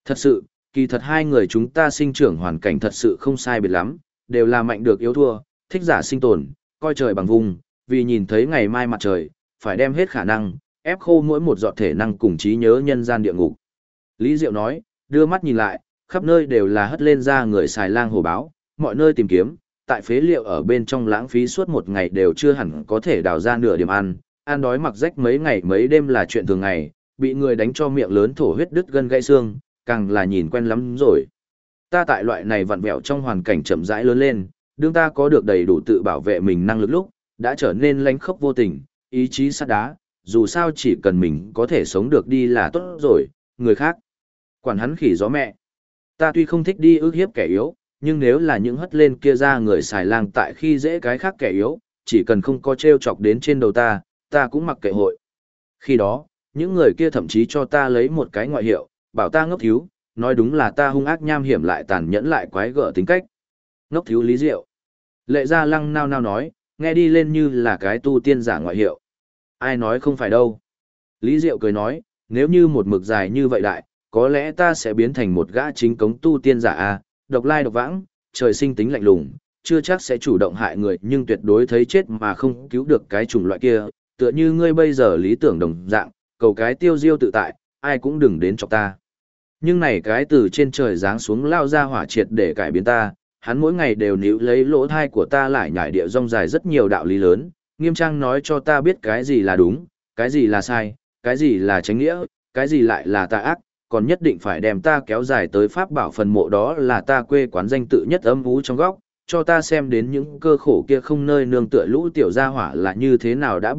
Thật sự, kỳ thật hai người chúng ta sinh trưởng hoàn cảnh thật sự không sai biệt lắm, đều là mạnh được yếu thua, thích giả sinh tồn, coi trời bằng vùng, vì nhìn thấy ngày mai mặt trời, phải đem hết khả năng, ép khô mỗi một giọt thể năng cùng trí nhớ nhân gian địa ngục. Lý Diệu nói, đưa mắt nhìn lại, khắp nơi đều là hất lên ra người xài lang hổ báo, mọi nơi tìm kiếm, tại phế liệu ở bên trong lãng phí suốt một ngày đều chưa hẳn có thể đào ra nửa điểm ăn đói mặc rách mấy ngày mấy đêm là chuyện thường ngày, bị người đánh cho miệng lớn thổ huyết đứt gân gãy xương, càng là nhìn quen lắm rồi. Ta tại loại này vặn vẹo trong hoàn cảnh chậm rãi lớn lên, đương ta có được đầy đủ tự bảo vệ mình năng lực lúc, đã trở nên lánh khốc vô tình, ý chí sắt đá, dù sao chỉ cần mình có thể sống được đi là tốt rồi, người khác. Quản hắn khỉ gió mẹ. Ta tuy không thích đi ức hiếp kẻ yếu, nhưng nếu là những hất lên kia ra người xài lang tại khi dễ cái khác kẻ yếu, chỉ cần không có treo chọc đến trên đầu ta cũng mặc kệ hội. Khi đó, những người kia thậm chí cho ta lấy một cái ngoại hiệu, bảo ta ngốc thiếu, nói đúng là ta hung ác nham hiểm lại tàn nhẫn lại quái gở tính cách. Ngốc thiếu Lý Diệu. Lệ Gia Lăng nao nao nói, nghe đi lên như là cái tu tiên giả ngoại hiệu. Ai nói không phải đâu. Lý Diệu cười nói, nếu như một mực dài như vậy đại, có lẽ ta sẽ biến thành một gã chính cống tu tiên giả a, độc lai độc vãng, trời sinh tính lạnh lùng, chưa chắc sẽ chủ động hại người nhưng tuyệt đối thấy chết mà không cứu được cái chủng loại kia, tựa như ngươi bây giờ lý tưởng đồng dạng, cầu cái tiêu diêu tự tại, ai cũng đừng đến chọc ta. Nhưng này cái từ trên trời giáng xuống lao ra hỏa triệt để cải biến ta, hắn mỗi ngày đều níu lấy lỗ thai của ta lại nhải địa rong dài rất nhiều đạo lý lớn, nghiêm trang nói cho ta biết cái gì là đúng, cái gì là sai, cái gì là chánh nghĩa, cái gì lại là tà ác, còn nhất định phải đem ta kéo dài tới pháp bảo phần mộ đó là ta quê quán danh tự nhất âm ú trong góc, cho ta xem đến những cơ khổ kia không nơi nương tựa lũ tiểu gia hỏa là như thế nào đã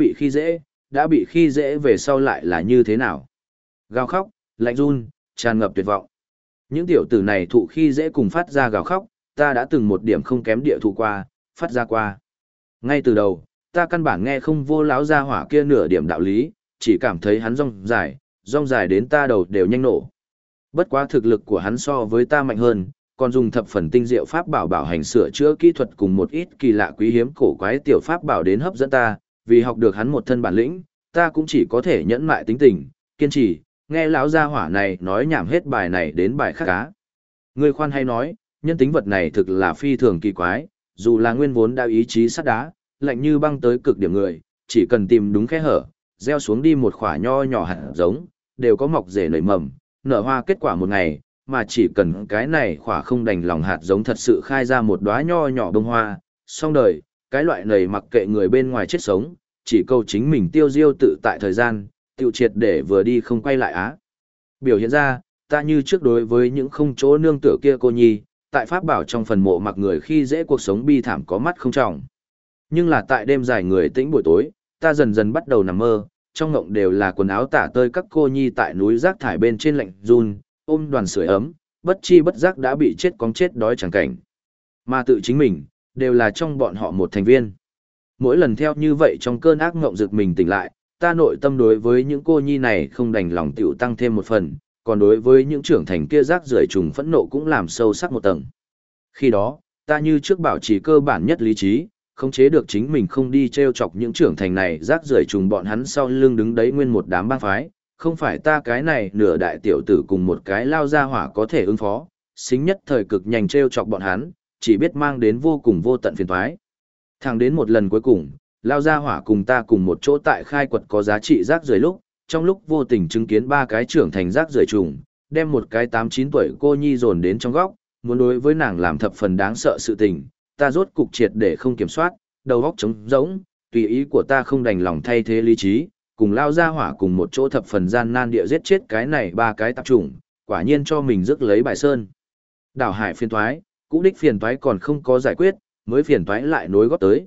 bị khi dễ về sau lại là như thế nào. Gào khóc, lạnh run, tràn ngập tuyệt vọng. Những tiểu tử này thụ khi dễ cùng phát ra gào khóc, ta đã từng một điểm không kém địa thụ qua, phát ra qua. Ngay từ đầu, ta căn bản nghe không vô láo gia hỏa kia nửa điểm đạo lý, chỉ cảm thấy hắn rong dài đến ta đầu đều nhanh nổ. Bất quá thực lực của hắn so với ta mạnh hơn, còn dùng thập phần tinh diệu pháp bảo bảo hành sửa chữa kỹ thuật cùng một ít kỳ lạ quý hiếm cổ quái tiểu pháp bảo đến hấp dẫn ta, vì học được hắn một thân bản lĩnh, ta cũng chỉ có thể nhẫn mại tính tình, kiên trì, nghe lão gia hỏa này nói nhảm hết bài này đến bài khác cá. Người khoan hay nói, nhân tính vật này thực là phi thường kỳ quái, dù là nguyên vốn đã ý chí sắt đá, lạnh như băng tới cực điểm người, chỉ cần tìm đúng khe hở, gieo xuống đi một khỏa nho nhỏ hạt giống, đều có mọc rễ nảy mầm, nở hoa kết quả một ngày, mà chỉ cần cái này khỏa không đành lòng hạt giống thật sự khai ra một đóa nho nhỏ bông hoa, xong đời, cái loại này mặc kệ người bên ngoài chết sống, chỉ cầu chính mình tiêu diêu tự tại thời gian, tiêu triệt để vừa đi không quay lại á. Biểu hiện ra, ta như trước đối với những không chỗ nương tựa kia cô nhi, tại pháp bảo trong phần mộ mặc người khi dễ cuộc sống bi thảm có mắt không trọng. Nhưng là tại đêm dài người tĩnh buổi tối, ta dần dần bắt đầu nằm mơ, trong ngộng đều là quần áo tả tơi các cô nhi tại núi rác thải bên trên lạnh run, ôm đoàn sưởi ấm, bất chi bất giác đã bị chết cóng chết đói chẳng cảnh. Mà tự chính mình, đều là trong bọn họ một thành viên. Mỗi lần theo như vậy trong cơn ác ngộng giật mình tỉnh lại, ta nội tâm đối với những cô nhi này không đành lòng tiểu tăng thêm một phần, còn đối với những trưởng thành kia rác rưởi trùng phẫn nộ cũng làm sâu sắc một tầng. Khi đó, ta như trước bảo trì cơ bản nhất lý trí, khống chế được chính mình không đi treo chọc những trưởng thành này rác rưởi trùng bọn hắn sau lưng đứng đấy nguyên một đám bang phái, không phải ta cái này nửa đại tiểu tử cùng một cái lao ra hỏa có thể ứng phó, xính nhất thời cực nhanh treo chọc bọn hắn, chỉ biết mang đến vô cùng vô tận phiền toái. Thẳng đến một lần cuối cùng, lao ra hỏa cùng ta cùng một chỗ tại khai quật có giá trị rác rưởi lúc, trong lúc vô tình chứng kiến ba cái trưởng thành rác rưởi trùng, đem một cái 8-9 tuổi cô nhi dồn đến trong góc, muốn đối với nàng làm thập phần đáng sợ sự tình, ta rốt cục triệt để không kiểm soát, đầu óc trống rỗng, tùy ý của ta không đành lòng thay thế lý trí, cùng lao ra hỏa cùng một chỗ thập phần gian nan địa giết chết cái này ba cái tạp chủng, quả nhiên cho mình rước lấy bài sơn. Đảo hải phiền toái, cũ đích phiền toái còn không có giải quyết, mới phiền toái lại nối góp tới,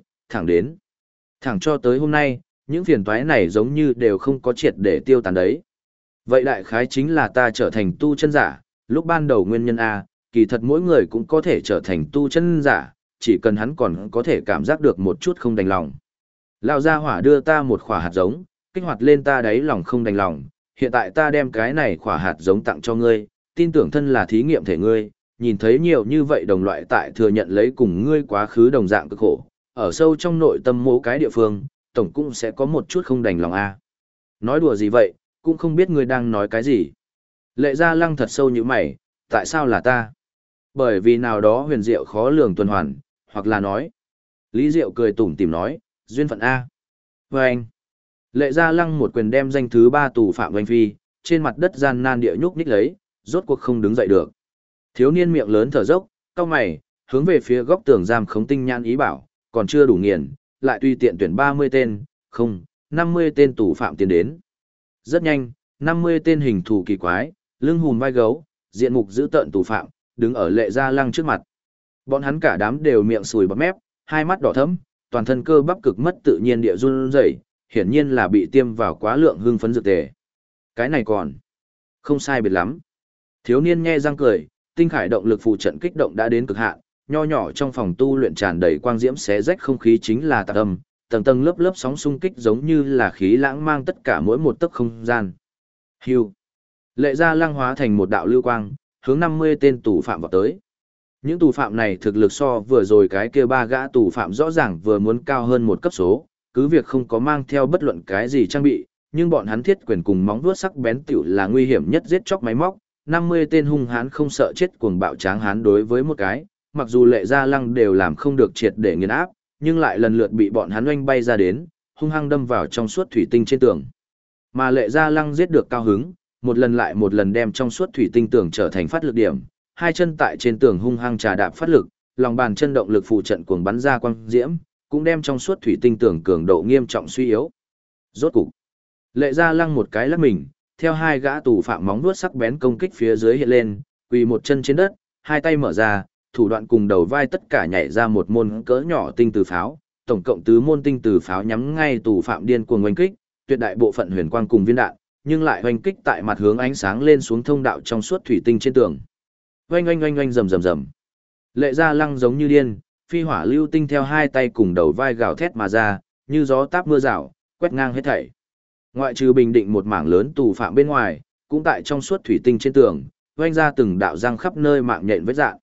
thẳng cho tới hôm nay, những phiền toái này giống như đều không có triệt để tiêu tán đấy. Vậy đại khái chính là ta trở thành tu chân giả, lúc ban đầu nguyên nhân A, kỳ thật mỗi người cũng có thể trở thành tu chân giả, chỉ cần hắn còn có thể cảm giác được một chút không đành lòng. Lão gia hỏa đưa ta một khỏa hạt giống, kích hoạt lên ta đáy lòng không đành lòng, hiện tại ta đem cái này khỏa hạt giống tặng cho ngươi, tin tưởng thân là thí nghiệm thể ngươi, nhìn thấy nhiều như vậy đồng loại tại thừa nhận lấy cùng ngươi quá khứ đồng dạng cực khổ, ở sâu trong nội tâm mỗi cái địa phương, tổng cũng sẽ có một chút không đành lòng a. Nói đùa gì vậy, cũng không biết ngươi đang nói cái gì. Lệ Gia Lăng thật sâu như mày, tại sao là ta? Bởi vì nào đó huyền diệu khó lường tuần hoàn, hoặc là nói. Lý Diệu cười tủm tỉm nói, duyên phận A. Và anh. Lệ Gia Lăng một quyền đem danh thứ 3 tù phạm oanh phi, trên mặt đất gian nan địa nhúc nhích lấy, rốt cuộc không đứng dậy được. Thiếu niên miệng lớn thở dốc, cau mày, hướng về phía góc tường giam khống tinh nhãn ý bảo, còn chưa đủ nghiền, lại tùy tiện tuyển 30 tên, không, 50 tên tù phạm tiến đến. Rất nhanh, 50 tên hình thù kỳ quái, lưng hùm vai gấu, diện mục dữ tợn tù phạm, đứng ở Lệ Gia Lăng trước mặt. Bọn hắn cả đám đều miệng sùi bọt mép, hai mắt đỏ thẫm, toàn thân cơ bắp cực mất tự nhiên địa run rẩy, hiển nhiên là bị tiêm vào quá lượng hưng phấn dược tề. Cái này còn không sai biệt lắm. Thiếu niên nhe răng cười, tinh khải động lực phụ trận kích động đã đến cực hạn, nho nhỏ trong phòng tu luyện tràn đầy quang diễm xé rách không khí chính là tạc âm, tầng tầng lớp lớp sóng xung kích giống như là khí lãng mang tất cả mỗi một tấc không gian. Hưu. Lệ Gia Lăng hóa thành một đạo lưu quang, hướng 50 tên tù phạm vào tới. Những tù phạm này thực lực so vừa rồi cái kia 3 gã tù phạm rõ ràng vừa muốn cao hơn một cấp số, cứ việc không có mang theo bất luận cái gì trang bị, nhưng bọn hắn thiết quyền cùng móng vuốt sắc bén tiểu là nguy hiểm nhất giết chóc máy móc. 50 tên hung hán không sợ chết cuồng bạo tráng hán đối với một cái, mặc dù Lệ Gia Lăng đều làm không được triệt để nghiền áp, nhưng lại lần lượt bị bọn hắn oanh bay ra đến, hung hăng đâm vào trong suốt thủy tinh trên tường. Mà Lệ Gia Lăng giết được cao hứng, một lần lại một lần đem trong suốt thủy tinh tường trở thành phát lực điểm, hai chân tại trên tường hung hăng trà đạp phát lực, lòng bàn chân động lực phụ trận cuồng bắn ra quang diễm, cũng đem trong suốt thủy tinh tường cường độ nghiêm trọng suy yếu. Rốt cục, Lệ Gia Lăng một cái lắc mình, theo hai gã tù phạm móng vuốt sắc bén công kích phía dưới hiện lên, quỳ một chân trên đất, hai tay mở ra, thủ đoạn cùng đầu vai tất cả nhảy ra một môn cỡ nhỏ tinh từ pháo, tổng cộng tứ môn tinh từ pháo nhắm ngay tù phạm điên cuồng oanh kích, tuyệt đại bộ phận huyền quang cùng viên đạn, nhưng lại oanh kích tại mặt hướng ánh sáng lên xuống thông đạo trong suốt thủy tinh trên tường. Oanh oanh oanh oanh rầm rầm rầm. Lệ Gia Lăng giống như điên, phi hỏa lưu tinh theo hai tay cùng đầu vai gào thét mà ra, như gió táp mưa rào, quét ngang hết thảy. Ngoại trừ bình định một mảng lớn tù phạm bên ngoài, cũng tại trong suốt thủy tinh trên tường, oanh ra từng đạo răng khắp nơi mạng nhện vết dạn.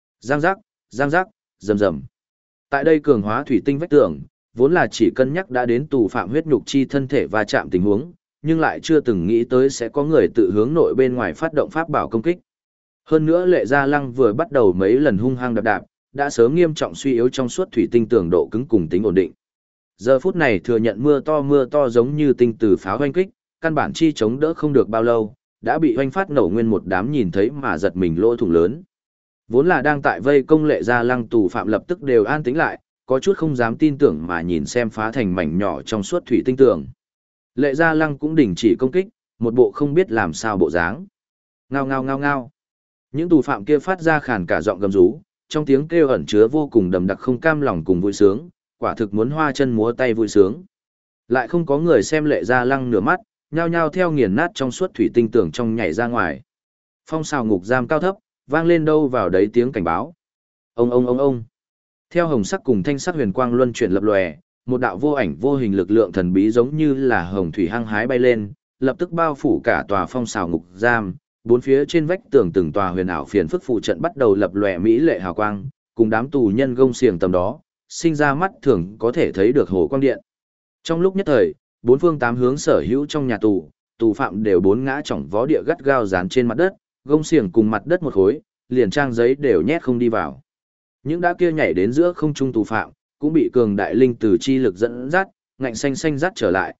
Giang rắc, rầm rầm. Tại đây cường hóa thủy tinh vách tường, vốn là chỉ cân nhắc đã đến tù phạm huyết nhục chi thân thể va chạm tình huống, nhưng lại chưa từng nghĩ tới sẽ có người tự hướng nội bên ngoài phát động pháp bảo công kích. Hơn nữa Lệ Gia Lăng vừa bắt đầu mấy lần hung hăng đạp, đã sớm nghiêm trọng suy yếu trong suốt thủy tinh tường độ cứng cùng tính ổn định. Giờ phút này thừa nhận mưa to giống như tinh từ pháo hoanh kích, căn bản chi chống đỡ không được bao lâu, đã bị hoanh phát nổ nguyên một đám nhìn thấy mà giật mình lỗ thủng lớn. Vốn là đang tại vây công Lệ Gia Lăng tù phạm lập tức đều an tĩnh lại, có chút không dám tin tưởng mà nhìn xem phá thành mảnh nhỏ trong suốt thủy tinh tường. Lệ Gia Lăng cũng đình chỉ công kích, một bộ không biết làm sao bộ dáng. Ngao ngao ngao ngao. Những tù phạm kia phát ra khàn cả giọng gầm rú, trong tiếng kêu ẩn chứa vô cùng đầm đặc không cam lòng cùng vui sướng, quả thực muốn hoa chân múa tay vui sướng. Lại không có người xem Lệ Gia Lăng nửa mắt, nhao nhao theo nghiền nát trong suốt thủy tinh tường trong nhảy ra ngoài. Phong xào ngục giam cao thấp, vang lên đâu vào đấy tiếng cảnh báo. Ông. Theo hồng sắc cùng thanh sắc huyền quang luân chuyển lập lòe, một đạo vô ảnh vô hình lực lượng thần bí giống như là hồng thủy hăng hái bay lên, lập tức bao phủ cả tòa phong xào ngục giam, bốn phía trên vách tường từng tòa huyền ảo phiền phức phụ trận bắt đầu lập lòe mỹ lệ hào quang, cùng đám tù nhân gông xiềng tầm đó, sinh ra mắt thường có thể thấy được hồ quang điện. Trong lúc nhất thời, bốn phương tám hướng sở hữu trong nhà tù, tù phạm đều bốn ngã chỏng vó địa gắt gao dán trên mặt đất, gông xiềng cùng mặt đất một khối, liền trang giấy đều nhét không đi vào. Những đã kia nhảy đến giữa không trung tù phạm, cũng bị cường đại linh từ chi lực dẫn dắt, ngạnh xanh xanh dắt trở lại,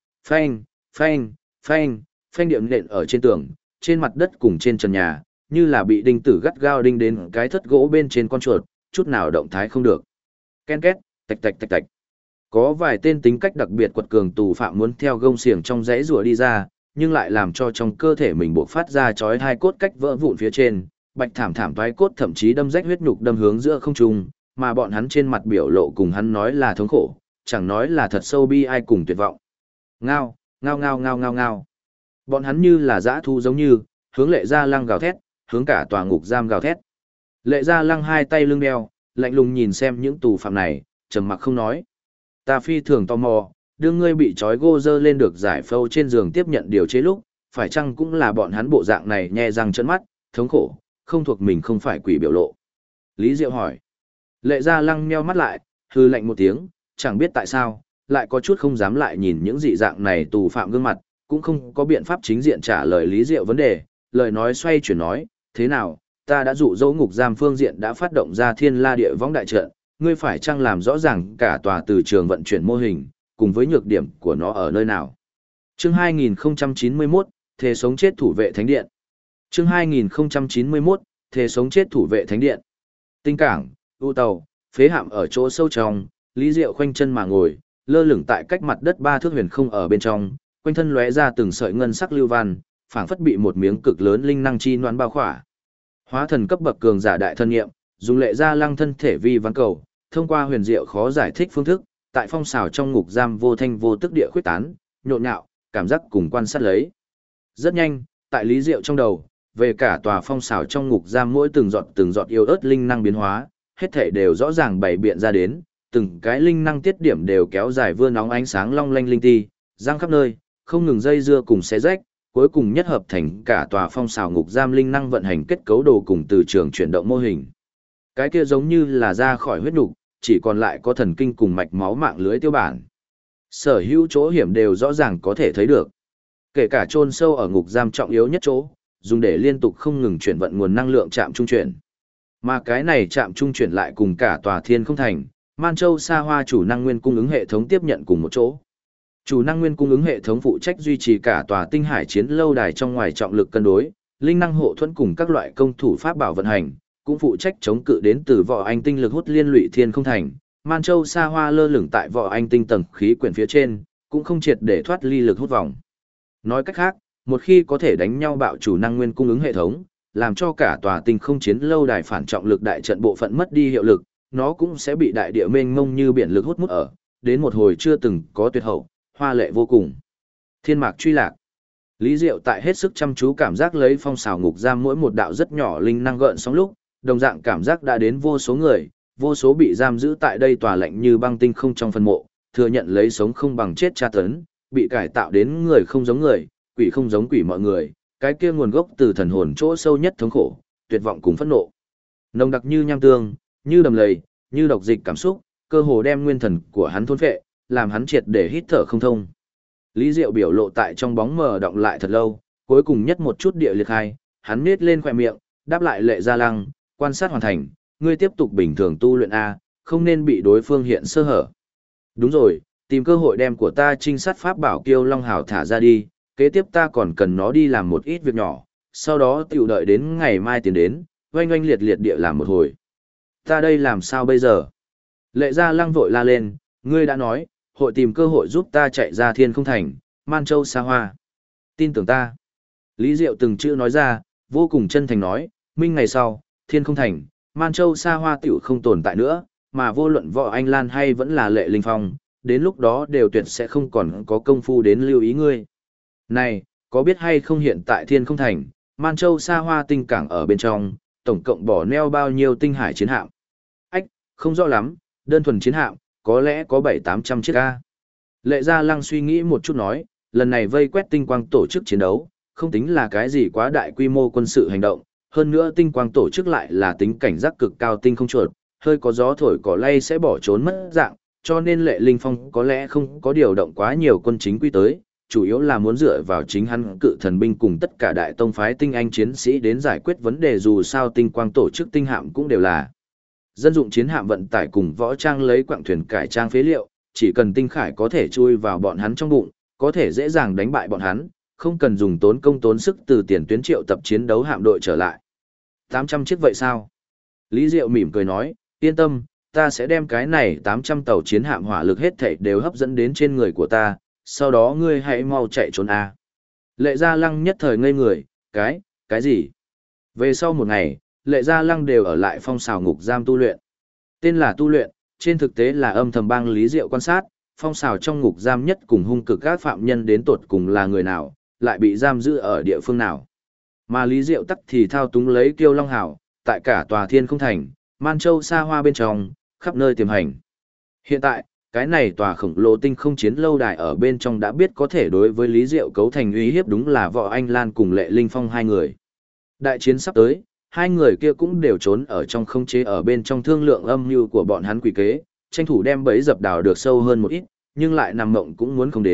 phanh điệm nện ở trên tường, trên mặt đất cùng trên trần nhà, như là bị đinh tử gắt gao đinh đến cái thất gỗ bên trên con chuột, chút nào động thái không được. Ken két, tạch. Có vài tên tính cách đặc biệt quật cường tù phạm muốn theo gông xiềng trong rãy rùa đi ra, nhưng lại làm cho trong cơ thể mình bộc phát ra chói hai cốt cách vỡ vụn phía trên, bạch thảm toái cốt thậm chí đâm rách huyết nhục đâm hướng giữa không trung, mà bọn hắn trên mặt biểu lộ cùng hắn nói là thống khổ, chẳng nói là thật sâu bi ai cùng tuyệt vọng. Ngao. Bọn hắn như là dã thu giống như, hướng Lệ Gia Lăng gào thét, hướng cả tòa ngục giam gào thét. Lệ Gia Lăng hai tay lưng đeo, lạnh lùng nhìn xem những tù phạm này, trầm mặc không nói. Ta phi thường tò mò, đưa ngươi bị trói gô dơ lên được giải phẫu trên giường tiếp nhận điều chế lúc, phải chăng cũng là bọn hắn bộ dạng này nhe răng trợn mắt, thống khổ, không thuộc mình không phải quỷ biểu lộ. Lý Diệu hỏi. Lệ Gia Lăng nheo mắt lại, hư lạnh một tiếng, chẳng biết tại sao, lại có chút không dám lại nhìn những dị dạng này tù phạm gương mặt, cũng không có biện pháp chính diện trả lời Lý Diệu vấn đề, lời nói xoay chuyển nói, thế nào, ta đã dụ dỗ ngục giam phương diện đã phát động ra thiên la địa võng đại trận, ngươi phải chăng làm rõ ràng cả tòa từ trường vận chuyển mô hình, cùng với nhược điểm của nó ở nơi nào. Chương 2091, Thề sống chết thủ vệ thánh điện. Chương 2091, Thề sống chết thủ vệ thánh điện. Tinh cảng, ưu tàu, phế hạm ở chỗ sâu trong, Lý Diệu khoanh chân mà ngồi, lơ lửng tại cách mặt đất 3 thước huyền không ở bên trong, quanh thân lóe ra từng sợi ngân sắc lưu văn, phảng phất bị một miếng cực lớn linh năng chi noãn bao khỏa. Hóa thần cấp bậc cường giả đại thân nghiệm, dùng lệ gia lăng thân thể vi văn cầu, thông qua huyền diệu khó giải thích phương thức, tại phong xào trong ngục giam vô thanh vô tức địa khuyết tán, nhộn nhạo, cảm giác cùng quan sát lấy. Rất nhanh, tại Lý Diệu trong đầu, về cả tòa phong xào trong ngục giam mỗi từng giọt yếu ớt linh năng biến hóa, hết thể đều rõ ràng bày biện ra đến, từng cái linh năng tiết điểm đều kéo dài vươn nóng ánh sáng long lanh linh ti, giang khắp nơi, không ngừng dây dưa cùng xé rách, cuối cùng nhất hợp thành cả tòa phong xào ngục giam linh năng vận hành kết cấu đồ cùng từ trường chuyển động mô hình. Cái kia giống như là ra khỏi huyết nục, chỉ còn lại có thần kinh cùng mạch máu mạng lưới tiêu bản. Sở hữu chỗ hiểm đều rõ ràng có thể thấy được. Kể cả chôn sâu ở ngục giam trọng yếu nhất chỗ, dùng để liên tục không ngừng chuyển vận nguồn năng lượng chạm trung chuyển. Mà cái này chạm trung chuyển lại cùng cả tòa thiên không thành, Man Châu Sa Hoa chủ năng nguyên cung ứng hệ thống tiếp nhận cùng một chỗ. Chủ năng nguyên cung ứng hệ thống phụ trách duy trì cả tòa tinh hải chiến lâu đài trong ngoài trọng lực cân đối, linh năng hộ thuẫn cùng các loại công thủ pháp bảo vận hành, cũng phụ trách chống cự đến từ vỏ anh tinh lực hút liên lụy thiên không thành. Man Châu Sa Hoa lơ lửng tại vỏ anh tinh tầng khí quyển phía trên, cũng không triệt để thoát ly lực hút vòng. Nói cách khác, một khi có thể đánh nhau bạo chủ năng nguyên cung ứng hệ thống, làm cho cả tòa tinh không chiến lâu đài phản trọng lực đại trận bộ phận mất đi hiệu lực, nó cũng sẽ bị đại địa mênh mông như biển lực hút mút ở, đến một hồi chưa từng có tuyệt hậu, hoa lệ vô cùng. Thiên mạc truy lạc. Lý Diệu tại hết sức chăm chú cảm giác lấy phong xào ngục giam mỗi một đạo rất nhỏ linh năng gợn sóng lúc, đồng dạng cảm giác đã đến vô số người, vô số bị giam giữ tại đây tòa lạnh như băng tinh không trong phân mộ, thừa nhận lấy sống không bằng chết tra tấn, bị cải tạo đến người không giống người, quỷ không giống quỷ mọi người, cái kia nguồn gốc từ thần hồn chỗ sâu nhất thống khổ, tuyệt vọng cùng phẫn nộ. Nồng đặc như nham tương, như đầm lầy, như độc dịch cảm xúc, cơ hồ đem nguyên thần của hắn thôn phệ, làm hắn triệt để hít thở không thông. Lý Diệu biểu lộ tại trong bóng mờ động lại thật lâu, cuối cùng nhất một chút địa liệt hai, hắn nhếch lên khóe miệng, đáp lại Lệ Gia Lăng, quan sát hoàn thành, ngươi tiếp tục bình thường tu luyện a, không nên bị đối phương hiện sơ hở. Đúng rồi, tìm cơ hội đem của ta trinh sát pháp bảo Kiêu Long Hào thả ra đi, kế tiếp ta còn cần nó đi làm một ít việc nhỏ, sau đó tiểu đợi đến ngày mai tiến đến, oanh oanh liệt liệt địa làm một hồi. Ta đây làm sao bây giờ? Lệ Gia Lăng vội la lên, ngươi đã nói, hội tìm cơ hội giúp ta chạy ra thiên không thành, Man Châu Sa Hoa. Tin tưởng ta. Lý Diệu từng chữ nói ra, vô cùng chân thành nói, minh ngày sau, thiên không thành, Man Châu Sa Hoa tiểu không tồn tại nữa, mà vô luận Võ Anh Lan hay vẫn là Lệ Linh Phong, đến lúc đó đều tuyệt sẽ không còn có công phu đến lưu ý ngươi. Này, có biết hay không hiện tại thiên không thành, Man Châu Sa Hoa tinh cảng ở bên trong, tổng cộng bỏ neo bao nhiêu tinh hải chiến hạm? Ách, không rõ lắm, đơn thuần chiến hạm, có lẽ có 700-800 chiếc A. Lệ Gia Lăng suy nghĩ một chút nói, lần này vây quét tinh quang tổ chức chiến đấu, không tính là cái gì quá đại quy mô quân sự hành động, hơn nữa tinh quang tổ chức lại là tính cảnh giác cực cao tinh không chuột, hơi có gió thổi cỏ lay sẽ bỏ trốn mất dạng, cho nên Lệ Linh Phong có lẽ không có điều động quá nhiều quân chính quy tới, chủ yếu là muốn dựa vào chính hắn cự thần binh cùng tất cả đại tông phái tinh anh chiến sĩ đến giải quyết vấn đề, dù sao tinh quang tổ chức tinh hạm cũng đều là dân dụng chiến hạm vận tải cùng võ trang lấy quặng thuyền cải trang phế liệu, chỉ cần tinh khải có thể chui vào bọn hắn trong bụng, có thể dễ dàng đánh bại bọn hắn, không cần dùng tốn công tốn sức từ tiền tuyến triệu tập chiến đấu hạm đội trở lại. 800 chiếc vậy sao? Lý Diệu mỉm cười nói, yên tâm, ta sẽ đem cái này 800 tàu chiến hạm hỏa lực hết thảy đều hấp dẫn đến trên người của ta, sau đó ngươi hãy mau chạy trốn a. Lệ Gia Lăng nhất thời ngây người, cái gì? Về sau một ngày, Lệ Gia Lăng đều ở lại phong xào ngục giam tu luyện. Tên là tu luyện, trên thực tế là âm thầm bang Lý Diệu quan sát, phong xào trong ngục giam nhất cùng hung cực các phạm nhân đến tột cùng là người nào, lại bị giam giữ ở địa phương nào. Mà Lý Diệu tắc thì thao túng lấy Kiêu Long Hào, tại cả tòa thiên không thành, Man Châu Sa Hoa bên trong, khắp nơi tiềm hành. Hiện tại, cái này tòa khổng lồ tinh không chiến lâu đài ở bên trong đã biết có thể đối với Lý Diệu cấu thành uy hiếp đúng là Võ Anh Lan cùng Lệ Linh Phong hai người. Đại chiến sắp tới, hai người kia cũng đều trốn ở trong không chế ở bên trong thương lượng âm mưu của bọn hắn quỷ kế, tranh thủ đem bẫy dập đào được sâu hơn một ít, nhưng lại nằm mộng cũng muốn không đến,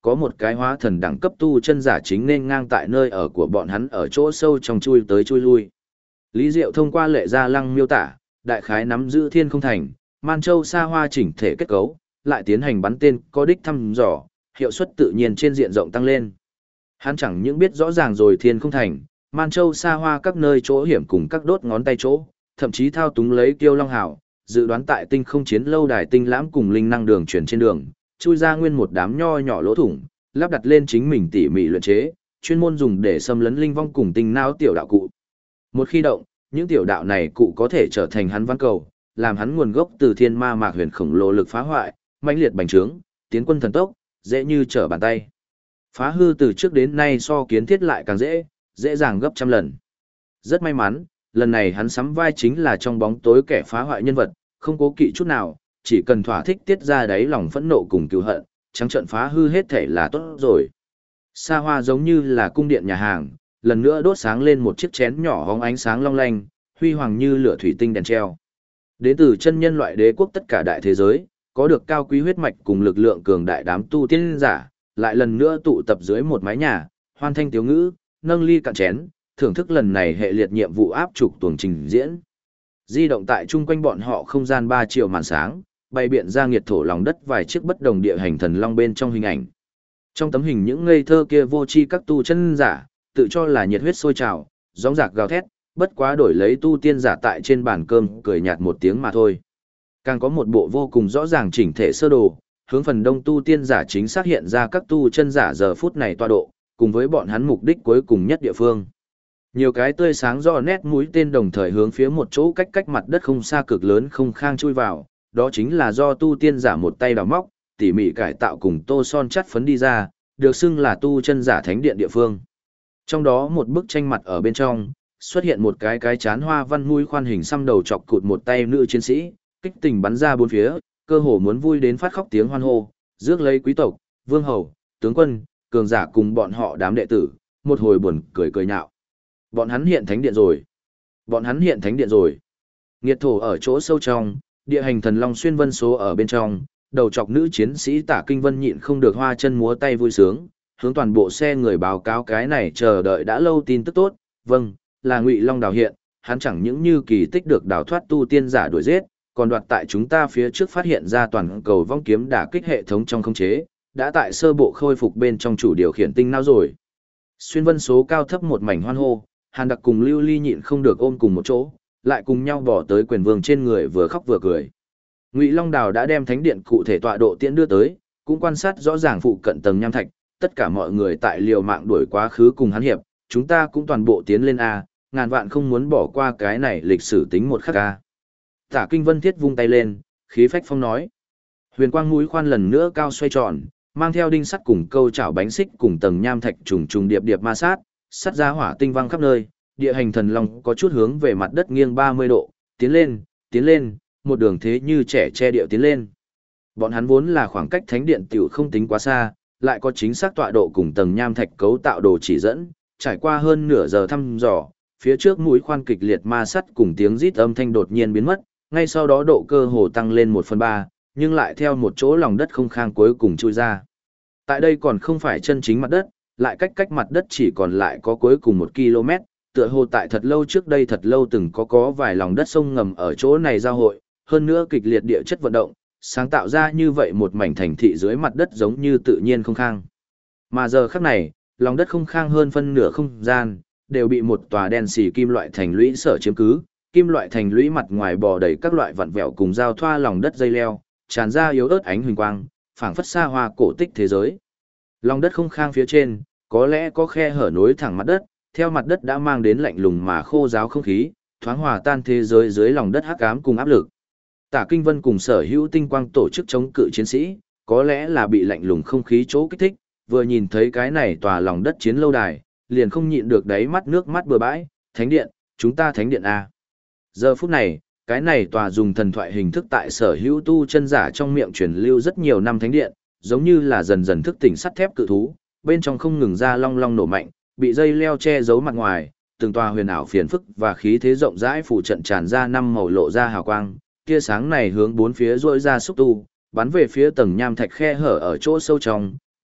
có một cái hóa thần đẳng cấp tu chân giả chính nên ngang tại nơi ở của bọn hắn ở chỗ sâu trong chui tới chui lui. Lý Diệu thông qua Lệ Gia Lăng miêu tả, đại khái nắm giữ Thiên Không Thành, Man Châu xa hoa chỉnh thể kết cấu, lại tiến hành bắn tên có đích thăm dò, hiệu suất tự nhiên trên diện rộng tăng lên. Hắn chẳng những biết rõ ràng rồi Thiên Không Thành, Man Châu xa hoa các nơi chỗ hiểm cùng các đốt ngón tay chỗ, thậm chí thao túng lấy Kiêu Long Hảo, dự đoán tại tinh không chiến lâu đài tinh lãm cùng linh năng đường chuyển trên đường, chui ra nguyên một đám nho nhỏ lỗ thủng, lắp đặt lên chính mình tỉ mỉ luyện chế, chuyên môn dùng để xâm lấn linh vong cùng tinh não tiểu đạo cụ. Một khi động, những tiểu đạo này cụ có thể trở thành hắn văn cầu, làm hắn nguồn gốc từ thiên ma mạc huyền khổng lồ lực phá hoại, mãnh liệt bành trướng, tiến quân thần tốc, dễ như trở bàn tay. Phá hư từ trước đến nay so kiến thiết lại càng dễ dàng gấp trăm lần. Rất may mắn, lần này hắn sắm vai chính là trong bóng tối kẻ phá hoại nhân vật, không cố kỵ chút nào, chỉ cần thỏa thích tiết ra đáy lòng phẫn nộ cùng cừu hận, trắng trận phá hư hết thể là tốt rồi. Xa hoa giống như là cung điện nhà hàng, lần nữa đốt sáng lên một chiếc chén nhỏ hóng ánh sáng long lanh, huy hoàng như lửa thủy tinh đèn treo. Đến từ chân nhân loại đế quốc tất cả đại thế giới, có được cao quý huyết mạch cùng lực lượng cường đại đám tu tiên giả, lại lần nữa tụ tập dưới một mái nhà, hoan thanh tiếu ngữ, nâng ly cạn chén, thưởng thức lần này hệ liệt nhiệm vụ áp trục tuồng trình diễn. Di động tại chung quanh bọn họ không gian 3 triệu màn sáng, bày biện ra nghiệt thổ lòng đất vài chiếc bất đồng địa hành thần long bên trong hình ảnh. Trong tấm hình những ngây thơ kia vô tri các tu chân giả, tự cho là nhiệt huyết sôi trào, gióng giạc gào thét, bất quá đổi lấy tu tiên giả tại trên bàn cơm cười nhạt một tiếng mà thôi. Càng có một bộ vô cùng rõ ràng chỉnh thể sơ đồ, hướng phần đông tu tiên giả chính xác hiện ra các tu chân giả giờ phút này tọa độ, cùng với bọn hắn mục đích cuối cùng nhất địa phương. Nhiều cái tươi sáng rõ nét mũi tên đồng thời hướng phía một chỗ cách mặt đất không xa cực lớn không khang chui vào, đó chính là do tu tiên giả một tay đào móc, tỉ mỉ cải tạo cùng tô son chắt phấn đi ra, được xưng là tu chân giả thánh điện địa phương. Trong đó một bức tranh mặt ở bên trong, xuất hiện một cái chán hoa văn mũi khoan hình xăm đầu chọc cụt một tay nữ chiến sĩ, kích tình bắn ra bốn phía, cơ hồ muốn vui đến phát khóc tiếng hoan hô, rước lấy quý tộc, vương hầu, tướng quân, cường giả cùng bọn họ đám đệ tử, một hồi buồn cười nhạo. Bọn hắn hiện thánh điện rồi. Bọn hắn hiện thánh điện rồi. Nghiệt thổ ở chỗ sâu trong, địa hành thần long xuyên vân số ở bên trong, đầu chọc nữ chiến sĩ Tả Kinh Vân nhịn không được hoa chân múa tay vui sướng, hướng toàn bộ xe người báo cáo cái này chờ đợi đã lâu tin tức tốt. Vâng, là Ngụy Long đào hiện, hắn chẳng những như kỳ tích được đào thoát tu tiên giả đuổi giết, còn đoạt tại chúng ta phía trước phát hiện ra toàn cầu vong kiếm đả kích hệ thống trong khống chế, đã tại sơ bộ khôi phục bên trong chủ điều khiển tinh não rồi. Xuyên vân số cao thấp một mảnh hoan hô, Hàn Đặc cùng Lưu Ly nhịn không được ôm cùng một chỗ, lại cùng nhau bỏ tới quyền vương trên người vừa khóc vừa cười. Ngụy Long Đào đã đem thánh điện cụ thể tọa độ tiễn đưa tới, cũng quan sát rõ ràng phụ cận tầng nham thạch, tất cả mọi người tại liều mạng đuổi quá khứ cùng hắn hiệp, chúng ta cũng toàn bộ tiến lên a, ngàn vạn không muốn bỏ qua cái này lịch sử tính một khắc a. Tả Kinh Vân Thiết vung tay lên, khí phách phong nói. Huyền quang mũi khoan lần nữa cao xoay tròn, mang theo đinh sắt cùng câu chảo bánh xích cùng tầng nham thạch trùng trùng điệp điệp ma sát, sắt ra hỏa tinh văng khắp nơi, địa hành thần long có chút hướng về mặt đất nghiêng 30 độ, tiến lên, một đường thế như trẻ che điệu tiến lên. Bọn hắn vốn là khoảng cách thánh điện tiểu không tính quá xa, lại có chính xác tọa độ cùng tầng nham thạch cấu tạo đồ chỉ dẫn, trải qua hơn nửa giờ thăm dò, phía trước mũi khoan kịch liệt ma sắt cùng tiếng rít âm thanh đột nhiên biến mất, ngay sau đó độ cơ hồ tăng lên 1/3, nhưng lại theo một chỗ lòng đất không khang cuối cùng chui ra. Tại đây còn không phải chân chính mặt đất, lại cách mặt đất chỉ còn lại có cuối cùng 1 km, tựa hồ tại thật lâu trước đây thật lâu từng có vài lòng đất sông ngầm ở chỗ này giao hội, hơn nữa kịch liệt địa chất vận động, sáng tạo ra như vậy một mảnh thành thị dưới mặt đất giống như tự nhiên không khang. Mà giờ khắc này, lòng đất không khang hơn phân nửa không gian, đều bị một tòa đen xì kim loại thành lũy sở chiếm cứ, kim loại thành lũy mặt ngoài bò đầy các loại vặn vẹo cùng giao thoa lòng đất dây leo, tràn ra yếu ớt ánh huỳnh quang, phảng phất xa hoa cổ tích thế giới. Lòng đất không khang phía trên, có lẽ có khe hở nối thẳng mặt đất, theo mặt đất đã mang đến lạnh lùng mà khô ráo không khí, thoáng hòa tan thế giới dưới lòng đất hắc ám cùng áp lực. Tả Kinh Vân cùng sở hữu tinh quang tổ chức chống cự chiến sĩ, có lẽ là bị lạnh lùng không khí chỗ kích thích, vừa nhìn thấy cái này tòa lòng đất chiến lâu đài, liền không nhịn được đáy mắt nước mắt bừa bãi, thánh điện, chúng ta thánh điện A. Giờ phút này, cái này tòa dùng thần thoại hình thức tại sở hữu tu chân giả trong miệng truyền lưu rất nhiều năm thánh điện, giống như là dần dần thức tỉnh sắt thép cự thú, bên trong không ngừng ra long long nổ mạnh, bị dây leo che giấu mặt ngoài, từng tòa huyền ảo phiền phức và khí thế rộng rãi phủ trận tràn ra năm màu lộ ra hào quang, tia sáng này hướng bốn phía rỗi ra xúc tu, bắn về phía tầng nham thạch khe hở ở chỗ sâu trong,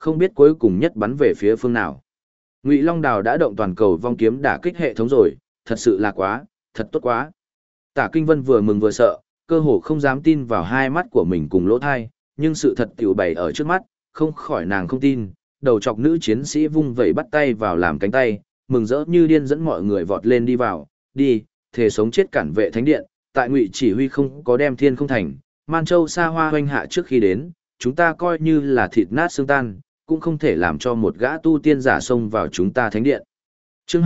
không biết cuối cùng nhất bắn về phía phương nào. Ngụy Long Đào đã động toàn cầu vong kiếm đả kích hệ thống rồi, thật sự là quá, thật tốt quá. Tả Kinh Vân vừa mừng vừa sợ, cơ hồ không dám tin vào hai mắt của mình cùng lỗ thai, nhưng sự thật tiểu bày ở trước mắt, không khỏi nàng không tin. Đầu chọc nữ chiến sĩ vung vẩy bắt tay vào làm cánh tay, mừng rỡ như điên dẫn mọi người vọt lên đi vào, đi, thề sống chết cản vệ thánh điện, tại Ngụy chỉ huy không có đem thiên không thành, Man Châu xa hoa hoanh hạ trước khi đến, chúng ta coi như là thịt nát xương tan, cũng không thể làm cho một gã tu tiên giả xông vào chúng ta thánh điện. Chương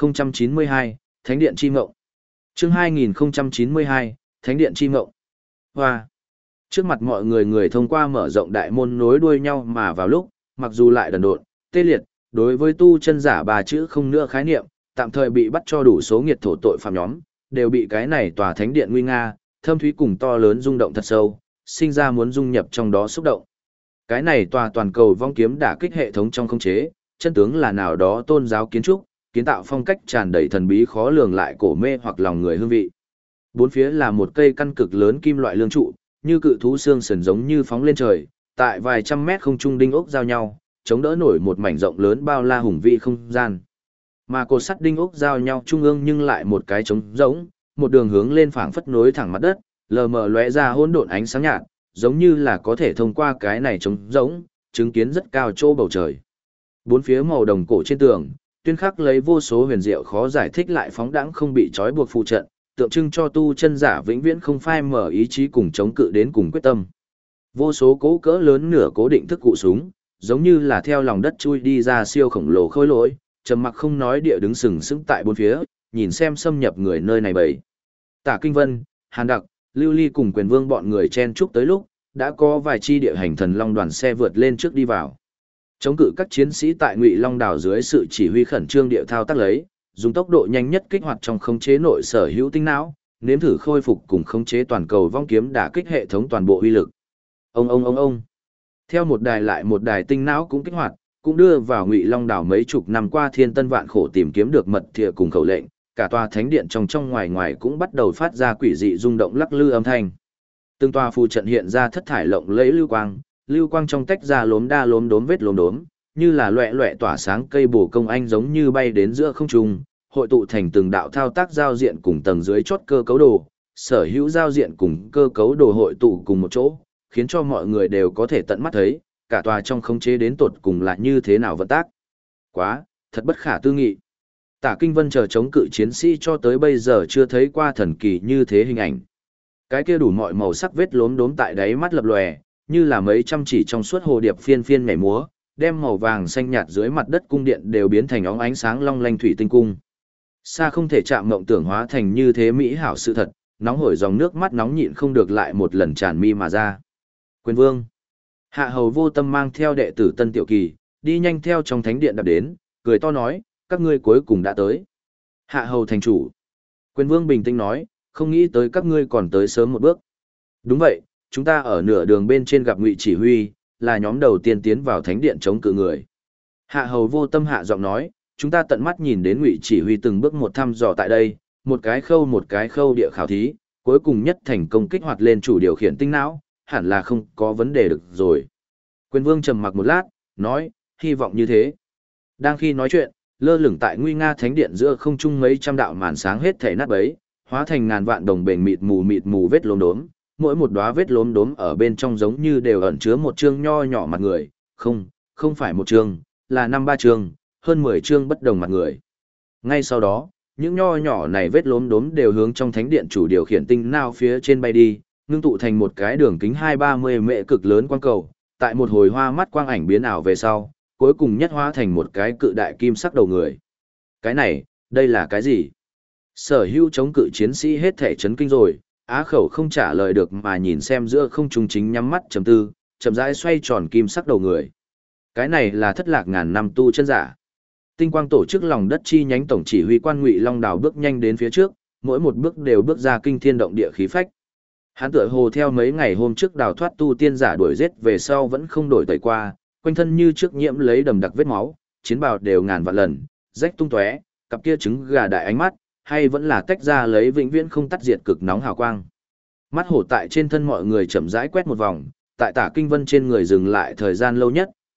2092, Thánh điện chi ngộng. Chương 2092, Thánh điện chi ngộng. Hoa. Trước mặt mọi người người thông qua mở rộng đại môn nối đuôi nhau mà vào lúc, mặc dù lại đần độn, tê liệt, đối với tu chân giả bà chữ không nữa khái niệm, tạm thời bị bắt cho đủ số nghiệt thổ tội phạm nhóm, đều bị cái này tòa thánh điện nguy nga, thâm thúy cùng to lớn rung động thật sâu, sinh ra muốn dung nhập trong đó xúc động. Cái này tòa toàn cầu vong kiếm đả kích hệ thống trong không chế, chân tướng là nào đó tôn giáo kiến trúc, kiến tạo phong cách tràn đầy thần bí khó lường lại cổ mê hoặc lòng người hương vị. Bốn phía là một cây căn cực lớn kim loại lương trụ, như cự thú xương sườn giống như phóng lên trời, tại vài trăm mét không trung đinh ốc giao nhau, chống đỡ nổi một mảnh rộng lớn bao la hùng vĩ không gian. Mà cột sắt đinh ốc giao nhau trung ương nhưng lại một cái trống rỗng, một đường hướng lên phảng phất nối thẳng mặt đất, lờ mờ lóe ra hỗn độn ánh sáng nhạt, giống như là có thể thông qua cái này trống rỗng, chứng kiến rất cao chỗ bầu trời. Bốn phía màu đồng cổ trên tường, tuyên khắc lấy vô số huyền diệu khó giải thích lại phóng đãng không bị trói buộc phụ trận, tượng trưng cho tu chân giả vĩnh viễn không phai mở ý chí cùng chống cự đến cùng quyết tâm. Vô số cố cỡ lớn nửa cố định thức cụ súng, giống như là theo lòng đất chui đi ra siêu khổng lồ khôi lỗi, trầm mặc không nói địa đứng sừng sững tại bốn phía, nhìn xem xâm nhập người nơi này bầy. Tả Kinh Vân, Hàn Đặc, Lưu Ly cùng Quyền Vương bọn người chen chúc tới lúc, đã có vài chi địa hành thần long đoàn xe vượt lên trước đi vào. Chống cự các chiến sĩ tại Ngụy Long Đảo dưới sự chỉ huy khẩn trương địa thao tác lấy, dùng tốc độ nhanh nhất kích hoạt trong khống chế nội sở hữu tinh não, nếm thử khôi phục cùng khống chế toàn cầu vong kiếm đả kích hệ thống toàn bộ uy lực. Ông. Theo một đài lại một đài tinh não cũng kích hoạt, cũng đưa vào Ngụy Long Đảo mấy chục năm qua thiên tân vạn khổ tìm kiếm được mật thìa cùng khẩu lệnh, cả tòa thánh điện trong ngoài ngoài cũng bắt đầu phát ra quỷ dị rung động lắc lư âm thanh. Từng tòa phù trận hiện ra thất thải lộng lẫy lưu quang trong tách ra lốm đa lốm đốm vết lốm đốm, như là loẹt loẹt tỏa sáng cây bổ công anh giống như bay đến giữa không trung, hội tụ thành từng đạo thao tác giao diện cùng tầng dưới chốt cơ cấu đồ, sở hữu giao diện cùng cơ cấu đồ hội tụ cùng một chỗ, khiến cho mọi người đều có thể tận mắt thấy, cả tòa trong khống chế đến tột cùng là như thế nào vận tác. Quá, thật bất khả tư nghị. Tả Kinh Vân chờ chống cự chiến sĩ cho tới bây giờ chưa thấy qua thần kỳ như thế hình ảnh. Cái kia đủ mọi màu sắc vết lốm đốm tại đáy mắt lập lòe, như là mấy trăm chỉ trong suốt hồ điệp phiên phiên nhảy múa, đem màu vàng xanh nhạt dưới mặt đất cung điện đều biến thành óng ánh sáng long lanh thủy tinh cung. Xa không thể chạm mộng tưởng hóa thành như thế mỹ hảo sự thật, nóng hổi dòng nước mắt nóng nhịn không được lại một lần tràn mi mà ra. Quyền Vương. Hạ Hầu Vô Tâm mang theo đệ tử Tân Tiểu Kỳ, đi nhanh theo trong thánh điện đạp đến, cười to nói, các ngươi cuối cùng đã tới. Hạ Hầu thành chủ. Quyền Vương bình tĩnh nói, không nghĩ tới các ngươi còn tới sớm một bước. Đúng vậy, chúng ta ở nửa đường bên trên gặp Ngụy chỉ huy, là nhóm đầu tiên tiến vào thánh điện chống cự người. Hạ Hầu Vô Tâm hạ giọng nói, chúng ta tận mắt nhìn đến Ngụy chỉ huy từng bước một thăm dò tại đây, một cái khâu địa khảo thí, cuối cùng nhất thành công kích hoạt lên chủ điều khiển tinh não, hẳn là không có vấn đề được rồi. Quyền Vương trầm mặc một lát, nói, hy vọng như thế. Đang khi nói chuyện, lơ lửng tại nguy nga thánh điện giữa không trung mấy trăm đạo màn sáng hết thảy nát bấy, hóa thành ngàn vạn đồng bền mịt mù vết lốm đốm, mỗi một đóa vết lốm đốm ở bên trong giống như đều ẩn chứa một chương nho nhỏ mặt người, không phải một chương, là 5-3 chương, hơn 10 chương bất đồng mặt người. Ngay sau đó, những nho nhỏ này vết lốm đốm đều hướng trong thánh điện chủ điều khiển tinh não phía trên bay đi, ngưng tụ thành một cái đường kính 2-30 mệ cực lớn quang cầu, tại một hồi hoa mắt quang ảnh biến ảo về sau, cuối cùng nhất hóa thành một cái cự đại kim sắc đầu người. Cái này, đây là cái gì? Sở hữu chống cự chiến sĩ hết thể chấn kinh rồi, á khẩu không trả lời được mà nhìn xem giữa không trung chính nhắm mắt trầm tư, chậm rãi xoay tròn kim sắc đầu người. Cái này là thất lạc ngàn năm tu chân giả. Tinh quang tổ chức lòng đất chi nhánh tổng chỉ huy quan Ngụy Long Đào bước nhanh đến phía trước, mỗi một bước đều bước ra kinh thiên động địa khí phách. Hắn tựa hồ theo mấy ngày hôm trước đào thoát tu tiên giả đuổi giết về sau vẫn không đổi tẩy qua, quanh thân như trước nhiễm lấy đầm đặc vết máu, chiến bào đều ngàn vạn lần, rách tung tóe, cặp kia trứng gà đại ánh mắt, hay vẫn là tách ra lấy vĩnh viễn không tắt diệt cực nóng hào quang. Mắt hổ tại trên thân mọi người chậm rãi quét một vòng, tại Tả Kinh Vân trên người dừng lại thời gian lâu nhất,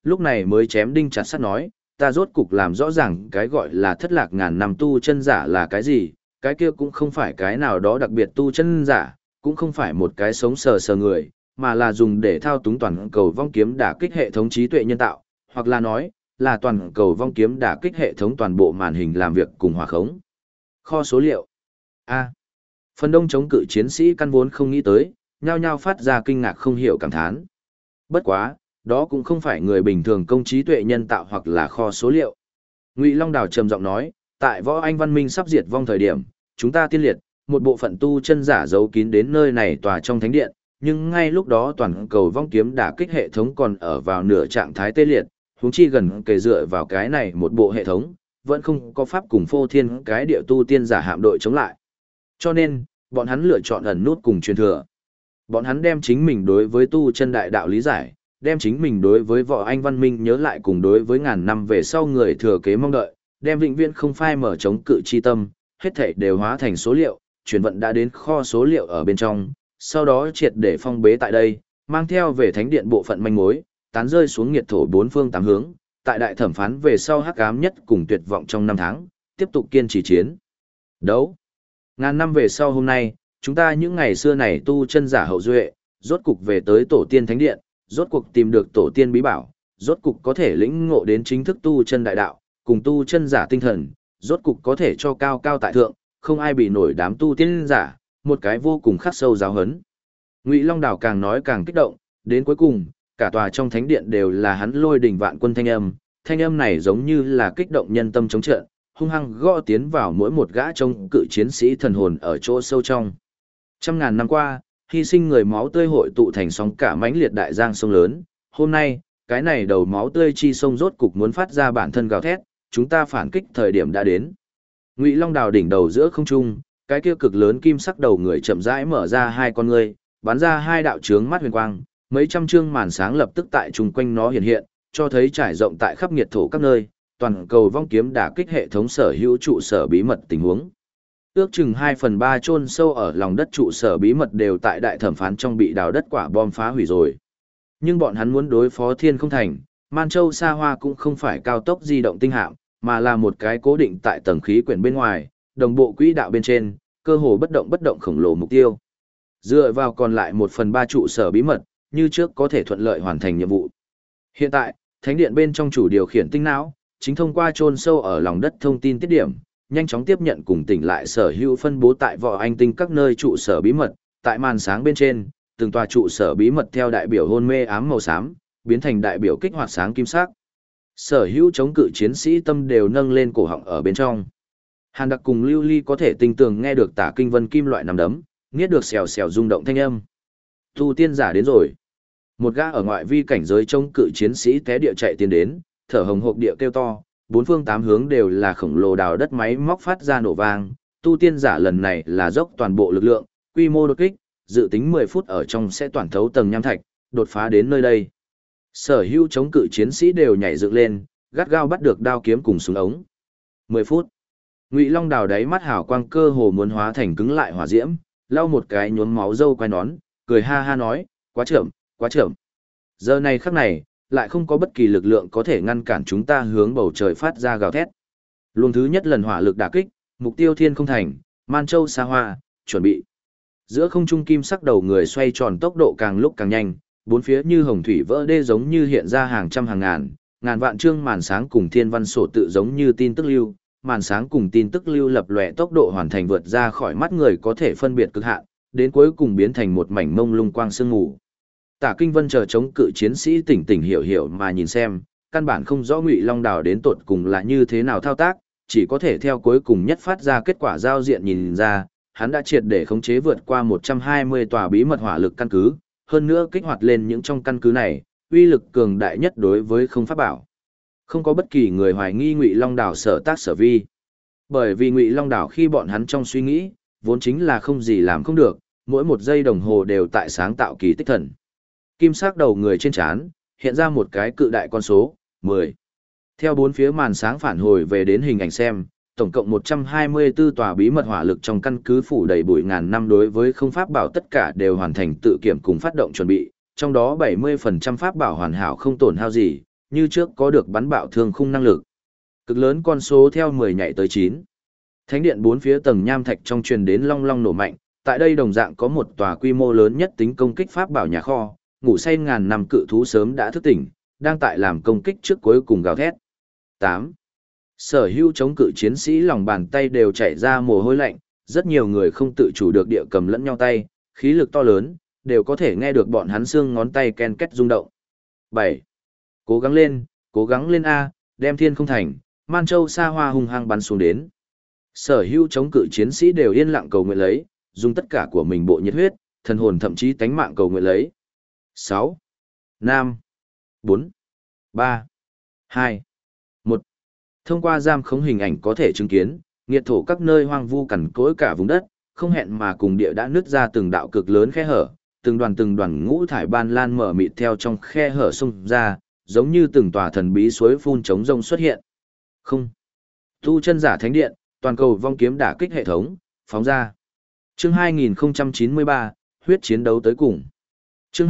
lúc này mới chém đinh chặt sắt nói, ta rốt cục làm rõ ràng cái gọi là thất lạc ngàn năm tu chân giả là cái gì, cái kia cũng không phải cái nào đó đặc biệt tu chân giả, cũng không phải một cái sống sờ sờ người, mà là dùng để thao túng toàn cầu vong kiếm đả kích hệ thống trí tuệ nhân tạo, hoặc là nói, là toàn cầu vong kiếm đả kích hệ thống toàn bộ màn hình làm việc cùng hòa khống. Kho số liệu. A. Phần đông chống cự chiến sĩ căn vốn không nghĩ tới, nhao nhao phát ra kinh ngạc không hiểu cảm thán. Bất quá, đó cũng không phải người bình thường công trí tuệ nhân tạo hoặc là kho số liệu. Ngụy Long Đào trầm giọng nói, tại võ anh văn minh sắp diệt vong thời điểm, chúng ta tiên liệt, một bộ phận tu chân giả giấu kín đến nơi này tòa trong thánh điện, nhưng ngay lúc đó toàn cầu vong kiếm đả kích hệ thống còn ở vào nửa trạng thái tê liệt, huống chi gần kề dựa vào cái này một bộ hệ thống, vẫn không có pháp cùng phô thiên cái địa tu tiên giả hạm đội chống lại. Cho nên, bọn hắn lựa chọn ẩn nút cùng truyền thừa. Bọn hắn đem chính mình đối với tu chân đại đạo lý giải, đem chính mình đối với võ anh văn minh nhớ lại cùng đối với ngàn năm về sau người thừa kế mong đợi, đem vĩnh viễn không phai mở chống cự chi tâm, hết thảy đều hóa thành số liệu, chuyển vận đã đến kho số liệu ở bên trong, sau đó triệt để phong bế tại đây, mang theo về thánh điện bộ phận manh mối, tán rơi xuống nghiệt thổ bốn phương tám hướng, tại đại thẩm phán về sau hắc ám nhất cùng tuyệt vọng trong năm tháng, tiếp tục kiên trì chiến. Đấu. Ngàn năm về sau hôm nay, chúng ta những ngày xưa này tu chân giả hậu duệ, rốt cục về tới tổ tiên thánh điện, rốt cuộc tìm được tổ tiên bí bảo, rốt cục có thể lĩnh ngộ đến chính thức tu chân đại đạo, cùng tu chân giả tinh thần, rốt cục có thể cho cao cao tại thượng, không ai bị nổi đám tu tiên giả, một cái vô cùng khắc sâu giáo hấn. Ngụy Long Đào càng nói càng kích động, đến cuối cùng, cả tòa trong thánh điện đều là hắn lôi đỉnh vạn quân thanh âm này giống như là kích động nhân tâm chống trận, hung hăng gõ tiến vào mỗi một gã trong cự chiến sĩ thần hồn ở chỗ sâu trong. Trăm ngàn năm qua, hy sinh người máu tươi hội tụ thành sóng cả mãnh liệt đại giang sông lớn, hôm nay, cái này đầu máu tươi chi sông rốt cục muốn phát ra bản thân gào thét, chúng ta phản kích thời điểm đã đến. Ngụy Long Đào đỉnh đầu giữa không trung, cái kia cực lớn kim sắc đầu người chậm rãi mở ra hai con ngươi, bắn ra hai đạo chướng mắt huyền quang, mấy trăm chương màn sáng lập tức tại chung quanh nó hiện hiện, cho thấy trải rộng tại khắp nghiệt thổ các nơi, toàn cầu vong kiếm đả kích hệ thống sở hữu trụ sở bí mật tình huống. Ước chừng 2/3 chôn sâu ở lòng đất trụ sở bí mật đều tại đại thẩm phán trong bị đào đất quả bom phá hủy rồi. Nhưng bọn hắn muốn đối phó Thiên Không Thành, Man Châu Sa Hoa cũng không phải cao tốc di động tinh hạm, mà là một cái cố định tại tầng khí quyển bên ngoài, đồng bộ quỹ đạo bên trên, cơ hồ bất động khổng lồ mục tiêu. Dựa vào còn lại 1/3 trụ sở bí mật, như trước có thể thuận lợi hoàn thành nhiệm vụ. Hiện tại, thánh điện bên trong chủ điều khiển tinh não, chính thông qua chôn sâu ở lòng đất thông tin tiết điểm, nhanh chóng tiếp nhận cùng tỉnh lại sở hữu phân bố tại võ anh tinh các nơi trụ sở bí mật, tại màn sáng bên trên, từng tòa trụ sở bí mật theo đại biểu hôn mê ám màu xám, biến thành đại biểu kích hoạt sáng kim sắc. Sở hữu chống cự chiến sĩ tâm đều nâng lên cổ họng ở bên trong. Hàn Đặc cùng Lưu Ly có thể tinh tường nghe được Tả Kinh Vân kim loại nằm đấm, nghiết được xèo xèo rung động thanh âm. Tu tiên giả đến rồi. Một gã ở ngoại vi cảnh giới chống cự chiến sĩ té địa chạy tiến đến, thở hồng hộc địa kêu to, bốn phương tám hướng đều là khổng lồ đào đất máy móc phát ra nổ vang, tu tiên giả lần này là dốc toàn bộ lực lượng, quy mô đột kích, dự tính 10 phút ở trong sẽ toàn thấu tầng nham thạch, đột phá đến nơi đây. Sở hữu chống cự chiến sĩ đều nhảy dựng lên, gắt gao bắt được đao kiếm cùng súng ống. 10 phút. Ngụy Long Đào đáy mắt hào quang cơ hồ muốn hóa thành cứng lại hỏa diễm, lau một cái nhuốm máu râu quai nón, cười ha ha nói, quá chậm, quá chậm. Giờ này khắc này, lại không có bất kỳ lực lượng có thể ngăn cản chúng ta hướng bầu trời phát ra gào thét. Luồng thứ nhất lần hỏa lực đả kích, mục tiêu Thiên Không Thành, Man Châu Sa Hoa, chuẩn bị. Giữa không trung kim sắc đầu người xoay tròn tốc độ càng lúc càng nhanh, bốn phía như hồng thủy vỡ đê giống như hiện ra hàng trăm hàng ngàn, ngàn vạn chương màn sáng cùng thiên văn sổ tự giống như tin tức lưu, màn sáng cùng tin tức lưu lập lòe tốc độ hoàn thành vượt ra khỏi mắt người có thể phân biệt cực hạn, đến cuối cùng biến thành một mảnh mông lung quang sương mù. Tả Kinh Vân chờ chống cự chiến sĩ tỉnh hiểu mà nhìn xem, căn bản không rõ Ngụy Long Đào đến tột cùng là như thế nào thao tác, chỉ có thể theo cuối cùng nhất phát ra kết quả giao diện nhìn ra, hắn đã triệt để khống chế vượt qua 120 tòa bí mật hỏa lực căn cứ, hơn nữa kích hoạt lên những trong căn cứ này, uy lực cường đại nhất đối với không pháp bảo. Không có bất kỳ người hoài nghi Ngụy Long Đào sở tác sở vi. Bởi vì Ngụy Long Đào khi bọn hắn trong suy nghĩ, vốn chính là không gì làm không được, mỗi một giây đồng hồ đều tại sáng tạo kỳ tích thần. Kim sắc đầu người trên trán hiện ra một cái cự đại con số 10. Theo bốn phía màn sáng phản hồi về đến hình ảnh xem, tổng cộng 124 tòa bí mật hỏa lực trong căn cứ phủ đầy bụi ngàn năm đối với không pháp bảo tất cả đều hoàn thành tự kiểm cùng phát động chuẩn bị, trong đó 70% pháp bảo hoàn hảo không tổn hao gì, như trước có được bắn bạo thương khung năng lực. Cực lớn con số theo 10 nhảy tới 9. Thánh điện bốn phía tầng nham thạch trong truyền đến long long nổ mạnh, tại đây đồng dạng có một tòa quy mô lớn nhất tính công kích pháp bảo nhà kho, ngủ say ngàn năm cự thú sớm đã thức tỉnh, đang tại làm công kích trước cuối cùng gào thét. 8. Sở hữu chống cự chiến sĩ lòng bàn tay đều chảy ra mồ hôi lạnh, rất nhiều người không tự chủ được địa cầm lẫn nhau tay, khí lực to lớn, đều có thể nghe được bọn hắn xương ngón tay ken két rung động. 7. Cố gắng lên A, đem thiên không thành, Man Châu Sa Hoa hung hăng bắn xuống đến. Sở hữu chống cự chiến sĩ đều yên lặng cầu nguyện lấy, dùng tất cả của mình bộ nhiệt huyết, thần hồn thậm chí tánh mạng cầu nguyện lấy. 6. 5. 4. 3. 2. 1. Thông qua giam khống hình ảnh có thể chứng kiến, nghiệt thổ các nơi hoang vu cằn cỗi cả vùng đất, không hẹn mà cùng địa đã nứt ra từng đạo cực lớn khe hở, từng đoàn ngũ thải ban lan mở mịt theo trong khe hở xung ra, giống như từng tòa thần bí suối phun trống rông xuất hiện. Không. Tu chân giả thánh điện, toàn cầu vong kiếm đả kích hệ thống, phóng ra. Chương 2093, huyết chiến đấu tới cùng. Chương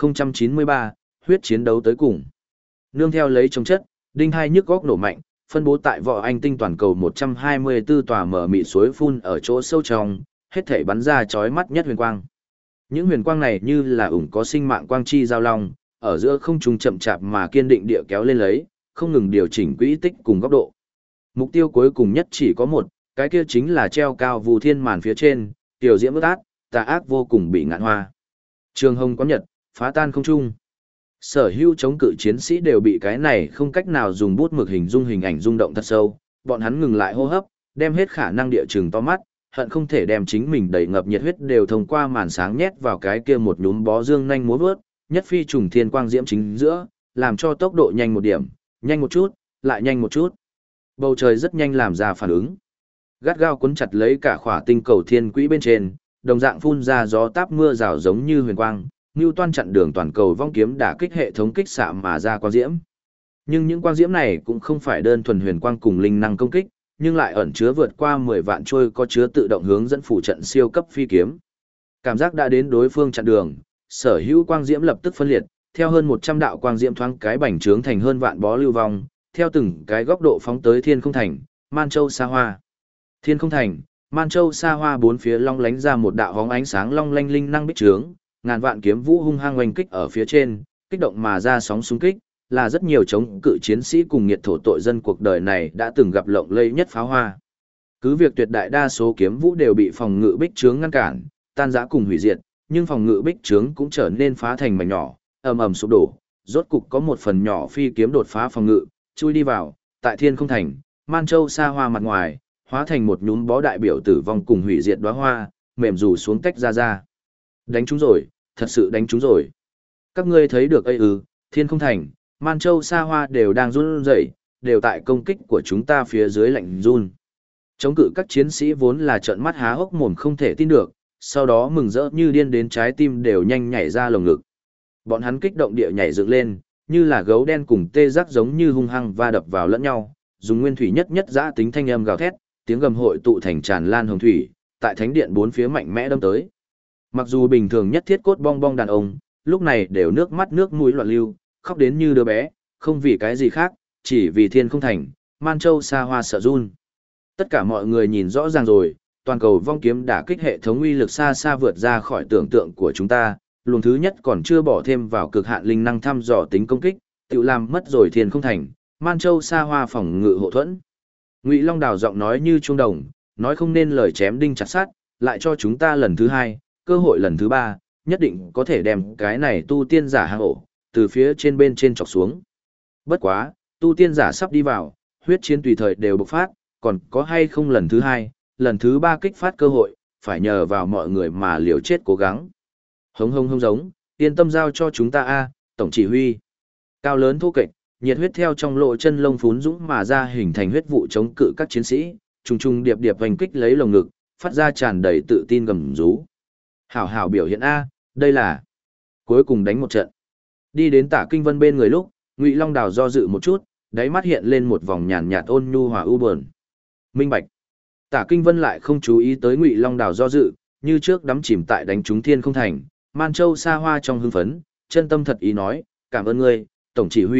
2093, huyết chiến đấu tới cùng. Nương theo lấy chống chất, đinh hai nhức góc nổ mạnh, phân bố tại võ anh tinh toàn cầu 124 tòa mở mịt suối phun ở chỗ sâu trong, hết thảy bắn ra chói mắt nhất huyền quang. Những huyền quang này như là ủng có sinh mạng quang chi giao long, ở giữa không trung chậm chạp mà kiên định địa kéo lên lấy, không ngừng điều chỉnh quỹ tích cùng góc độ. Mục tiêu cuối cùng nhất chỉ có một, cái kia chính là treo cao vù thiên màn phía trên, tiểu diễm ước ác, tà ác vô cùng bị ngạn hoa. Trường hồng có nhật, phá tan không trung. Sở hữu chống cự chiến sĩ đều bị cái này không cách nào dùng bút mực hình dung hình ảnh rung động thật sâu, bọn hắn ngừng lại hô hấp, đem hết khả năng địa chừng to mắt, hận không thể đem chính mình đầy ngập nhiệt huyết đều thông qua màn sáng nhét vào cái kia một nhúm bó dương nhanh múa vớt, nhất phi trùng thiên quang diễm chính giữa, làm cho tốc độ nhanh một điểm, nhanh một chút, lại nhanh một chút. Bầu trời rất nhanh làm ra phản ứng. Gắt gao cuốn chặt lấy cả khỏa tinh cầu thiên quỹ bên trên, đồng dạng phun ra gió táp mưa rào giống như huyền quang, như toan chặn đường toàn cầu vong kiếm đả kích hệ thống kích xạ mà ra quang diễm. Nhưng những quang diễm này cũng không phải đơn thuần huyền quang cùng linh năng công kích, nhưng lại ẩn chứa vượt qua 10 vạn trôi có chứa tự động hướng dẫn phụ trận siêu cấp phi kiếm. Cảm giác đã đến đối phương chặn đường, sở hữu quang diễm lập tức phân liệt, theo hơn 100 đạo quang diễm thoáng cái bành trướng thành hơn vạn bó lưu vong, theo từng cái góc độ phóng tới Thiên Không Thành, Man Châu Sa Hoa. Thiên Không Thành, Man Châu Sa Hoa bốn phía long lánh ra một đạo hóng ánh sáng long lanh linh năng bích trướng, ngàn vạn kiếm vũ hung hăng oanh kích ở phía trên, kích động mà ra sóng xung kích, là rất nhiều chống cự chiến sĩ cùng nghiệt thổ tội dân cuộc đời này đã từng gặp lộng lẫy nhất pháo hoa. Cứ việc tuyệt đại đa số kiếm vũ đều bị phòng ngự bích trướng ngăn cản, tan rã cùng hủy diệt, nhưng phòng ngự bích trướng cũng trở nên phá thành mảnh nhỏ, ầm ầm sụp đổ, rốt cục có một phần nhỏ phi kiếm đột phá phòng ngự, chui đi vào, tại Thiên Không Thành, Man Châu Sa Hoa mặt ngoài, hóa thành một nhúm bó đại biểu tử vong cùng hủy diệt đóa hoa, mềm rủ xuống tách ra. Đánh chúng rồi, thật sự đánh chúng rồi. Các ngươi thấy được ấy ư, Thiên Không Thành, Man Châu Sa Hoa đều đang run rẩy, đều tại công kích của chúng ta phía dưới lạnh run. Chống cự các chiến sĩ vốn là trợn mắt há hốc mồm không thể tin được, sau đó mừng rỡ như điên đến trái tim đều nhanh nhảy ra lồng ngực. Bọn hắn kích động địa nhảy dựng lên, như là gấu đen cùng tê giác giống như hung hăng va đập vào lẫn nhau, dùng nguyên thủy nhất dã tính thanh âm gào thét, tiếng gầm hội tụ thành tràn lan hồng thủy, tại thánh điện bốn phía mạnh mẽ đâm tới. Mặc dù bình thường nhất thiết cốt bong bong đàn ông, lúc này đều nước mắt nước mũi loạn lưu, khóc đến như đứa bé, không vì cái gì khác, chỉ vì Thiên Không Thành, Man Châu Sa Hoa sợ run. Tất cả mọi người nhìn rõ ràng rồi, toàn cầu vong kiếm đả kích hệ thống uy lực xa xa vượt ra khỏi tưởng tượng của chúng ta, luồng thứ nhất còn chưa bỏ thêm vào cực hạn linh năng thăm dò tính công kích, tự làm mất rồi Thiên Không Thành, Man Châu Sa Hoa phòng ngự hộ thuẫn. Ngụy Long Đào giọng nói như trung đồng, nói không nên lời chém đinh chặt sắt, lại cho chúng ta lần thứ hai, cơ hội lần thứ ba, nhất định có thể đem cái này tu tiên giả hang ổ, từ phía trên bên trên chọc xuống. Bất quá, tu tiên giả sắp đi vào, huyết chiến tùy thời đều bộc phát, còn có hay không lần thứ hai, lần thứ ba kích phát cơ hội, phải nhờ vào mọi người mà liều chết cố gắng. Hống hống hống giống, yên tâm giao cho chúng ta a, tổng chỉ huy. Cao lớn thô kệch, nhiệt huyết theo trong lộ chân lông phún dũng mà ra hình thành huyết vụ chống cự các chiến sĩ, trùng trùng điệp điệp hoành kích lấy lồng ngực, phát ra tràn đầy tự tin gầm rú. Hảo hảo biểu hiện a, đây là cuối cùng đánh một trận. Đi đến Tả Kinh Vân bên người lúc, Ngụy Long Đào do dự một chút, đáy mắt hiện lên một vòng nhàn nhạt ôn nhu hòa u buồn. Minh bạch. Tả Kinh Vân lại không chú ý tới Ngụy Long Đào do dự, như trước đắm chìm tại đánh trúng Thiên Không Thành, Man Châu Sa Hoa trong hưng phấn, chân tâm thật ý nói, cảm ơn ngươi, tổng chỉ huy,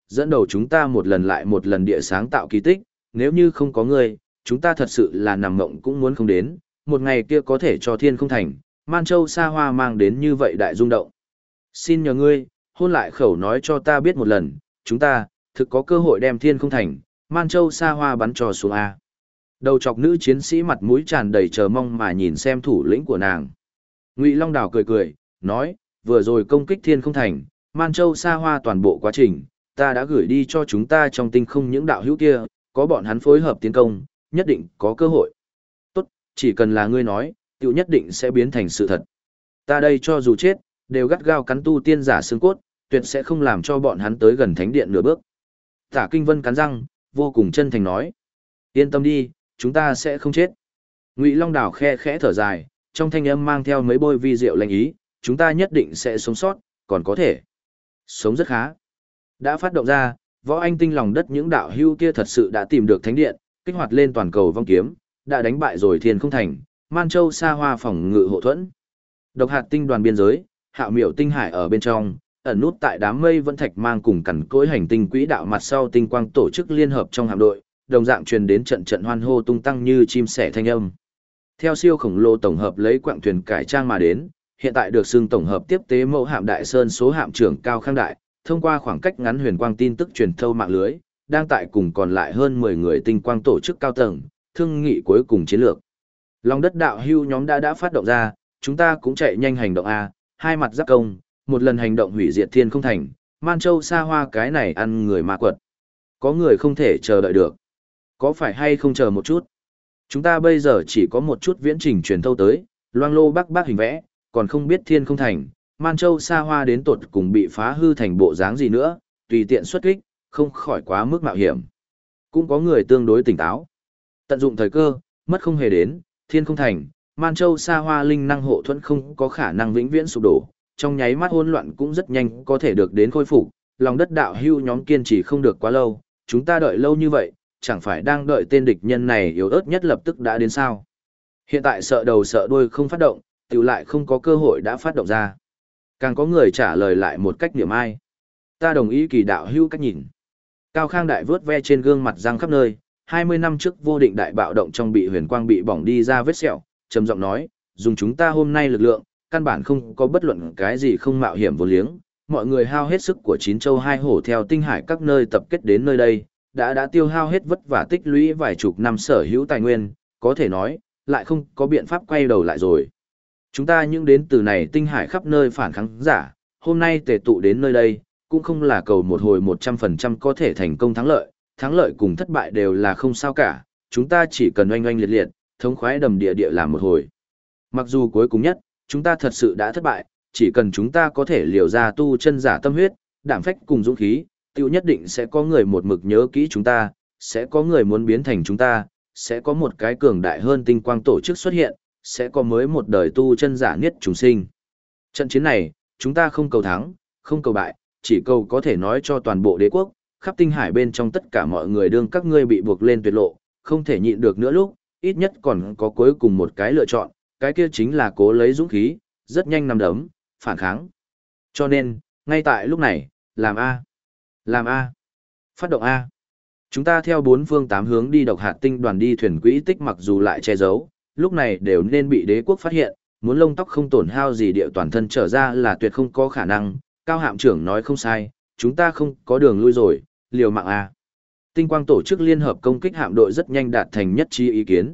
dẫn đầu chúng ta một lần lại một lần địa sáng tạo kỳ tích, nếu như không có ngươi, chúng ta thật sự là nằm mộng cũng muốn không đến, một ngày kia có thể cho thiên không thành, Man Châu xa hoa mang đến như vậy đại rung động. Xin nhờ ngươi, hôn lại khẩu nói cho ta biết một lần, chúng ta, thực có cơ hội đem thiên không thành, Man Châu xa hoa bắn trò xuống A. Đầu chọc nữ chiến sĩ mặt mũi tràn đầy chờ mong mà nhìn xem thủ lĩnh của nàng. Ngụy Long Đào cười cười, nói, vừa rồi công kích thiên không thành, Man Châu xa hoa toàn bộ quá trình, ta đã gửi đi cho chúng ta trong tinh không những đạo hữu kia, có bọn hắn phối hợp tiến công, nhất định có cơ hội. Tốt, chỉ cần là ngươi nói, tiểu nhất định sẽ biến thành sự thật. Ta đây cho dù chết, đều gắt gao cắn tu tiên giả xương cốt, tuyệt sẽ không làm cho bọn hắn tới gần thánh điện nửa bước. Tả Kinh Vân cắn răng, vô cùng chân thành nói. Yên tâm đi, chúng ta sẽ không chết. Ngụy Long Đào khe khẽ thở dài, trong thanh âm mang theo mấy bôi vi diệu lệnh ý, chúng ta nhất định sẽ sống sót, còn có thể sống rất khá. Đã phát động ra, võ anh tinh lòng đất những đạo hưu kia thật sự đã tìm được thánh điện, kích hoạt lên toàn cầu vong kiếm, đã đánh bại rồi thiên không thành, Man Châu xa hoa phòng ngự hộ thuẫn. Độc hạt tinh đoàn biên giới, Hạo Miểu tinh hải ở bên trong, ẩn nút tại đám mây vân thạch mang cùng cằn cỗi hành tinh quỹ đạo mặt sau tinh quang tổ chức liên hợp trong hạm đội, đồng dạng truyền đến trận trận hoan hô tung tăng như chim sẻ thanh âm. Theo siêu khổng lồ tổng hợp lấy quặng thuyền cải trang mà đến, hiện tại được xưng tổng hợp tiếp tế mẫu hạm Đại Sơn số hạm trưởng Cao Khang Đại, thông qua khoảng cách ngắn huyền quang tin tức truyền thâu mạng lưới, đang tại cùng còn lại hơn 10 người tinh quang tổ chức cao tầng, thương nghị cuối cùng chiến lược. Lòng đất đạo hưu nhóm đã phát động ra, chúng ta cũng chạy nhanh hành động A, hai mặt giáp công, một lần hành động hủy diệt thiên không thành, Man Châu xa hoa cái này ăn người ma quật. Có người không thể chờ đợi được. Có phải hay không chờ một chút? Chúng ta bây giờ chỉ có một chút viễn trình truyền thâu tới, loang lô bắc bác hình vẽ, còn không biết thiên không thành, Man Châu xa hoa đến tột cùng bị phá hư thành bộ dáng gì nữa, tùy tiện xuất kích, không khỏi quá mức mạo hiểm. Cũng có người tương đối tỉnh táo. Tận dụng thời cơ, mất không hề đến, thiên không thành, Man Châu xa hoa linh năng hộ thuẫn không có khả năng vĩnh viễn sụp đổ, trong nháy mắt hỗn loạn cũng rất nhanh có thể được đến khôi phục, lòng đất đạo hưu nhóm kiên trì không được quá lâu, chúng ta đợi lâu như vậy, chẳng phải đang đợi tên địch nhân này yếu ớt nhất lập tức đã đến sao. Hiện tại sợ đầu sợ đuôi không phát động, tiểu lại không có cơ hội đã phát động ra. Càng có người trả lời lại một cách niệm ai. Ta đồng ý Kỳ đạo hưu cách nhìn. Cao Khang Đại vớt ve trên gương mặt răng khắp nơi, 20 năm trước vô định đại bạo động trong bị huyền quang bị bỏng đi ra vết sẹo, trầm giọng nói, dùng chúng ta hôm nay lực lượng, căn bản không có bất luận cái gì không mạo hiểm vô liếng, mọi người hao hết sức của chín châu hai hổ theo tinh hải các nơi tập kết đến nơi đây, đã tiêu hao hết vất vả tích lũy vài chục năm sở hữu tài nguyên, có thể nói, lại không có biện pháp quay đầu lại rồi. Chúng ta những đến từ này tinh hải khắp nơi phản kháng giả, hôm nay tề tụ đến nơi đây, cũng không là cầu một hồi 100% có thể thành công thắng lợi cùng thất bại đều là không sao cả, chúng ta chỉ cần oanh oanh liệt liệt, thống khoái đầm địa địa làm một hồi. Mặc dù cuối cùng nhất, chúng ta thật sự đã thất bại, chỉ cần chúng ta có thể liều ra tu chân giả tâm huyết, đảm phách cùng dũng khí, tiêu nhất định sẽ có người một mực nhớ kỹ chúng ta, sẽ có người muốn biến thành chúng ta, sẽ có một cái cường đại hơn tinh quang tổ chức xuất hiện, sẽ có mới một đời tu chân giả niết trùng sinh. Trận chiến này, chúng ta không cầu thắng, không cầu bại, chỉ cầu có thể nói cho toàn bộ đế quốc, khắp tinh hải bên trong tất cả mọi người đương các ngươi bị buộc lên tuyệt lộ, không thể nhịn được nữa lúc, ít nhất còn có cuối cùng một cái lựa chọn, cái kia chính là cố lấy dũng khí, rất nhanh nằm đấm, phản kháng. Cho nên, ngay tại lúc này, làm A. Làm A. Phát động A. Chúng ta theo bốn phương tám hướng đi độc hạt tinh đoàn đi thuyền quỹ tích mặc dù lại che giấu, lúc này đều nên bị đế quốc phát hiện, muốn lông tóc không tổn hao gì địa toàn thân trở ra là tuyệt không có khả năng, Cao hạm trưởng nói không sai, chúng ta không có đường lui rồi, liều mạng A. Tinh quang tổ chức liên hợp công kích hạm đội rất nhanh đạt thành nhất trí ý kiến.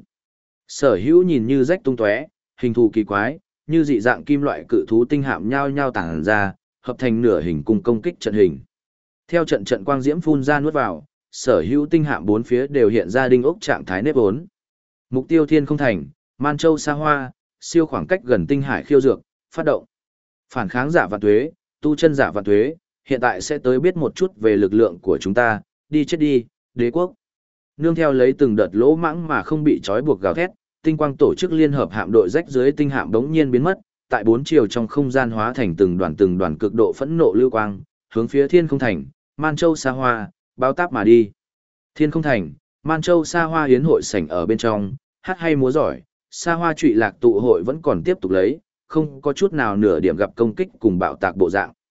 Sở hữu nhìn như rách tung tóe, hình thù kỳ quái, như dị dạng kim loại cự thú tinh hạm nhao nhao tản ra, hợp thành nửa hình cùng công kích trận hình. Theo trận quang diễm phun ra nuốt vào, sở hữu tinh hạm bốn phía đều hiện ra đinh ốc trạng thái nếp vốn. Mục tiêu thiên không thành, Man Châu xa hoa, siêu khoảng cách gần tinh hải khiêu dược, phát động. Phản kháng giả vạn tuế, tu chân giả vạn tuế, hiện tại sẽ tới biết một chút về lực lượng của chúng ta, đi chết đi, đế quốc. Nương theo lấy từng đợt lỗ mãng mà không bị trói buộc gào thét, tinh quang tổ chức liên hợp hạm đội rách dưới tinh hạm đống nhiên biến mất, tại bốn chiều trong không gian hóa thành từng đoàn cực độ phẫn nộ lưu quang, hướng phía thiên không thành, Man Châu xa hoa, bao táp mà đi. Thiên không thành, Man Châu xa hoa hiến hội sảnh ở bên trong, hát hay múa giỏi, xa hoa trụy lạc tụ hội vẫn còn tiếp tục lấy, không có chút nào nửa điểm gặp công kích cùng bạo tạc bộ dạng.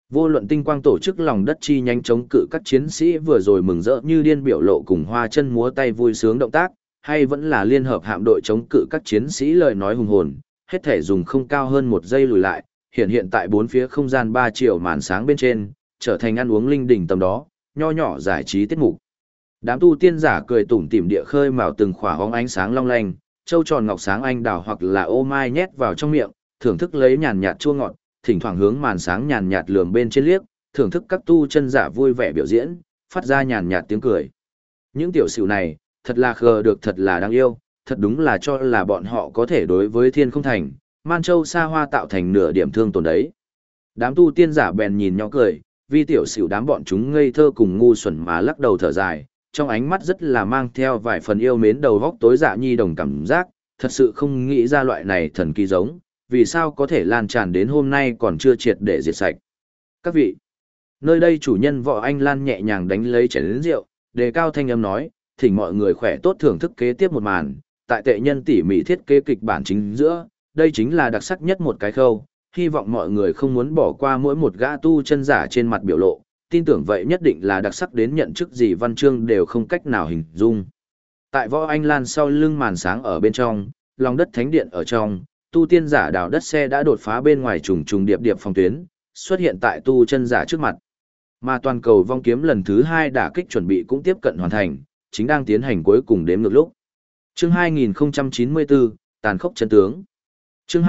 Vô luận tinh quang tổ chức lòng đất chi nhanh chống cự các chiến sĩ vừa rồi mừng rỡ như điên biểu lộ cùng hoa chân múa tay vui sướng động tác, hay vẫn là liên hợp hạm đội chống cự các chiến sĩ lời nói hùng hồn, hết thể dùng không cao hơn một giây lùi lại, hiện tại bốn phía không gian 3 triệu màn sáng bên trên, trở thành ăn uống linh đỉnh tầm đó, nho nhỏ giải trí tiết mục. Đám tu tiên giả cười tủm tỉm địa khơi mào từng khỏa hóng ánh sáng long lanh, châu tròn ngọc sáng anh đào hoặc là ô mai nhét vào trong miệng, thưởng thức lấy nhàn nhạt chua ngọt, thỉnh thoảng hướng màn sáng nhàn nhạt lườm bên trên liếc, thưởng thức các tu chân giả vui vẻ biểu diễn, phát ra nhàn nhạt tiếng cười. Những tiểu sửu này, thật là khờ được thật là đáng yêu, thật đúng là cho là bọn họ có thể đối với thiên không thành, Man Châu xa hoa tạo thành nửa điểm thương tổn đấy. Đám tu tiên giả bèn nhìn nhau cười, vì tiểu sửu đám bọn chúng ngây thơ cùng ngu xuẩn mà lắc đầu thở dài, trong ánh mắt rất là mang theo vài phần yêu mến đầu góc tối dạ nhi đồng cảm giác, thật sự không nghĩ ra loại này thần kỳ giống, vì sao có thể lan tràn đến hôm nay còn chưa triệt để diệt sạch. Các vị, nơi đây chủ nhân Võ Anh Lan nhẹ nhàng đánh lấy chén lớn rượu, đề cao thanh âm nói, thỉnh mọi người khỏe tốt thưởng thức kế tiếp một màn, tại tệ nhân tỉ mỉ thiết kế kịch bản chính giữa, đây chính là đặc sắc nhất một cái khâu, hy vọng mọi người không muốn bỏ qua mỗi một gã tu chân giả trên mặt biểu lộ, tin tưởng vậy nhất định là đặc sắc đến nhận chức gì văn chương đều không cách nào hình dung. Tại Võ Anh Lan sau lưng màn sáng ở bên trong, lòng đất thánh điện ở trong, tu tiên giả đào đất xe đã đột phá bên ngoài trùng trùng điệp điệp phòng tuyến, xuất hiện tại tu chân giả trước mặt. Mà toàn cầu vong kiếm lần thứ 2 đả kích chuẩn bị cũng tiếp cận hoàn thành, chính đang tiến hành cuối cùng đếm ngược lúc. Chương 2094, tàn khốc chân tướng. Chương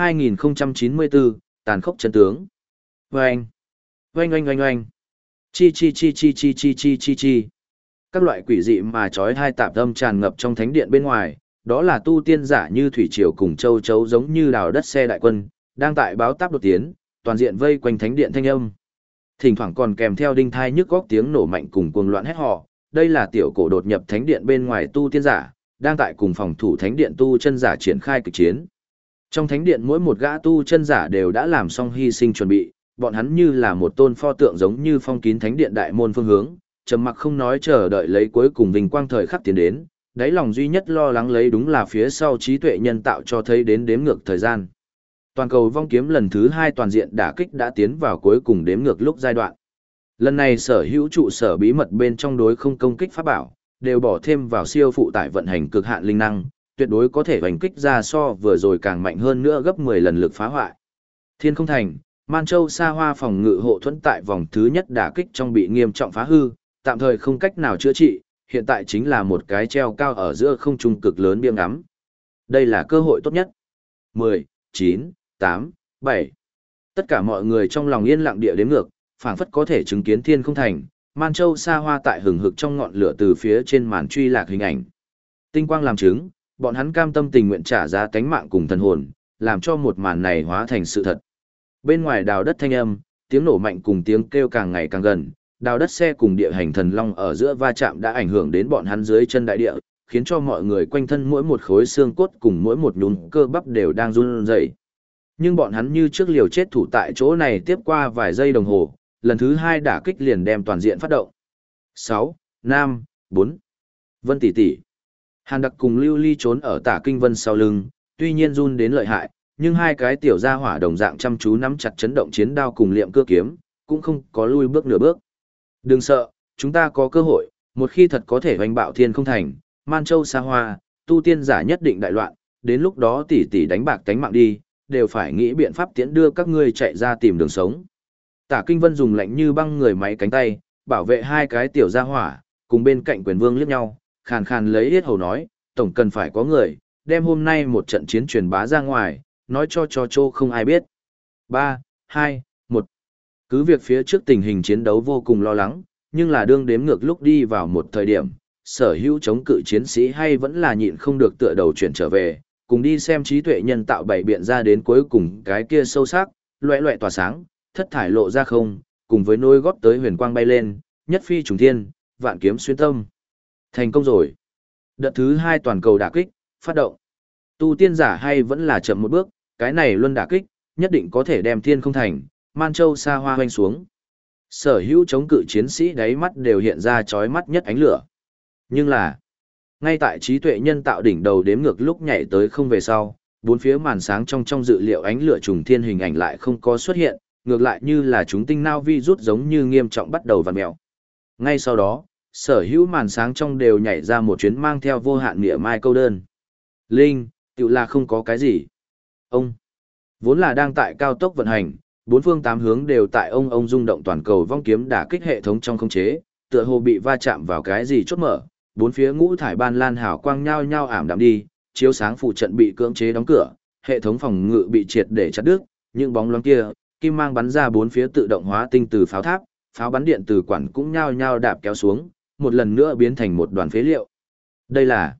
2094, tàn khốc chân tướng. Oanh, oanh oanh oanh oanh. Chi chi chi chi chi chi chi chi chi. Các loại quỷ dị mà chói hai tạp âm tràn ngập trong thánh điện bên ngoài, đó là tu tiên giả như thủy triều cùng châu chấu giống như đào đất xe đại quân, đang tại báo táp đột tiến, toàn diện vây quanh thánh điện thanh âm. Thỉnh thoảng còn kèm theo đinh thai nhức góc tiếng nổ mạnh cùng cuồng loạn hét hò, đây là tiểu cổ đột nhập thánh điện bên ngoài tu tiên giả, đang tại cùng phòng thủ thánh điện tu chân giả triển khai kịch chiến. Trong thánh điện mỗi một gã tu chân giả đều đã làm xong hy sinh chuẩn bị, bọn hắn như là một tôn pho tượng giống như phong kín thánh điện đại môn phương hướng, trầm mặc không nói chờ đợi lấy cuối cùng vinh quang thời khắc tiến đến, đáy lòng duy nhất lo lắng lấy đúng là phía sau trí tuệ nhân tạo cho thấy đến đếm ngược thời gian. Toàn cầu vong kiếm lần thứ 2 toàn diện đả kích đã tiến vào cuối cùng đếm ngược lúc giai đoạn. Lần này sở hữu trụ sở bí mật bên trong đối không công kích pháp bảo, đều bỏ thêm vào siêu phụ tải vận hành cực hạn linh năng, tuyệt đối có thể hành kích ra so vừa rồi càng mạnh hơn nữa gấp 10 lần lực phá hoại. Thiên không thành, Man Châu xa hoa phòng ngự hộ thuẫn tại vòng thứ nhất đả kích trong bị nghiêm trọng phá hư, tạm thời không cách nào chữa trị, hiện tại chính là một cái treo cao ở giữa không trung cực lớn biếng ngắm. Đây là cơ hội tốt nhất. 10, 9, 8, 7. Tất cả mọi người trong lòng yên lặng địa đếm ngược, phảng phất có thể chứng kiến thiên không thành, Man Châu xa hoa tại hừng hực trong ngọn lửa từ phía trên màn truy lạc hình ảnh. Tinh quang làm chứng, bọn hắn cam tâm tình nguyện trả giá tánh mạng cùng thần hồn, làm cho một màn này hóa thành sự thật. Bên ngoài đào đất thanh âm, tiếng nổ mạnh cùng tiếng kêu càng ngày càng gần, đào đất xe cùng địa hành thần long ở giữa va chạm đã ảnh hưởng đến bọn hắn dưới chân đại địa, khiến cho mọi người quanh thân mỗi một khối xương cốt cùng mỗi một nhún cơ bắp đều đang run rẩy. Nhưng bọn hắn như trước liều chết thủ tại chỗ này tiếp qua vài giây đồng hồ, lần thứ 2 đả kích liền đem toàn diện phát động. 6, 5, 4. Vân tỷ tỷ. Hàn Đặc cùng Lưu Ly trốn ở Tả Kinh Vân sau lưng, tuy nhiên run đến lợi hại, nhưng hai cái tiểu gia hỏa đồng dạng chăm chú nắm chặt chấn động chiến đao cùng liệm cưa kiếm, cũng không có lui bước nửa bước. Đừng sợ, chúng ta có cơ hội, một khi thật có thể hoành bạo thiên không thành, Man Châu xa hoa, tu tiên giả nhất định đại loạn, đến lúc đó tỷ tỷ đánh bạc tánh mạng đi, đều phải nghĩ biện pháp tiễn đưa các ngươi chạy ra tìm đường sống. Tả Kinh Vân dùng lạnh như băng người máy cánh tay, bảo vệ hai cái tiểu gia hỏa, cùng bên cạnh quyền vương liếc nhau, khàn khàn lấy yết hầu nói, tổng cần phải có người, đem hôm nay một trận chiến truyền bá ra ngoài, nói cho chô không ai biết. 3, 2, 1. Cứ việc phía trước tình hình chiến đấu vô cùng lo lắng, nhưng là đương đếm ngược lúc đi vào một thời điểm, sở hữu chống cự chiến sĩ hay vẫn là nhịn không được tựa đầu chuyển trở về, cùng đi xem trí tuệ nhân tạo bảy biện ra đến cuối cùng cái kia sâu sắc, loẹ loẹ tỏa sáng, thất thải lộ ra không, cùng với nôi góp tới huyền quang bay lên, nhất phi trùng thiên, vạn kiếm xuyên tâm. Thành công rồi. Đợt thứ 2 toàn cầu đả kích, phát động. Tu tiên giả hay vẫn là chậm một bước, cái này luân đả kích, nhất định có thể đem thiên không thành, Man Châu xa hoa hoanh xuống. Sở hữu chống cự chiến sĩ đáy mắt đều hiện ra chói mắt nhất ánh lửa. Nhưng là, ngay tại trí tuệ nhân tạo đỉnh đầu đếm ngược lúc nhảy tới không về sau, bốn phía màn sáng trong dự liệu ánh lửa trùng thiên hình ảnh lại không có xuất hiện, ngược lại như là chúng tinh nao vi rút giống như nghiêm trọng bắt đầu vặn mèo. Ngay sau đó, sở hữu màn sáng trong đều nhảy ra một chuyến mang theo vô hạn nghĩa mai câu đơn. Linh, tự là không có cái gì. Ông, vốn là đang tại cao tốc vận hành, bốn phương tám hướng đều tại ông rung động toàn cầu vong kiếm đả kích hệ thống trong khống chế, tựa hồ bị va chạm vào cái gì chốt mở, bốn phía ngũ thải ban lan hào quang nhao nhao ảm đạm đi, chiếu sáng phụ trận bị cưỡng chế đóng cửa, hệ thống phòng ngự bị triệt để chặt đứt, những bóng loáng kia, kim mang bắn ra bốn phía tự động hóa tinh từ pháo tháp, pháo bắn điện từ quản cũng nhao nhao đạp kéo xuống, một lần nữa biến thành một đoàn phế liệu. Đây là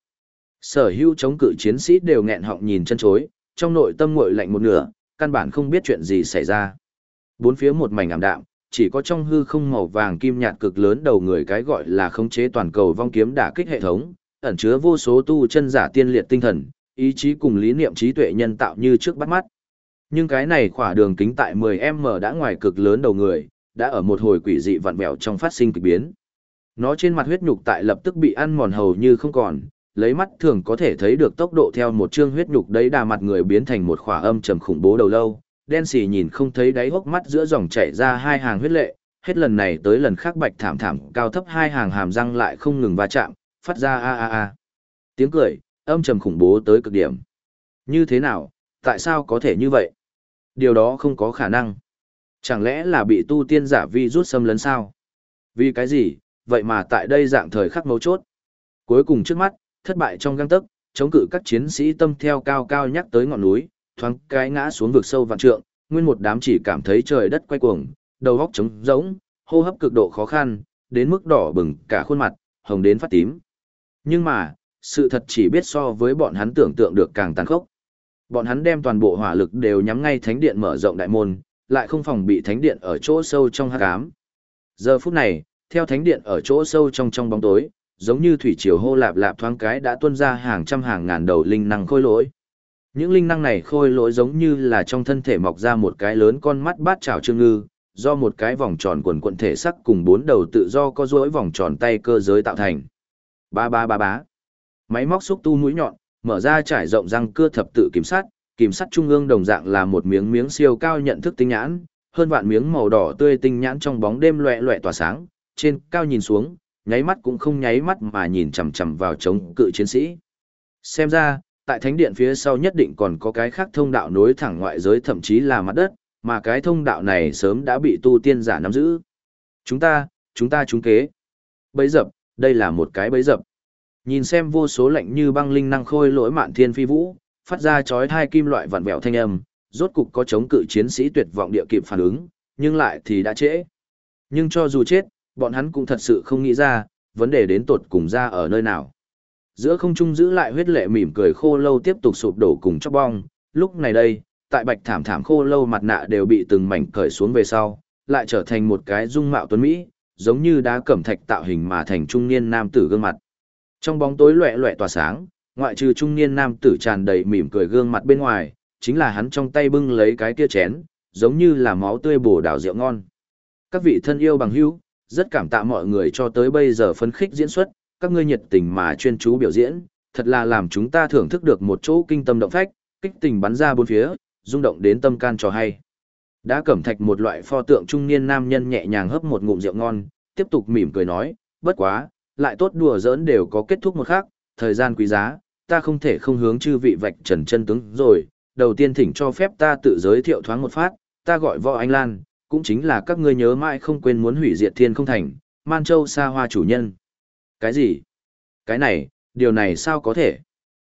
sở hữu chống cự chiến sĩ đều nghẹn họng nhìn chân chối, trong nội tâm nguội lạnh một nửa, căn bản không biết chuyện gì xảy ra. Bốn phía một mảnh ảm đạm, chỉ có trong hư không màu vàng kim nhạt cực lớn đầu người cái gọi là khống chế toàn cầu vong kiếm đả kích hệ thống, ẩn chứa vô số tu chân giả tiên liệt tinh thần, ý chí cùng lý niệm trí tuệ nhân tạo như trước bắt mắt. Nhưng cái này khỏa đường kính tại 10m đã ngoài cực lớn đầu người, đã ở một hồi quỷ dị vặn vẹo trong phát sinh kỳ biến. Nó trên mặt huyết nhục tại lập tức bị ăn mòn hầu như không còn, lấy mắt thường có thể thấy được tốc độ theo một chương huyết nhục đấy đà mặt người biến thành một khỏa âm trầm khủng bố đầu lâu, đen xì nhìn không thấy đáy hốc mắt giữa dòng chảy ra hai hàng huyết lệ, hết lần này tới lần khác bạch thảm thảm cao thấp hai hàng hàm răng lại không ngừng va chạm, phát ra a a a. Tiếng cười, âm trầm khủng bố tới cực điểm. Như thế nào, tại sao có thể như vậy? Điều đó không có khả năng. Chẳng lẽ là bị tu tiên giả vi rút xâm lấn sao? Vì cái gì, vậy mà tại đây dạng thời khắc mấu chốt. Cuối cùng trước mắt, thất bại trong gang tấc, chống cự các chiến sĩ tâm theo cao cao nhắc tới ngọn núi, thoáng cái ngã xuống vực sâu vạn trượng, nguyên một đám chỉ cảm thấy trời đất quay cuồng, đầu óc trống rỗng, hô hấp cực độ khó khăn, đến mức đỏ bừng cả khuôn mặt, hồng đến phát tím. Nhưng mà, sự thật chỉ biết so với bọn hắn tưởng tượng được càng tàn khốc. Bọn hắn đem toàn bộ hỏa lực đều nhắm ngay thánh điện mở rộng đại môn, lại không phòng bị thánh điện ở chỗ sâu trong hắc ám. Giờ phút này, theo thánh điện ở chỗ sâu trong bóng tối, giống như thủy triều hô lạp lạp thoáng cái đã tuôn ra hàng trăm hàng ngàn đầu linh năng khôi lỗi. Những linh năng này khôi lỗi giống như là trong thân thể mọc ra một cái lớn con mắt bát chảo trương ngư, do một cái vòng tròn quần quận thể sắc cùng bốn đầu tự do có duỗi vòng tròn tay cơ giới tạo thành. Ba ba ba bá. Máy móc xúc tu mũi nhọn, mở ra trải rộng răng cưa thập tự kìm sắt trung ương đồng dạng là một miếng miếng siêu cao nhận thức tinh nhãn, hơn vạn miếng màu đỏ tươi tinh nhãn trong bóng đêm loẹt loẹt tỏa sáng, trên cao nhìn xuống, nháy mắt cũng không nháy mắt mà nhìn chằm chằm vào chống cự chiến sĩ. Xem ra, tại thánh điện phía sau nhất định còn có cái khác thông đạo nối thẳng ngoại giới thậm chí là mặt đất, mà cái thông đạo này sớm đã bị tu tiên giả nắm giữ. Chúng ta trúng kế. Bẫy dập, đây là một cái bẫy dập. Nhìn xem vô số lạnh như băng linh năng khôi lỗi mạn thiên phi vũ, phát ra chói tai kim loại vặn vẹo thanh âm, rốt cục có chống cự chiến sĩ tuyệt vọng địa kịp phản ứng, nhưng lại thì đã trễ. Nhưng cho dù chết, bọn hắn cũng thật sự không nghĩ ra, vấn đề đến tột cùng ra ở nơi nào. Giữa không trung giữ lại huyết lệ mỉm cười khô lâu tiếp tục sụp đổ cùng chóc bong, lúc này đây, tại bạch thảm thảm khô lâu mặt nạ đều bị từng mảnh cởi xuống về sau, lại trở thành một cái dung mạo tuấn mỹ, giống như đá cẩm thạch tạo hình mà thành trung niên nam tử gương mặt. Trong bóng tối loẹt loẹt tỏa sáng, ngoại trừ trung niên nam tử tràn đầy mỉm cười gương mặt bên ngoài, chính là hắn trong tay bưng lấy cái kia chén, giống như là máu tươi bổ đào rượu ngon. Các vị thân yêu bằng hữu, rất cảm tạ mọi người cho tới bây giờ phấn khích diễn xuất, các ngươi nhiệt tình mà chuyên chú biểu diễn, thật là làm chúng ta thưởng thức được một chỗ kinh tâm động phách, kích tình bắn ra bốn phía, rung động đến tâm can trò hay. Đã cẩm thạch một loại pho tượng trung niên nam nhân nhẹ nhàng hấp một ngụm rượu ngon, tiếp tục mỉm cười nói, bất quá, lại tốt đùa giỡn đều có kết thúc một khác, thời gian quý giá, ta không thể không hướng chư vị vạch trần chân tướng rồi, đầu tiên thỉnh cho phép ta tự giới thiệu thoáng một phát, ta gọi Võ Anh Lan, cũng chính là các ngươi nhớ mãi không quên muốn hủy diệt thiên không thành, Man Châu xa hoa chủ nhân. Cái gì? Cái này, điều này sao có thể?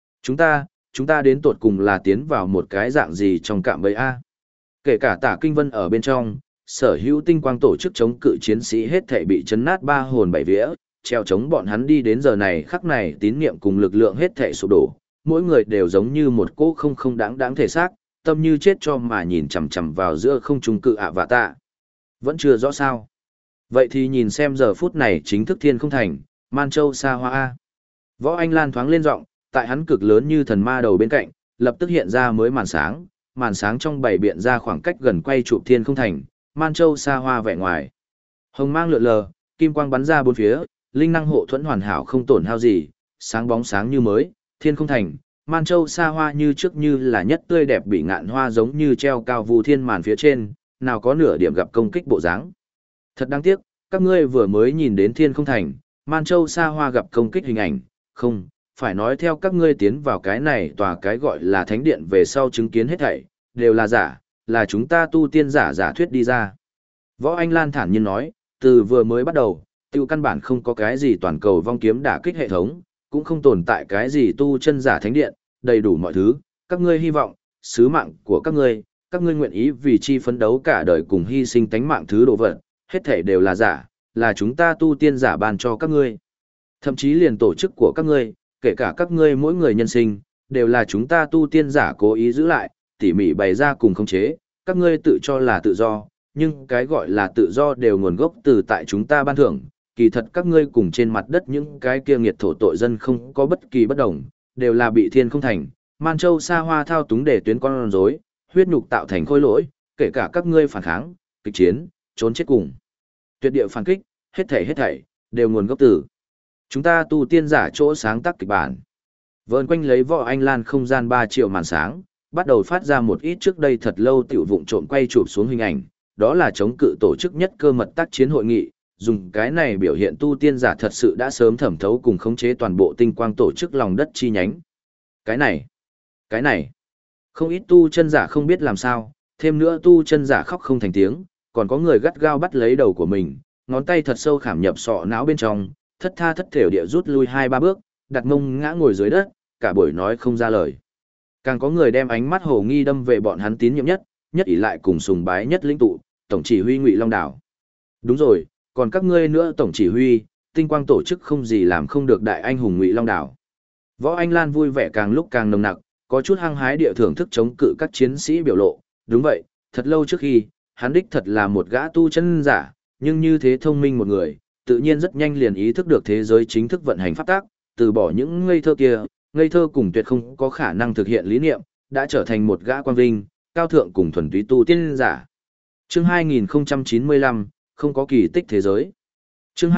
Chúng ta đến tột cùng là tiến vào một cái dạng gì trong cạm bẫy A? Kể cả Tả Kinh Vân ở bên trong, sở hữu tinh quang tổ chức chống cự chiến sĩ hết thảy bị chấn nát ba hồn bảy vía, treo chống bọn hắn đi đến giờ này khắc này tín niệm cùng lực lượng hết thảy sụp đổ, mỗi người đều giống như một cỗ không đáng thể xác, tâm như chết cho mà nhìn chằm chằm vào giữa không trung cự ạ và tạ. Vẫn chưa rõ sao. Vậy thì nhìn xem giờ phút này chính thức thiên không thành, Man Châu xa hoa A. Võ Anh Lan thoáng lên giọng, tại hắn cực lớn như thần ma đầu bên cạnh, lập tức hiện ra mới màn sáng trong bảy biện ra khoảng cách gần quay chụp thiên không thành, Man Châu xa hoa vẻ ngoài. Hồng mang lượn lờ, kim quang bắn ra bốn phía, linh năng hộ thuẫn hoàn hảo không tổn hao gì, sáng bóng sáng như mới, thiên không thành, Man Châu xa hoa như trước như là nhất tươi đẹp bị ngạn hoa giống như treo cao vu thiên màn phía trên, nào có nửa điểm gặp công kích bộ dáng. Thật đáng tiếc, các ngươi vừa mới nhìn đến Thiên Không Thành, Man Châu Sa Hoa gặp công kích hình ảnh, không, phải nói theo các ngươi tiến vào cái này tòa cái gọi là thánh điện về sau chứng kiến hết thảy, đều là giả, là chúng ta tu tiên giả giả thuyết đi ra. Võ Anh Lan thản nhiên nói, từ vừa mới bắt đầu, tiêu căn bản không có cái gì toàn cầu vong kiếm đả kích hệ thống, cũng không tồn tại cái gì tu chân giả thánh điện, đầy đủ mọi thứ, các ngươi hy vọng, sứ mạng của các ngươi nguyện ý vì chi phấn đấu cả đời cùng hy sinh tánh mạng thứ đồ vật, hết thảy đều là giả, là chúng ta tu tiên giả ban cho các ngươi. Thậm chí liền tổ chức của các ngươi, kể cả các ngươi mỗi người nhân sinh, đều là chúng ta tu tiên giả cố ý giữ lại, tỉ mỉ bày ra cùng khống chế, các ngươi tự cho là tự do, nhưng cái gọi là tự do đều nguồn gốc từ tại chúng ta ban thưởng, kỳ thật các ngươi cùng trên mặt đất những cái kia nghiệt thổ tội dân không có bất kỳ bất đồng, đều là bị Thiên Không Thành, Man Châu Sa Hoa thao túng để tuyến con rối, huyết nhục tạo thành khối lỗi, kể cả các ngươi phản kháng, kịch chiến, trốn chết cùng. Tuyệt địa phản kích, hết thảy, đều nguồn gốc từ chúng ta tu tiên giả chỗ sáng tác kịch bản. Vờn quanh lấy Võ Anh Lan không gian 3 triệu màn sáng, bắt đầu phát ra một ít trước đây thật lâu tiểu vụng trộm quay chụp xuống hình ảnh, đó là chống cự tổ chức nhất cơ mật tác chiến hội nghị, dùng cái này biểu hiện tu tiên giả thật sự đã sớm thẩm thấu cùng khống chế toàn bộ tinh quang tổ chức lòng đất chi nhánh. Cái này, không ít tu chân giả không biết làm sao, thêm nữa tu chân giả khóc không thành tiếng, còn có người gắt gao bắt lấy đầu của mình, ngón tay thật sâu khảm nhập sọ não bên trong, thất tha thất thểu địa rút lui 2-3 bước, đặt mông ngã ngồi dưới đất, cả buổi nói không ra lời. Càng có người đem ánh mắt hồ nghi đâm về bọn hắn tín nhiệm nhất ỷ lại cùng sùng bái nhất lĩnh tụ, tổng chỉ huy Ngụy Long Đảo. Đúng rồi, còn các ngươi nữa tổng chỉ huy, tinh quang tổ chức không gì làm không được đại anh hùng Ngụy Long Đảo. Võ Anh Lan vui vẻ càng lúc càng nồng nặc, có chút hăng hái địa thưởng thức chống cự các chiến sĩ biểu lộ, đúng vậy, thật lâu trước khi, hắn đích thật là một gã tu chân giả, nhưng như thế thông minh một người, tự nhiên rất nhanh liền ý thức được thế giới chính thức vận hành pháp tắc, từ bỏ những ngây thơ kia, ngây thơ cùng tuyệt không có khả năng thực hiện lý niệm, đã trở thành một gã quan vinh, cao thượng cùng thuần túy tu tiên giả. Chương 2095, không có kỳ tích thế giới. Chương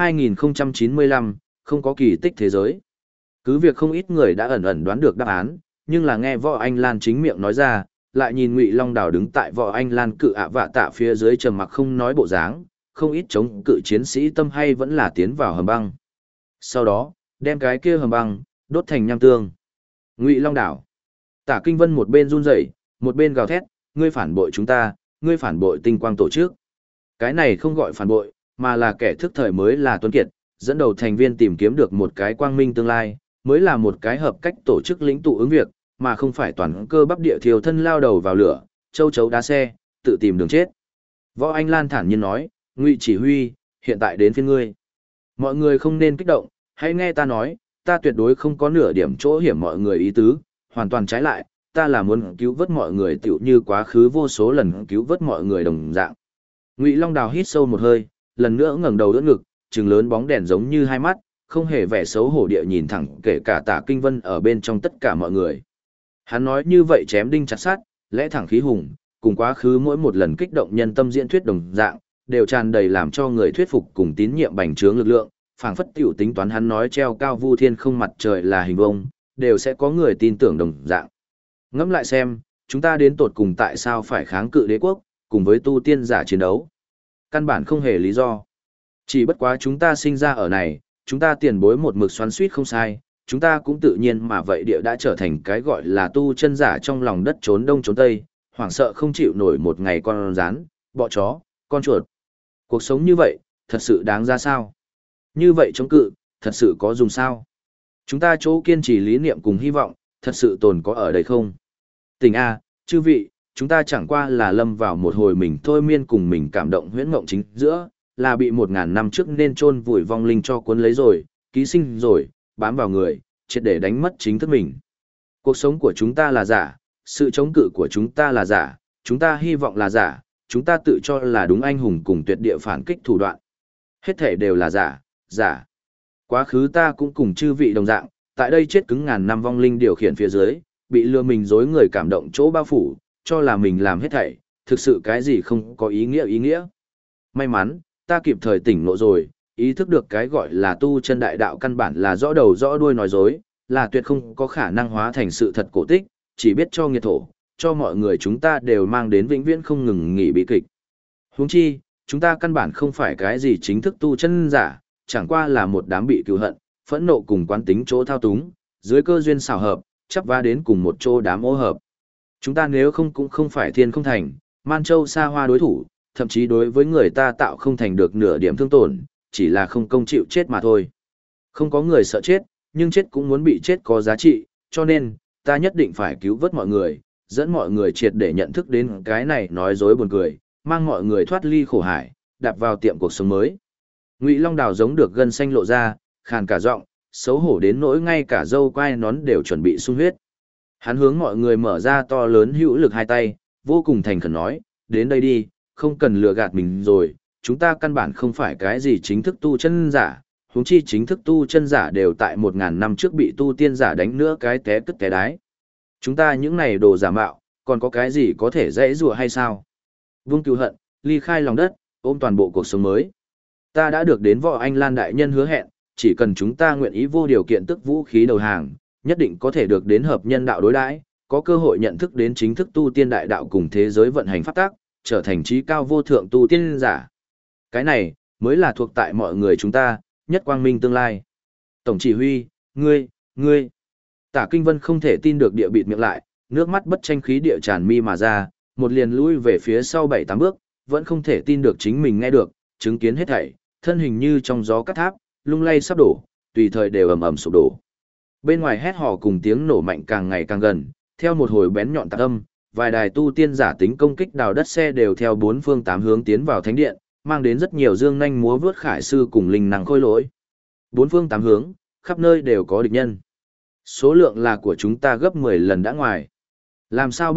2095, không có kỳ tích thế giới. Cứ việc không ít người đã ẩn ẩn đoán được đáp án, nhưng là nghe Võ Anh Lan chính miệng nói ra, lại nhìn Ngụy Long Đảo đứng tại Võ Anh Lan cự ạ vạ tạ phía dưới trầm mặc không nói bộ dáng, không ít chống cự chiến sĩ tâm hay vẫn là tiến vào hầm băng. Sau đó, đem cái kia hầm băng đốt thành nham tương. Ngụy Long Đảo. Tả Kinh Vân một bên run rẩy, một bên gào thét, ngươi phản bội chúng ta, ngươi phản bội tinh quang tổ chức. Cái này không gọi phản bội, mà là kẻ thức thời mới là tuấn kiệt, dẫn đầu thành viên tìm kiếm được một cái quang minh tương lai, mới là một cái hợp cách tổ chức lĩnh tụ ứng việc, mà không phải toàn cơ bắp địa thiêu thân lao đầu vào lửa, châu chấu đá xe, tự tìm đường chết. Võ Anh Lan thản nhiên nói, Ngụy chỉ huy, hiện tại đến phiên ngươi. Mọi người không nên kích động, hãy nghe ta nói, ta tuyệt đối không có nửa điểm chỗ hiểm mọi người ý tứ, hoàn toàn trái lại, ta là muốn cứu vớt mọi người tựu như quá khứ vô số lần cứu vớt mọi người đồng dạng. Ngụy Long Đào hít sâu một hơi, lần nữa ngẩng đầu đỡ ngực, trừng lớn bóng đèn giống như hai mắt, không hề vẻ xấu hổ địa nhìn thẳng kể cả Tả Kinh Vân ở bên trong tất cả mọi người. Hắn nói như vậy chém đinh chặt sắt, lẽ thẳng khí hùng, cùng quá khứ mỗi một lần kích động nhân tâm diễn thuyết đồng dạng, đều tràn đầy làm cho người thuyết phục cùng tín nhiệm bành trướng lực lượng, phảng phất tiểu tính toán hắn nói treo cao vu thiên không mặt trời là hình vông, đều sẽ có người tin tưởng đồng dạng. Ngẫm lại xem, chúng ta đến tột cùng tại sao phải kháng cự đế quốc, cùng với tu tiên giả chiến đấu. Căn bản không hề lý do. Chỉ bất quá chúng ta sinh ra ở này, chúng ta tiền bối một mực xoắn suýt không sai, chúng ta cũng tự nhiên mà vậy địa đã trở thành cái gọi là tu chân giả trong lòng đất trốn đông trốn tây, hoảng sợ không chịu nổi một ngày con rán, bọ chó, con chuột. Cuộc sống như vậy, thật sự đáng ra sao? Như vậy chống cự, thật sự có dùng sao? Chúng ta chỗ kiên trì lý niệm cùng hy vọng, thật sự tồn có ở đây không? Tình A, chư vị, chúng ta chẳng qua là lâm vào một hồi mình thôi miên cùng mình cảm động huyễn mộng chính giữa, là bị 1000 năm trước nên chôn vùi vong linh cho cuốn lấy rồi, ký sinh rồi, bám vào người, triệt để đánh mất chính thức mình. Cuộc sống của chúng ta là giả, sự chống cự của chúng ta là giả, chúng ta hy vọng là giả, chúng ta tự cho là đúng anh hùng cùng tuyệt địa phản kích thủ đoạn. Hết thể đều là giả, giả. Quá khứ ta cũng cùng chư vị đồng dạng, tại đây chết cứng ngàn năm vong linh điều khiển phía dưới, bị lừa mình dối người cảm động chỗ bao phủ, cho là mình làm hết thảy, thực sự cái gì không có ý nghĩa. May mắn, ta kịp thời tỉnh ngộ rồi, ý thức được cái gọi là tu chân đại đạo căn bản là rõ đầu rõ đuôi nói dối, là tuyệt không có khả năng hóa thành sự thật cổ tích, chỉ biết cho nghiệt thổ, cho mọi người chúng ta đều mang đến vĩnh viễn không ngừng nghỉ bi kịch. Huống chi, chúng ta căn bản không phải cái gì chính thức tu chân giả, chẳng qua là một đám bị cừu hận, phẫn nộ cùng quán tính chỗ thao túng, dưới cơ duyên xảo hợp, chắp vá đến cùng một chỗ đám ô hợp. Chúng ta nếu không cũng không phải thiên không thành, Man Châu xa hoa đối thủ, thậm chí đối với người ta tạo không thành được nửa điểm thương tổn, chỉ là không công chịu chết mà thôi. Không có người sợ chết, nhưng chết cũng muốn bị chết có giá trị, cho nên, ta nhất định phải cứu vớt mọi người, dẫn mọi người triệt để nhận thức đến cái này nói dối buồn cười, mang mọi người thoát ly khổ hải, đạp vào tiệm cuộc sống mới. Ngụy Long Đào giống được gân xanh lộ ra, khàn cả giọng, xấu hổ đến nỗi ngay cả râu quai nón đều chuẩn bị sung huyết. Hắn hướng mọi người mở ra to lớn hữu lực hai tay, vô cùng thành khẩn nói, đến đây đi, không cần lừa gạt mình rồi, chúng ta căn bản không phải cái gì chính thức tu chân giả, huống chi chính thức tu chân giả đều tại 1000 năm trước bị tu tiên giả đánh nữa cái té cứt té đái. Chúng ta những này đồ giả mạo, còn có cái gì có thể dễ dụa hay sao? Vương cừu hận, ly khai lòng đất, ôm toàn bộ cuộc sống mới. Ta đã được đến Võ Anh Lan đại nhân hứa hẹn, chỉ cần chúng ta nguyện ý vô điều kiện tức vũ khí đầu hàng, nhất định có thể được đến hợp nhân đạo đối đãi, có cơ hội nhận thức đến chính thức tu tiên đại đạo cùng thế giới vận hành pháp tắc, trở thành trí cao vô thượng tu tiên giả. Cái này mới là thuộc tại mọi người chúng ta, nhất quang minh tương lai. Tổng chỉ huy, ngươi. Tả Kinh Vân không thể tin được địa bịt miệng lại, nước mắt bất tranh khí địa tràn mi mà ra, một liền lui về phía sau 7-8 bước, vẫn không thể tin được chính mình nghe được, chứng kiến hết thảy, thân hình như trong gió cắt tháp, lung lay sắp đổ, tùy thời đều ầm ầm sụp đổ. Bên ngoài hét hò cùng tiếng nổ mạnh càng ngày càng gần, theo một hồi bén nhọn tạc âm, vài đài tu tiên giả tính công kích đào đất xe đều theo 4 phương 8 hướng tiến vào thánh điện, mang đến rất nhiều dương nhanh múa vớt khải sư cùng linh năng khôi lỗi. 4 phương 8 hướng, khắp nơi đều có địch nhân. Số lượng là của chúng ta gấp 10 lần đã ngoài. Làm sao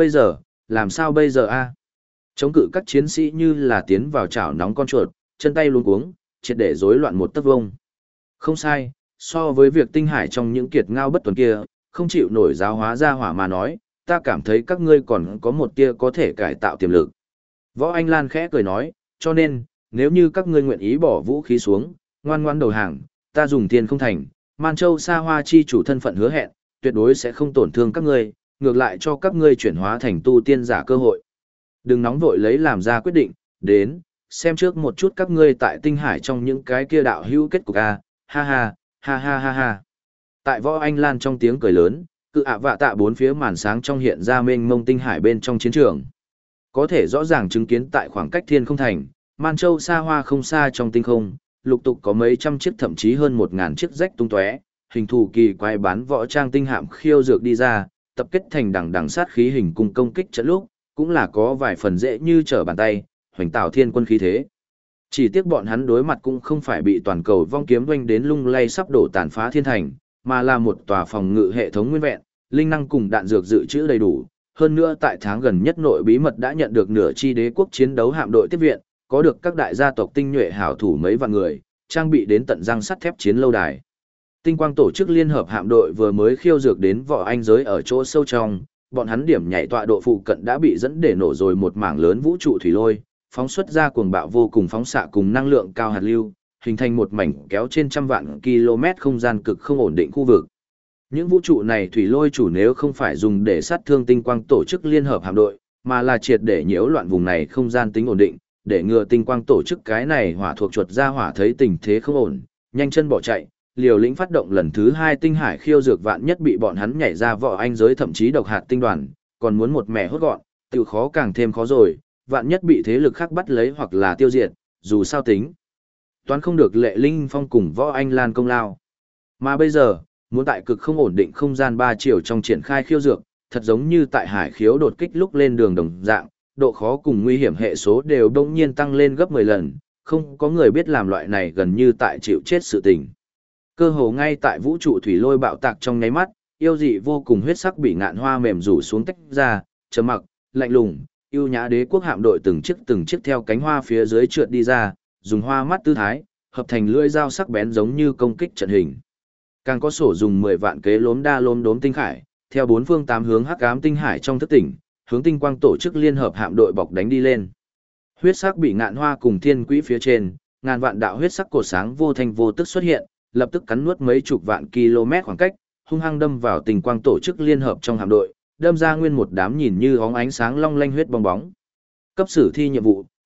bây giờ a? Chống cự các chiến sĩ như là tiến vào chảo nóng con chuột, chân tay luống cuống, triệt để rối loạn một tấc vông. Không sai, so với việc tinh hải trong những kiệt ngao bất tuần kia, không chịu nổi giáo hóa ra hỏa mà nói, ta cảm thấy các ngươi còn có một tia có thể cải tạo tiềm lực. Võ Anh Lan khẽ cười nói, cho nên, nếu như các ngươi nguyện ý bỏ vũ khí xuống, ngoan ngoãn đầu hàng, ta dùng tiền không thành, Man Châu xa hoa chi chủ thân phận hứa hẹn, tuyệt đối sẽ không tổn thương các ngươi, ngược lại cho các ngươi chuyển hóa thành tu tiên giả cơ hội. Đừng nóng vội lấy làm ra quyết định, đến, xem trước một chút các ngươi tại tinh hải trong những cái kia đạo hữu kết cục a, ha ha, ha ha ha ha. Tại Võ Anh Lan trong tiếng cười lớn, cự ạ vạ tạ bốn phía màn sáng trong hiện ra mênh mông tinh hải bên trong chiến trường. Có thể rõ ràng chứng kiến tại khoảng cách thiên không thành, Man Châu xa hoa không xa trong tinh không, lục tục có mấy trăm chiếc thậm chí hơn 1000 chiếc rách tung tóe, hình thù kỳ quái bán võ trang tinh hạm khiêu dược đi ra, tập kết thành đằng sát khí hình cùng công kích trận lúc, cũng là có vài phần dễ như trở bàn tay, hoành tạo thiên quân khí thế. Chỉ tiếc bọn hắn đối mặt cũng không phải bị toàn cầu vong kiếm doanh đến lung lay sắp đổ tàn phá thiên thành, mà là một tòa phòng ngự hệ thống nguyên vẹn, linh năng cùng đạn dược dự trữ đầy đủ. Hơn nữa tại tháng gần nhất nội bí mật đã nhận được nửa chi đế quốc chiến đấu hạm đội tiếp viện, có được các đại gia tộc tinh nhuệ hảo thủ mấy vạn người, trang bị đến tận răng sắt thép chiến lâu đài. Tinh quang tổ chức liên hợp hạm đội vừa mới khiêu dược đến võ anh giới ở chỗ sâu trong, bọn hắn điểm nhảy tọa độ phụ cận đã bị dẫn để nổ rồi một mảng lớn vũ trụ thủy lôi, phóng xuất ra cuồng bạo vô cùng phóng xạ cùng năng lượng cao hạt lưu, hình thành một mảnh kéo trên trăm vạn km không gian cực không ổn định khu vực. Những vũ trụ này thủy lôi chủ nếu không phải dùng để sát thương tinh quang tổ chức liên hợp hạm đội, mà là triệt để nhiễu loạn vùng này không gian tính ổn định, để ngừa tinh quang tổ chức cái này hỏa thuộc chuột ra hỏa thấy tình thế không ổn, nhanh chân bỏ chạy, liều lĩnh phát động lần thứ 2 tinh hải khiêu dược vạn nhất bị bọn hắn nhảy ra võ anh giới thậm chí độc hạt tinh đoàn, còn muốn một mẻ hốt gọn, tiểu khó càng thêm khó rồi, vạn nhất bị thế lực khác bắt lấy hoặc là tiêu diệt, dù sao tính. Toán không được Lệ Linh Phong cùng võ anh Lan công lao. Mà bây giờ, muốn tại cực không ổn định không gian 3 chiều trong triển khai khiêu dược, thật giống như tại hải khiếu đột kích lúc lên đường đồng dạng, độ khó cùng nguy hiểm hệ số đều đông nhiên tăng lên gấp 10 lần, không có người biết làm loại này gần như tại chịu chết sự tình. Cơ hồ ngay tại vũ trụ thủy lôi bạo tạc trong nháy mắt, yêu dị vô cùng huyết sắc bị ngạn hoa mềm rủ xuống tách ra, trầm mặc, lạnh lùng, yêu nhã đế quốc hạm đội từng chiếc theo cánh hoa phía dưới trượt đi ra, dùng hoa mắt tư thái, hợp thành lưỡi dao sắc bén giống như công kích trận hình. Càng có sổ dùng 10 vạn kế lốm đa lốm đốm tinh khải, theo 4 phương 8 hướng hắc ám tinh hải trong thức tỉnh, hướng tinh quang tổ chức liên hợp hạm đội bọc đánh đi lên. Huyết sắc bị ngạn hoa cùng thiên quỹ phía trên, ngàn vạn đạo huyết sắc cột sáng vô thanh vô tức xuất hiện, lập tức cắn nuốt mấy chục vạn km khoảng cách, hung hăng đâm vào tinh quang tổ chức liên hợp trong hạm đội, đâm ra nguyên một đám nhìn như óng ánh sáng long lanh huyết bong bóng. Cấp sử thi nhiệm vụ,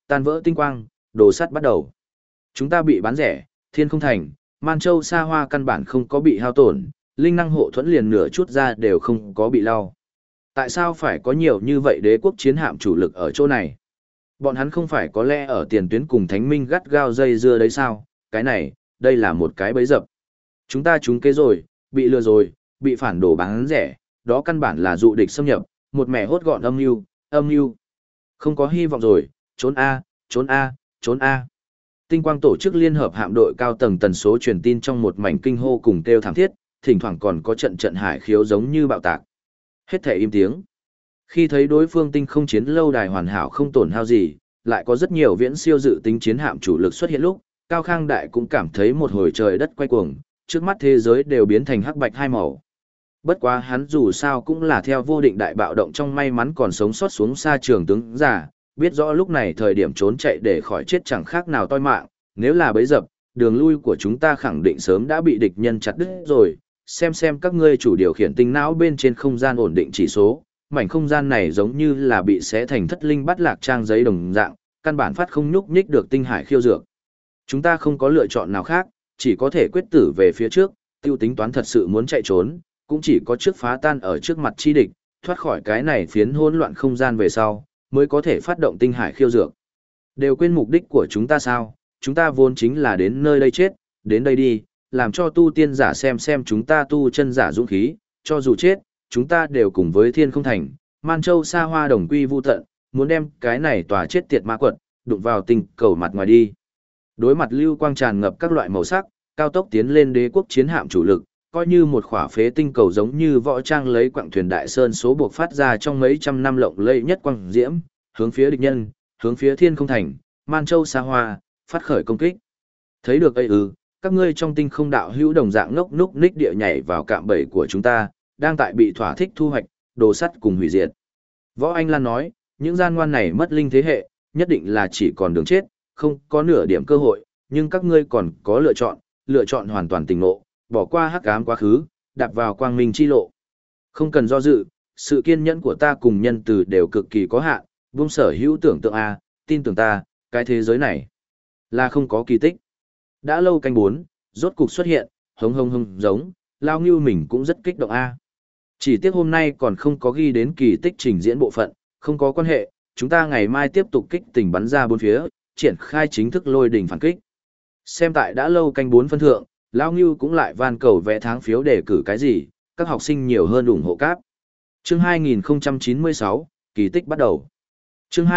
tan vỡ tinh quang, đồ sắt bắt đầu. Chúng ta bị bán rẻ, thiên không thành, Man Châu Sa Hoa căn bản không có bị hao tổn, linh năng hộ thuẫn liền nửa chút ra đều không có bị lau. Tại sao phải có nhiều như vậy đế quốc chiến hạm chủ lực ở chỗ này? Bọn hắn không phải có lẽ ở tiền tuyến cùng thánh minh gắt gao dây dưa đấy sao? Cái này, đây là một cái bẫy dập. Chúng ta trúng kế rồi, bị lừa rồi, bị phản đồ bán rẻ, đó căn bản là dụ địch xâm nhập, một mẻ hốt gọn âm mưu, âm mưu. Không có hy vọng rồi, trốn a, trốn a, trốn a. Tinh quang tổ chức liên hợp hạm đội cao tầng tần số truyền tin trong một mảnh kinh hô cùng kêu thảm thiết, thỉnh thoảng còn có trận trận hải khiếu giống như bạo tạc. Hết thể im tiếng. Khi thấy đối phương tinh không chiến lâu đài hoàn hảo không tổn hao gì, lại có rất nhiều viễn siêu dự tính chiến hạm chủ lực xuất hiện lúc, Cao Khang Đại cũng cảm thấy một hồi trời đất quay cuồng, trước mắt thế giới đều biến thành hắc bạch hai màu. Bất quá hắn dù sao cũng là theo vô định đại bạo động trong may mắn còn sống sót xuống xa trường tướng giả, biết rõ lúc này thời điểm trốn chạy để khỏi chết chẳng khác nào toi mạng, nếu là bấy dập, đường lui của chúng ta khẳng định sớm đã bị địch nhân chặt đứt rồi, xem các ngươi chủ điều khiển tinh não bên trên không gian ổn định chỉ số, mảnh không gian này giống như là bị xé thành thất linh bắt lạc trang giấy đồng dạng, căn bản phát không nhúc nhích được tinh hải khiêu dược. Chúng ta không có lựa chọn nào khác, chỉ có thể quyết tử về phía trước, tiêu tính toán thật sự muốn chạy trốn, cũng chỉ có trước phá tan ở trước mặt chi địch, thoát khỏi cái này phiến hỗn loạn không gian về sau, mới có thể phát động tinh hải khiêu dược. Đều quên mục đích của chúng ta sao, chúng ta vốn chính là đến nơi đây chết, đến đây đi, làm cho tu tiên giả xem chúng ta tu chân giả dũng khí, cho dù chết, chúng ta đều cùng với thiên không thành, Man Châu Sa Hoa đồng quy vu tận, muốn đem cái này tòa chết tiệt ma quật, đụng vào tinh cầu mặt ngoài đi. Đối mặt lưu quang tràn ngập các loại màu sắc, cao tốc tiến lên đế quốc chiến hạm chủ lực, coi như một khỏa phế tinh cầu giống như võ trang lấy quặng thuyền đại sơn số buộc phát ra trong mấy trăm năm lộng lẫy nhất quang diễm, hướng phía địch nhân, hướng phía thiên không thành, Man Châu Sa Hoa, phát khởi công kích. Thấy được ấy các ngươi trong tinh không đạo hữu đồng dạng ngốc núc ních địa nhảy vào cạm bẫy của chúng ta, đang tại bị thỏa thích thu hoạch, đồ sắt cùng hủy diệt. Võ Anh Lan nói, những gian ngoan này mất linh thế hệ, nhất định là chỉ còn đường chết, không có nửa điểm cơ hội, nhưng các ngươi còn có lựa chọn hoàn toàn tỉnh ngộ, bỏ qua hắc ám quá khứ, đạp vào quang minh chi lộ. Không cần do dự, sự kiên nhẫn của ta cùng nhân từ đều cực kỳ có hạn, buông sở hữu tưởng tượng a, tin tưởng ta, cái thế giới này là không có kỳ tích. Đã lâu canh 4, rốt cục xuất hiện, hống giống, lao ngưu mình cũng rất kích động a. Chỉ tiếc hôm nay còn không có ghi đến kỳ tích trình diễn bộ phận, không có quan hệ, chúng ta ngày mai tiếp tục kích tình bắn ra bốn phía, triển khai chính thức lôi đỉnh phản kích. Xem tại đã lâu canh 4 phân thượng, lao ngưu cũng lại van cầu vẽ tháng phiếu đề cử cái gì, các học sinh nhiều hơn ủng hộ cáp. Chương 2096, kỳ tích bắt đầu. Chương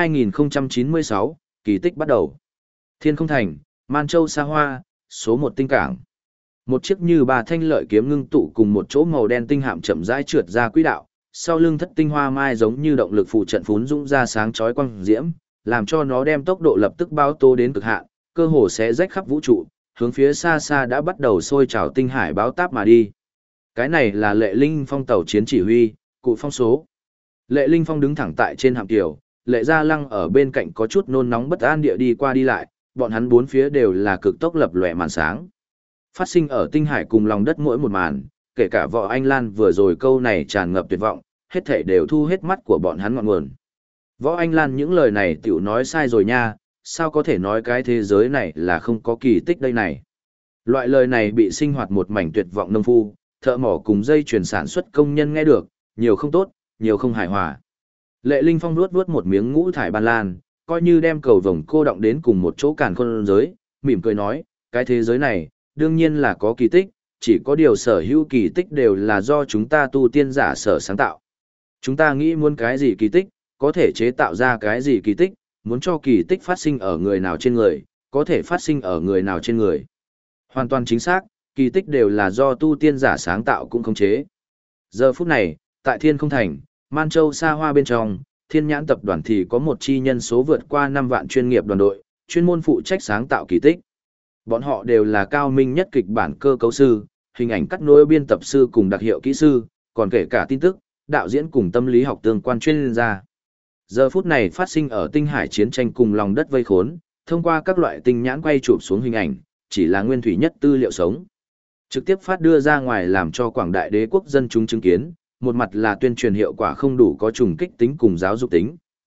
2096, kỳ tích bắt đầu. Thiên không thành, Man Châu Sa Hoa, số 1 tinh cảng. Một chiếc như bà thanh lợi kiếm ngưng tụ cùng một chỗ màu đen tinh hạm chậm rãi trượt ra quỹ đạo, sau lưng thất tinh hoa mai giống như động lực phụ trận phún dũng ra sáng chói quang diễm, làm cho nó đem tốc độ lập tức bao tô đến cực hạn, cơ hồ sẽ rách khắp vũ trụ, hướng phía xa xa đã bắt đầu sôi trào tinh hải báo táp mà đi. Cái này là Lệ Linh Phong tàu chiến chỉ huy, cụ phong số. Lệ Linh Phong đứng thẳng tại trên hạm tiểu, Lệ Gia Lăng ở bên cạnh có chút nôn nóng bất an địa đi qua đi lại, bọn hắn bốn phía đều là cực tốc lập lòe màn sáng. Phát sinh ở tinh hải cùng lòng đất mỗi một màn, kể cả Võ Anh Lan vừa rồi câu này tràn ngập tuyệt vọng, hết thảy đều thu hết mắt của bọn hắn ngọn nguồn. Võ Anh Lan những lời này tiểu nói sai rồi nha, sao có thể nói cái thế giới này là không có kỳ tích đây này. Loại lời này bị sinh hoạt một mảnh tuyệt vọng nông phu, thợ mỏ cùng dây chuyển sản xuất công nhân nghe được, nhiều không tốt, nhiều không hài hòa. Lệ Linh Phong nuốt một miếng ngũ thải ban lan, coi như đem cầu vồng cô động đến cùng một chỗ càn khôn giới, mỉm cười nói, cái thế giới này, đương nhiên là có kỳ tích, chỉ có điều sở hữu kỳ tích đều là do chúng ta tu tiên giả sở sáng tạo. Chúng ta nghĩ muốn cái gì kỳ tích, có thể chế tạo ra cái gì kỳ tích, muốn cho kỳ tích phát sinh ở người nào trên người, có thể phát sinh ở người nào trên người. Hoàn toàn chính xác, kỳ tích đều là do tu tiên giả sáng tạo cũng khống chế. Giờ phút này, tại Thiên Không Thành, Man Châu Sa Hoa bên trong, Thiên Nhãn tập đoàn thì có một chi nhân số vượt qua 5 vạn chuyên nghiệp đoàn đội, chuyên môn phụ trách sáng tạo kỳ tích. Bọn họ đều là cao minh nhất kịch bản cơ cấu sư, hình ảnh cắt nối biên tập sư cùng đặc hiệu kỹ sư, còn kể cả tin tức, đạo diễn cùng tâm lý học tương quan chuyên gia. Giờ phút này phát sinh ở tinh hải chiến tranh cùng lòng đất vây khốn, thông qua các loại tinh nhãn quay chụp xuống hình ảnh, chỉ là nguyên thủy nhất tư liệu sống. Trực tiếp phát đưa ra ngoài làm cho quảng đại đế quốc dân chúng chứng kiến, một mặt là tuyên truyền hiệu quả không đủ có trùng kích tính cùng giáo dục tính,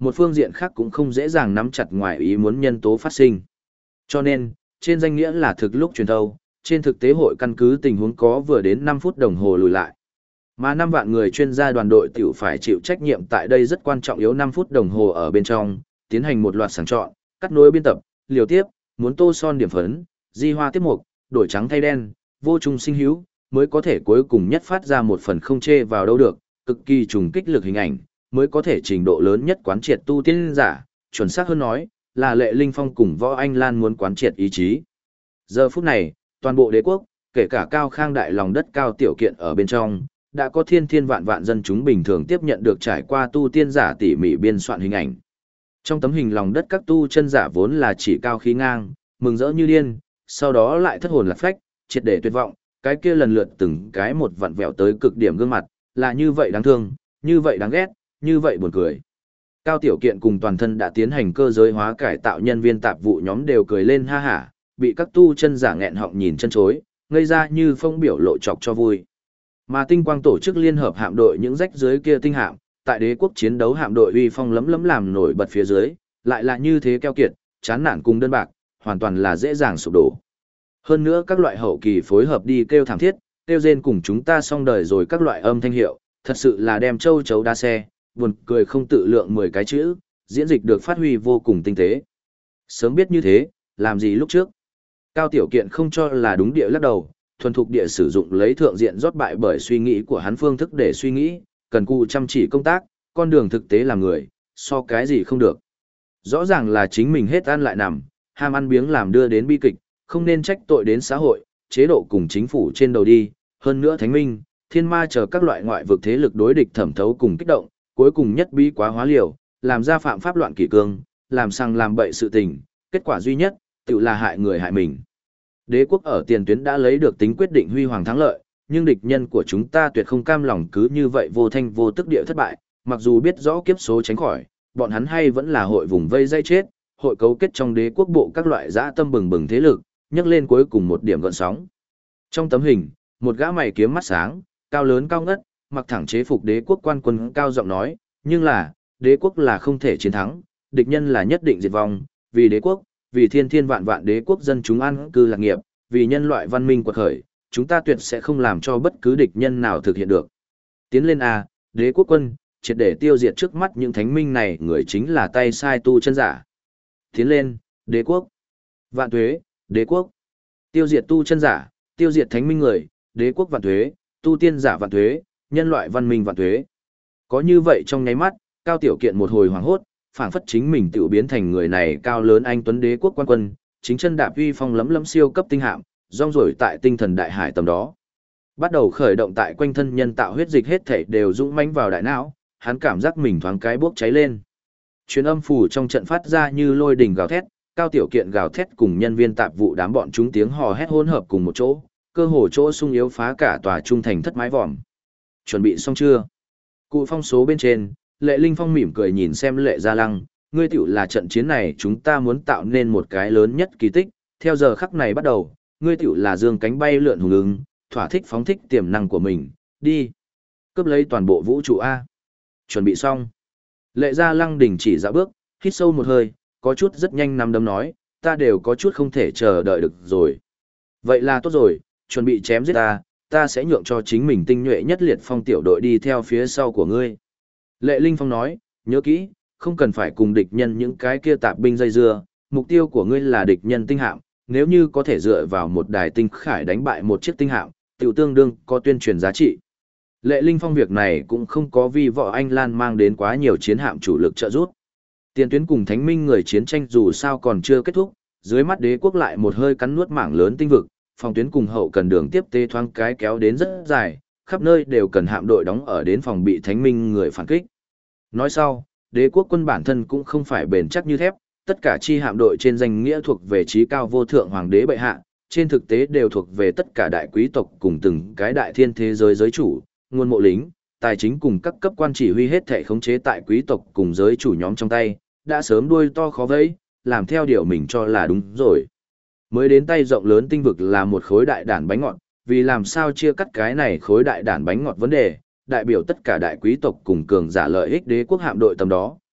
một phương diện khác cũng không dễ dàng nắm chặt ngoài ý muốn nhân tố phát sinh. Cho nên, trên danh nghĩa là thực lúc truyền thâu, trên thực tế hội căn cứ tình huống có vừa đến 5 phút đồng hồ lùi lại. Mà 5 vạn người chuyên gia đoàn đội tiểu phải chịu trách nhiệm tại đây rất quan trọng yếu 5 phút đồng hồ ở bên trong, tiến hành một loạt sàng chọn, cắt nối biên tập, liều tiếp, muốn tô son điểm phấn, di hoa tiếp mục, đổi trắng thay đen, vô trùng sinh hữu, mới có thể cuối cùng nhất phát ra một phần không chê vào đâu được, cực kỳ trùng kích lực hình ảnh, mới có thể trình độ lớn nhất quán triệt tu tiên giả, chuẩn xác hơn nói, là Lệ Linh Phong cùng Võ Anh Lan muốn quán triệt ý chí. Giờ phút này, toàn bộ đế quốc, kể cả cao khang đại lòng đất cao tiểu kiện ở bên trong, đã có thiên thiên vạn vạn dân chúng bình thường tiếp nhận được trải qua tu tiên giả tỉ mỉ biên soạn hình ảnh. Trong tấm hình lòng đất các tu chân giả vốn là chỉ cao khí ngang, mừng rỡ như điên, sau đó lại thất hồn lạc phách, triệt để tuyệt vọng, cái kia lần lượt từng cái một vặn vẹo tới cực điểm gương mặt, là như vậy đáng thương, như vậy đáng ghét, như vậy buồn cười. Cao tiểu kiện cùng toàn thân đã tiến hành cơ giới hóa cải tạo nhân viên tạp vụ nhóm đều cười lên ha hả, bị các tu chân giả nghẹn họng nhìn chân chối, ngây ra như phong biểu lộ chọc cho vui. Mà tinh quang tổ chức liên hợp hạm đội những rách dưới kia tinh hạm, tại đế quốc chiến đấu hạm đội uy phong lấm lấm làm nổi bật phía dưới, lại là như thế keo kiệt, chán nản cùng đơn bạc, hoàn toàn là dễ dàng sụp đổ. Hơn nữa các loại hậu kỳ phối hợp đi kêu thảm thiết, kêu rên cùng chúng ta xong đời rồi các loại âm thanh hiệu, thật sự là đem châu chấu đa xe, buồn cười không tự lượng 10 cái chữ, diễn dịch được phát huy vô cùng tinh tế. Sớm biết như thế, làm gì lúc trước? Cao tiểu kiện không cho là đúng địa lắc đầu, thuần thục địa sử dụng lấy thượng diện rót bại bởi suy nghĩ của hắn phương thức để suy nghĩ, cần cù chăm chỉ công tác, con đường thực tế làm người, so cái gì không được. Rõ ràng là chính mình hết ăn lại nằm, ham ăn biếng làm đưa đến bi kịch, không nên trách tội đến xã hội, chế độ cùng chính phủ trên đầu đi, hơn nữa thánh minh, thiên ma chờ các loại ngoại vực thế lực đối địch thẩm thấu cùng kích động, cuối cùng nhất bí quá hóa liều, làm ra phạm pháp loạn kỷ cương, làm sang làm bậy sự tình, kết quả duy nhất, tự là hại người hại mình. Đế quốc ở tiền tuyến đã lấy được tính quyết định huy hoàng thắng lợi, nhưng địch nhân của chúng ta tuyệt không cam lòng cứ như vậy vô thanh vô tức địa thất bại, mặc dù biết rõ kiếp số tránh khỏi, bọn hắn hay vẫn là hội vùng vây dây chết, hội cấu kết trong đế quốc bộ các loại dã tâm bừng bừng thế lực, nhấc lên cuối cùng một điểm gợn sóng. Trong tấm hình, một gã mày kiếm mắt sáng, cao lớn cao ngất, mặc thẳng chế phục đế quốc quan quân cao giọng nói, nhưng là, đế quốc là không thể chiến thắng, địch nhân là nhất định diệt vong, vì đế quốc, vì thiên thiên vạn vạn đế quốc dân chúng an cư lạc nghiệp, vì nhân loại văn minh quật khởi, chúng ta tuyệt sẽ không làm cho bất cứ địch nhân nào thực hiện được. Tiến lên A, đế quốc quân, triệt để tiêu diệt trước mắt những thánh minh này người chính là tay sai tu chân giả. Tiến lên, đế quốc. Vạn tuế, đế quốc. Tiêu diệt tu chân giả, tiêu diệt thánh minh người, đế quốc vạn tuế, tu tiên giả vạn tuế, nhân loại văn minh vạn tuế. Có như vậy trong nháy mắt, Cao Tiểu Kiện một hồi hoảng hốt, phảng phất chính mình tự biến thành người này cao lớn anh tuấn đế quốc quan quân, chính chân đạp uy phong lấm lấm siêu cấp tinh hạm, rong ruổi tại tinh thần đại hải tầm đó. Bắt đầu khởi động tại quanh thân nhân tạo huyết dịch hết thảy đều dũng mãnh vào đại não, hắn cảm giác mình thoáng cái bốc cháy lên. Truyền âm phủ trong trận phát ra như lôi đình gào thét, Cao Tiểu Kiện gào thét cùng nhân viên tạp vụ đám bọn chúng tiếng hò hét hỗn hợp cùng một chỗ, cơ hồ chỗ sung yếu phá cả tòa trung thành thất mái vòm. Chuẩn bị xong chưa? Cụ phong số bên trên, Lệ Linh Phong mỉm cười nhìn xem Lệ Gia Lăng, ngươi tiểu là trận chiến này chúng ta muốn tạo nên một cái lớn nhất kỳ tích, theo giờ khắc này bắt đầu, ngươi tiểu là dương cánh bay lượn hùng ứng, thỏa thích phóng thích tiềm năng của mình, đi. Cướp lấy toàn bộ vũ trụ A. Chuẩn bị xong. Lệ Gia Lăng đình chỉ dạo bước, hít sâu một hơi, có chút rất nhanh nằm đấm nói, ta đều có chút không thể chờ đợi được rồi. Vậy là tốt rồi, chuẩn bị chém giết ta sẽ nhượng cho chính mình tinh nhuệ nhất liệt phong tiểu đội đi theo phía sau của ngươi. Lệ Linh Phong nói, nhớ kỹ, không cần phải cùng địch nhân những cái kia tạp binh dây dưa, mục tiêu của ngươi là địch nhân tinh hạm, nếu như có thể dựa vào một đài tinh khải đánh bại một chiếc tinh hạm, tiểu tương đương có tuyên truyền giá trị. Lệ Linh Phong việc này cũng không có vì Võ Anh Lan mang đến quá nhiều chiến hạm chủ lực trợ giúp. Tiền tuyến cùng thánh minh người chiến tranh dù sao còn chưa kết thúc, dưới mắt đế quốc lại một hơi cắn nuốt mảng lớn tinh vực, phòng tuyến cùng hậu cần đường tiếp tế thoáng cái kéo đến rất dài, khắp nơi đều cần hạm đội đóng ở đến phòng bị thánh minh người phản kích. Nói sau, đế quốc quân bản thân cũng không phải bền chắc như thép, tất cả chi hạm đội trên danh nghĩa thuộc về trí cao vô thượng hoàng đế bệ hạ, trên thực tế đều thuộc về tất cả đại quý tộc cùng từng cái đại thiên thế giới giới chủ, nguồn mộ lính, tài chính cùng các cấp quan chỉ huy hết thể khống chế tại quý tộc cùng giới chủ nhóm trong tay, đã sớm đuôi to khó vẫy, làm theo điều mình cho là đúng rồi. Mới đến tay rộng lớn tinh vực là một khối đại đản bánh ngọt, vì làm sao chia cắt cái này khối đại đản bánh ngọt vấn đề, đại biểu tất cả đại quý tộc cùng cường giả lợi ích đế quốc hạm đội tầm đó,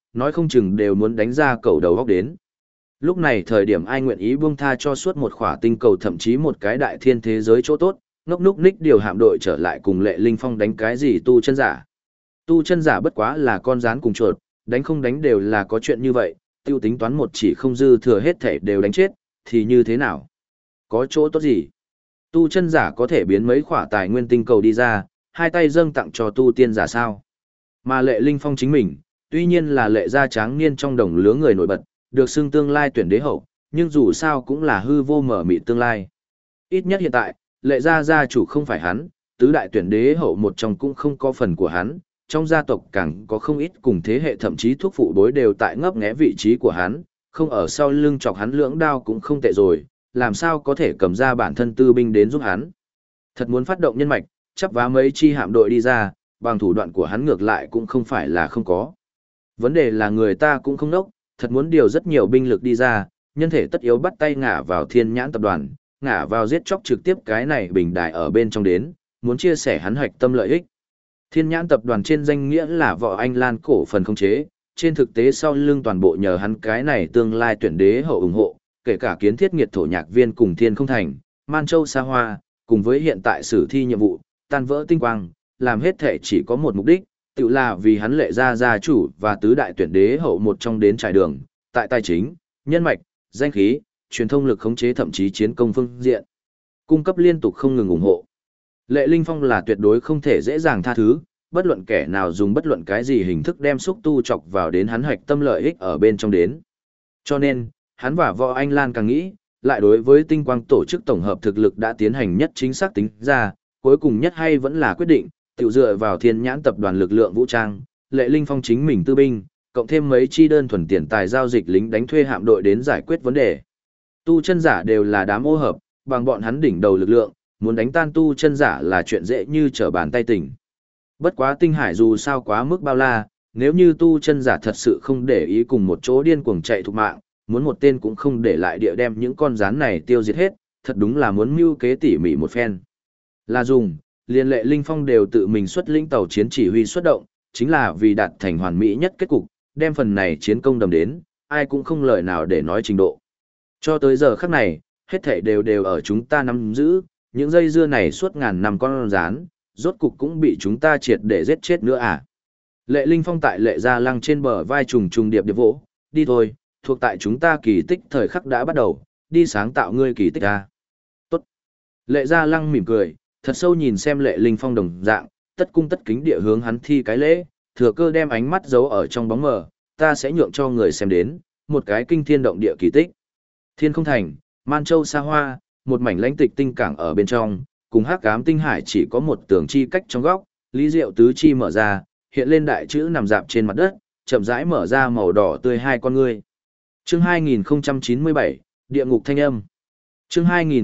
nói không chừng đều muốn đánh ra cầu đầu góc đến. Lúc này thời điểm ai nguyện ý buông tha cho suốt một khỏa tinh cầu thậm chí một cái đại thiên thế giới chỗ tốt, ngốc núc ních điều hạm đội trở lại cùng Lệ Linh Phong đánh cái gì tu chân giả. Tu chân giả bất quá là con rán cùng chuột, đánh không đánh đều là có chuyện như vậy, tiêu tính toán một chỉ không dư thừa hết thể đều đánh chết, thì như thế nào? Có chỗ tốt gì? Tu chân giả có thể biến mấy khỏa tài nguyên tinh cầu đi ra, hai tay dâng tặng cho tu tiên giả sao? Mà Lệ Linh Phong chính mình, tuy nhiên là Lệ gia tráng niên trong đồng lứa người nổi bật, được xưng tương lai tuyển đế hậu, nhưng dù sao cũng là hư vô mở mịt tương lai. Ít nhất hiện tại, Lệ gia gia chủ không phải hắn, tứ đại tuyển đế hậu một trong cũng không có phần của hắn, trong gia tộc càng có không ít cùng thế hệ thậm chí thuốc phụ bối đều tại ngấp nghé vị trí của hắn, không ở sau lưng chọc hắn lưỡng đao cũng không tệ rồi, làm sao có thể cầm ra bản thân tư binh đến giúp hắn. Thật muốn phát động nhân mạch, chắp vá mấy chi hạm đội đi ra, bằng thủ đoạn của hắn ngược lại cũng không phải là không có. Vấn đề là người ta cũng không nốc, thật muốn điều rất nhiều binh lực đi ra, nhân thể tất yếu bắt tay ngả vào Thiên Nhãn tập đoàn, ngả vào giết chóc trực tiếp cái này bình đại ở bên trong đến, muốn chia sẻ hắn hoạch tâm lợi ích. Thiên Nhãn tập đoàn trên danh nghĩa là Võ Anh Lan cổ phần khống chế, trên thực tế sau lưng toàn bộ nhờ hắn cái này tương lai tuyển đế hậu ủng hộ, kể cả kiến thiết nghiệt thổ nhạc viên cùng Thiên Không Thành, Man Châu Sa Hoa, cùng với hiện tại sử thi nhiệm vụ, tan vỡ tinh quang, làm hết thể chỉ có một mục đích, tự là vì hắn Lệ gia gia chủ và tứ đại tuyển đế hậu một trong đến trải đường, tại tài chính, nhân mạch, danh khí, truyền thông lực khống chế thậm chí chiến công phương diện, cung cấp liên tục không ngừng ủng hộ. Lệ Linh Phong là tuyệt đối không thể dễ dàng tha thứ, bất luận kẻ nào dùng bất luận cái gì hình thức đem xúc tu chọc vào đến hắn hoạch tâm lợi ích ở bên trong đến. Cho nên, hắn và Võ Anh Lan càng nghĩ, lại đối với tinh quang tổ chức tổng hợp thực lực đã tiến hành nhất chính xác tính ra, cuối cùng nhất hay vẫn là quyết định, tiểu dựa vào Thiên Nhãn tập đoàn lực lượng vũ trang, Lệ Linh Phong chính mình tư binh, cộng thêm mấy chi đơn thuần tiền tài giao dịch lính đánh thuê hạm đội đến giải quyết vấn đề. Tu chân giả đều là đám ô hợp, bằng bọn hắn đỉnh đầu lực lượng, muốn đánh tan tu chân giả là chuyện dễ như trở bàn tay tỉnh. Bất quá tinh hải dù sao quá mức bao la, nếu như tu chân giả thật sự không để ý cùng một chỗ điên cuồng chạy thục mạng, muốn một tên cũng không để lại địa đem những con rắn này tiêu diệt hết, thật đúng là muốn mưu kế tỉ mỉ một phen. Là dùng, liên Lệ Linh Phong đều tự mình xuất lĩnh tàu chiến chỉ huy xuất động, chính là vì đạt thành hoàn mỹ nhất kết cục, đem phần này chiến công đầm đến, ai cũng không lời nào để nói trình độ. Cho tới giờ khắc này, hết thảy đều ở chúng ta nắm giữ, những dây dưa này suốt ngàn năm con rán, rốt cục cũng bị chúng ta triệt để giết chết nữa à. Lệ Linh Phong tại Lệ Gia Lăng trên bờ vai trùng trùng điệp điệp vỗ, đi thôi, thuộc tại chúng ta kỳ tích thời khắc đã bắt đầu, đi sáng tạo ngươi kỳ tích à. Tốt. Lệ Gia Lăng mỉm cười, thật sâu nhìn xem Lệ Linh Phong đồng dạng, tất cung tất kính địa hướng hắn thi cái lễ, thừa cơ đem ánh mắt giấu ở trong bóng mờ, ta sẽ nhượng cho người xem đến, một cái kinh thiên động địa kỳ tích. Thiên Không Thành, Man Châu Sa Hoa, một mảnh lãnh tịch tinh cảng ở bên trong, cùng hắc ám tinh hải chỉ có một tường chi cách trong góc, Lý Diệu tứ chi mở ra, hiện lên đại chữ nằm dạp trên mặt đất, chậm rãi mở ra màu đỏ tươi hai con ngươi. Chương 2097, Địa ngục thanh âm. Chương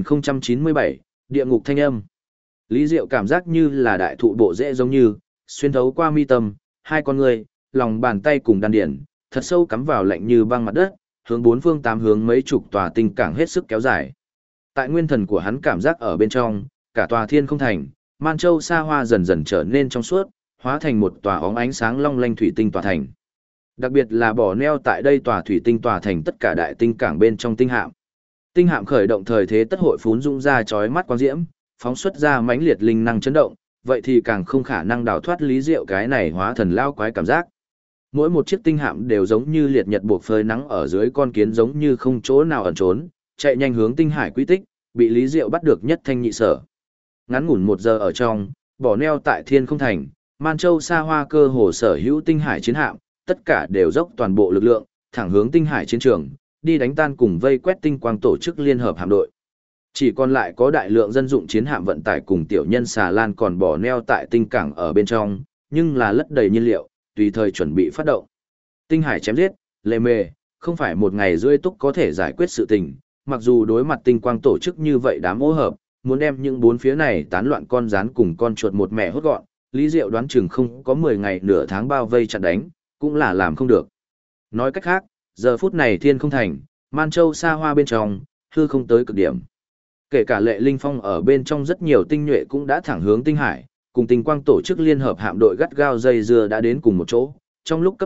2097, Địa ngục thanh âm. Lý Diệu cảm giác như là đại thụ bộ rễ giống như, xuyên thấu qua mi tâm, hai con ngươi, lòng bàn tay cùng đan điển, thật sâu cắm vào lạnh như băng mặt đất, hướng bốn phương tám hướng mấy chục tòa tinh cảng hết sức kéo dài. Tại nguyên thần của hắn cảm giác ở bên trong, cả tòa Thiên Không Thành, Man Châu Sa Hoa dần dần trở nên trong suốt, hóa thành một tòa óng ánh sáng long lanh thủy tinh tòa thành. Đặc biệt là bỏ neo tại đây tòa thủy tinh tòa thành tất cả đại tinh cảng bên trong tinh hạm. Tinh hạm khởi động thời thế tất hội phún dũng ra chói mắt quang diễm, phóng xuất ra mãnh liệt linh năng chấn động, vậy thì càng không khả năng đào thoát Lý Diệu cái này hóa thần lao quái cảm giác. Mỗi một chiếc tinh hạm đều giống như liệt nhật buộc phơi nắng ở dưới con kiến giống như không chỗ nào ẩn trốn, chạy nhanh hướng tinh hải quy tích, bị Lý Diệu bắt được nhất thanh nhị sở. Ngắn ngủn 1 giờ ở trong, bỏ neo tại Thiên Không Thành, Man Châu Sa Hoa cơ hồ sở hữu tinh hải chiến hạm, tất cả đều dốc toàn bộ lực lượng, thẳng hướng tinh hải chiến trường, đi đánh tan cùng vây quét tinh quang tổ chức liên hợp hạm đội. Chỉ còn lại có đại lượng dân dụng chiến hạm vận tải cùng tiểu nhân xà lan còn bỏ neo tại tinh cảng ở bên trong, nhưng là lất đầy nhiên liệu, tùy thời chuẩn bị phát động. Tinh hải chém giết, lề mề, không phải một ngày rưỡi túc có thể giải quyết sự tình, mặc dù đối mặt tinh quang tổ chức như vậy đám ô hợp, muốn đem những bốn phía này tán loạn con rán cùng con chuột một mẹ hốt gọn, Lý Diệu đoán chừng không có 10 ngày nửa tháng bao vây chặn đánh, cũng là làm không được. Nói cách khác, giờ phút này Thiên Không Thành, Man Châu Sa Hoa bên trong, hư không tới cực điểm. Kể cả Lệ Linh Phong ở bên trong rất nhiều tinh nhuệ cũng đã thẳng hướng tinh hải, cùng tinh quang tổ chức liên hợp hạm đội gắt gao dây dưa đã đến cùng một chỗ, trong lúc cấp thiết,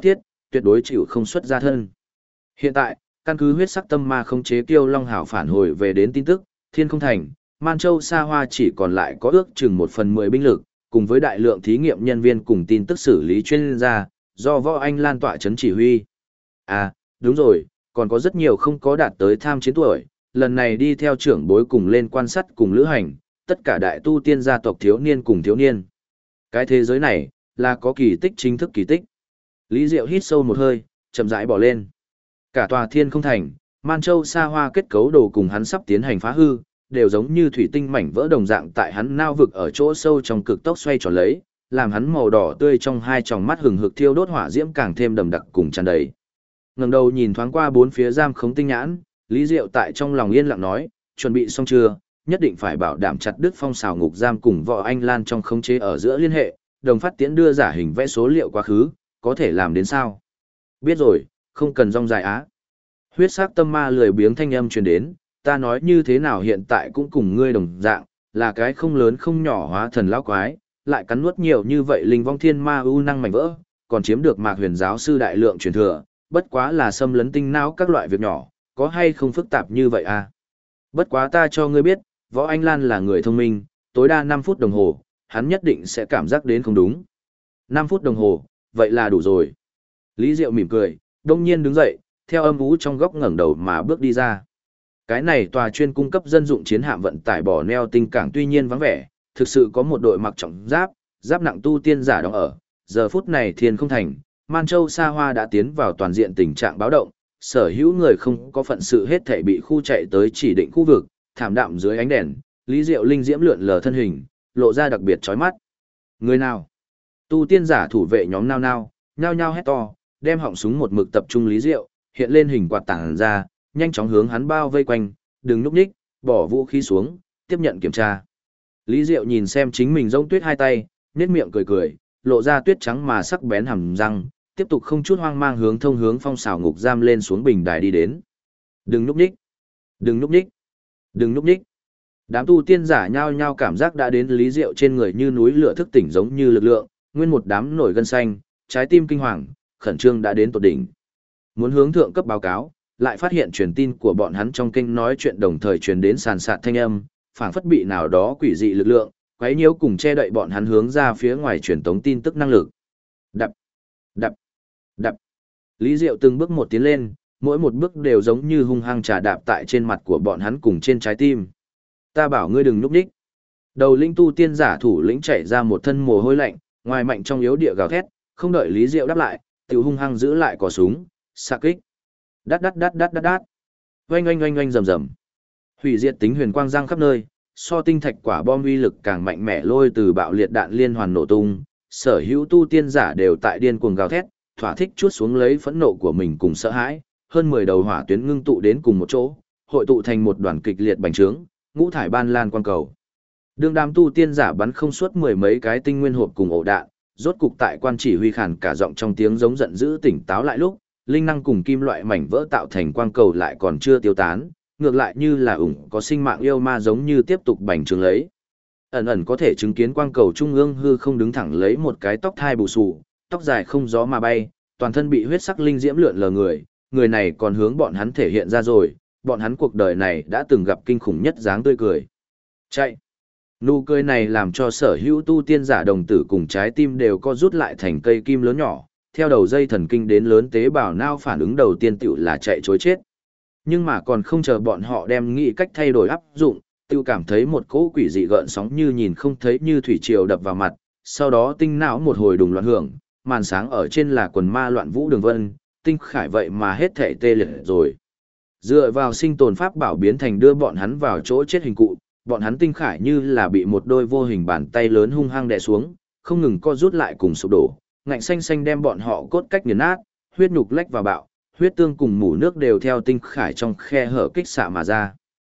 tuyệt đối chịu không xuất ra thân. Hiện tại, căn cứ huyết sắc tâm ma khống chế Kiêu Long Hảo phản hồi về đến tin tức, Thiên Không Thành, Man Châu Sa Hoa chỉ còn lại có ước chừng 1/10 binh lực, cùng với đại lượng thí nghiệm nhân viên cùng tin tức xử lý chuyên gia, do Võ Anh Lan tọa chấn chỉ huy. À, đúng rồi, còn có rất nhiều không có đạt tới tham chiến tuổi, lần này đi theo trưởng bối cùng lên quan sát cùng lữ hành, tất cả đại tu tiên gia tộc thiếu niên cùng thiếu niên. Cái thế giới này, là có kỳ tích chính thức kỳ tích. Lý Diệu hít sâu một hơi, chậm rãi bỏ lên. Cả tòa Thiên Không Thành, Man Châu Sa Hoa kết cấu đồ cùng hắn sắp tiến hành phá hư, đều giống như thủy tinh mảnh vỡ đồng dạng tại hắn nao vực ở chỗ sâu trong cực tốc xoay tròn lấy, làm hắn màu đỏ tươi trong hai tròng mắt hừng hực thiêu đốt hỏa diễm càng thêm đậm đặc cùng tràn đầy. Ngẩng đầu nhìn thoáng qua bốn phía giam khống tinh nhãn, Lý Diệu tại trong lòng yên lặng nói, chuẩn bị xong chưa, nhất định phải bảo đảm chặt đứt phong xào ngục giam cùng Võ Anh Lan trong khống chế ở giữa liên hệ, đồng phát tiễn đưa giả hình vẽ số liệu quá khứ, có thể làm đến sao? Biết rồi, không cần rong dài á. Huyết sắc tâm ma lười biếng thanh âm truyền đến, ta nói như thế nào hiện tại cũng cùng ngươi đồng dạng, là cái không lớn không nhỏ hóa thần lão quái, lại cắn nuốt nhiều như vậy linh vong thiên ma ưu năng mảnh vỡ, còn chiếm được Mạc Huyền giáo sư đại lượng truyền thừa, bất quá là xâm lấn tinh não các loại việc nhỏ, có hay không phức tạp như vậy à? Bất quá ta cho ngươi biết, Võ Anh Lan là người thông minh, tối đa 5 phút đồng hồ, hắn nhất định sẽ cảm giác đến không đúng. 5 phút đồng hồ, vậy là đủ rồi. Lý Diệu mỉm cười, đông nhiên đứng dậy, theo âm ú trong góc ngẩng đầu mà bước đi ra. Cái này tòa chuyên cung cấp dân dụng chiến hạm vận tải bỏ neo tinh cảng tuy nhiên vắng vẻ, thực sự có một đội mặc trọng giáp, giáp nặng tu tiên giả đóng ở. Giờ phút này Thiên Không Thành, Man Châu Sa Hoa đã tiến vào toàn diện tình trạng báo động, sở hữu người không có phận sự hết thảy bị khu chạy tới chỉ định khu vực, thảm đạm dưới ánh đèn, Lý Diệu linh diễm lượn lờ thân hình, lộ ra đặc biệt chói mắt. Người nào? Tu tiên giả thủ vệ nhóm nhao nhao hét to, đem họng súng một mực tập trung Lý Diệu, hiện lên hình quạt tảng ra, nhanh chóng hướng hắn bao vây quanh, đừng núp nhích, bỏ vũ khí xuống, tiếp nhận kiểm tra. Lý Diệu nhìn xem chính mình giống tuyết hai tay, nhếch miệng cười cười, lộ ra tuyết trắng mà sắc bén hàm răng, tiếp tục không chút hoang mang hướng thông hướng phong xào ngục giam lên xuống bình đài đi đến. Đừng núp nhích, đừng núp nhích, đừng núp nhích. Đám tu tiên giả nhao nhao cảm giác đã đến Lý Diệu trên người như núi lửa thức tỉnh giống như lực lượng, nguyên một đám nổi gân xanh, trái tim kinh hoàng, khẩn trương đã đến tột đỉnh. Muốn hướng thượng cấp báo cáo, lại phát hiện truyền tin của bọn hắn trong kênh nói chuyện đồng thời truyền đến sàn sạt thanh âm, phảng phất bị nào đó quỷ dị lực lượng, quấy nhiễu cùng che đậy bọn hắn hướng ra phía ngoài truyền tống tin tức năng lực. Đập, đập, đập. Lý Diệu từng bước một tiến lên, mỗi một bước đều giống như hung hăng trà đạp tại trên mặt của bọn hắn cùng trên trái tim. Ta bảo ngươi đừng núp đích. Đầu linh tu tiên giả thủ lĩnh chạy ra một thân mồ hôi lạnh, ngoài mạnh trong yếu địa gào thét, không đợi Lý Diệu đáp lại, tiểu hung hăng giữ lại cò súng, xạ kích. Đát đát đát đát đát đát. Oanh oanh oanh oanh rầm rầm. Hủy diệt tính huyền quang giăng khắp nơi, so tinh thạch quả bom uy lực càng mạnh mẽ lôi từ bạo liệt đạn liên hoàn nổ tung, sở hữu tu tiên giả đều tại điên cuồng gào thét, thỏa thích chuốt xuống lấy phẫn nộ của mình cùng sợ hãi, hơn 10 đầu hỏa tuyến ngưng tụ đến cùng một chỗ, hội tụ thành một đoàn kịch liệt bành trướng, ngũ thải ban lan quang cầu. Đương đám tu tiên giả bắn không suốt 10 mấy cái tinh nguyên hộp cùng ổ đạn, rốt cục tại quan chỉ huy khàn cả giọng trong tiếng giống giận dữ tỉnh táo lại lúc, linh năng cùng kim loại mảnh vỡ tạo thành quang cầu lại còn chưa tiêu tán, ngược lại như là có sinh mạng yêu ma giống như tiếp tục bành trướng lấy. Ẩn ẩn có thể chứng kiến quang cầu trung ương hư không đứng thẳng lấy một cái tóc thai bù xù, tóc dài không gió mà bay, toàn thân bị huyết sắc linh diễm lượn lờ người này còn hướng bọn hắn thể hiện ra rồi, bọn hắn cuộc đời này đã từng gặp kinh khủng nhất dáng tươi cười. Chạy. Nụ cười này làm cho sở hữu tu tiên giả đồng tử cùng trái tim đều co rút lại thành cây kim lớn nhỏ, theo đầu dây thần kinh đến lớn tế bào não phản ứng đầu tiên tựu là chạy chối chết. Nhưng mà còn không chờ bọn họ đem nghĩ cách thay đổi áp dụng, tựu cảm thấy một cỗ quỷ dị gợn sóng như nhìn không thấy như thủy triều đập vào mặt, sau đó tinh não một hồi đùng loạn hưởng, màn sáng ở trên là quần ma loạn vũ đường vân, tinh khải vậy mà hết thể tê liệt rồi. Dựa vào sinh tồn pháp bảo biến thành đưa bọn hắn vào chỗ chết hình cụ, bọn hắn tinh khải như là bị một đôi vô hình bàn tay lớn hung hăng đè xuống, không ngừng co rút lại cùng sụp đổ, ngạnh xanh xanh đem bọn họ cốt cách nghiền nát, huyết nhục lách vào bạo, huyết tương cùng mủ nước đều theo tinh khải trong khe hở kích xạ mà ra.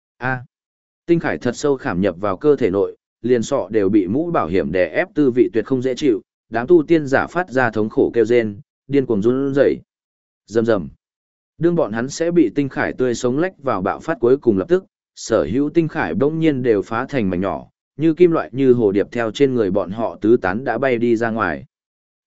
Tinh khải thật sâu khảm nhập vào cơ thể nội, liền sọ đều bị mũ bảo hiểm đè ép tư vị tuyệt không dễ chịu, đám tu tiên giả phát ra thống khổ kêu rên, điên cuồng run rẩy. Rầm rầm. Đương bọn hắn sẽ bị tinh khải tươi sống lách vào bạo phát cuối cùng lập tức, sở hữu tinh khải bỗng nhiên đều phá thành mảnh nhỏ, như kim loại như hồ điệp theo trên người bọn họ tứ tán đã bay đi ra ngoài.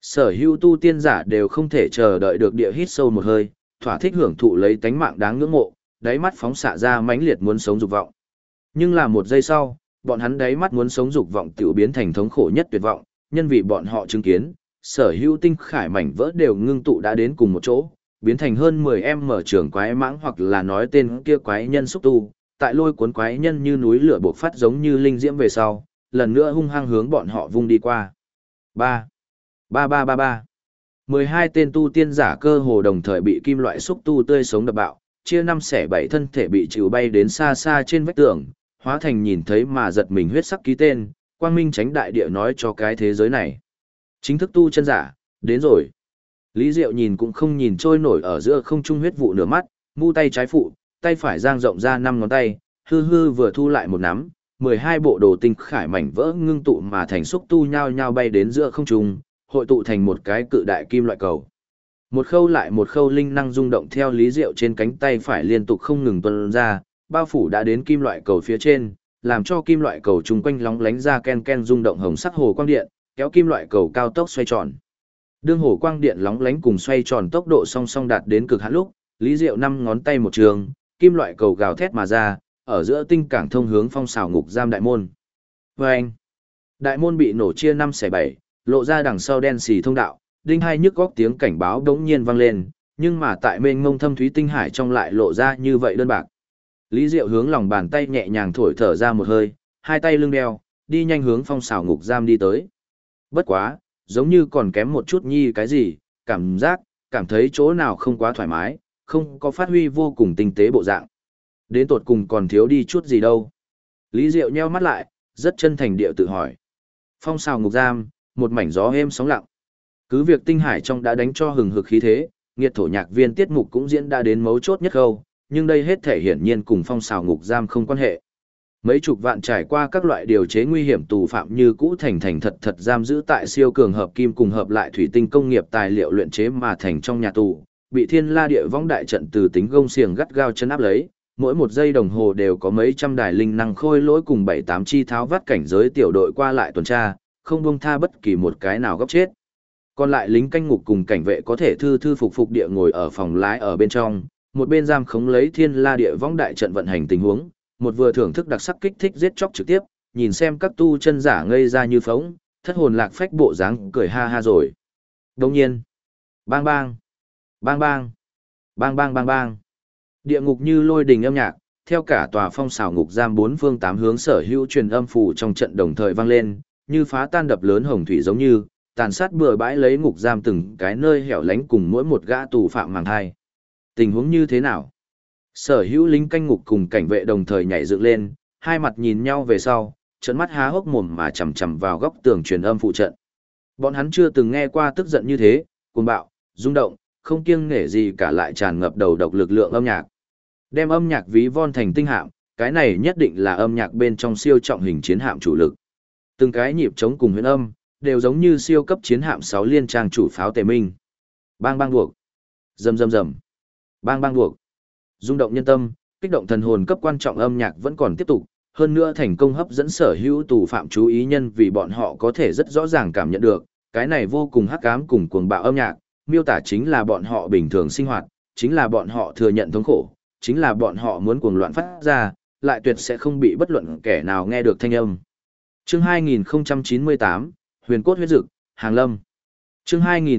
Sở hữu tu tiên giả đều không thể chờ đợi được địa hít sâu một hơi, thỏa thích hưởng thụ lấy tánh mạng đáng ngưỡng mộ, đáy mắt phóng xạ ra mãnh liệt muốn sống dục vọng. Nhưng là một giây sau, bọn hắn đáy mắt muốn sống dục vọng tiểu biến thành thống khổ nhất tuyệt vọng, nhân vì bọn họ chứng kiến, sở hữu tinh khải mảnh vỡ đều ngưng tụ đã đến cùng một chỗ, biến thành hơn 10 em mở trường quái mãng hoặc là nói tên kia quái nhân xúc tu, tại lôi cuốn quái nhân như núi lửa bộc phát giống như linh diễm về sau, lần nữa hung hăng hướng bọn họ vung đi qua. 3. 3333. 12 tên tu tiên giả cơ hồ đồng thời bị kim loại xúc tu tươi sống đập bạo, chia 5 xẻ 7 thân thể bị chịu bay đến xa xa trên vách tường, hóa thành nhìn thấy mà giật mình huyết sắc ký tên, quang minh tránh đại địa nói cho cái thế giới này. Chính thức tu chân giả, đến rồi. Lý Diệu nhìn cũng không nhìn trôi nổi ở giữa không trung huyết vụ nửa mắt, mu tay trái phụ, tay phải dang rộng ra 5 ngón tay, hư hư vừa thu lại một nắm, 12 bộ đồ tinh khải mảnh vỡ ngưng tụ mà thành xúc tu nhao nhao bay đến giữa không trung, hội tụ thành một cái cự đại kim loại cầu. Một khâu lại một khâu linh năng rung động theo Lý Diệu trên cánh tay phải liên tục không ngừng tuôn ra, bao phủ đã đến kim loại cầu phía trên, làm cho kim loại cầu chung quanh lóng lánh ra ken ken rung động hồng sắc hồ quang điện, kéo kim loại cầu cao tốc xoay tròn. Đương hồ quang điện lóng lánh cùng xoay tròn tốc độ song song đạt đến cực hạn lúc, Lý Diệu 5 ngón tay một trường, kim loại cầu gào thét mà ra, ở giữa tinh cảng thông hướng phong xào ngục giam đại môn. Vâng! Đại môn bị nổ chia 5 xẻ 7, lộ ra đằng sau đen xì thông đạo, đinh hai nhức góc tiếng cảnh báo đống nhiên vang lên, nhưng mà tại mênh mông thâm thúy tinh hải trong lại lộ ra như vậy đơn bạc. Lý Diệu hướng lòng bàn tay nhẹ nhàng thổi thở ra một hơi, hai tay lưng đeo, đi nhanh hướng phong xào ngục giam đi tới. Bất quá, giống như còn kém một chút nhi cái gì, cảm thấy chỗ nào không quá thoải mái, không có phát huy vô cùng tinh tế bộ dạng. Đến tột cùng còn thiếu đi chút gì đâu. Lý Diệu nheo mắt lại, rất chân thành điệu tự hỏi. Phong xào ngục giam, một mảnh gió êm sóng lặng. Cứ việc tinh hải trong đã đánh cho hừng hực khí thế, nghiệt thổ nhạc viên tiết mục cũng diễn đã đến mấu chốt nhất khâu, nhưng đây hết thể hiển nhiên cùng phong xào ngục giam không quan hệ. Mấy chục vạn trải qua các loại điều chế nguy hiểm tù phạm như cũ thành thật giam giữ tại siêu cường hợp kim cùng hợp lại thủy tinh công nghiệp tài liệu luyện chế mà thành trong nhà tù, bị thiên la địa võng đại trận từ tính gông xiềng gắt gao chân áp lấy, mỗi một giây đồng hồ đều có mấy trăm đài linh năng khôi lỗi cùng 7-8 chi tháo vắt cảnh giới tiểu đội qua lại tuần tra, không buông tha bất kỳ một cái nào góc chết. Còn lại lính canh ngục cùng cảnh vệ có thể thư thư phục địa ngồi ở phòng lái ở bên trong, một bên giam khống lấy thiên la địa võng đại trận vận hành tình huống, một vừa thưởng thức đặc sắc kích thích giết chóc trực tiếp, nhìn xem các tu chân giả ngây ra như phóng, thất hồn lạc phách bộ dáng cười ha ha rồi. Đồng nhiên, bang bang, bang bang, bang bang bang bang. Địa ngục như lôi đình âm nhạc, theo cả tòa phong xào ngục giam 4 phương 8 hướng sở hữu truyền âm phù trong trận đồng thời vang lên, như phá tan đập lớn hồng thủy giống như, tàn sát bừa bãi lấy ngục giam từng cái nơi hẻo lánh cùng mỗi một gã tù phạm màng hai. Tình huống như thế nào? Sở hữu lính canh ngục cùng cảnh vệ đồng thời nhảy dựng lên, hai mặt nhìn nhau về sau, trợn mắt há hốc mồm mà chằm chằm vào góc tường truyền âm phụ trận. Bọn hắn chưa từng nghe qua tức giận như thế, cuồng bạo, rung động, không kiêng nể gì cả lại tràn ngập đầu độc lực lượng âm nhạc. Đem âm nhạc ví von thành tinh hạm, cái này nhất định là âm nhạc bên trong siêu trọng hình chiến hạm chủ lực. Từng cái nhịp trống cùng huyền âm, đều giống như siêu cấp chiến hạm 6 liên trang chủ pháo tề minh. Bang bang buộc. Rầm rầm rầm. Bang bang buộc. Rung động nhân tâm, kích động thần hồn cấp quan trọng âm nhạc vẫn còn tiếp tục, hơn nữa thành công hấp dẫn sở hữu tù phạm chú ý nhân vì bọn họ có thể rất rõ ràng cảm nhận được, cái này vô cùng hắc ám cùng cuồng bạo âm nhạc, miêu tả chính là bọn họ bình thường sinh hoạt, chính là bọn họ thừa nhận thống khổ, chính là bọn họ muốn cuồng loạn phát ra, lại tuyệt sẽ không bị bất luận kẻ nào nghe được thanh âm. Chương 2098, Huyền cốt huyết dực, Hàng Lâm. Chương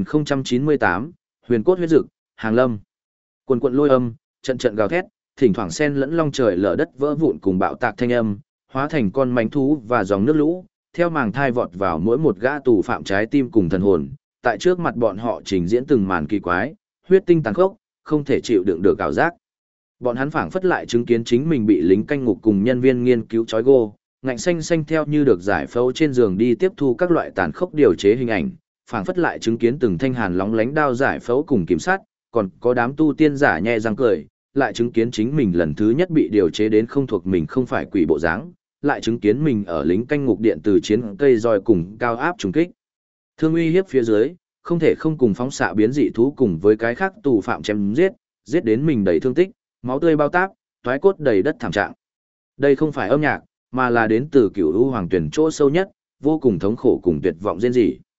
2098, Huyền cốt huyết dực, Hàng Lâm. Quần quần lôi âm, trận trận gào thét, thỉnh thoảng xen lẫn long trời lở đất vỡ vụn cùng bạo tạc thanh âm, hóa thành con mãnh thú và dòng nước lũ, theo màng thai vọt vào mỗi một gã tù phạm trái tim cùng thần hồn, tại trước mặt bọn họ trình diễn từng màn kỳ quái, huyết tinh tàn khốc, không thể chịu đựng được ảo giác. Bọn hắn phảng phất lại chứng kiến chính mình bị lính canh ngục cùng nhân viên nghiên cứu trói gô, ngạnh xanh xanh theo như được giải phẫu trên giường đi tiếp thu các loại tàn khốc điều chế hình ảnh, phảng phất lại chứng kiến từng thanh hàn lóng lánh đao giải phẫu cùng kiểm sát, còn có đám tu tiên giả nhe răng cười, lại chứng kiến chính mình lần thứ nhất bị điều chế đến không thuộc mình không phải quỷ bộ dáng, lại chứng kiến mình ở lính canh ngục điện từ chiến cây roi cùng cao áp trùng kích. Thương uy hiếp phía dưới, không thể không cùng phóng xạ biến dị thú cùng với cái khác tù phạm chém giết, giết đến mình đầy thương tích, máu tươi bao táp, toái cốt đầy đất thảm trạng. Đây không phải âm nhạc, mà là đến từ cửu u hoàng tuyển chỗ sâu nhất, vô cùng thống khổ cùng tuyệt vọng rên rỉ.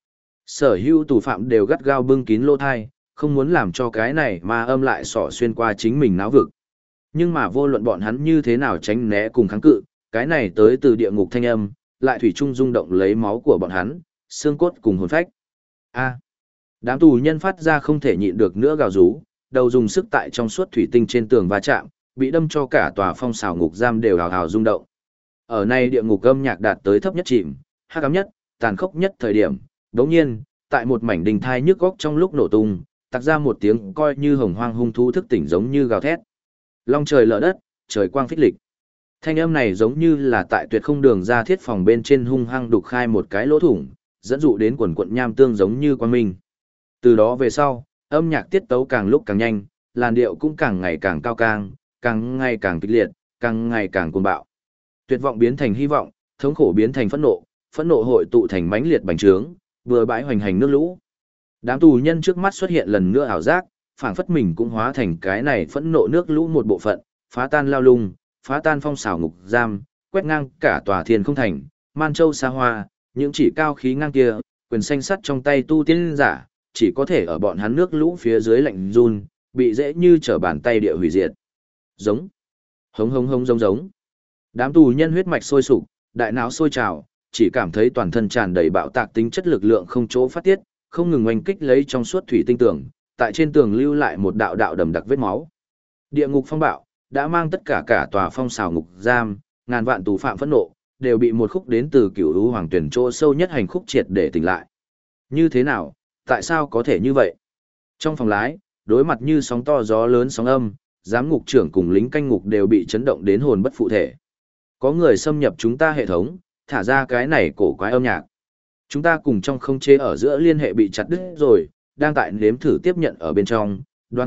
Sở hữu tù phạm đều gắt gao bưng kín lỗ thai, không muốn làm cho cái này ma âm lại xỏ xuyên qua chính mình não vực. Nhưng mà vô luận bọn hắn như thế nào tránh né cùng kháng cự, cái này tới từ địa ngục thanh âm, lại thủy chung rung động lấy máu của bọn hắn, xương cốt cùng hồn phách. A. Đám tù nhân phát ra không thể nhịn được nữa gào rú, đầu dùng sức tại trong suốt thủy tinh trên tường va chạm, bị đâm cho cả tòa phong xào ngục giam đều hào hào rung động. Ở này địa ngục âm nhạc đạt tới thấp nhất chìm, hắc ám nhất, tàn khốc nhất thời điểm, đống nhiên, tại một mảnh đình thai nhức góc trong lúc nổ tung, tặc ra một tiếng coi như hồng hoang hung thú thức tỉnh giống như gào thét. Long trời lở đất, trời quang phích lịch. Thanh âm này giống như là tại tuyệt không đường ra thiết phòng bên trên hung hăng đục khai một cái lỗ thủng, dẫn dụ đến quần quận nham tương giống như quang minh. Từ đó về sau, âm nhạc tiết tấu càng lúc càng nhanh, làn điệu cũng càng ngày càng cao càng ngày càng kịch liệt, càng ngày càng cuồng bạo. Tuyệt vọng biến thành hy vọng, thống khổ biến thành phẫn nộ hội tụ thành mãnh liệt bành trướng, vừa bãi hoành hành nước lũ. Đám tù nhân trước mắt xuất hiện lần nữa ảo giác, phảng phất mình cũng hóa thành cái này phẫn nộ nước lũ một bộ phận, phá tan lao lung, phá tan phong xảo ngục giam, quét ngang cả tòa thiên không thành, man châu xa hoa, những chỉ cao khí ngang kia, quyền xanh sắt trong tay tu tiên giả, chỉ có thể ở bọn hắn nước lũ phía dưới lạnh run, bị dễ như trở bàn tay địa hủy diệt. Giống, hống hống hống giống giống. Đám tù nhân huyết mạch sôi sục, đại não sôi trào, chỉ cảm thấy toàn thân tràn đầy bạo tạc tính chất lực lượng không chỗ phát tiết, không ngừng oanh kích lấy trong suốt thủy tinh tường, tại trên tường lưu lại một đạo đạo đầm đặc vết máu. Địa ngục phong bạo đã mang tất cả tòa phong xào ngục giam, ngàn vạn tù phạm phẫn nộ, đều bị một khúc đến từ cửu lũ hoàng tuyển chỗ sâu nhất hành khúc triệt để tỉnh lại. Như thế nào, tại sao có thể như vậy? Trong phòng lái, đối mặt như sóng to gió lớn sóng âm, giám ngục trưởng cùng lính canh ngục đều bị chấn động đến hồn bất phụ thể. Có người xâm nhập chúng ta hệ thống, thả ra cái này cổ quái âm nhạc. Chúng ta cùng trong không chế ở giữa liên hệ bị chặt đứt rồi, đang tại nếm thử tiếp nhận ở bên trong,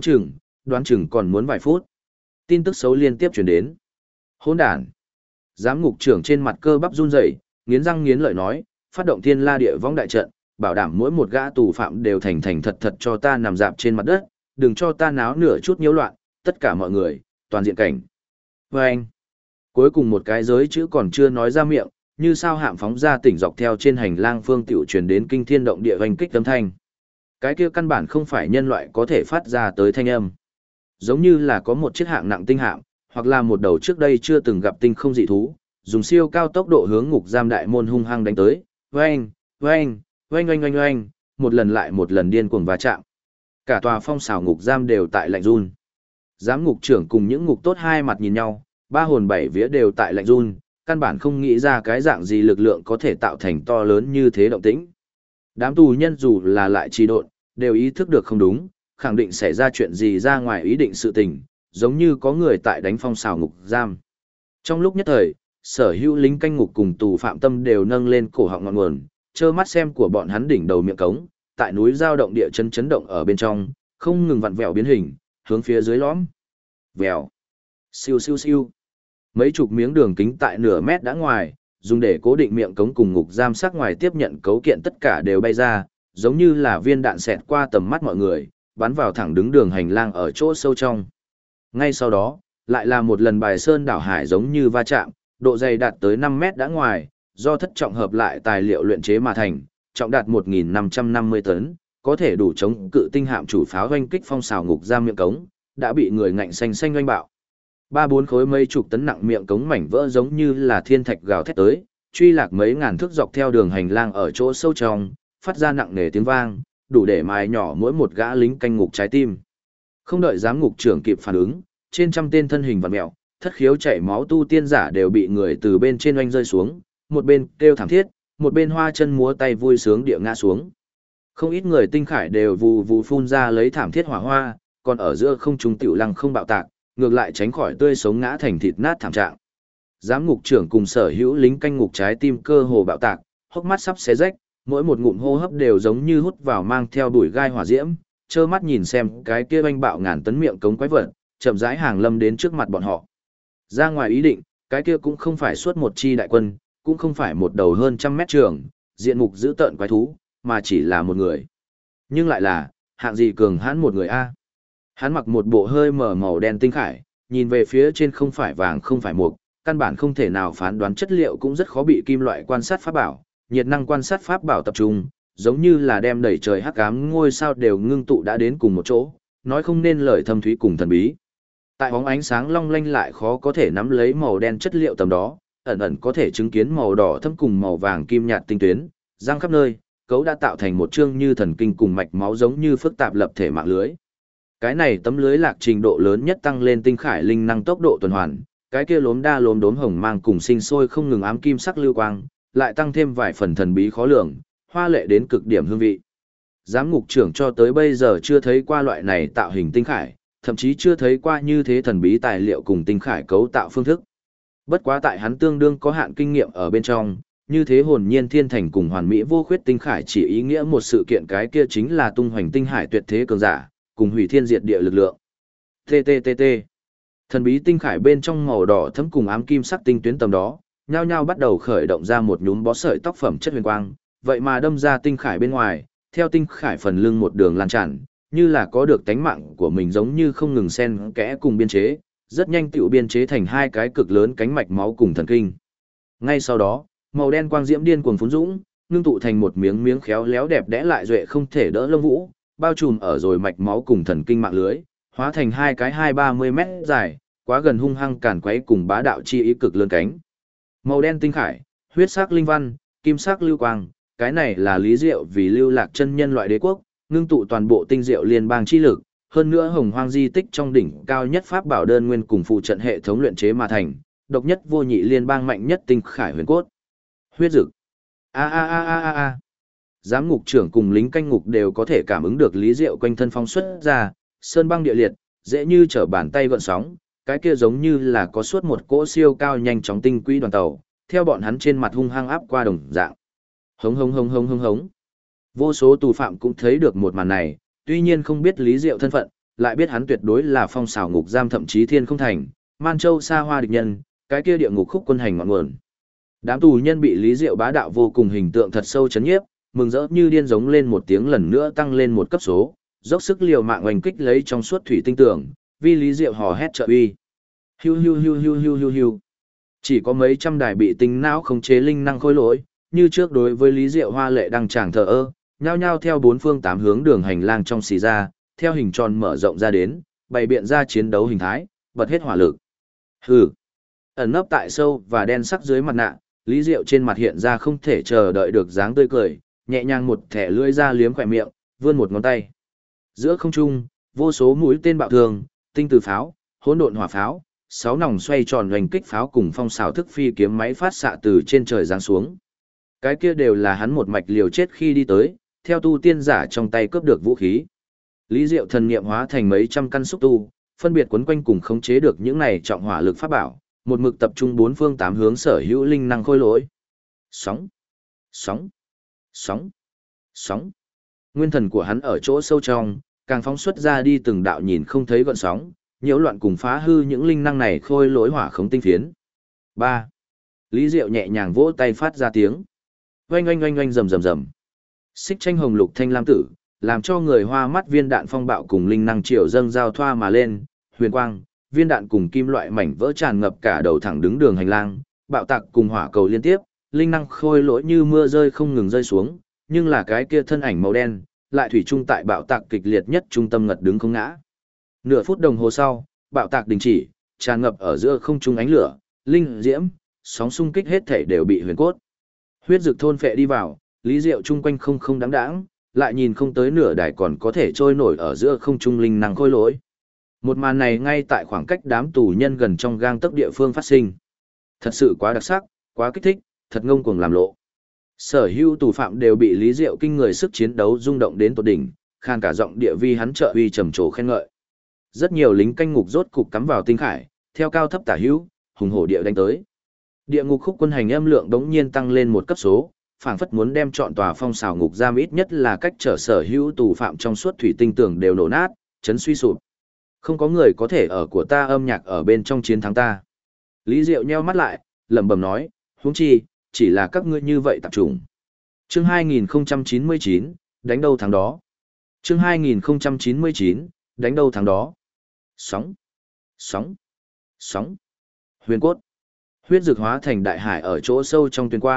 đoán chừng còn muốn vài phút. Tin tức xấu liên tiếp truyền đến. Hỗn đản. Giám ngục trưởng trên mặt cơ bắp run rẩy, nghiến răng nghiến lợi nói, phát động thiên la địa võng đại trận, bảo đảm mỗi một gã tù phạm đều thành thành thật thật cho ta nằm dạp trên mặt đất, đừng cho ta náo nửa chút nhiễu loạn, tất cả mọi người, toàn diện cảnh. Và anh, cuối cùng một cái giới chữ còn chưa nói ra miệng, như sao hạm phóng ra tỉnh dọc theo trên hành lang phương tiểu truyền đến kinh thiên động địa hoành kích âm thanh. Cái kia căn bản không phải nhân loại có thể phát ra tới thanh âm. Giống như là có một chiếc hạng nặng tinh hạm, hoặc là một đầu trước đây chưa từng gặp tinh không dị thú, dùng siêu cao tốc độ hướng ngục giam đại môn hung hăng đánh tới. Oanh, oanh, oanh oanh oanh oanh, một lần lại một lần điên cuồng va chạm. Cả tòa phong xào ngục giam đều tại lạnh run. Giám ngục trưởng cùng những ngục tốt hai mặt nhìn nhau, ba hồn bảy vía đều tại lạnh run, căn bản không nghĩ ra cái dạng gì lực lượng có thể tạo thành to lớn như thế động tĩnh. Đám tù nhân dù là lại trì độn, đều ý thức được không đúng, khẳng định xảy ra chuyện gì ra ngoài ý định sự tình, giống như có người tại đánh phong xào ngục giam. Trong lúc nhất thời, sở hữu lính canh ngục cùng tù phạm tâm đều nâng lên cổ họng ngọn nguồn, trơ mắt xem của bọn hắn đỉnh đầu miệng cống, tại núi giao động địa chấn chấn động ở bên trong, không ngừng vặn vẹo biến hình, hướng phía dưới lõm. Vèo. Siêu siêu siêu. Mấy chục miếng đường kính tại nửa mét đã ngoài, dùng để cố định miệng cống cùng ngục giam sắc ngoài tiếp nhận cấu kiện tất cả đều bay ra, giống như là viên đạn xẹt qua tầm mắt mọi người, bắn vào thẳng đứng đường hành lang ở chỗ sâu trong. Ngay sau đó, lại là một lần bài sơn đảo hải giống như va chạm, độ dày đạt tới 5 mét đã ngoài, do thất trọng hợp lại tài liệu luyện chế mà thành, trọng đạt 1.550 tấn, có thể đủ chống cự tinh hạm chủ pháo hoanh kích phong xào ngục giam miệng cống, đã bị người ngạnh xanh xanh oanh bạo. 3-4 khối mấy chục tấn nặng miệng cống mảnh vỡ giống như là thiên thạch gào thét tới, truy lạc mấy ngàn thước dọc theo đường hành lang ở chỗ sâu trong, phát ra nặng nề tiếng vang, đủ để mài nhỏ mỗi một gã lính canh ngục trái tim. Không đợi giám ngục trưởng kịp phản ứng, trên trăm tên thân hình vặn mèo, thất khiếu chảy máu tu tiên giả đều bị người từ bên trên oanh rơi xuống, một bên kêu thảm thiết, một bên hoa chân múa tay vui sướng địa ngã xuống. Không ít người tinh khải đều vù vù phun ra lấy thảm thiết hỏa hoa, còn ở giữa không trung tiểu lăng không bạo tạc, ngược lại tránh khỏi tươi sống ngã thành thịt nát thảm trạng. Giám ngục trưởng cùng sở hữu lính canh ngục trái tim cơ hồ bạo tạc, hốc mắt sắp xé rách, mỗi một ngụm hô hấp đều giống như hút vào mang theo đuổi gai hỏa diễm, trơ mắt nhìn xem cái kia oanh bạo ngàn tấn miệng cống quái vật, chậm rãi hàng lâm đến trước mặt bọn họ. Ra ngoài ý định, cái kia cũng không phải suốt một chi đại quân, cũng không phải một đầu hơn 100 mét trường, diện mục dữ tợn quái thú, mà chỉ là một người. Nhưng lại là, hạng gì cường hãn một người a. Hắn mặc một bộ hơi mờ màu đen tinh khải, nhìn về phía trên không phải vàng không phải mộc, căn bản không thể nào phán đoán chất liệu cũng rất khó bị kim loại quan sát pháp bảo, nhiệt năng quan sát pháp bảo tập trung, giống như là đem đẩy trời hắc ám ngôi sao đều ngưng tụ đã đến cùng một chỗ, nói không nên lời thâm thúy cùng thần bí. Tại bóng ánh sáng long lanh lại khó có thể nắm lấy màu đen chất liệu tầm đó, ẩn ẩn có thể chứng kiến màu đỏ thâm cùng màu vàng kim nhạt tinh tuyến, răng khắp nơi, cấu đã tạo thành một chương như thần kinh cùng mạch máu giống như phức tạp lập thể mạng lưới. Cái này tấm lưới lạc trình độ lớn nhất tăng lên tinh khải linh năng tốc độ tuần hoàn, cái kia lốm đa lốm đốm hồng mang cùng sinh sôi không ngừng ám kim sắc lưu quang, lại tăng thêm vài phần thần bí khó lường, hoa lệ đến cực điểm hương vị. Giám ngục trưởng cho tới bây giờ chưa thấy qua loại này tạo hình tinh khải, thậm chí chưa thấy qua như thế thần bí tài liệu cùng tinh khải cấu tạo phương thức. Bất quá tại hắn tương đương có hạn kinh nghiệm ở bên trong, như thế hồn nhiên thiên thành cùng hoàn mỹ vô khuyết tinh khải chỉ ý nghĩa một sự kiện, cái kia chính là tung hoành tinh hải tuyệt thế cường giả, cùng hủy thiên diệt địa lực lượng. TTTT. Thần bí tinh khải bên trong màu đỏ thấm cùng ám kim sắc tinh tuyến tầm đó, nhao nhao bắt đầu khởi động ra một nhúm bó sợi tóc phẩm chất huyền quang, vậy mà đâm ra tinh khải bên ngoài, theo tinh khải phần lưng một đường lan tràn, như là có được tánh mạng của mình, giống như không ngừng xen kẽ cùng biên chế, rất nhanh tựu biên chế thành hai cái cực lớn cánh mạch máu cùng thần kinh. Ngay sau đó, màu đen quang diễm điên cuồng phún dũng, ngưng tụ thành một miếng miếng khéo léo đẹp đẽ lại duệ không thể đỡ lông vũ, bao trùm ở rồi mạch máu cùng thần kinh mạng lưới, hóa thành hai cái 2-30 mét dài, quá gần hung hăng càn quấy cùng bá đạo chi ý cực lớn cánh. Màu đen tinh khải, huyết sắc linh văn, kim sắc lưu quang, cái này là Lý Diệu vì lưu lạc chân nhân loại đế quốc, ngưng tụ toàn bộ tinh diệu liên bang chi lực, hơn nữa hồng hoang di tích trong đỉnh cao nhất pháp bảo đơn nguyên cùng phụ trận hệ thống luyện chế mà thành, độc nhất vô nhị liên bang mạnh nhất tinh khải huyền cốt. Huyết dực. A a a a a a. Giám ngục trưởng cùng lính canh ngục đều có thể cảm ứng được Lý Diệu quanh thân phong xuất ra, sơn băng địa liệt, dễ như trở bàn tay gợn sóng, cái kia giống như là có suốt một cỗ siêu cao nhanh chóng tinh quỹ đoàn tàu, theo bọn hắn trên mặt hung hăng áp qua đồng dạng. Hống hống hống hống hống hống. Vô số tù phạm cũng thấy được một màn này, tuy nhiên không biết Lý Diệu thân phận, lại biết hắn tuyệt đối là phong xảo ngục giam thậm chí thiên không thành, Man Châu xa hoa địch nhân, cái kia địa ngục khúc quân hành ngọn nguồn. Đám tù nhân bị Lý Diệu bá đạo vô cùng hình tượng thật sâu chấn nhiếp, mừng rỡ như điên giống lên một tiếng, lần nữa tăng lên một cấp số, dốc sức liều mạng oanh kích lấy trong suốt thủy tinh tường, vì Lý Diệu hò hét trợ uy. Hiu hiu hiu hiu hiu hiu hiu. Chỉ có mấy trăm đài bị tinh não khống chế linh năng khôi lỗi, như trước đối với Lý Diệu hoa lệ đang chàng thờ ơ, nhao nhao theo bốn phương tám hướng đường hành lang trong xì ra, theo hình tròn mở rộng ra đến, bày biện ra chiến đấu hình thái, bật hết hỏa lực. Hừ. Ẩn nấp tại sâu và đen sắc dưới mặt nạ, Lý Diệu trên mặt hiện ra không thể chờ đợi được dáng tươi cười, nhẹ nhàng một thẻ lưỡi ra liếm khỏe miệng, vươn một ngón tay. Giữa không trung, vô số mũi tên bạo thường, tinh từ pháo, hỗn độn hỏa pháo, 6 nòng xoay tròn hoành kích pháo cùng phong xào thức phi kiếm máy phát xạ từ trên trời giáng xuống. Cái kia đều là hắn một mạch liều chết khi đi tới, theo tu tiên giả trong tay cướp được vũ khí. Lý Diệu thần niệm hóa thành mấy trăm căn xúc tu, phân biệt quấn quanh cùng khống chế được những này trọng hỏa lực pháp bảo, một mực tập trung bốn phương tám hướng sở hữu linh năng khôi lỗi. Sóng, sóng, sóng, sóng. Nguyên thần của hắn ở chỗ sâu trong, càng phóng xuất ra đi từng đạo nhìn không thấy gợn sóng, nhiễu loạn cùng phá hư những linh năng này khôi lỗi hỏa khống tinh phiến. 3. Lý Diệu nhẹ nhàng vỗ tay phát ra tiếng. Oanh oanh oanh oanh rầm rầm rầm. Xích tranh hồng lục thanh lam tử, làm cho người hoa mắt viên đạn phong bạo cùng linh năng triệu dâng giao thoa mà lên, huyền quang, viên đạn cùng kim loại mảnh vỡ tràn ngập cả đầu thẳng đứng đường hành lang, bạo tạc cùng hỏa cầu liên tiếp, linh năng khôi lỗi như mưa rơi không ngừng rơi xuống, nhưng là cái kia thân ảnh màu đen, lại thủy chung tại bạo tạc kịch liệt nhất trung tâm ngật đứng không ngã. Nửa phút đồng hồ sau, bạo tạc đình chỉ, tràn ngập ở giữa không trung ánh lửa, linh diễm, sóng xung kích hết thể đều bị huyền cốt. Huyết dực thôn phệ đi vào, Lý Diệu chung quanh không đáng đáng, lại nhìn không tới nửa đài còn có thể trôi nổi ở giữa không trung linh năng khôi lỗi. Một màn này ngay tại khoảng cách đám tù nhân gần trong gang tấc địa phương phát sinh. Thật sự quá đặc sắc, quá kích thích, thật ngông cuồng làm lộ. Sở hữu tù phạm đều bị Lý Diệu kinh người sức chiến đấu rung động đến tột đỉnh, khan cả giọng địa vi hắn trợ uy trầm trồ khen ngợi. Rất nhiều lính canh ngục rốt cục cắm vào tinh khải, theo cao thấp tả hữu, hùng hổ địa đánh tới. Địa ngục khúc quân hành âm lượng đống nhiên tăng lên một cấp số, phảng phất muốn đem trọn tòa phong xào ngục giam ít nhất là cách trở sở hữu tù phạm trong suốt thủy tinh tường đều nổ nát, chấn suy sụp. Không có người có thể ở của ta âm nhạc ở bên trong chiến thắng ta. Lý Diệu nheo mắt lại, lẩm bẩm nói, huống chi, chỉ là các ngươi như vậy tạp chủng. Chương 2099, đánh đâu thắng đó. Chương 2099, đánh đâu thắng đó. Sóng, sóng, sóng. Huyền cốt. Huyết dược hóa thành đại hải ở chỗ sâu trong tuyền qua,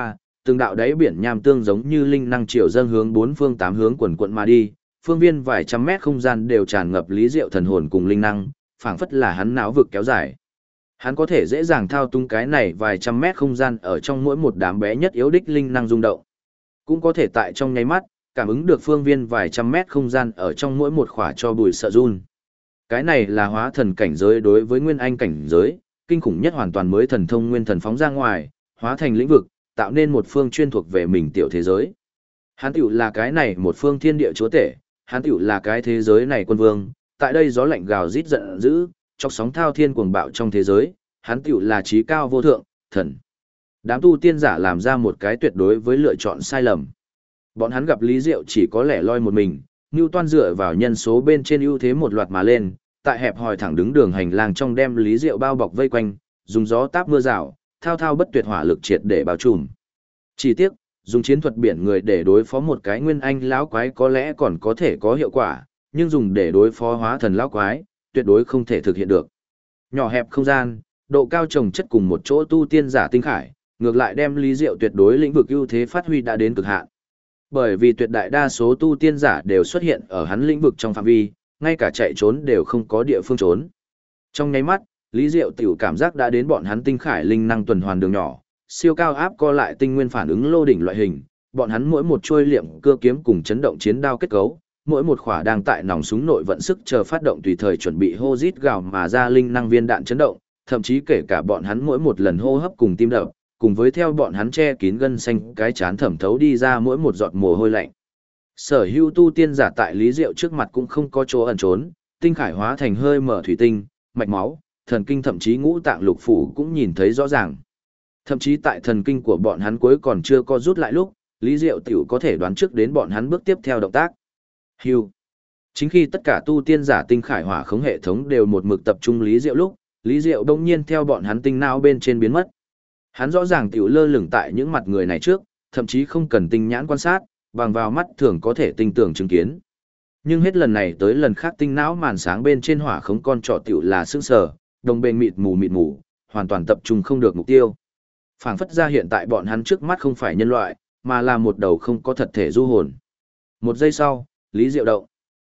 từng đạo đáy biển nham tương giống như linh năng triều dâng hướng bốn phương tám hướng quần quận mà đi, phương viên vài trăm mét không gian đều tràn ngập Lý Diệu thần hồn cùng linh năng, phảng phất là hắn não vực kéo dài. Hắn có thể dễ dàng thao túng cái này vài trăm mét không gian ở trong mỗi một đám bé nhất yếu đích linh năng rung động. Cũng có thể tại trong nháy mắt, cảm ứng được phương viên vài trăm mét không gian ở trong mỗi một khỏa cho bùi sợ run. Cái này là hóa thần cảnh giới đối với nguyên anh cảnh giới, kinh khủng nhất hoàn toàn mới thần thông nguyên thần phóng ra ngoài, hóa thành lĩnh vực, tạo nên một phương chuyên thuộc về mình tiểu thế giới. Hắn tiểu là cái này một phương thiên địa chúa tể, hắn tiểu là cái thế giới này quân vương, tại đây gió lạnh gào rít giận dữ, chọc sóng thao thiên cuồng bạo trong thế giới, hắn tiểu là trí cao vô thượng, thần. Đám tu tiên giả làm ra một cái tuyệt đối với lựa chọn sai lầm. Bọn hắn gặp Lý Diệu chỉ có lẻ loi một mình, Newton dựa vào nhân số bên trên ưu thế một loạt mà lên, tại hẹp hòi thẳng đứng đường hành lang trong đem Lý Diệu bao bọc vây quanh, dùng gió táp mưa rào, thao thao bất tuyệt hỏa lực triệt để bao trùm. Chỉ tiếc, dùng chiến thuật biển người để đối phó một cái nguyên anh lão quái có lẽ còn có thể có hiệu quả, nhưng dùng để đối phó hóa thần lão quái, tuyệt đối không thể thực hiện được. Nhỏ hẹp không gian, độ cao trồng chất cùng một chỗ tu tiên giả tinh khải, ngược lại đem Lý Diệu tuyệt đối lĩnh vực ưu thế phát huy đã đến cực hạn. Bởi vì tuyệt đại đa số tu tiên giả đều xuất hiện ở hắn lĩnh vực trong phạm vi, ngay cả chạy trốn đều không có địa phương trốn. Trong nháy mắt, Lý Diệu tiểu cảm giác đã đến bọn hắn tinh khải linh năng tuần hoàn đường nhỏ, siêu cao áp co lại tinh nguyên phản ứng lô đỉnh loại hình, bọn hắn mỗi một chuôi liệm cưa kiếm cùng chấn động chiến đao kết cấu, mỗi một khỏa đang tại nòng súng nội vận sức chờ phát động tùy thời chuẩn bị hô rít gào mà ra linh năng viên đạn chấn động, thậm chí kể cả bọn hắn mỗi một lần hô hấp cùng tim đập, cùng với theo bọn hắn che kín gân xanh cái chán thẩm thấu đi ra mỗi một giọt mồ hôi lạnh. Sở hữu tu tiên giả tại Lý Diệu trước mặt cũng không có chỗ ẩn trốn, tinh khải hóa thành hơi mở thủy tinh, mạch máu, thần kinh thậm chí ngũ tạng lục phủ cũng nhìn thấy rõ ràng. Thậm chí tại thần kinh của bọn hắn cuối còn chưa co rút lại lúc, Lý Diệu tiểu có thể đoán trước đến bọn hắn bước tiếp theo động tác. Hưu. Chính khi tất cả tu tiên giả tinh khải hỏa khống hệ thống đều một mực tập trung Lý Diệu lúc, Lý Diệu đông nhiên theo bọn hắn tinh não bên trên biến mất. Hắn rõ ràng tiểu lơ lửng tại những mặt người này trước, thậm chí không cần tinh nhãn quan sát, bằng vào mắt thường có thể tinh tường chứng kiến. Nhưng hết lần này tới lần khác tinh não màn sáng bên trên hỏa khống con trỏ tiểu là sững sờ, đồng bên mịt mù, hoàn toàn tập trung không được mục tiêu. Phảng phất ra hiện tại bọn hắn trước mắt không phải nhân loại, mà là một đầu không có thật thể du hồn. Một giây sau, Lý Diệu động.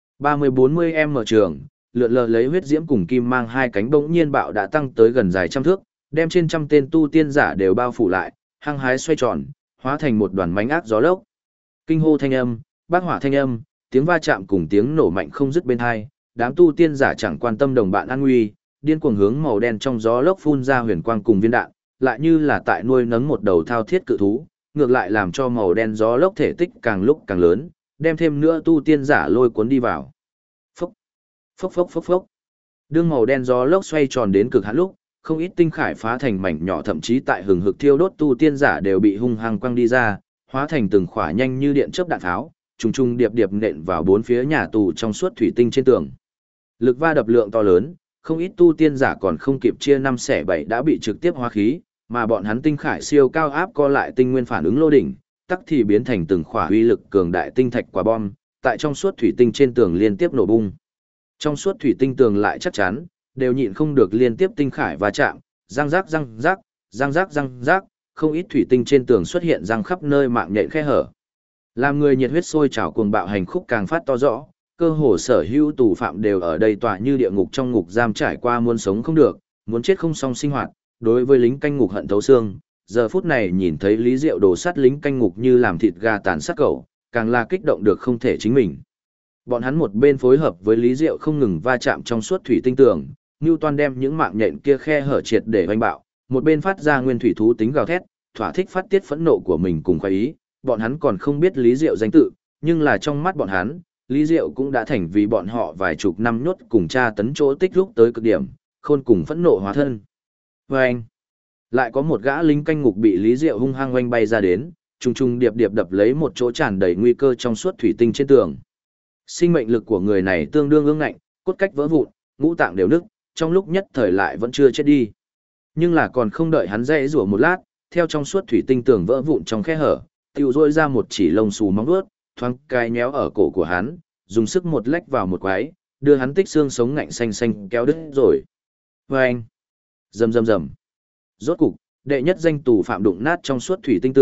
30-40m trường, lượn lờ lấy huyết diễm cùng kim mang hai cánh bỗng nhiên bạo đã tăng tới gần dài trăm thước, đem trên trăm tên tu tiên giả đều bao phủ lại, hăng hái xoay tròn, hóa thành một đoàn mánh ác gió lốc. Kinh hô thanh âm, bát hỏa thanh âm, tiếng va chạm cùng tiếng nổ mạnh không dứt bên hai, đám tu tiên giả chẳng quan tâm đồng bạn an nguy, điên cuồng hướng màu đen trong gió lốc phun ra huyền quang cùng viên đạn, lại như là tại nuôi nấng một đầu thao thiết cự thú, ngược lại làm cho màu đen gió lốc thể tích càng lúc càng lớn, đem thêm nữa tu tiên giả lôi cuốn đi vào. Phốc, phốc phốc phốc phốc. Đương màu đen gió lốc xoay tròn đến cực hạn lúc, không ít tinh khải phá thành mảnh nhỏ, thậm chí tại hừng hực thiêu đốt tu tiên giả đều bị hung hăng quăng đi ra, hóa thành từng khỏa nhanh như điện chớp đạn tháo, trùng trùng điệp điệp nện vào bốn phía nhà tù trong suốt thủy tinh trên tường. Lực va đập lượng to lớn, không ít tu tiên giả còn không kịp chia năm xẻ bảy đã bị trực tiếp hóa khí, mà bọn hắn tinh khải siêu cao áp co lại tinh nguyên phản ứng lô đỉnh, tắc thì biến thành từng khỏa uy lực cường đại tinh thạch quả bom, tại trong suốt thủy tinh trên tường liên tiếp nổ bung. Trong suốt thủy tinh tường lại chắc chắn, đều nhịn không được liên tiếp tinh khải va chạm, răng rác răng rác, răng rác răng rác, không ít thủy tinh trên tường xuất hiện răng khắp nơi mạng nhện khe hở. Làm người nhiệt huyết sôi trào cuồng bạo hành khúc càng phát to rõ, cơ hồ sở hữu tù phạm đều ở đây tỏa như địa ngục trong ngục giam trải qua muốn sống không được, muốn chết không xong sinh hoạt, đối với lính canh ngục hận thấu xương, giờ phút này nhìn thấy Lý Diệu đổ sát lính canh ngục như làm thịt gà tàn sát cẩu, càng là kích động được không thể chính mình. Bọn hắn một bên phối hợp với Lý Diệu không ngừng va chạm trong suốt thủy tinh tường, Newton đem những mạng nhện kia khe hở triệt để hoành bạo, một bên phát ra nguyên thủy thú tính gào thét, thỏa thích phát tiết phẫn nộ của mình cùng khoái ý, bọn hắn còn không biết Lý Diệu danh tự, nhưng là trong mắt bọn hắn, Lý Diệu cũng đã thành vì bọn họ vài chục năm nhốt cùng tra tấn chỗ tích lúc tới cực điểm, khôn cùng phẫn nộ hóa thân. Và anh, lại có một gã lính canh ngục bị Lý Diệu hung hăng oanh bay ra đến, trùng trùng điệp điệp đập lấy một chỗ tràn đầy nguy cơ trong suốt thủy tinh trên tường. Sinh mệnh lực của người này tương đương ương ngạnh, cốt cách vỡ vụn, ngũ tạng đều nứt, trong lúc nhất thời lại vẫn chưa chết đi. Nhưng là còn không đợi hắn dãy rủa một lát, theo trong suốt thủy tinh tường vỡ vụn trong khe hở, tiêu rôi ra một chỉ lông xù móng vuốt, thoáng cài nhéo ở cổ của hắn, dùng sức một lách vào một quái, đưa hắn tích xương sống ngạnh xanh xanh kéo đứt rồi. Và anh, rầm rầm rầm. Rốt cục, đệ nhất danh tù phạm đụng nát trong suốt thủy tinh tường,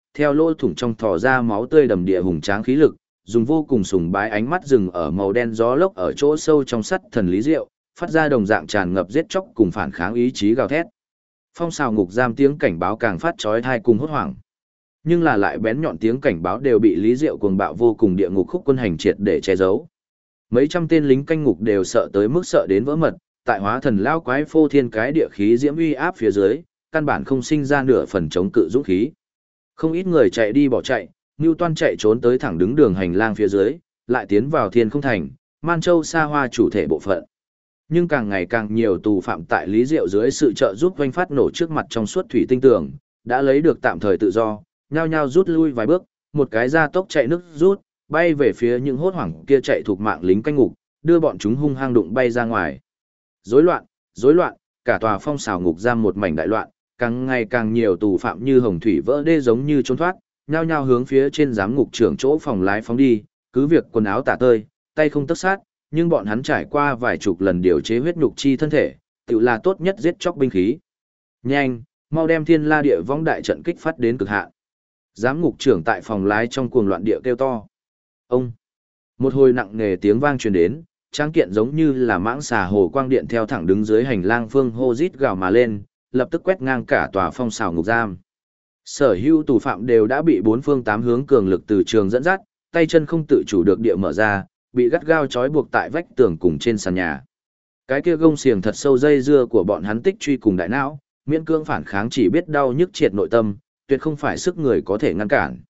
theo lỗ thủng trong thò ra máu tươi đầm địa hùng tráng khí lực, dùng vô cùng sùng bái ánh mắt rừng ở màu đen gió lốc ở chỗ sâu trong sắt thần lý diệu, phát ra đồng dạng tràn ngập giết chóc cùng phản kháng ý chí gào thét. Phong xào ngục giam tiếng cảnh báo càng phát chói tai cùng hốt hoảng. Nhưng là lại bén nhọn tiếng cảnh báo đều bị Lý Diệu cuồng bạo vô cùng địa ngục khúc quân hành triệt để che giấu. Mấy trăm tên lính canh ngục đều sợ tới mức sợ đến vỡ mật, tại hóa thần lao quái phô thiên cái địa khí diễm uy áp phía dưới, căn bản không sinh ra nửa phần chống cự dũng khí. Không ít người chạy đi bỏ chạy, Newton chạy trốn tới thẳng đứng đường hành lang phía dưới, lại tiến vào Thiên Không Thành, Man Châu xa hoa chủ thể bộ phận. Nhưng càng ngày càng nhiều tù phạm tại Lý Diệu dưới sự trợ giúp oanh phát nổ trước mặt trong suốt thủy tinh tường, đã lấy được tạm thời tự do, nhao nhao rút lui vài bước, một cái ra tốc chạy nước rút, bay về phía những hốt hoảng kia chạy thuộc mạng lính canh ngục, đưa bọn chúng hung hăng đụng bay ra ngoài. Rối loạn, cả tòa phong xào ngục giam một mảnh đại loạn, càng ngày càng nhiều tù phạm như hồng thủy vỡ đê giống như trốn thoát, nhao nhao hướng phía trên giám ngục trưởng chỗ phòng lái phóng đi, cứ việc quần áo tả tơi, tay không tấc sát, nhưng bọn hắn trải qua vài chục lần điều chế huyết nhục chi thân thể, tự là tốt nhất giết chóc binh khí. Nhanh, mau đem Thiên La Địa Võng đại trận kích phát đến cực hạn. Giám ngục trưởng tại phòng lái trong cuồng loạn địa kêu to. Ông! Một hồi nặng nề tiếng vang truyền đến, tráng kiện giống như là mãng xà hồ quang điện theo thẳng đứng dưới hành lang phương hô rít gào mà lên, lập tức quét ngang cả tòa phong xào ngục giam. Sở hữu tù phạm đều đã bị bốn phương tám hướng cường lực từ trường dẫn dắt, tay chân không tự chủ được địa mở ra, bị gắt gao trói buộc tại vách tường cùng trên sàn nhà. Cái kia gông xiềng thật sâu dây dưa của bọn hắn tích truy cùng đại não, miễn cưỡng phản kháng chỉ biết đau nhức triệt nội tâm, tuyệt không phải sức người có thể ngăn cản.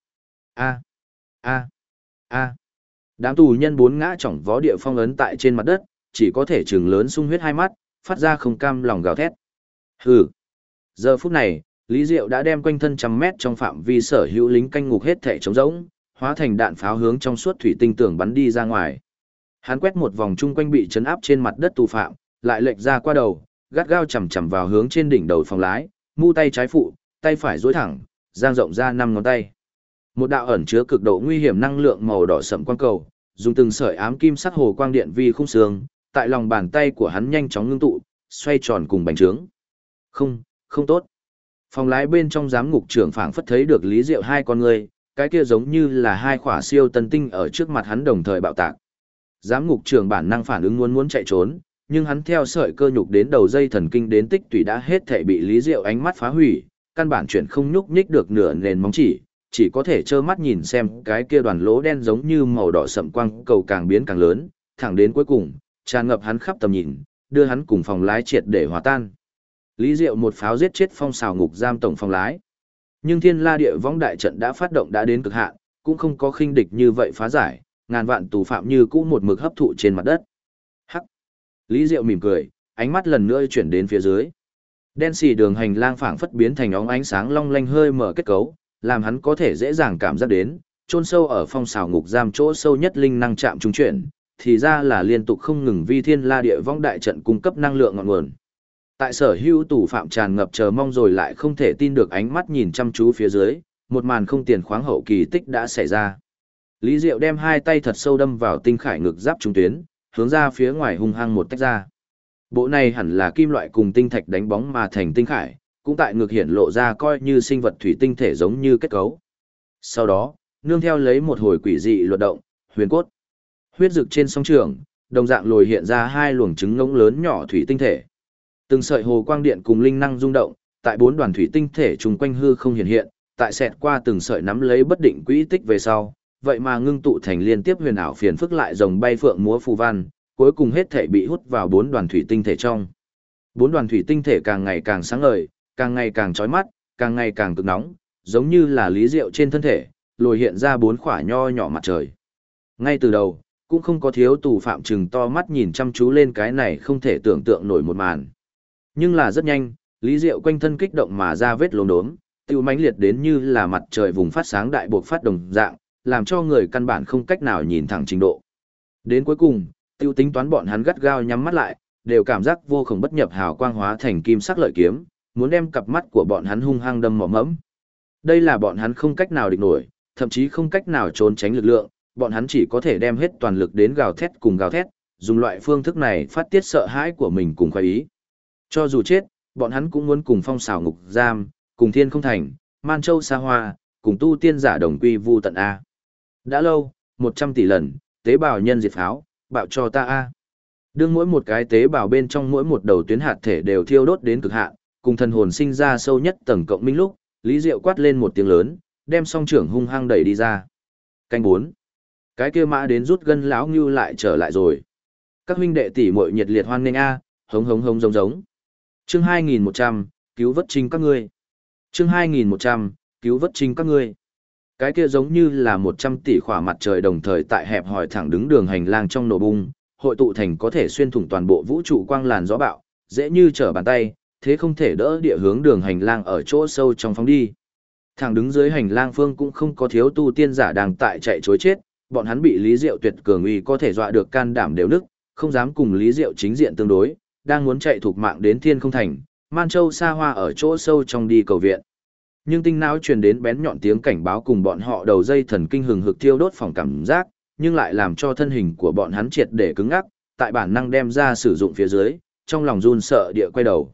A. Đám tù nhân bốn ngã chỏng vó địa phong ấn tại trên mặt đất, chỉ có thể trừng lớn sung huyết hai mắt, phát ra không cam lòng gào thét. Hừ. Giờ phút này, Lý Diệu đã đem quanh thân trăm mét trong phạm vi sở hữu lính canh ngục hết thể trống rỗng, hóa thành đạn pháo hướng trong suốt thủy tinh tường bắn đi ra ngoài. Hắn quét một vòng chung quanh bị chấn áp trên mặt đất tù phạm, lại lệch ra qua đầu, gắt gao chầm chầm vào hướng trên đỉnh đầu phòng lái, mu tay trái phụ, tay phải duỗi thẳng, dang rộng ra 5 ngón tay. Một đạo ẩn chứa cực độ nguy hiểm năng lượng màu đỏ sẫm quang cầu, dùng từng sợi ám kim sắc hồ quang điện vi khung xương, tại lòng bàn tay của hắn nhanh chóng ngưng tụ, xoay tròn cùng bành trướng. Không tốt. Phòng lái bên trong giám ngục trưởng phảng phất thấy được Lý Diệu hai con người, cái kia giống như là hai khỏa siêu tân tinh ở trước mặt hắn đồng thời bạo tạc. Giám ngục trưởng bản năng phản ứng muốn chạy trốn, nhưng hắn theo sợi cơ nhục đến đầu dây thần kinh đến tích tủy đã hết thể bị Lý Diệu ánh mắt phá hủy, căn bản chuyển không nhúc nhích được nửa nền móng chỉ có thể trơ mắt nhìn xem cái kia đoàn lỗ đen giống như màu đỏ sậm quang cầu càng biến càng lớn, thẳng đến cuối cùng, tràn ngập hắn khắp tầm nhìn, đưa hắn cùng phòng lái triệt để hòa tan. Lý Diệu một pháo giết chết phong xào ngục giam tổng phòng lái. Nhưng Thiên La Địa Võng đại trận đã phát động đã đến cực hạn, cũng không có khinh địch như vậy phá giải, ngàn vạn tù phạm như cũ một mực hấp thụ trên mặt đất. Hắc. Lý Diệu mỉm cười, ánh mắt lần nữa chuyển đến phía dưới. Đen xì đường hành lang phảng phất biến thành óng ánh sáng long lanh hơi mở kết cấu, làm hắn có thể dễ dàng cảm giác đến, chôn sâu ở phong xào ngục giam chỗ sâu nhất linh năng chạm trung chuyển, thì ra là liên tục không ngừng vi Thiên La Địa Võng đại trận cung cấp năng lượng ngọn nguồn. Tại sở hữu tù phạm tràn ngập chờ mong rồi lại không thể tin được ánh mắt nhìn chăm chú phía dưới, một màn không tiền khoáng hậu kỳ tích đã xảy ra. Lý Diệu đem hai tay thật sâu đâm vào tinh khải ngực giáp trung tuyến, hướng ra phía ngoài hung hăng một tách ra. Bộ này hẳn là kim loại cùng tinh thạch đánh bóng mà thành tinh khải, cũng tại ngực hiển lộ ra coi như sinh vật thủy tinh thể giống như kết cấu. Sau đó, nương theo lấy một hồi quỷ dị luật động, huyền cốt, huyết dực trên song trường, đồng dạng lồi hiện ra hai luồng trứng ngỗng lớn nhỏ thủy tinh thể. Từng sợi hồ quang điện cùng linh năng rung động, tại bốn đoàn thủy tinh thể trùng quanh hư không hiện hiện, tại xẹt qua từng sợi nắm lấy bất định quỹ tích về sau, vậy mà ngưng tụ thành liên tiếp huyền ảo phiền phức lại rồng bay phượng múa phù văn, cuối cùng hết thể bị hút vào bốn đoàn thủy tinh thể trong. Bốn đoàn thủy tinh thể càng ngày càng sáng ngời, càng ngày càng chói mắt, càng ngày càng cực nóng, giống như là Lý Diệu trên thân thể, lồi hiện ra bốn khỏa nho nhỏ mặt trời. Ngay từ đầu, cũng không có thiếu tù phạm trừng to mắt nhìn chăm chú lên cái này không thể tưởng tượng nổi một màn. Nhưng là rất nhanh, Lý Diệu quanh thân kích động mà ra vết lốm đốm, tiêu mãnh liệt đến như là mặt trời vùng phát sáng đại buộc phát đồng dạng, làm cho người căn bản không cách nào nhìn thẳng trình độ. Đến cuối cùng, tiêu tính toán bọn hắn gắt gao nhắm mắt lại, đều cảm giác vô cùng bất nhập hào quang hóa thành kim sắc lợi kiếm, muốn đem cặp mắt của bọn hắn hung hăng đâm mỏ mẫm. Đây là bọn hắn không cách nào địch nổi, thậm chí không cách nào trốn tránh lực lượng, bọn hắn chỉ có thể đem hết toàn lực đến gào thét cùng gào thét, dùng loại phương thức này phát tiết sợ hãi của mình cùng khoái ý. Cho dù chết, bọn hắn cũng muốn cùng phong xào ngục giam, cùng Thiên Không Thành, Man Châu xa hoa, cùng tu tiên giả đồng quy vu tận A. Đã lâu, 100 tỷ lần, tế bào nhân diệt pháo, bạo cho ta A. Đương mỗi một cái tế bào bên trong mỗi một đầu tuyến hạt thể đều thiêu đốt đến cực hạn, cùng thần hồn sinh ra sâu nhất tầng cộng minh lúc, Lý Diệu quát lên một tiếng lớn, đem song trưởng hung hăng đẩy đi ra. Canh 4. Cái kia mã đến rút gân lão ngưu lại trở lại rồi. Các huynh đệ tỷ muội nhiệt liệt hoan nghênh a, hống hống hống giống giống. Chương 2100, cứu vớt chính các ngươi. Chương 2100, cứu vớt chính các ngươi. Cái kia giống như là 100 tỷ khỏa mặt trời đồng thời tại hẹp hỏi thẳng đứng đường hành lang trong nổ bung, hội tụ thành có thể xuyên thủng toàn bộ vũ trụ quang làn gió bạo, dễ như trở bàn tay, thế không thể đỡ địa hướng đường hành lang ở chỗ sâu trong phóng đi. Thẳng đứng dưới hành lang phương cũng không có thiếu tu tiên giả đang tại chạy chối chết, bọn hắn bị Lý Diệu tuyệt cường uy có thể dọa được can đảm đều nức, không dám cùng Lý Diệu chính diện tương đối, đang muốn chạy thục mạng đến Thiên Không Thành, Man Châu xa hoa ở chỗ sâu trong đi cầu viện. Nhưng tinh não truyền đến bén nhọn tiếng cảnh báo cùng bọn họ đầu dây thần kinh hừng hực thiêu đốt phòng cảm giác, nhưng lại làm cho thân hình của bọn hắn triệt để cứng ngắc, tại bản năng đem ra sử dụng phía dưới, trong lòng run sợ địa quay đầu.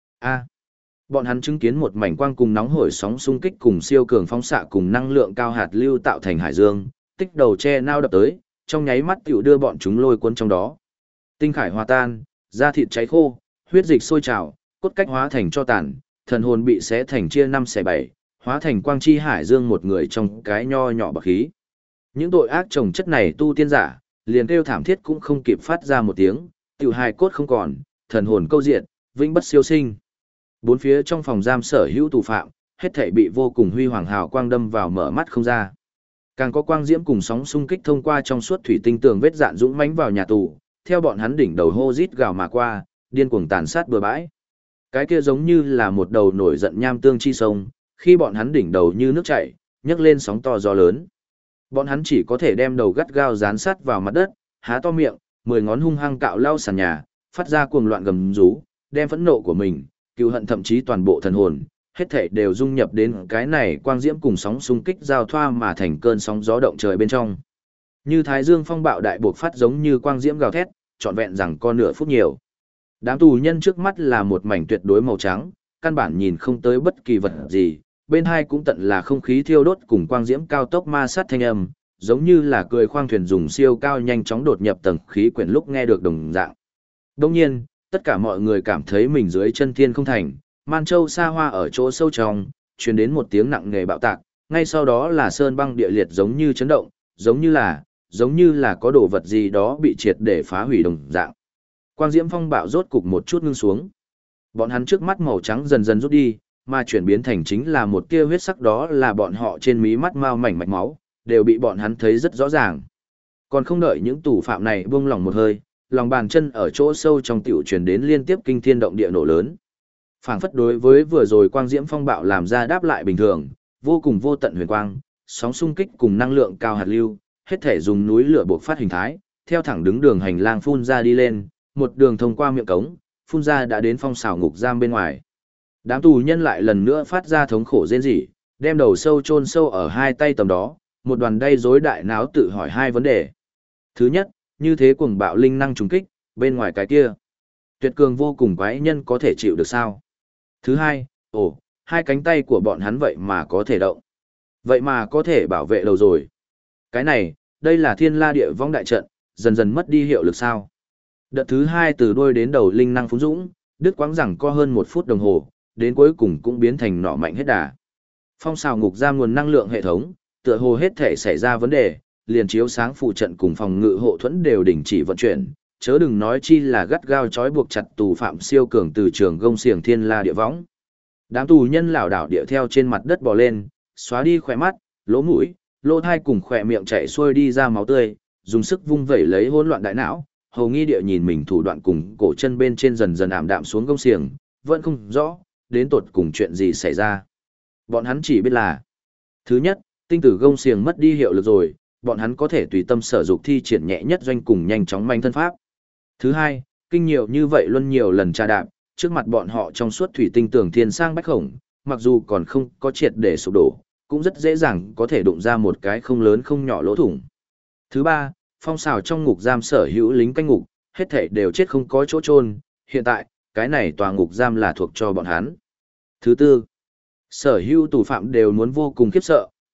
Bọn hắn chứng kiến một mảnh quang cùng nóng hổi sóng xung kích cùng siêu cường phóng xạ cùng năng lượng cao hạt lưu tạo thành hải dương, tích đầu che nao đập tới, trong nháy mắt tiểu đưa bọn chúng lôi cuốn trong đó. Tinh khải hòa tan, da thịt cháy khô, huyết dịch sôi trào, cốt cách hóa thành cho tàn, thần hồn bị xé thành chia 5 xẻ 7, hóa thành quang chi hải dương một người trong cái nho nhỏ bạc khí. Những tội ác trồng chất này tu tiên giả, liền kêu thảm thiết cũng không kịp phát ra một tiếng, tiểu hài cốt không còn, thần hồn câu diện, vĩnh bất siêu sinh. Bốn phía trong phòng giam sở hữu tù phạm, hết thảy bị vô cùng huy hoàng hào quang đâm vào mở mắt không ra. Càng có quang diễm cùng sóng xung kích thông qua trong suốt thủy tinh tường vết dạn dũng mãnh vào nhà tù, theo bọn hắn đỉnh đầu hô rít gào mà qua, điên cuồng tàn sát bừa bãi. Cái kia giống như là một đầu nổi giận nham tương chi sông, khi bọn hắn đỉnh đầu như nước chảy, nhấc lên sóng to gió lớn. Bọn hắn chỉ có thể đem đầu gắt gao dán sát vào mặt đất, há to miệng, 10 ngón hung hăng cạo lau sàn nhà, phát ra cuồng loạn gầm rú, đem phẫn nộ của mình, cừu hận thậm chí toàn bộ thần hồn, hết thảy đều dung nhập đến cái này quang diễm cùng sóng xung kích giao thoa mà thành cơn sóng gió động trời bên trong. Như thái dương phong bạo đại bộc phát giống như quang diễm gào thét, trọn vẹn rằng có nửa phút nhiều. Đám tù nhân trước mắt là một mảnh tuyệt đối màu trắng, căn bản nhìn không tới bất kỳ vật gì, bên hai cũng tận là không khí thiêu đốt cùng quang diễm cao tốc ma sát thanh âm, giống như là cười khoang thuyền dùng siêu cao nhanh chóng đột nhập tầng khí quyển lúc nghe được đồng dạng. Đương nhiên, tất cả mọi người cảm thấy mình dưới chân Thiên Không Thành, Man Châu xa hoa ở chỗ sâu trong, truyền đến một tiếng nặng nề bạo tạc, ngay sau đó là sơn băng địa liệt giống như chấn động, giống như là có đồ vật gì đó bị triệt để phá hủy đồng dạng. Quang diễm phong bạo rốt cục một chút ngưng xuống. Bọn hắn trước mắt màu trắng dần dần rút đi, mà chuyển biến thành chính là một tia huyết sắc, đó là bọn họ trên mí mắt mao mảnh mạch máu, đều bị bọn hắn thấy rất rõ ràng. Còn không đợi những tù phạm này buông lỏng một hơi, lòng bàn chân ở chỗ sâu trong tiểu truyền đến liên tiếp kinh thiên động địa nổ lớn. Phảng phất đối với vừa rồi quang diễm phong bạo làm ra đáp lại bình thường, vô cùng vô tận huyền quang, sóng xung kích cùng năng lượng cao hạt lưu, hết thể dùng núi lửa buộc phát hình thái, theo thẳng đứng đường hành lang phun ra đi lên, một đường thông qua miệng cống, phun ra đã đến phong xào ngục giam bên ngoài. Đám tù nhân lại lần nữa phát ra thống khổ rên rỉ, đem đầu sâu chôn sâu ở hai tay tầm đó, một đoàn đay rối đại náo tự hỏi hai vấn đề. Thứ nhất, như thế cuồng bạo linh năng trùng kích, bên ngoài cái kia, tuyệt cường vô cùng quái nhân có thể chịu được sao? Thứ hai, hai cánh tay của bọn hắn vậy mà có thể động. Vậy mà có thể bảo vệ đầu rồi. Cái này, đây là thiên la địa vong đại trận, dần dần mất đi hiệu lực sao? Đợt thứ hai từ đuôi đến đầu linh năng phúng dũng, đứt quãng rằng co hơn 1 phút đồng hồ, đến cuối cùng cũng biến thành nỏ mạnh hết đà. Phong xào ngục giam nguồn năng lượng hệ thống, tựa hồ hết thể xảy ra vấn đề, liền chiếu sáng phụ trận cùng phòng ngự hộ thuẫn đều đình chỉ vận chuyển, chớ đừng nói chi là gắt gao trói buộc chặt tù phạm siêu cường từ trường gông xiềng thiên la địa võng. Đám tù nhân lảo đảo địa theo trên mặt đất bò lên, xóa đi khỏe mắt, lỗ mũi, lỗ thai cùng khỏe miệng chảy xuôi đi ra máu tươi, dùng sức vung vẩy lấy hỗn loạn đại não, hầu nghi địa nhìn mình thủ đoạn cùng cổ chân bên trên dần dần ảm đạm xuống gông xiềng, vẫn không rõ đến tột cùng chuyện gì xảy ra. Bọn hắn chỉ biết là, thứ nhất, tinh tử gông xiềng mất đi hiệu lực rồi, bọn hắn có thể tùy tâm sở dục thi triển nhẹ nhất doanh cùng nhanh chóng manh thân pháp. Thứ hai, kinh nhiều như vậy luân nhiều lần tra đạp, trước mặt bọn họ trong suốt thủy tinh tường thiên sang bách khổng, mặc dù còn không có triệt để sụp đổ, cũng rất dễ dàng có thể đụng ra một cái không lớn không nhỏ lỗ thủng. Thứ ba, phong xào trong ngục giam sở hữu lính canh ngục, hết thảy đều chết không có chỗ chôn, hiện tại, cái này tòa ngục giam là thuộc cho bọn hắn. Thứ tư, sở hữu tù phạm đều muốn vô cùng khiếp sợ,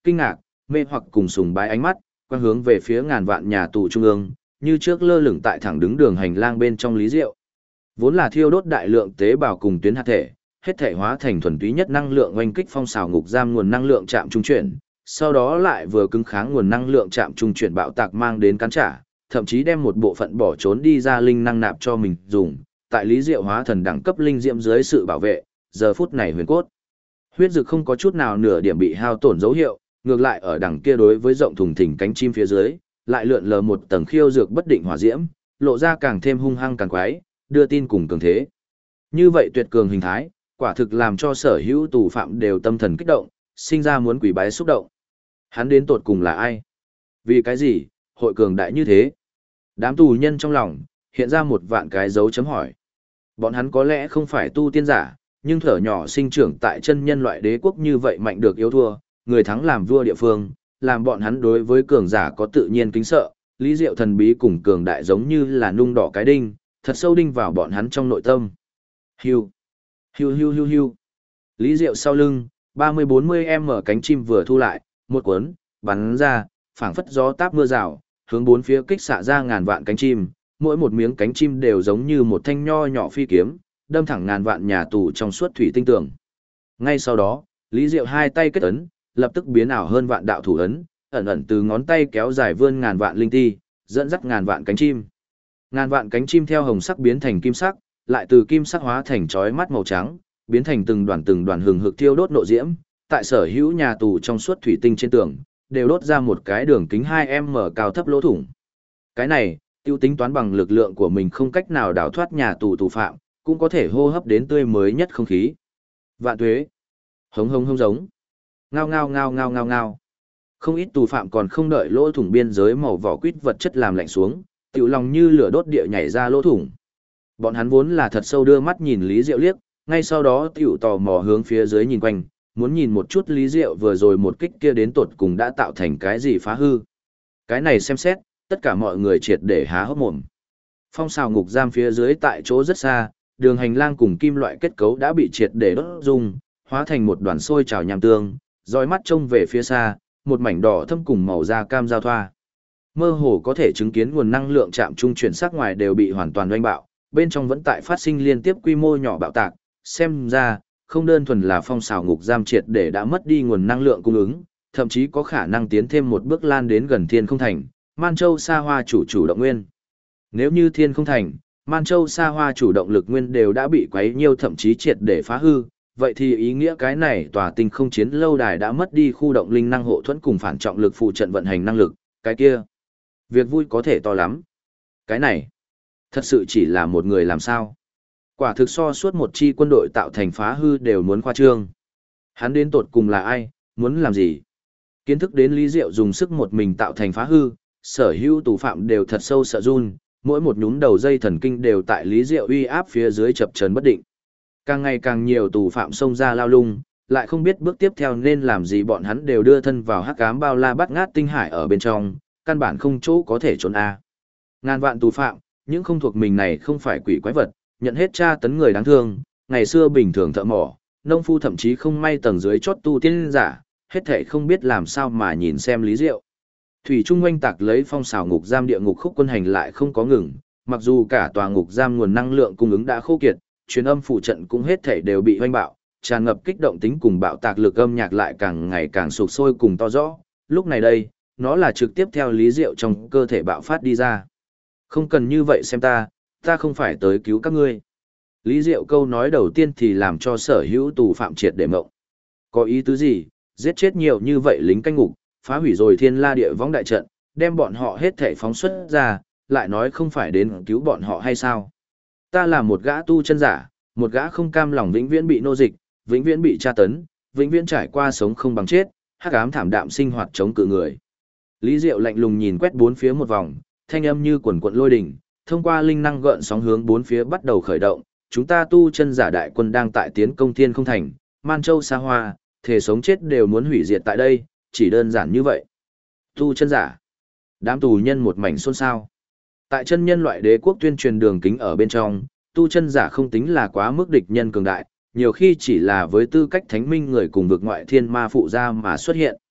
kinh ngạc, mê hoặc cùng sùng bái ánh mắt, quang hướng về phía ngàn vạn nhà tù trung ương, như trước lơ lửng tại thẳng đứng đường hành lang bên trong Lý Diệu. Vốn là thiêu đốt đại lượng tế bào cùng tuyến hạt thể, hết thể hóa thành thuần túy nhất năng lượng oanh kích phong xào ngục giam nguồn năng lượng chạm trung chuyển, sau đó lại vừa cứng kháng nguồn năng lượng chạm trung chuyển bạo tạc mang đến cắn trả, thậm chí đem một bộ phận bỏ trốn đi ra linh năng nạp cho mình dùng, tại Lý Diệu hóa thần đẳng cấp linh diễm dưới sự bảo vệ, giờ phút này huyền cốt. Huyết dực không có chút nào nửa điểm bị hao tổn dấu hiệu, ngược lại ở đằng kia đối với rộng thùng thình cánh chim phía dưới, lại lượn lờ một tầng khiêu dược bất định hỏa diễm, lộ ra càng thêm hung hăng càng quái, đưa tin cùng cường thế. Như vậy tuyệt cường hình thái, quả thực làm cho sở hữu tù phạm đều tâm thần kích động, sinh ra muốn quỷ bái xúc động. Hắn đến tột cùng là ai? Vì cái gì, hội cường đại như thế? Đám tù nhân trong lòng, hiện ra một vạn cái dấu chấm hỏi. Bọn hắn có lẽ không phải tu tiên giả, nhưng thở nhỏ sinh trưởng tại chân nhân loại đế quốc như vậy mạnh được yếu thua, người thắng làm vua địa phương, làm bọn hắn đối với cường giả có tự nhiên kính sợ, Lý Diệu thần bí cùng cường đại giống như là nung đỏ cái đinh, thật sâu đinh vào bọn hắn trong nội tâm. Hiu, hiu hiu hiu hiu. Lý Diệu sau lưng, 30-40m cánh chim vừa thu lại, một cuốn, bắn ra, phảng phất gió táp mưa rào, hướng bốn phía kích xạ ra ngàn vạn cánh chim, mỗi một miếng cánh chim đều giống như một thanh nho nhỏ phi kiếm, đâm thẳng ngàn vạn nhà tù trong suốt thủy tinh tường. Ngay sau đó, Lý Diệu hai tay kết ấn, lập tức biến ảo hơn vạn đạo thủ ấn, ẩn ẩn từ ngón tay kéo dài vươn ngàn vạn linh ti, dẫn dắt ngàn vạn cánh chim. Ngàn vạn cánh chim theo hồng sắc biến thành kim sắc, lại từ kim sắc hóa thành chói mắt màu trắng, biến thành từng đoàn hừng hực thiêu đốt nộ diễm, tại sở hữu nhà tù trong suốt thủy tinh trên tường, đều đốt ra một cái đường kính 2m cao thấp lỗ thủng. Cái này, tiêu tính toán bằng lực lượng của mình không cách nào đào thoát nhà tù tù phạm, cũng có thể hô hấp đến tươi mới nhất không khí. Vạn tuế. Hống hống hống giống. Ngao ngao ngao ngao ngao ngao. Không ít tù phạm còn không đợi lỗ thủng biên giới màu vỏ quýt vật chất làm lạnh xuống, tiểu lòng như lửa đốt địa nhảy ra lỗ thủng. Bọn hắn vốn là thật sâu đưa mắt nhìn Lý Diệu liếc, ngay sau đó tiểu tò mò hướng phía dưới nhìn quanh, muốn nhìn một chút Lý Diệu vừa rồi một kích kia đến tột cùng đã tạo thành cái gì phá hư. Cái này xem xét, tất cả mọi người triệt để há hốc mồm. Phong xào ngục giam phía dưới tại chỗ rất xa, đường hành lang cùng kim loại kết cấu đã bị triệt để đốt dung, hóa thành một đoàn sôi trào nham tương, dõi mắt trông về phía xa, một mảnh đỏ thâm cùng màu da cam giao thoa. Mơ hồ có thể chứng kiến nguồn năng lượng chạm trung chuyển sắc ngoài đều bị hoàn toàn oanh bạo, bên trong vẫn tại phát sinh liên tiếp quy mô nhỏ bạo tạc, xem ra, không đơn thuần là phong xào ngục giam triệt để đã mất đi nguồn năng lượng cung ứng, thậm chí có khả năng tiến thêm một bước lan đến gần Thiên Không Thành, Man Châu Sa Hoa chủ động nguyên. Nếu như Thiên Không Thành, Man Châu Sa Hoa chủ động lực nguyên đều đã bị quấy nhiêu thậm chí triệt để phá hư, vậy thì ý nghĩa cái này tòa tinh không chiến lâu đài đã mất đi khu động linh năng hộ thuẫn cùng phản trọng lực phụ trận vận hành năng lực, cái kia. Việc vui có thể to lắm. Cái này, thật sự chỉ là một người làm sao. Quả thực so suốt một chi quân đội tạo thành phá hư đều muốn khoa trương. Hắn đến tột cùng là ai, muốn làm gì? Kiến thức đến Lý Diệu dùng sức một mình tạo thành phá hư, sở hữu tù phạm đều thật sâu sợ run, mỗi một nhúm đầu dây thần kinh đều tại Lý Diệu uy áp phía dưới chập chờn bất định. Càng ngày càng nhiều tù phạm xông ra lao lung, lại không biết bước tiếp theo nên làm gì, bọn hắn đều đưa thân vào hắc ám bao la bát ngát tinh hải ở bên trong, căn bản không chỗ có thể trốn a. Ngàn vạn tù phạm, những không thuộc mình này không phải quỷ quái vật, nhận hết tra tấn người đáng thương, ngày xưa bình thường thợ mỏ, nông phu thậm chí không may tầng dưới chót tu tiên giả, hết thảy không biết làm sao mà nhìn xem Lý Diệu. Thủy Trung oanh tạc lấy phong xào ngục giam địa ngục khúc quân hành lại không có ngừng, mặc dù cả tòa ngục giam nguồn năng lượng cung ứng đã khô kiệt, truyền âm phụ trận cũng hết thảy đều bị oanh bạo, tràn ngập kích động tính cùng bạo tạc lực âm nhạc lại càng ngày càng sục sôi cùng to rõ. Lúc này đây, nó là trực tiếp theo Lý Diệu trong cơ thể bạo phát đi ra. Không cần như vậy xem ta không phải tới cứu các ngươi. Lý Diệu câu nói đầu tiên thì làm cho sở hữu tù phạm triệt để mộng. Có ý tứ gì, giết chết nhiều như vậy lính canh ngục, phá hủy rồi thiên la địa võng đại trận, đem bọn họ hết thể phóng xuất ra, lại nói không phải đến cứu bọn họ hay sao? Ta là một gã tu chân giả, một gã không cam lòng vĩnh viễn bị nô dịch, vĩnh viễn bị tra tấn, vĩnh viễn trải qua sống không bằng chết, hắc ám thảm đạm sinh hoạt chống cự người. Lý Diệu lạnh lùng nhìn quét bốn phía một vòng, thanh âm như quần quận lôi đỉnh, thông qua linh năng gợn sóng hướng bốn phía bắt đầu khởi động. Chúng ta tu chân giả đại quân đang tại tiến công Thiên Không Thành, Man Châu Sa Hoa, thể sống chết đều muốn hủy diệt tại đây, chỉ đơn giản như vậy. Tu chân giả, đám tù nhân một mảnh xôn xao. Tại chân nhân loại đế quốc tuyên truyền đường kính ở bên trong, tu chân giả không tính là quá mức địch nhân cường đại, nhiều khi chỉ là với tư cách thánh minh người cùng vực ngoại thiên ma phụ ra mà xuất hiện.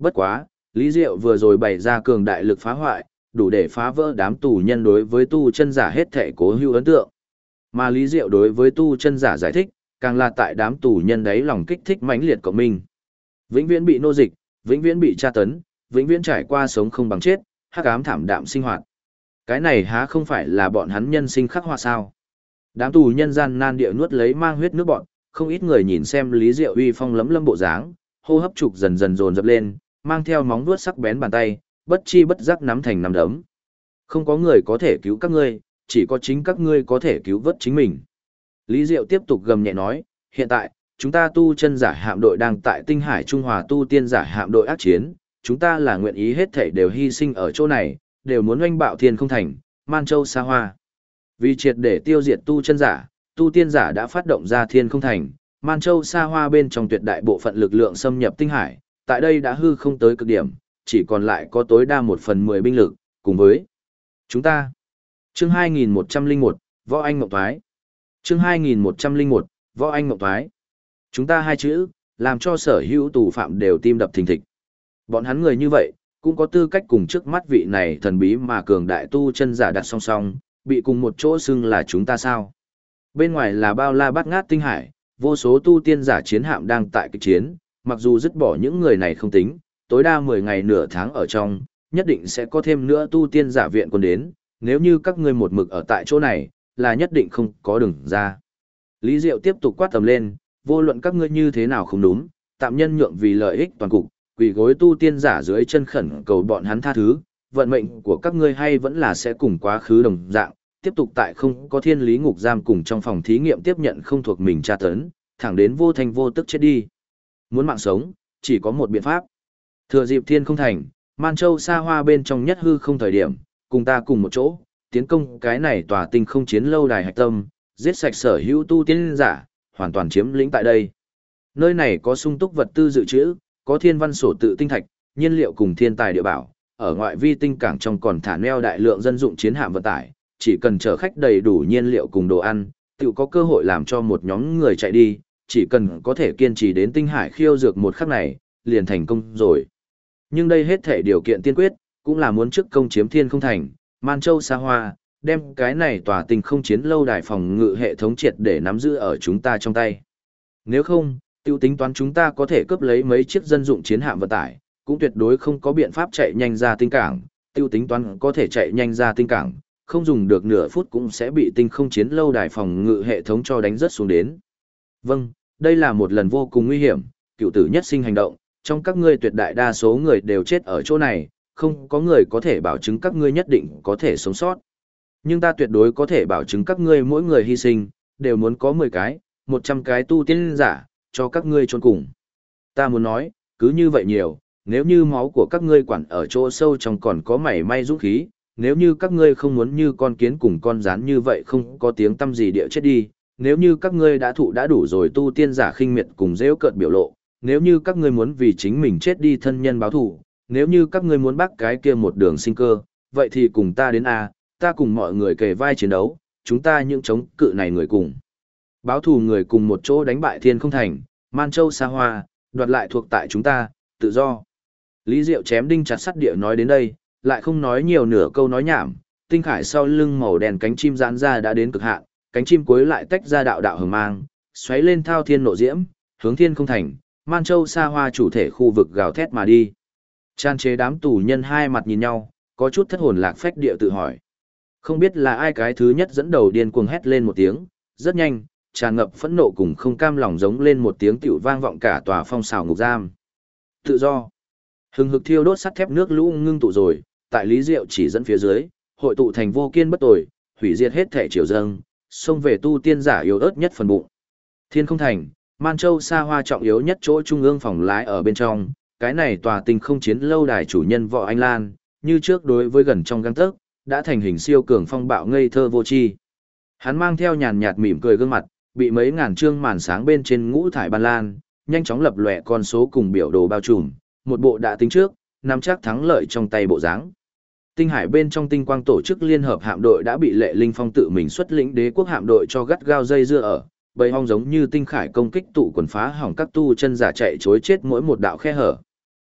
Bất quá, Lý Diệu vừa rồi bày ra cường đại lực phá hoại, đủ để phá vỡ đám tù nhân đối với tu chân giả hết thể cố hữu ấn tượng. Mà Lý Diệu đối với tu chân giả giải thích, càng là tại đám tù nhân đấy lòng kích thích mãnh liệt của mình. Vĩnh viễn bị nô dịch, vĩnh viễn bị tra tấn, vĩnh viễn trải qua sống không bằng chết, hắc ám thảm đạm sinh hoạt. Cái này há không phải là bọn hắn nhân sinh khắc họa sao? Đám tù nhân gian nan địa nuốt lấy mang huyết nước bọn, không ít người nhìn xem Lý Diệu uy phong lấm lâm bộ dáng, hô hấp trục dần dần dồn dập lên, mang theo móng vuốt sắc bén bàn tay, bất chi bất giác nắm thành nắm đấm. Không có người có thể cứu các ngươi, chỉ có chính các ngươi có thể cứu vớt chính mình. Lý Diệu tiếp tục gầm nhẹ nói, hiện tại, chúng ta tu chân giả hạm đội đang tại Tinh Hải Trung Hòa tu tiên giả hạm đội ác chiến, chúng ta là nguyện ý hết thảy đều hy sinh ở chỗ này, đều muốn oanh bạo thiên không thành, Man Châu xa hoa. Vì triệt để tiêu diệt tu chân giả, tu tiên giả đã phát động ra thiên không thành, Man Châu xa hoa bên trong tuyệt đại bộ phận lực lượng xâm nhập Tinh Hải, tại đây đã hư không tới cực điểm, chỉ còn lại có tối đa 1/10 binh lực, cùng với chúng ta. Chương 2101, Võ Anh Ngộng Thoái. Chương 2101, Võ Anh Ngộng Thoái. Chúng ta hai chữ, làm cho sở hữu tù phạm đều tim đập thình thịch. Bọn hắn người như vậy, cũng có tư cách cùng trước mắt vị này thần bí mà cường đại tu chân giả đặt song song, bị cùng một chỗ xưng là chúng ta sao. Bên ngoài là bao la bát ngát tinh hải, vô số tu tiên giả chiến hạm đang tại kịch chiến, mặc dù dứt bỏ những người này không tính, tối đa 10 ngày nửa tháng ở trong, nhất định sẽ có thêm nữa tu tiên giả viện quân đến, nếu như các ngươi một mực ở tại chỗ này, là nhất định không có đường ra. Lý Diệu tiếp tục quát tầm lên, vô luận các ngươi như thế nào không đúng, tạm nhân nhượng vì lợi ích toàn cục, quỳ gối tu tiên giả dưới chân khẩn cầu bọn hắn tha thứ, vận mệnh của các ngươi hay vẫn là sẽ cùng quá khứ đồng dạng, tiếp tục tại không có thiên lý ngục giam cùng trong phòng thí nghiệm tiếp nhận không thuộc mình tra tấn, thẳng đến vô thành vô tức chết đi. Muốn mạng sống, chỉ có một biện pháp. Thừa dịp thiên không thành, Man Châu xa hoa bên trong nhất hư không thời điểm, cùng ta cùng một chỗ, tiến công cái này tòa tinh không chiến lâu đài hạch tâm, giết sạch sở hữu tu tiên giả, hoàn toàn chiếm lĩnh tại đây. Nơi này có sung túc vật tư dự trữ, có thiên văn sổ tự tinh thạch, nhiên liệu cùng thiên tài địa bảo, ở ngoại vi tinh cảng trong còn thả neo đại lượng dân dụng chiến hạm vận tải, chỉ cần chở khách đầy đủ nhiên liệu cùng đồ ăn, tự có cơ hội làm cho một nhóm người chạy đi, chỉ cần có thể kiên trì đến tinh hải khiêu dược một khắc này, liền thành công rồi. Nhưng đây hết thể điều kiện tiên quyết, cũng là muốn trước công chiếm thiên không thành, Man Châu xa hoa, đem cái này tòa tinh không chiến lâu đài phòng ngự hệ thống triệt để nắm giữ ở chúng ta trong tay. Nếu không, tiêu tính toán chúng ta có thể cướp lấy mấy chiếc dân dụng chiến hạm vận tải, cũng tuyệt đối không có biện pháp chạy nhanh ra tinh cảng, tiêu tính toán có thể chạy nhanh ra tinh cảng, không dùng được nửa phút cũng sẽ bị tinh không chiến lâu đài phòng ngự hệ thống cho đánh rớt xuống đến. Vâng, đây là một lần vô cùng nguy hiểm, cựu tử nhất sinh hành động, trong các ngươi tuyệt đại đa số người đều chết ở chỗ này, không có người có thể bảo chứng các ngươi nhất định có thể sống sót. Nhưng ta tuyệt đối có thể bảo chứng các ngươi mỗi người hy sinh, đều muốn có 10 cái, 100 cái tu tiên giả, cho các ngươi chôn cùng. Ta muốn nói, cứ như vậy nhiều, nếu như máu của các ngươi quản ở chỗ sâu trong còn có mảy may dũng khí, nếu như các ngươi không muốn như con kiến cùng con rán như vậy không có tiếng tâm gì địa chết đi, nếu như các ngươi đã thụ đã đủ rồi tu tiên giả khinh miệt cùng dễ cợt biểu lộ, nếu như các ngươi muốn vì chính mình chết đi thân nhân báo thù, nếu như các ngươi muốn bắt cái kia một đường sinh cơ, vậy thì cùng ta đến A, ta cùng mọi người kề vai chiến đấu, chúng ta những chống cự này người cùng. Báo thù người cùng một chỗ đánh bại thiên không thành, Man Châu xa hoa, đoạt lại thuộc tại chúng ta, tự do. Lý Diệu chém đinh chặt sắt địa nói đến đây, lại không nói nhiều nửa câu nói nhảm, tinh khải sau lưng màu đen cánh chim giãn ra đã đến cực hạn, cánh chim cuối lại tách ra đạo đạo hừng mang, xoáy lên thao thiên nộ diễm, hướng thiên không thành, Man Châu xa hoa chủ thể khu vực gào thét mà đi. Chan chế đám tù nhân hai mặt nhìn nhau, có chút thất hồn lạc phách địa tự hỏi. Không biết là ai cái thứ nhất dẫn đầu điên cuồng hét lên một tiếng, rất nhanh, tràn ngập phẫn nộ cùng không cam lòng giống lên một tiếng tiểu vang vọng cả tòa phong xào ngục giam. Tự do. Hừng hực thiêu đốt sắt thép nước lũ ngưng tụ rồi, tại Lý Diệu chỉ dẫn phía dưới, hội tụ thành vô kiên bất tồi, hủy diệt hết thể triều dâng, xông về tu tiên giả yếu ớt nhất phần bụng. Thiên không thành, Man Châu xa hoa trọng yếu nhất chỗ trung ương phòng lái ở bên trong, cái này tòa tinh không chiến lâu đài chủ nhân Võ Anh Lan, như trước đối với gần trong gang tấc, đã thành hình siêu cường phong bạo ngây thơ vô tri. Hắn mang theo nhàn nhạt mỉm cười gương mặt, bị mấy ngàn trương màn sáng bên trên ngũ thải ban lan, nhanh chóng lập lòe con số cùng biểu đồ bao trùm, một bộ đã tính trước, nắm chắc thắng lợi trong tay bộ dáng. Tinh hải bên trong tinh quang tổ chức liên hợp hạm đội đã bị Lệ Linh Phong tự mình xuất lĩnh đế quốc hạm đội cho gắt gao dây dưa ở, bầy hong giống như tinh khải công kích tụ quần phá hỏng các tu chân giả chạy chối chết mỗi một đạo khe hở.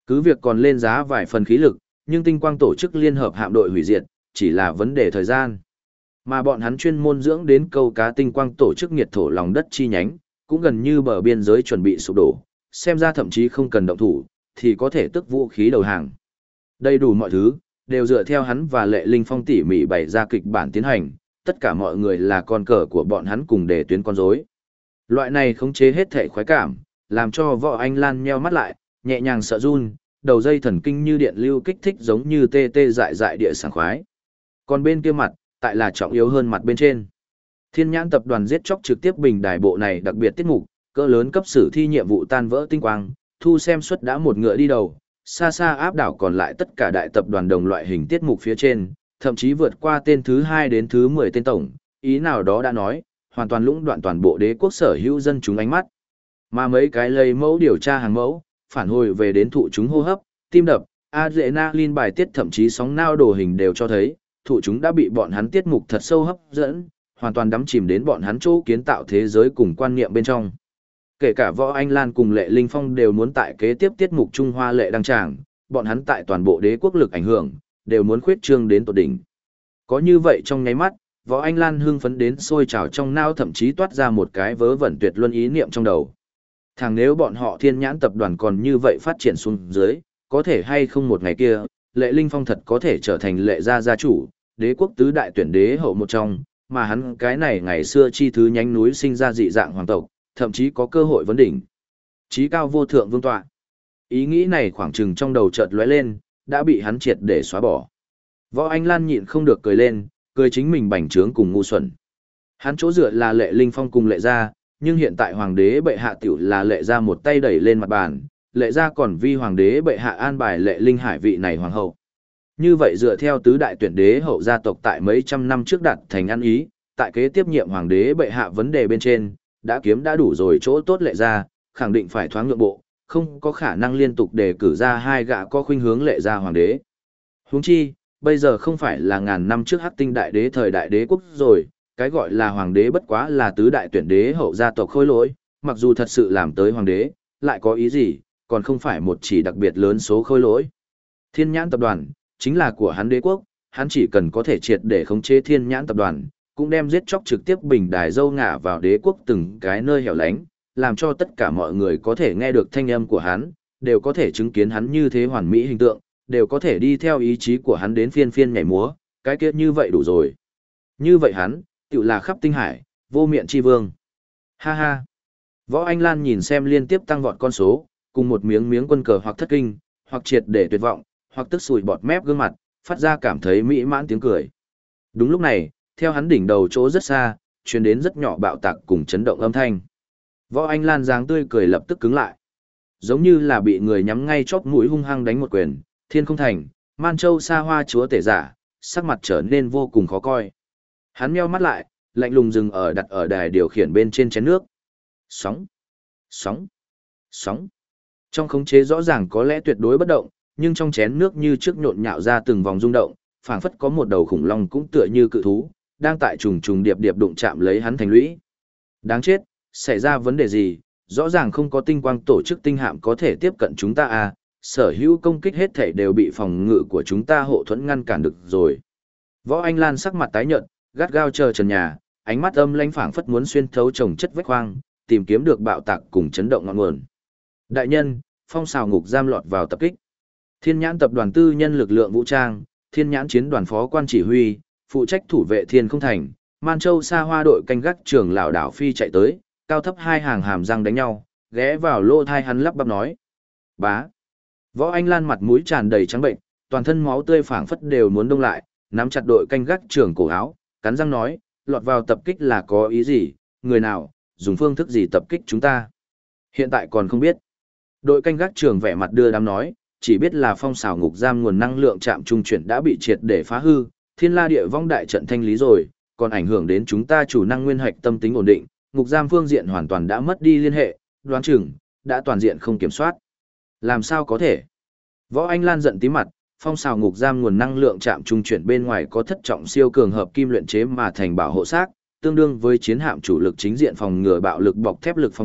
Cứ việc còn lên giá vài phần khí lực, nhưng tinh quang tổ chức liên hợp hạm đội hủy diệt, chỉ là vấn đề thời gian. Mà bọn hắn chuyên môn dưỡng đến câu cá tinh quang tổ chức nghiệt thổ lòng đất chi nhánh, cũng gần như bờ biên giới chuẩn bị sụp đổ, xem ra thậm chí không cần động thủ, thì có thể tức vũ khí đầu hàng. Đầy đủ mọi thứ, đều dựa theo hắn và Lệ Linh Phong tỉ mỉ bày ra kịch bản tiến hành, tất cả mọi người là con cờ của bọn hắn cùng để tuyến con rối. Loại này khống chế hết thể khoái cảm, làm cho Võ Anh Lan nheo mắt lại, nhẹ nhàng sợ run, đầu dây thần kinh như điện lưu kích thích giống như tê tê dại dại địa sảng khoái. Còn bên kia mặt, tại là trọng yếu hơn mặt bên trên. Thiên Nhãn tập đoàn giết chóc trực tiếp bình đài bộ này đặc biệt tiết mục, cỡ lớn cấp sử thi nhiệm vụ tan vỡ tinh quang, thu xem suất đã một ngựa đi đầu, xa xa áp đảo còn lại tất cả đại tập đoàn đồng loại hình tiết mục phía trên, thậm chí vượt qua tên thứ 2 đến thứ 10 tên tổng, ý nào đó đã nói, hoàn toàn lũng đoạn toàn bộ đế quốc sở hữu dân chúng ánh mắt. Mà mấy cái lấy mẫu điều tra hàng mẫu, phản hồi về đến thụ chúng hô hấp, tim đập, adrenaline bài tiết thậm chí sóng não đồ hình đều cho thấy, thụ chúng đã bị bọn hắn tiết mục thật sâu hấp dẫn, hoàn toàn đắm chìm đến bọn hắn chỗ kiến tạo thế giới cùng quan niệm bên trong. Kể cả Võ Anh Lan cùng Lệ Linh Phong đều muốn tại kế tiếp tiết mục Trung Hoa lệ đăng tràng, bọn hắn tại toàn bộ đế quốc lực ảnh hưởng, đều muốn khuyết trương đến tột đỉnh. Có như vậy trong nháy mắt, Võ Anh Lan hưng phấn đến sôi trào trong não, thậm chí toát ra một cái vớ vẩn tuyệt luân ý niệm trong đầu. Thằng nếu bọn họ Thiên Nhãn tập đoàn còn như vậy phát triển xuống dưới, có thể hay không một ngày kia, Lệ Linh Phong thật có thể trở thành Lệ gia gia chủ, đế quốc tứ đại tuyển đế hậu một trong, mà hắn cái này ngày xưa chi thứ nhánh núi sinh ra dị dạng hoàng tộc, thậm chí có cơ hội vấn đỉnh. Chí cao vô thượng vương tọa. Ý nghĩ này khoảng chừng trong đầu chợt lóe lên, đã bị hắn triệt để xóa bỏ. Võ Anh Lan nhịn không được cười lên, cười chính mình bành trướng cùng ngu xuẩn. Hắn chỗ dựa là Lệ Linh Phong cùng Lệ gia, nhưng hiện tại hoàng đế bệ hạ tiểu là Lệ gia một tay đẩy lên mặt bàn, Lệ gia còn vi hoàng đế bệ hạ an bài Lệ Linh Hải vị này hoàng hậu. Như vậy dựa theo tứ đại tuyển đế hậu gia tộc tại mấy trăm năm trước đạt thành ăn ý, tại kế tiếp nhiệm hoàng đế bệ hạ vấn đề bên trên, đã kiếm đã đủ rồi chỗ tốt Lệ gia, khẳng định phải thoáng nhượng bộ, không có khả năng liên tục đề cử ra hai gã có khuynh hướng Lệ gia hoàng đế. Huống chi, bây giờ không phải là ngàn năm trước Hắc Tinh đại đế thời đại đế quốc rồi, cái gọi là hoàng đế bất quá là tứ đại tuyển đế hậu gia tộc khôi lỗi, mặc dù thật sự làm tới hoàng đế, lại có ý gì, còn không phải một chỉ đặc biệt lớn số khôi lỗi. Thiên Nhãn tập đoàn chính là của hắn đế quốc, hắn chỉ cần có thể triệt để khống chế Thiên Nhãn tập đoàn, cũng đem giết chóc trực tiếp bình đài dâu ngả vào đế quốc từng cái nơi hẻo lánh, làm cho tất cả mọi người có thể nghe được thanh âm của hắn, đều có thể chứng kiến hắn như thế hoàn mỹ hình tượng, đều có thể đi theo ý chí của hắn đến phiên phiên nhảy múa, cái kia như vậy đủ rồi. Như vậy hắn, tự là khắp tinh hải, vô miệng chi vương. Ha ha. Võ Anh Lan nhìn xem liên tiếp tăng vọt con số, cùng một miếng miếng quân cờ hoặc thất kinh, hoặc triệt để tuyệt vọng, hoặc tức sùi bọt mép gương mặt, phát ra cảm thấy mỹ mãn tiếng cười. Đúng lúc này, theo hắn đỉnh đầu chỗ rất xa, truyền đến rất nhỏ bạo tạc cùng chấn động âm thanh. Võ Anh Lan dáng tươi cười lập tức cứng lại. Giống như là bị người nhắm ngay chóp mũi hung hăng đánh một quyền, Thiên Không Thành, Man Châu xa hoa chúa tể giả, sắc mặt trở nên vô cùng khó coi. Hắn meo mắt lại, lạnh lùng dừng ở đặt ở đài điều khiển bên trên chén nước. Sóng, sóng, sóng. Trong khống chế rõ ràng có lẽ tuyệt đối bất động, nhưng trong chén nước như trước nhộn nhạo ra từng vòng rung động, phảng phất có một đầu khủng long cũng tựa như cự thú, đang tại trùng trùng điệp điệp đụng chạm lấy hắn thành lũy. Đáng chết, xảy ra vấn đề gì? Rõ ràng không có tinh quang tổ chức tinh hạm có thể tiếp cận chúng ta à, sở hữu công kích hết thảy đều bị phòng ngự của chúng ta hộ thuẫn ngăn cản được rồi. Võ Anh Lan sắc mặt tái nhợt, gắt gao chờ trần nhà, ánh mắt âm lãnh phảng phất muốn xuyên thấu chồng chất vách hoang, tìm kiếm được bạo tạc cùng chấn động ngọn nguồn. Đại nhân, phong xào ngục giam lọt vào tập kích. Thiên Nhãn tập đoàn tư nhân lực lượng vũ trang, Thiên Nhãn chiến đoàn phó quan chỉ huy, phụ trách thủ vệ Thiên Không Thành, Man Châu xa hoa đội canh gác trưởng lão đảo phi chạy tới, cao thấp hai hàng hàm răng đánh nhau, ghé vào lỗ thai hắn lắp bắp nói. Bá. Võ Anh Lan mặt mũi tràn đầy trắng bệnh, toàn thân máu tươi phảng phất đều muốn đông lại, nắm chặt đội canh gác trưởng cổ áo, cắn răng nói, lọt vào tập kích là có ý gì, người nào, dùng phương thức gì tập kích chúng ta. Hiện tại còn không biết. Đội canh gác trưởng vẻ mặt đưa đám nói, chỉ biết là phong xào ngục giam nguồn năng lượng trạm trung chuyển đã bị triệt để phá hư, thiên la địa vong đại trận thanh lý rồi, còn ảnh hưởng đến chúng ta chủ năng nguyên hạch tâm tính ổn định, ngục giam phương diện hoàn toàn đã mất đi liên hệ, đoán chừng đã toàn diện không kiểm soát. Làm sao có thể? Võ Anh Lan giận tí mặt, phong xào ngục giam nguồn năng lượng trạm trung chuyển bên ngoài có thất trọng siêu cường hợp kim luyện chế mà thành bảo hộ xác, tương đương với chiến hạm chủ lực chính diện phòng ngừa bạo lực bọc thép lực phòng ngự,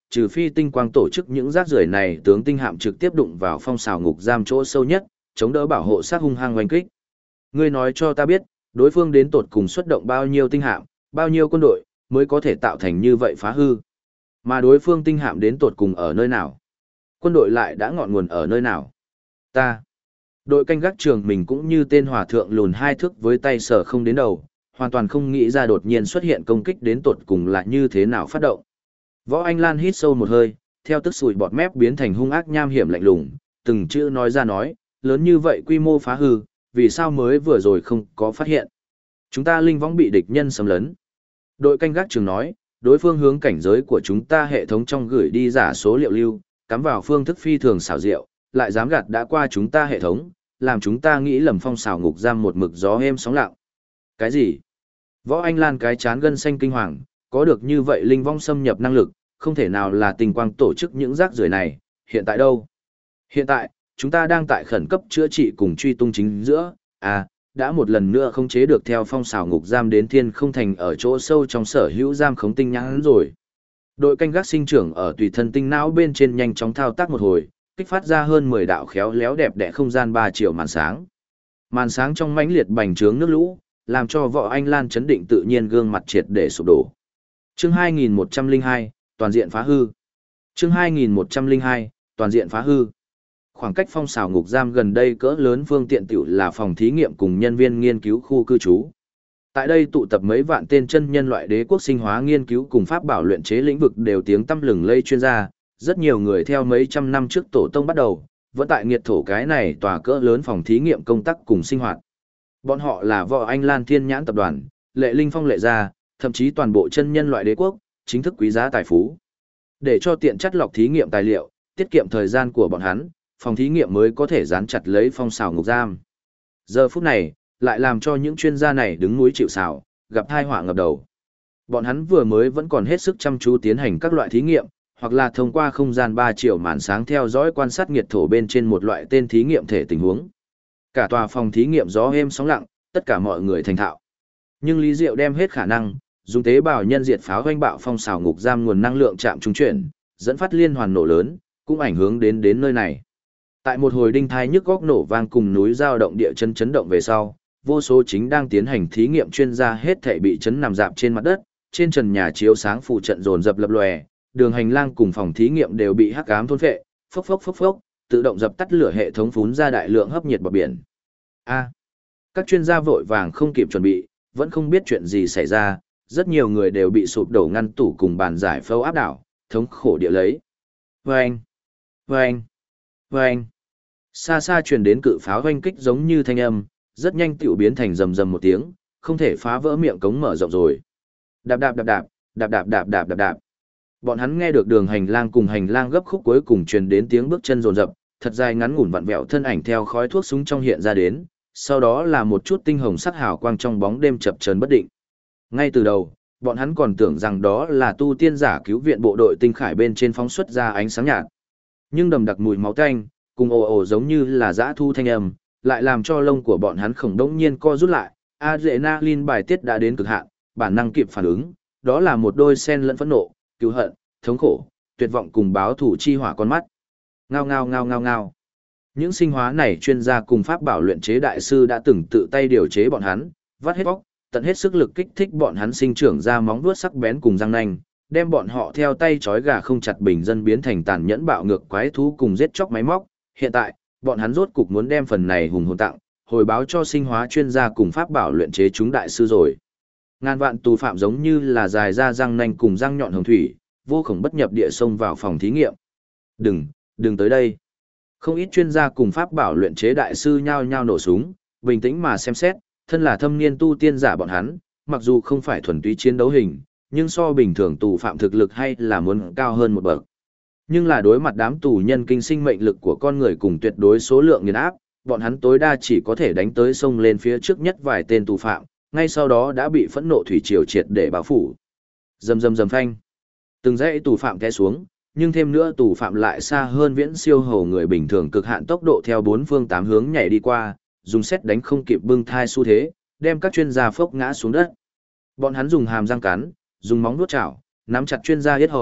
trừ phi tinh quang tổ chức những rác rưởi này tướng tinh hạm trực tiếp đụng vào phong xào ngục giam chỗ sâu nhất, chống đỡ bảo hộ sát hung hăng oanh kích. Ngươi nói cho ta biết, đối phương đến tột cùng xuất động bao nhiêu tinh hạm, bao nhiêu quân đội, mới có thể tạo thành như vậy phá hư. Mà đối phương tinh hạm đến tột cùng ở nơi nào? Quân đội lại đã ngọn nguồn ở nơi nào? Đội canh gác trường mình cũng như tên hòa thượng lùn 2 thước với tay sờ không đến đầu, hoàn toàn không nghĩ ra đột nhiên xuất hiện công kích đến tột cùng là như thế nào phát động. Võ Anh Lan hít sâu một hơi, theo tức sùi bọt mép biến thành hung ác nham hiểm lạnh lùng, từng chữ nói ra nói, lớn như vậy quy mô phá hư, vì sao mới vừa rồi không có phát hiện. Chúng ta linh võng bị địch nhân xâm lấn. Đội canh gác trường nói, đối phương hướng cảnh giới của chúng ta hệ thống trong gửi đi giả số liệu lưu, cắm vào phương thức phi thường xảo diệu, lại dám gạt đã qua chúng ta hệ thống, làm chúng ta nghĩ lầm phong xào ngục giam một mực gió êm sóng lặng. Cái gì? Võ Anh Lan cái chán gân xanh kinh hoàng, có được như vậy linh vong xâm nhập năng lực, không thể nào là tình quang tổ chức những rác rưởi này, hiện tại đâu? Hiện tại, chúng ta đang tại khẩn cấp chữa trị cùng truy tung chính giữa, đã một lần nữa không chế được theo phong xào ngục giam đến thiên không thành ở chỗ sâu trong sở hữu giam khống tinh nhãn rồi. Đội canh gác sinh trưởng ở tùy thân tinh não bên trên nhanh chóng thao tác một hồi, kích phát ra hơn 10 đạo khéo léo đẹp đẽ không gian 3 triệu màn sáng. Màn sáng trong mãnh liệt bành trướng nước lũ, làm cho Võ Anh Lan chấn định tự nhiên gương mặt triệt để sụp đổ. Chương 2102, toàn diện phá hư. Chương 2102, toàn diện phá hư. Khoảng cách phong xào ngục giam gần đây cỡ lớn phương tiện tiểu là phòng thí nghiệm cùng nhân viên nghiên cứu khu cư trú. Tại đây tụ tập mấy vạn tên chân nhân loại đế quốc sinh hóa nghiên cứu cùng pháp bảo luyện chế lĩnh vực đều tiếng tăm lừng lây chuyên gia, rất nhiều người theo mấy trăm năm trước tổ tông bắt đầu, vẫn tại nghiệt thổ cái này tòa cỡ lớn phòng thí nghiệm công tác cùng sinh hoạt. Bọn họ là Võ Anh Lan Thiên Nhãn tập đoàn, Lệ Linh Phong Lệ gia, thậm chí toàn bộ chân nhân loại đế quốc, chính thức quý giá tài phú. Để cho tiện chắt lọc thí nghiệm tài liệu, tiết kiệm thời gian của bọn hắn, phòng thí nghiệm mới có thể dán chặt lấy phong xào ngục giam. Giờ phút này, lại làm cho những chuyên gia này đứng núi chịu sào, gặp tai họa ngập đầu. Bọn hắn vừa mới vẫn còn hết sức chăm chú tiến hành các loại thí nghiệm, hoặc là thông qua không gian 3 triệu màn sáng theo dõi quan sát nghiệt thổ bên trên một loại tên thí nghiệm thể tình huống. Cả tòa phòng thí nghiệm gió êm sóng lặng, tất cả mọi người thành thạo. Nhưng Lý Diệu đem hết khả năng, dùng tế bào nhân diệt pháo hoanh bạo phong xào ngục giam nguồn năng lượng chạm trung chuyển, dẫn phát liên hoàn nổ lớn, cũng ảnh hưởng đến nơi này. Tại một hồi đinh thai nhức góc nổ vang cùng núi dao động địa chân chấn động về sau, vô số chính đang tiến hành thí nghiệm chuyên gia hết thảy bị chấn nằm dạp trên mặt đất, trên trần nhà chiếu sáng phụ trận dồn dập lập lòe, đường hành lang cùng phòng thí nghiệm đều bị hắc ám thôn phệ, phốc phốc phốc phốc, tự động dập tắt lửa hệ thống phún ra đại lượng hấp nhiệt bọt biển. Các chuyên gia vội vàng không kịp chuẩn bị, vẫn không biết chuyện gì xảy ra, rất nhiều người đều bị sụp đổ ngăn tủ cùng bàn giải phẫu áp đảo, thống khổ địa lấy. Vâng! Vâng! Vâng! Xa xa truyền đến cự pháo hoanh kích giống như thanh âm, rất nhanh tiểu biến thành rầm rầm một tiếng, không thể phá vỡ miệng cống mở rộng rồi. Đạp đạp đạp đạp, đạp đạp đạp đạp đạp đạp. Bọn hắn nghe được đường hành lang cùng hành lang gấp khúc cuối cùng truyền đến tiếng bước chân rồn rập, thật dài ngắn ngủn vặn vẹo thân ảnh theo khói thuốc súng trong hiện ra đến, sau đó là một chút tinh hồng sắc hào quang trong bóng đêm chập chờn bất định. Ngay từ đầu, bọn hắn còn tưởng rằng đó là tu tiên giả cứu viện bộ đội tinh khải bên trên phóng xuất ra ánh sáng nhạt. Nhưng đầm đặc mùi máu tanh, cùng ồ ồ giống như là dã thu thanh âm, lại làm cho lông của bọn hắn khổng đống nhiên co rút lại, adrenaline bài tiết đã đến cực hạn, bản năng kịp phản ứng, đó là một đôi sen lẫn phẫn nộ, cứu hận, thống khổ, tuyệt vọng cùng báo thủ chi hỏa con mắt. Ngao ngao ngao ngao ngao. Những sinh hóa này chuyên gia cùng pháp bảo luyện chế đại sư đã từng tự tay điều chế bọn hắn, vắt hết bóc, tận hết sức lực kích thích bọn hắn sinh trưởng ra móng vuốt sắc bén cùng răng nanh, đem bọn họ theo tay trói gà không chặt bình dân biến thành tàn nhẫn bạo ngược quái thú cùng giết chóc máy móc. Hiện tại, bọn hắn rốt cục muốn đem phần này hùng hồn tặng, hồi báo cho sinh hóa chuyên gia cùng pháp bảo luyện chế chúng đại sư rồi. Ngàn vạn tù phạm giống như là dài ra răng nanh cùng răng nhọn hồng thủy, vô khổng bất nhập địa xông vào phòng thí nghiệm. Đừng tới đây. Không ít chuyên gia cùng pháp bảo luyện chế đại sư nhao nhao nổ súng, bình tĩnh mà xem xét, thân là thâm niên tu tiên giả bọn hắn, mặc dù không phải thuần túy chiến đấu hình, nhưng so bình thường tù phạm thực lực hay là muốn cao hơn một bậc. Nhưng là đối mặt đám tù nhân kinh sinh mệnh lực của con người cùng tuyệt đối số lượng nghiền áp, bọn hắn tối đa chỉ có thể đánh tới sông lên phía trước nhất vài tên tù phạm, ngay sau đó đã bị phẫn nộ thủy triều triệt để bao phủ. Rầm rầm rầm phanh. Từng dãy tù phạm té xuống, nhưng thêm nữa tù phạm lại xa hơn viễn siêu hầu người bình thường cực hạn tốc độ theo bốn phương tám hướng nhảy đi qua, dùng xét đánh không kịp bưng thai xu thế, đem các chuyên gia phốc ngã xuống đất. Bọn hắn dùng hàm răng cắn, dùng móng vuốt chảo, nắm chặt chuyên gia yết hầu,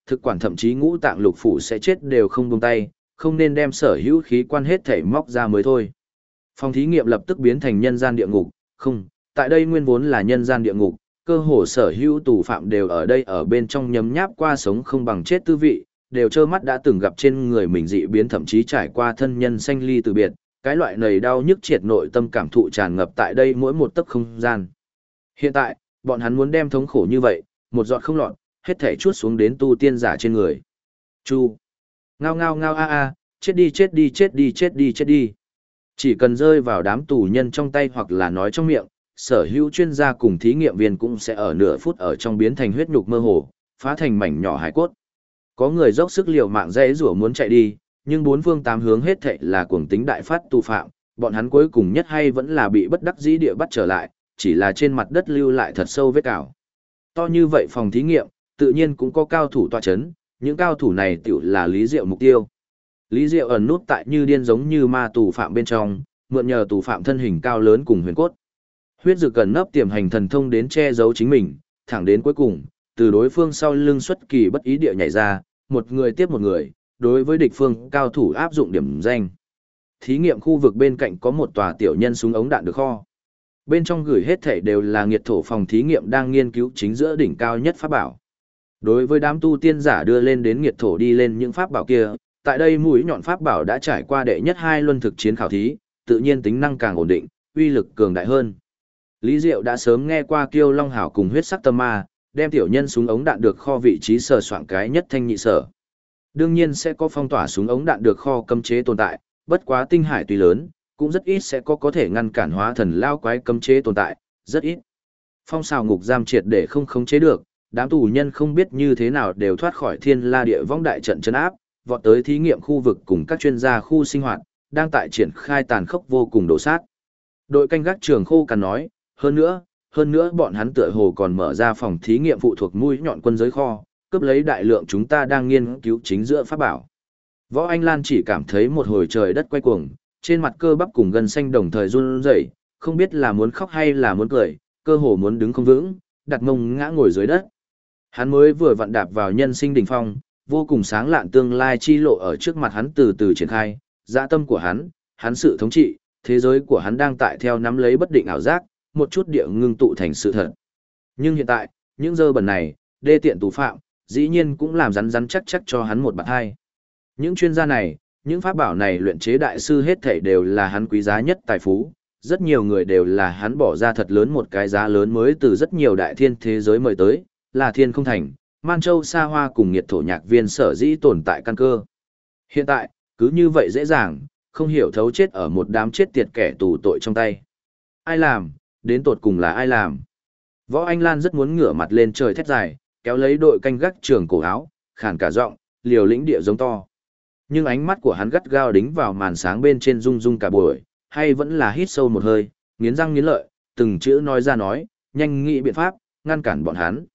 Thực quản thậm chí ngũ tạng lục phủ sẽ chết đều không buông tay, không nên đem sở hữu khí quan hết thảy móc ra mới thôi. Phòng thí nghiệm lập tức biến thành nhân gian địa ngục, không, tại đây nguyên vốn là nhân gian địa ngục, cơ hồ sở hữu tù phạm đều ở đây ở bên trong nhấm nháp qua sống không bằng chết tư vị, đều trơ mắt đã từng gặp trên người mình dị biến thậm chí trải qua thân nhân sanh ly từ biệt, cái loại nầy đau nhức triệt nội tâm cảm thụ tràn ngập tại đây mỗi một tấc không gian. Hiện tại, bọn hắn muốn đem thống khổ như vậy, một giọt không lọt, hết thể chuốt xuống đến tu tiên giả trên người. Chu. Ngao ngao ngao a a, chết đi chết đi chết đi chết đi chết đi. Chỉ cần rơi vào đám tù nhân trong tay hoặc là nói trong miệng, sở hữu chuyên gia cùng thí nghiệm viên cũng sẽ ở nửa phút ở trong biến thành huyết nhục mơ hồ, phá thành mảnh nhỏ hải cốt. Có người dốc sức liều mạng dễ rủa muốn chạy đi, nhưng bốn phương tám hướng hết thảy là cuồng tính đại phát tù phạm, bọn hắn cuối cùng nhất hay vẫn là bị bất đắc dĩ địa bắt trở lại, chỉ là trên mặt đất lưu lại thật sâu vết cào. To như vậy phòng thí nghiệm, tự nhiên cũng có cao thủ tọa chấn, những cao thủ này tiểu là Lý Diệu mục tiêu. Lý Diệu ẩn nút tại như điên giống như ma tù phạm bên trong, mượn nhờ tù phạm thân hình cao lớn cùng huyền cốt. Huyết Dực gần nấp tiềm hành thần thông đến che giấu chính mình, thẳng đến cuối cùng, từ đối phương sau lưng xuất kỳ bất ý địa nhảy ra, một người tiếp một người, đối với địch phương cao thủ áp dụng điểm danh. Thí nghiệm khu vực bên cạnh có một tòa tiểu nhân súng ống đạn được kho. Bên trong gửi hết thảy đều là nghiệt thổ phòng thí nghiệm đang nghiên cứu chính giữa đỉnh cao nhất pháp bảo. Đối với đám tu tiên giả đưa lên đến nghiệt thổ đi lên những pháp bảo kia, tại đây mũi nhọn pháp bảo đã trải qua đệ nhất hai luân thực chiến khảo thí, tự nhiên tính năng càng ổn định, uy lực cường đại hơn. Lý Diệu đã sớm nghe qua Kiêu Long Hảo cùng huyết sắc tâm ma, đem tiểu nhân súng ống đạn được kho vị trí sờ soạn cái nhất thanh nhị sở. Đương nhiên sẽ có phong tỏa súng ống đạn được kho cấm chế tồn tại, bất quá tinh hải tuy lớn, cũng rất ít sẽ có thể ngăn cản hóa thần lao quái cấm chế tồn tại, rất ít. Phong xào ngục giam triệt để không khống chế được, đám tù nhân không biết như thế nào đều thoát khỏi thiên la địa vong đại trận trấn áp, vọt tới thí nghiệm khu vực cùng các chuyên gia khu sinh hoạt, đang tại triển khai tàn khốc vô cùng đổ sát. Đội canh gác trường khô cằn nói, hơn nữa bọn hắn tựa hồ còn mở ra phòng thí nghiệm phụ thuộc mũi nhọn quân giới kho, cướp lấy đại lượng chúng ta đang nghiên cứu chính giữa pháp bảo. Võ Anh Lan chỉ cảm thấy một hồi trời đất quay cuồng, trên mặt cơ bắp cùng gân xanh đồng thời run rẩy, không biết là muốn khóc hay là muốn cười, cơ hồ muốn đứng không vững, đặt mông ngã ngồi dưới đất. Hắn mới vừa vặn đạp vào nhân sinh đỉnh phong, vô cùng sáng lạn tương lai chi lộ ở trước mặt hắn từ từ triển khai, dạ tâm của hắn sự thống trị, thế giới của hắn đang tại theo nắm lấy bất định ảo giác, một chút địa ngưng tụ thành sự thật. Nhưng hiện tại, những dơ bẩn này, đê tiện tù phạm, dĩ nhiên cũng làm rắn chắc chắc cho hắn một bạt hai. Những chuyên gia này, những pháp bảo này luyện chế đại sư hết thảy đều là hắn quý giá nhất tài phú, rất nhiều người đều là hắn bỏ ra thật lớn một cái giá lớn mới từ rất nhiều đại thiên thế giới mời tới, là Thiên Không Thành, Man Châu Sa Hoa cùng nghiệt thổ nhạc viên sở dĩ tồn tại căn cơ. Hiện tại, cứ như vậy dễ dàng, không hiểu thấu chết ở một đám chết tiệt kẻ tù tội trong tay. Ai làm, đến tột cùng là ai làm? Võ Anh Lan rất muốn ngửa mặt lên trời thét dài, kéo lấy đội canh gác trường cổ áo, khàn cả giọng, liều lĩnh địa giống to. Nhưng ánh mắt của hắn gắt gao đính vào màn sáng bên trên rung rung cả buổi, hay vẫn là hít sâu một hơi, nghiến răng nghiến lợi, từng chữ nói ra nói, nhanh nghĩ biện pháp, ngăn cản bọn hắn.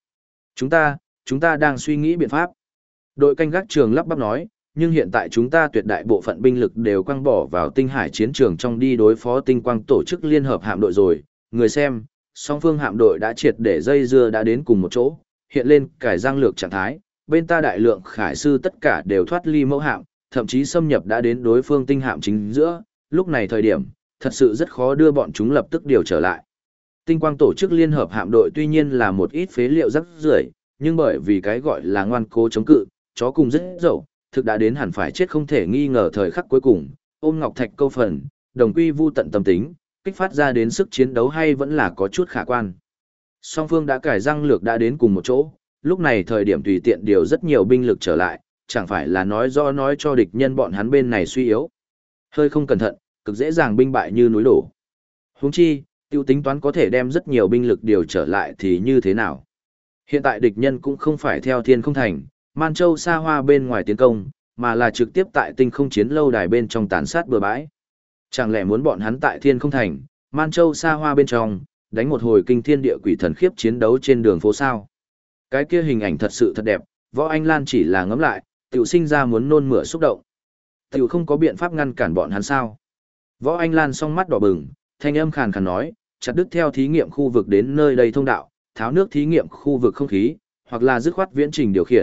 Chúng ta đang suy nghĩ biện pháp. Đội canh gác trường lắp bắp nói, nhưng hiện tại chúng ta tuyệt đại bộ phận binh lực đều quăng bỏ vào tinh hải chiến trường trong đi đối phó tinh quang tổ chức liên hợp hạm đội rồi. Người xem, song phương hạm đội đã triệt để dây dưa đã đến cùng một chỗ, hiện lên cải giang lược trạng thái, bên ta đại lượng khải sư tất cả đều thoát ly mẫu hạm, thậm chí xâm nhập đã đến đối phương tinh hạm chính giữa, lúc này thời điểm, thật sự rất khó đưa bọn chúng lập tức điều trở lại. Tinh quang tổ chức liên hợp hạm đội tuy nhiên là một ít phế liệu rắc rưởi, nhưng bởi vì cái gọi là ngoan cố chống cự, chó cùng rất dậu, thực đã đến hẳn phải chết không thể nghi ngờ thời khắc cuối cùng, ôm ngọc thạch câu phần, đồng quy vu tận tâm tính, kích phát ra đến sức chiến đấu hay vẫn là có chút khả quan. Song phương đã cải răng lược đã đến cùng một chỗ, lúc này thời điểm tùy tiện điều rất nhiều binh lực trở lại, chẳng phải là nói cho địch nhân bọn hắn bên này suy yếu. Hơi không cẩn thận, cực dễ dàng binh bại như núi đổ. Huống chi, tiêu tính toán có thể đem rất nhiều binh lực điều trở lại thì như thế nào? Hiện tại địch nhân cũng không phải theo Thiên Không Thành, Man Châu Sa Hoa bên ngoài tiến công, mà là trực tiếp tại tinh không chiến lâu đài bên trong tàn sát bừa bãi. Chẳng lẽ muốn bọn hắn tại Thiên Không Thành, Man Châu Sa Hoa bên trong, đánh một hồi kinh thiên địa quỷ thần khiếp chiến đấu trên đường phố sao? Cái kia hình ảnh thật sự thật đẹp, Võ Anh Lan chỉ là ngẫm lại, tiểu sinh ra muốn nôn mửa xúc động. Tiểu không có biện pháp ngăn cản bọn hắn sao? Võ Anh Lan song mắt đỏ bừng, thanh âm khàn khàn nói, chặt đứt theo thí nghiệm khu vực đến nơi đây thông đạo, tháo nước thí nghiệm khu vực không khí, hoặc là dứt khoát viễn trình điều khiển,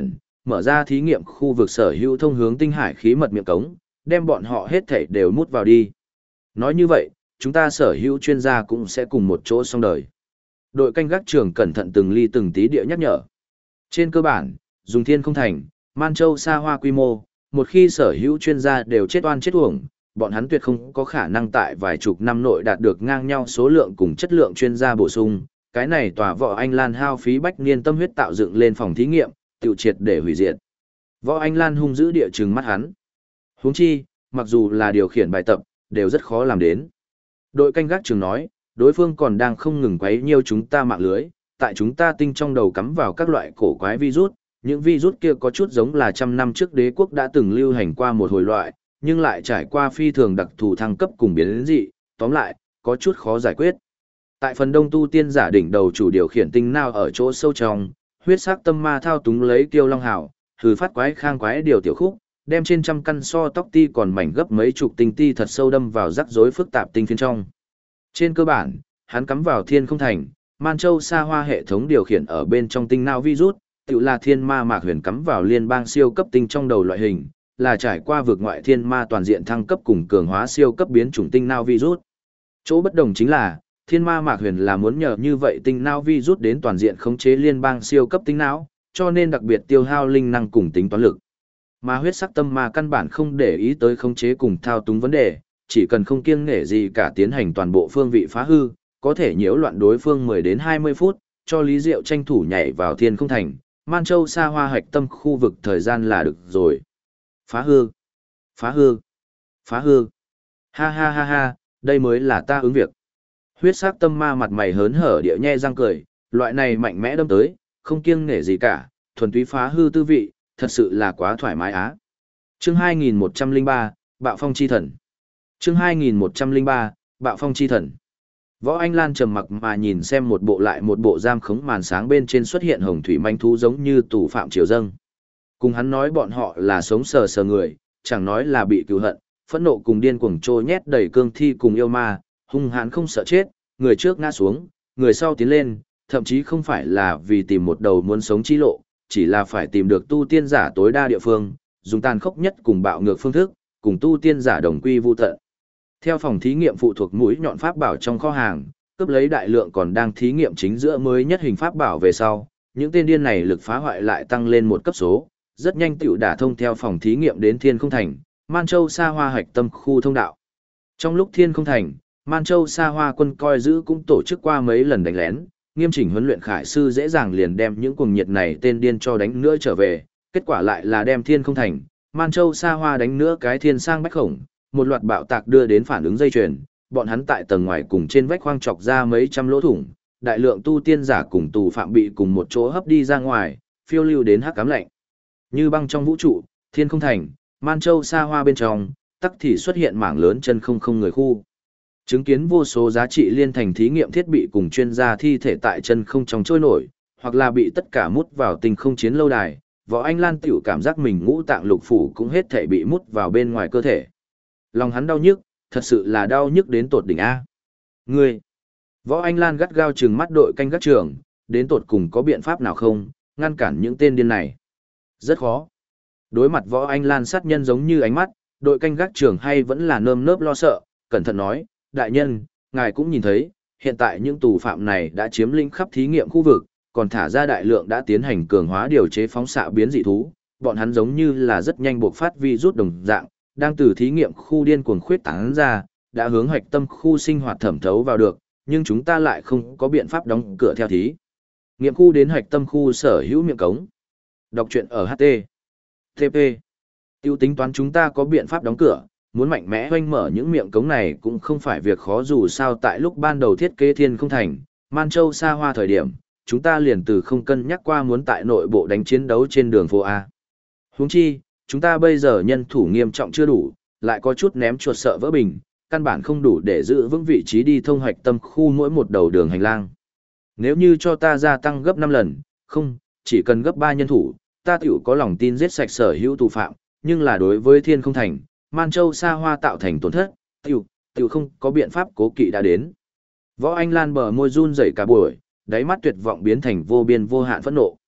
mở ra thí nghiệm khu vực sở hữu thông hướng tinh hải khí mật miệng cống, đem bọn họ hết thảy đều mút vào đi. Nói như vậy, chúng ta sở hữu chuyên gia cũng sẽ cùng một chỗ xong đời. Đội canh gác trường cẩn thận từng ly từng tí địa nhắc nhở. Trên cơ bản, dùng thiên không thành, Man Châu xa hoa quy mô, một khi sở hữu chuyên gia đều chết oan chết uổng, bọn hắn tuyệt không có khả năng tại vài chục năm nội đạt được ngang nhau số lượng cùng chất lượng chuyên gia bổ sung. Cái này tòa Võ Anh Lan hao phí bách niên tâm huyết tạo dựng lên phòng thí nghiệm, tiêu triệt để hủy diệt. Võ Anh Lan hung dữ địa trừng mắt hắn. Huống chi, mặc dù là điều khiển bài tập, đều rất khó làm đến. Đội canh gác trường nói, đối phương còn đang không ngừng quấy nhiêu chúng ta mạng lưới, tại chúng ta tinh trong đầu cắm vào các loại cổ quái virus, những virus kia có chút giống là trăm năm trước đế quốc đã từng lưu hành qua một hồi loại, nhưng lại trải qua phi thường đặc thù thăng cấp cùng biến dị, tóm lại, có chút khó giải quyết. Tại phần đông tu tiên giả đỉnh đầu chủ điều khiển tinh nào ở chỗ sâu trong, huyết sắc tâm ma thao túng lấy Kiêu Long Hào, hừ phát quái khang quái điều tiểu khúc, đem trên trăm căn so tóc ti còn mảnh gấp mấy chục tinh ti thật sâu đâm vào rắc rối phức tạp tinh phiên trong. Trên cơ bản, hắn cắm vào thiên không thành, Man Châu xa hoa hệ thống điều khiển ở bên trong tinh não virus, tự là thiên ma mạc huyền cắm vào liên bang siêu cấp tinh trong đầu loại hình, là trải qua vượt ngoại thiên ma toàn diện thăng cấp cùng cường hóa siêu cấp biến chủng tinh não virus. Chỗ bất đồng chính là, thiên ma mạc huyền là muốn nhờ như vậy tinh não virus đến toàn diện khống chế liên bang siêu cấp tinh não, cho nên đặc biệt tiêu hao linh năng cùng tính toán lực. Mà huyết sắc tâm ma căn bản không để ý tới khống chế cùng thao túng vấn đề, chỉ cần không kiêng nể gì cả tiến hành toàn bộ phương vị phá hư, có thể nhiễu loạn đối phương 10 đến 20 phút, cho Lý Diệu tranh thủ nhảy vào thiên không thành, Man Châu xa hoa hạch tâm khu vực thời gian là được rồi. Phá hư, phá hư, phá hư. Ha ha ha ha, đây mới là ta ứng việc. Huyết sắc tâm ma mặt mày hớn hở địa nhe răng cười, loại này mạnh mẽ đâm tới, không kiêng nể gì cả, thuần túy phá hư tư vị, thật sự là quá thoải mái á. Chương 2103, Bạo Phong Chi Thần. Chương 2103, Bạo Phong Chi Thần. Võ Anh Lan trầm mặc mà nhìn xem một bộ lại một bộ giam khống màn sáng bên trên xuất hiện hồng thủy manh thú giống như tù phạm triều dâng. Cùng hắn nói bọn họ là sống sờ sờ người, chẳng nói là bị cừu hận, phẫn nộ cùng điên cuồng trôi nhét đầy cương thi cùng yêu ma, hung hãn không sợ chết, người trước ngã xuống, người sau tiến lên, thậm chí không phải là vì tìm một đầu muốn sống chi lộ, chỉ là phải tìm được tu tiên giả tối đa địa phương, dùng tàn khốc nhất cùng bạo ngược phương thức, cùng tu tiên giả đồng quy vu tận. Theo phòng thí nghiệm phụ thuộc mũi nhọn pháp bảo trong kho hàng, cướp lấy đại lượng còn đang thí nghiệm chính giữa mới nhất hình pháp bảo về sau, những tên điên này lực phá hoại lại tăng lên một cấp số, rất nhanh tiểu đả thông theo phòng thí nghiệm đến Thiên Không Thành, Man Châu xa hoa hạch tâm khu thông đạo. Trong lúc Thiên Không Thành, Man Châu xa hoa quân coi giữ cũng tổ chức qua mấy lần đánh lén, nghiêm chỉnh huấn luyện khải sư dễ dàng liền đem những cuồng nhiệt này tên điên cho đánh nữa trở về, kết quả lại là đem Thiên Không Thành, Man Châu xa hoa đánh nữa cái thiên sang bách khổng, một loạt bạo tạc đưa đến phản ứng dây chuyền, bọn hắn tại tầng ngoài cùng trên vách khoang chọc ra mấy trăm lỗ thủng, đại lượng tu tiên giả cùng tù phạm bị cùng một chỗ hấp đi ra ngoài, phiêu lưu đến hắc ám lạnh. Như băng trong vũ trụ, Thiên Không Thành, Man Châu xa hoa bên trong, tắc thì xuất hiện mảng lớn chân không người khu. Chứng kiến vô số giá trị liên thành thí nghiệm thiết bị cùng chuyên gia thi thể tại chân không trong trôi nổi, hoặc là bị tất cả mút vào tinh không chiến lâu đài, Võ Anh Lan tiểu cảm giác mình ngũ tạng lục phủ cũng hết thể bị mút vào bên ngoài cơ thể. Lòng hắn đau nhức, thật sự là đau nhức đến tột đỉnh A. Ngươi! Võ Anh Lan gắt gao trừng mắt đội canh gác trường, đến tột cùng có biện pháp nào không, ngăn cản những tên điên này. Rất khó. Đối mặt Võ Anh Lan sát nhân giống như ánh mắt, đội canh gác trường hay vẫn là nơm nớp lo sợ, cẩn thận nói, đại nhân, ngài cũng nhìn thấy, hiện tại những tù phạm này đã chiếm lĩnh khắp thí nghiệm khu vực, còn thả ra đại lượng đã tiến hành cường hóa điều chế phóng xạ biến dị thú, bọn hắn giống như là rất nhanh buộc phát virus đồng dạng, đang từ thí nghiệm khu điên cuồng khuyết tán ra, đã hướng hoạch tâm khu sinh hoạt thẩm thấu vào được, nhưng chúng ta lại không có biện pháp đóng cửa theo thí nghiệm khu đến hoạch tâm khu sở hữu miệng cống. Đọc truyện ở HT. TP. Tiêu tính toán chúng ta có biện pháp đóng cửa, muốn mạnh mẽ hoanh mở những miệng cống này cũng không phải việc khó, dù sao tại lúc ban đầu thiết kế Thiên Không Thành, Man Châu xa hoa thời điểm, chúng ta liền từ không cân nhắc qua muốn tại nội bộ đánh chiến đấu trên đường phố A. Huống chi, chúng ta bây giờ nhân thủ nghiêm trọng chưa đủ, lại có chút ném chuột sợ vỡ bình, căn bản không đủ để giữ vững vị trí đi thông hoạch tâm khu mỗi một đầu đường hành lang. Nếu như cho ta gia tăng gấp 5 lần, không, chỉ cần gấp 3 nhân thủ, ta tiểu có lòng tin giết sạch sở hữu tù phạm, nhưng là đối với Thiên Không Thành, Man Châu xa hoa tạo thành tổn thất, tiểu không có biện pháp cố kỵ đã đến. Võ Anh Lan bờ môi run rẩy cả buổi, đáy mắt tuyệt vọng biến thành vô biên vô hạn phẫn nộ.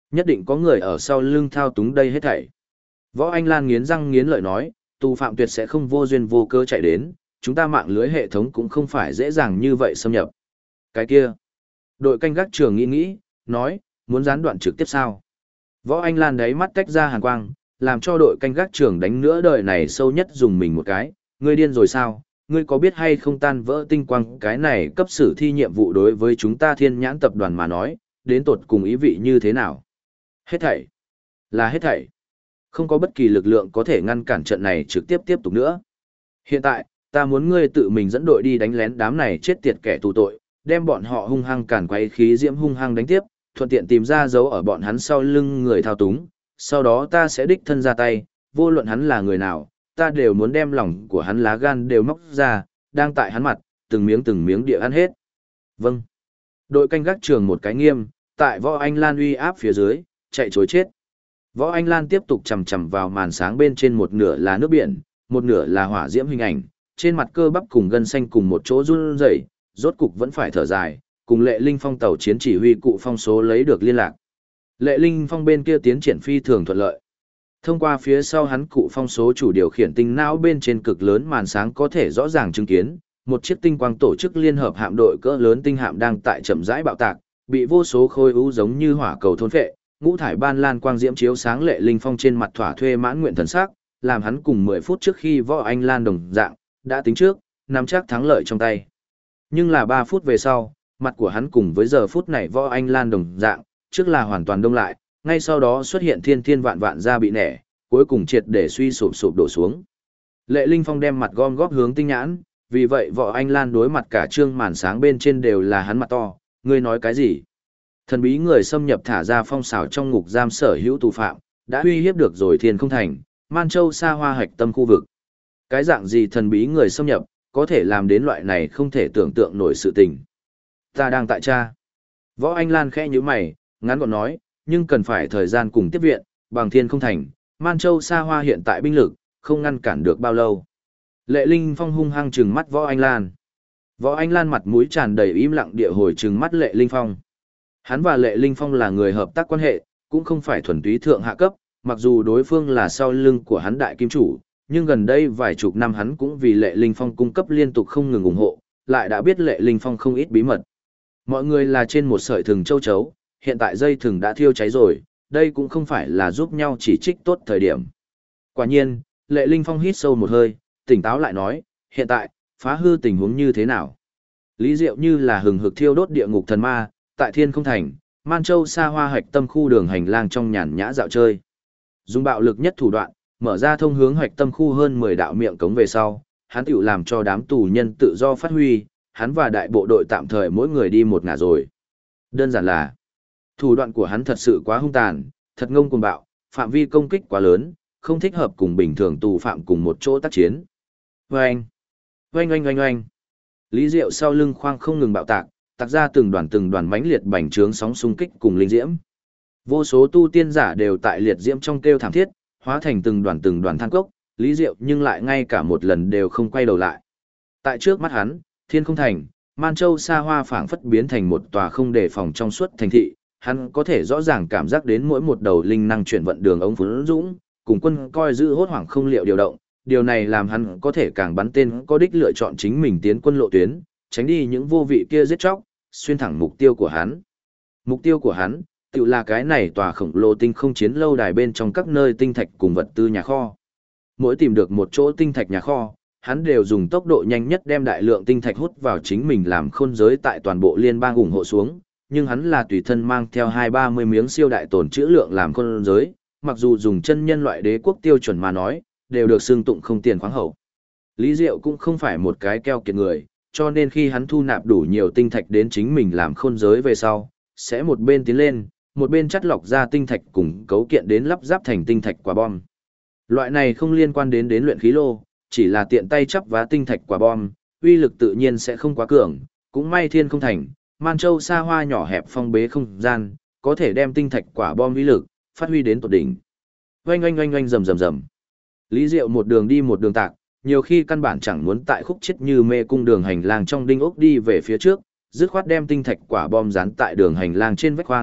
Nhất định có người ở sau lưng thao túng đây hết thảy. Võ Anh Lan nghiến răng nghiến lợi nói, tù phạm tuyệt sẽ không vô duyên vô cớ chạy đến, chúng ta mạng lưới hệ thống cũng không phải dễ dàng như vậy xâm nhập. Cái kia, đội canh gác trường nghĩ, nói, muốn gián đoạn trực tiếp sao? Võ Anh Lan đáy mắt tách ra hàn quang, làm cho đội canh gác trường đánh nữa đời này sâu nhất dùng mình một cái, ngươi điên rồi sao? Ngươi có biết hay không tan vỡ tinh quang cái này cấp sử thi nhiệm vụ đối với chúng ta Thiên Nhãn tập đoàn mà nói, đến tột cùng ý vị như thế nào? Hết thảy. Là hết thảy. Không có bất kỳ lực lượng có thể ngăn cản trận này trực tiếp tiếp tục nữa. Hiện tại, ta muốn ngươi tự mình dẫn đội đi đánh lén đám này chết tiệt kẻ tù tội, đem bọn họ hung hăng càn quấy khí diễm hung hăng đánh tiếp, thuận tiện tìm ra dấu ở bọn hắn sau lưng người thao túng, sau đó ta sẽ đích thân ra tay, vô luận hắn là người nào, ta đều muốn đem lòng của hắn lá gan đều móc ra, đang tại hắn mặt, từng miếng địa ăn hết. Vâng. Đội canh gác trường một cái nghiêm, tại Võ Anh Lan uy áp phía dưới, chạy chối chết. Võ Anh Lan tiếp tục chầm chầm vào màn sáng bên trên, một nửa là nước biển, một nửa là hỏa diễm hình ảnh, trên mặt cơ bắp cùng gân xanh cùng một chỗ run rẩy, rốt cục vẫn phải thở dài, cùng Lệ Linh Phong tàu chiến chỉ huy cụ phong số lấy được liên lạc. Lệ Linh Phong bên kia tiến triển phi thường thuận lợi. Thông qua phía sau hắn cụ phong số chủ điều khiển tinh não bên trên cực lớn màn sáng có thể rõ ràng chứng kiến, một chiếc tinh quang tổ chức liên hợp hạm đội cỡ lớn tinh hạm đang tại chậm rãi bạo tạc, bị vô số khối u giống như hỏa cầu thôn phệ, ngũ thải ban lan quang diễm chiếu sáng Lệ Linh Phong trên mặt thỏa thuê mãn nguyện thần sắc, làm hắn cùng 10 phút trước khi Võ Anh Lan đồng dạng, đã tính trước, nắm chắc thắng lợi trong tay. Nhưng là 3 phút về sau, mặt của hắn cùng với giờ phút này Võ Anh Lan đồng dạng, trước là hoàn toàn đông lại, ngay sau đó xuất hiện thiên thiên vạn vạn da bị nẻ, cuối cùng triệt để suy sụp đổ xuống. Lệ Linh Phong đem mặt gom góp hướng tinh nhãn, vì vậy Võ Anh Lan đối mặt cả trương màn sáng bên trên đều là hắn mặt to, ngươi nói cái gì? Thần bí người xâm nhập thả ra phong xảo trong ngục giam sở hữu tù phạm, đã uy hiếp được rồi Thiên Không Thành, Man Châu xa hoa hạch tâm khu vực. Cái dạng gì thần bí người xâm nhập, có thể làm đến loại này không thể tưởng tượng nổi sự tình. Ta đang tại tra. Võ Anh Lan khẽ nhíu mày, ngắn gọn nói, nhưng cần phải thời gian cùng tiếp viện, bằng Thiên Không Thành, Man Châu xa hoa hiện tại binh lực, không ngăn cản được bao lâu. Lệ Linh Phong hung hăng trừng mắt Võ Anh Lan. Võ Anh Lan mặt mũi tràn đầy im lặng địa hồi trừng mắt Lệ Linh Phong. Hắn và Lệ Linh Phong là người hợp tác quan hệ, cũng không phải thuần túy thượng hạ cấp, mặc dù đối phương là sau lưng của hắn đại kim chủ, nhưng gần đây vài chục năm hắn cũng vì Lệ Linh Phong cung cấp liên tục không ngừng ủng hộ, lại đã biết Lệ Linh Phong không ít bí mật. Mọi người là trên một sợi thừng châu chấu, hiện tại dây thừng đã thiêu cháy rồi, đây cũng không phải là giúp nhau chỉ trích tốt thời điểm. Quả nhiên, Lệ Linh Phong hít sâu một hơi, tỉnh táo lại nói, hiện tại, phá hư tình huống như thế nào? Lý Diệu như là hừng hực thiêu đốt địa ngục thần ma, tại Thiên Không Thành, Man Châu xa hoa hạch tâm khu đường hành lang trong nhàn nhã dạo chơi. Dùng bạo lực nhất thủ đoạn, mở ra thông hướng hạch tâm khu hơn 10 đạo miệng cống về sau, hắn tự làm cho đám tù nhân tự do phát huy, hắn và đại bộ đội tạm thời mỗi người đi một ngả rồi. Đơn giản là, thủ đoạn của hắn thật sự quá hung tàn, thật ngông cuồng bạo, phạm vi công kích quá lớn, không thích hợp cùng bình thường tù phạm cùng một chỗ tác chiến. Oanh! Oanh oanh oanh oanh! Lý Diệu sau lưng khoang không ngừng bạo tạc, tạc ra từng đoàn mãnh liệt bành trướng sóng xung kích cùng linh diễm. Vô số tu tiên giả đều tại liệt diễm trong kêu thảm thiết, hóa thành từng đoàn than cốc, Lý Diệu nhưng lại ngay cả một lần đều không quay đầu lại. Tại trước mắt hắn, Thiên Không Thành, Man Châu xa hoa phảng phất biến thành một tòa không đề phòng trong suốt thành thị, hắn có thể rõ ràng cảm giác đến mỗi một đầu linh năng chuyển vận đường ống phun dũng, cùng quân coi giữ hốt hoảng không liệu điều động, điều này làm hắn có thể càng bắn tên có đích lựa chọn chính mình tiến quân lộ tuyến, tránh đi những vô vị kia giết chóc, xuyên thẳng mục tiêu của hắn. Mục tiêu của hắn, tự là cái này tòa khổng lồ tinh không chiến lâu đài bên trong các nơi tinh thạch cùng vật tư nhà kho. Mỗi tìm được một chỗ tinh thạch nhà kho, hắn đều dùng tốc độ nhanh nhất đem đại lượng tinh thạch hút vào chính mình làm khôn giới tại toàn bộ liên bang ủng hộ xuống, nhưng hắn là tùy thân mang theo 2-30 miếng siêu đại tồn trữ lượng làm khôn giới, mặc dù dùng chân nhân loại đế quốc tiêu chuẩn mà nói, đều được xưng tụng không tiền khoáng hậu. Lý Diệu cũng không phải một cái keo kiệt người, cho nên khi hắn thu nạp đủ nhiều tinh thạch đến chính mình làm khôn giới về sau, sẽ một bên tiến lên, một bên chắt lọc ra tinh thạch cùng cấu kiện đến lắp ráp thành tinh thạch quả bom. Loại này không liên quan đến luyện khí lô, chỉ là tiện tay chắp vá tinh thạch quả bom, uy lực tự nhiên sẽ không quá cường, cũng may Thiên Không Thành, Man Châu xa hoa nhỏ hẹp phong bế không gian, có thể đem tinh thạch quả bom uy lực phát huy đến tột đỉnh. Oanh oanh oanh oanh rầm rầm rầm. Lý Diệu một đường đi một đường tạc, nhiều khi căn bản chẳng muốn tại khúc chết như mê cung đường hành lang trong đinh ốc đi về phía trước, dứt khoát đem tinh thạch quả bom dán tại đường hành lang trên vách khoang,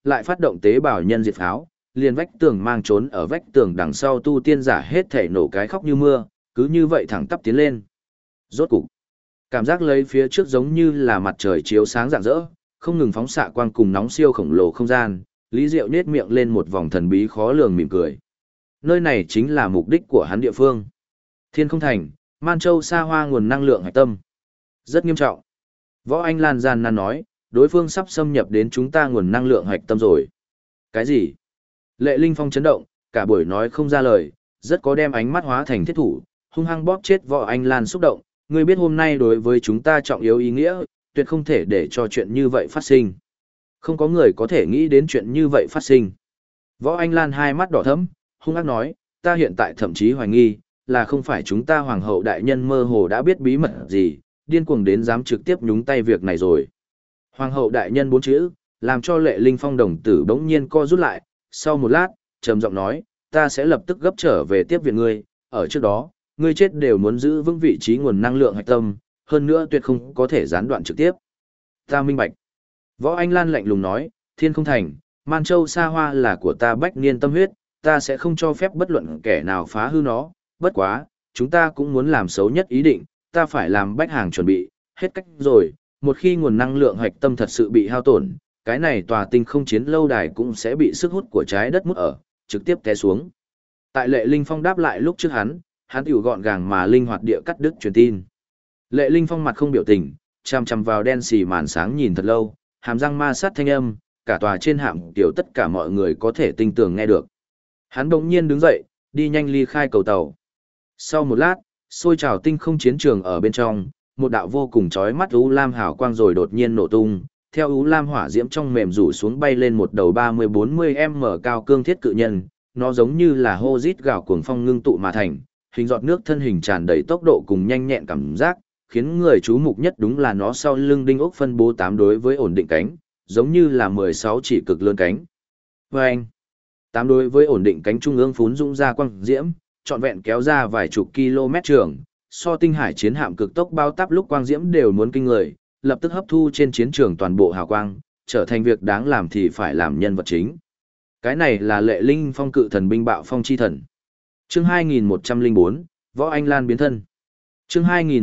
lại phát động tế bào nhân diệt pháo, liền vách tường mang trốn ở vách tường đằng sau tu tiên giả hết thể nổ cái khóc như mưa, cứ như vậy thẳng tắp tiến lên. Rốt cục, cảm giác lấy phía trước giống như là mặt trời chiếu sáng rạng rỡ, không ngừng phóng xạ quang cùng nóng siêu khổng lồ không gian, Lý Diệu nhếch miệng lên một vòng thần bí khó lường mỉm cười. Nơi này chính là mục đích của hắn địa phương. Thiên Không Thành, Man Châu xa hoa nguồn năng lượng hạch tâm. Rất nghiêm trọng. Võ Anh Lan gian nan nói, đối phương sắp xâm nhập đến chúng ta nguồn năng lượng hạch tâm rồi. Cái gì? Lệ Linh Phong chấn động, cả buổi nói không ra lời, rất có đem ánh mắt hóa thành thiết thủ, hung hăng bóp chết Võ Anh Lan xúc động. Ngươi biết hôm nay đối với chúng ta trọng yếu ý nghĩa, tuyệt không thể để cho chuyện như vậy phát sinh. Không có người có thể nghĩ đến chuyện như vậy phát sinh. Võ Anh Lan hai mắt đỏ thẫm, hung ác nói, ta hiện tại thậm chí hoài nghi, là không phải chúng ta hoàng hậu đại nhân mơ hồ đã biết bí mật gì, điên cuồng đến dám trực tiếp nhúng tay việc này rồi. Hoàng hậu đại nhân bốn chữ, làm cho Lệ Linh Phong đồng tử bỗng nhiên co rút lại, sau một lát, trầm giọng nói, ta sẽ lập tức gấp trở về tiếp viện ngươi, ở trước đó, ngươi chết đều muốn giữ vững vị trí nguồn năng lượng hạch tâm, hơn nữa tuyệt không có thể gián đoạn trực tiếp. Ta minh bạch. Võ Anh Lan lạnh lùng nói, Thiên Không Thành, Man Châu xa hoa là của ta bách niên tâm huyết, ta sẽ không cho phép bất luận kẻ nào phá hư nó, bất quá, chúng ta cũng muốn làm xấu nhất ý định, ta phải làm bách hàng chuẩn bị, hết cách rồi, một khi nguồn năng lượng hạch tâm thật sự bị hao tổn, cái này tòa tinh không chiến lâu đài cũng sẽ bị sức hút của trái đất mút ở, trực tiếp té xuống. Tại Lệ Linh Phong đáp lại lúc trước hắn tiểu gọn gàng mà linh hoạt địa cắt đứt truyền tin. Lệ Linh Phong mặt không biểu tình, chằm chằm vào đen xì màn sáng nhìn thật lâu, hàm răng ma sát thanh âm, cả tòa trên hạm tiểu tất cả mọi người có thể tinh tường nghe được. Hắn bỗng nhiên đứng dậy, đi nhanh ly khai cầu tàu. Sau một lát, xôi trào tinh không chiến trường ở bên trong, một đạo vô cùng chói mắt u lam hào quang rồi đột nhiên nổ tung, theo u lam hỏa diễm trong mềm rủ xuống bay lên một đầu 30-40m cao cương thiết cự nhân, nó giống như là hô rít gào cuồng phong ngưng tụ mà thành, hình giọt nước thân hình tràn đầy tốc độ cùng nhanh nhẹn cảm giác, khiến người chú mục nhất đúng là nó sau lưng đinh ốc phân bố 8 đối với ổn định cánh, giống như là 16 chỉ cực lớn cánh. Và anh, 8 đối với ổn định cánh trung ương phún dũng ra quang diễm, trọn vẹn kéo ra vài chục km trường, so tinh hải chiến hạm cực tốc bao táp lúc quang diễm đều muốn kinh người, lập tức hấp thu trên chiến trường toàn bộ hào quang, trở thành việc đáng làm thì phải làm nhân vật chính. Cái này là Lệ Linh Phong cự thần binh bạo phong chi thần. Chương 2104, Võ Anh Lan biến thân. Chương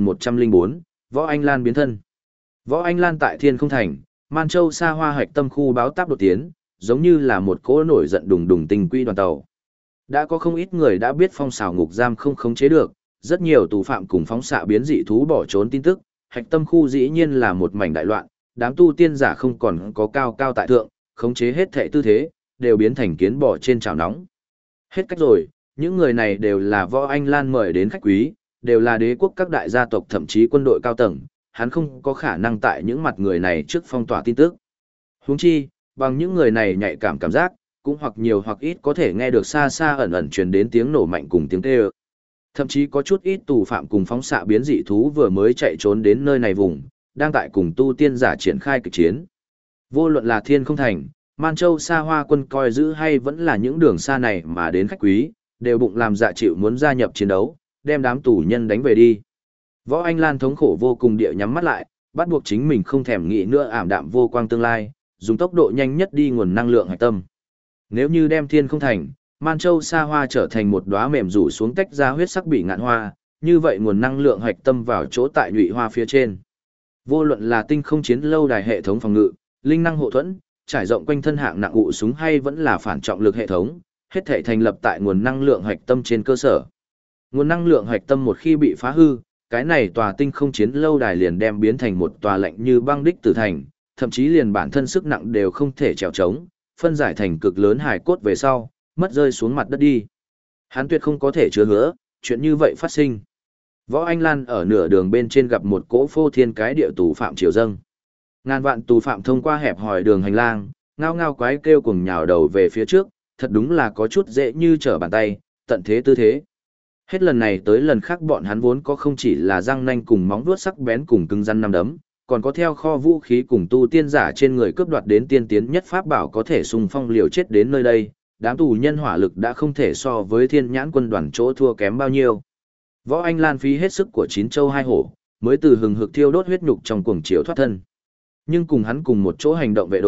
2104, Võ Anh Lan biến thân. Võ Anh Lan tại Thiên Không Thành, Man Châu xa hoa hạch tâm khu báo táp đột tiến, giống như là một cỗ nổi giận đùng đùng tình quy đoàn tàu. Đã có không ít người đã biết phong xào ngục giam không khống chế được, rất nhiều tù phạm cùng phóng xạ biến dị thú bỏ trốn tin tức, hạch tâm khu dĩ nhiên là một mảnh đại loạn, đám tu tiên giả không còn có cao cao tại thượng, khống chế hết thảy tư thế, đều biến thành kiến bò trên chảo nóng. Hết cách rồi, những người này đều là Võ Anh Lan mời đến khách quý, đều là đế quốc các đại gia tộc thậm chí quân đội cao tầng, hắn không có khả năng tại những mặt người này trước phong tỏa tin tức. Huống chi, bằng những người này nhạy cảm giác, cũng hoặc nhiều hoặc ít có thể nghe được xa xa ẩn ẩn truyền đến tiếng nổ mạnh cùng tiếng kêu. Thậm chí có chút ít tù phạm cùng phóng xạ biến dị thú vừa mới chạy trốn đến nơi này vùng, đang tại cùng tu tiên giả triển khai kịch chiến. Vô luận là Thiên Không Thành, Man Châu xa hoa quân coi giữ hay vẫn là những đường xa này mà đến khách quý, đều bụng làm dạ chịu muốn gia nhập chiến đấu, đem đám tù nhân đánh về đi. Võ Anh Lan thống khổ vô cùng địa nhắm mắt lại, bắt buộc chính mình không thèm nghĩ nữa ảm đạm vô quang tương lai, dùng tốc độ nhanh nhất đi nguồn năng lượng hạch tâm. Nếu như đem Thiên Không Thành, Man Châu xa hoa trở thành một đóa mềm rủ xuống tách ra huyết sắc bị ngạn hoa, như vậy nguồn năng lượng hạch tâm vào chỗ tại nhụy hoa phía trên. Vô luận là tinh không chiến lâu đài hệ thống phòng ngự, linh năng hộ thuẫn, trải rộng quanh thân hạng nặng ụ súng hay vẫn là phản trọng lực hệ thống, hết thảy thành lập tại nguồn năng lượng hạch tâm trên cơ sở. Nguồn năng lượng hạch tâm một khi bị phá hư, cái này tòa tinh không chiến lâu đài liền đem biến thành một tòa lạnh như băng đích tử thành, thậm chí liền bản thân sức nặng đều không thể trèo trống, phân giải thành cực lớn hài cốt về sau, mất rơi xuống mặt đất đi. Hắn tuyệt không có thể chứa hứa, chuyện như vậy phát sinh. Võ Anh Lan ở nửa đường bên trên gặp một cỗ phô thiên cái địa tù phạm triều dâng. Ngàn vạn tù phạm thông qua hẹp hòi đường hành lang, ngao ngao quái kêu cùng nhào đầu về phía trước, thật đúng là có chút dễ như trở bàn tay, tận thế tư thế. Hết lần này tới lần khác bọn hắn vốn có không chỉ là răng nanh cùng móng vuốt sắc bén cùng cứng rắn năm đấm, còn có theo kho vũ khí cùng tu tiên giả trên người cướp đoạt đến tiên tiến nhất pháp bảo có thể xung phong liều chết đến nơi đây, đám tù nhân hỏa lực đã không thể so với thiên nhãn quân đoàn chỗ thua kém bao nhiêu. Võ Anh Lan phí hết sức của 9 châu 2 hổ, mới từ hừng hực thiêu đốt huyết nhục trong cuồng chiếu thoát thân. Nhưng cùng hắn cùng một chỗ hành động vệ đội,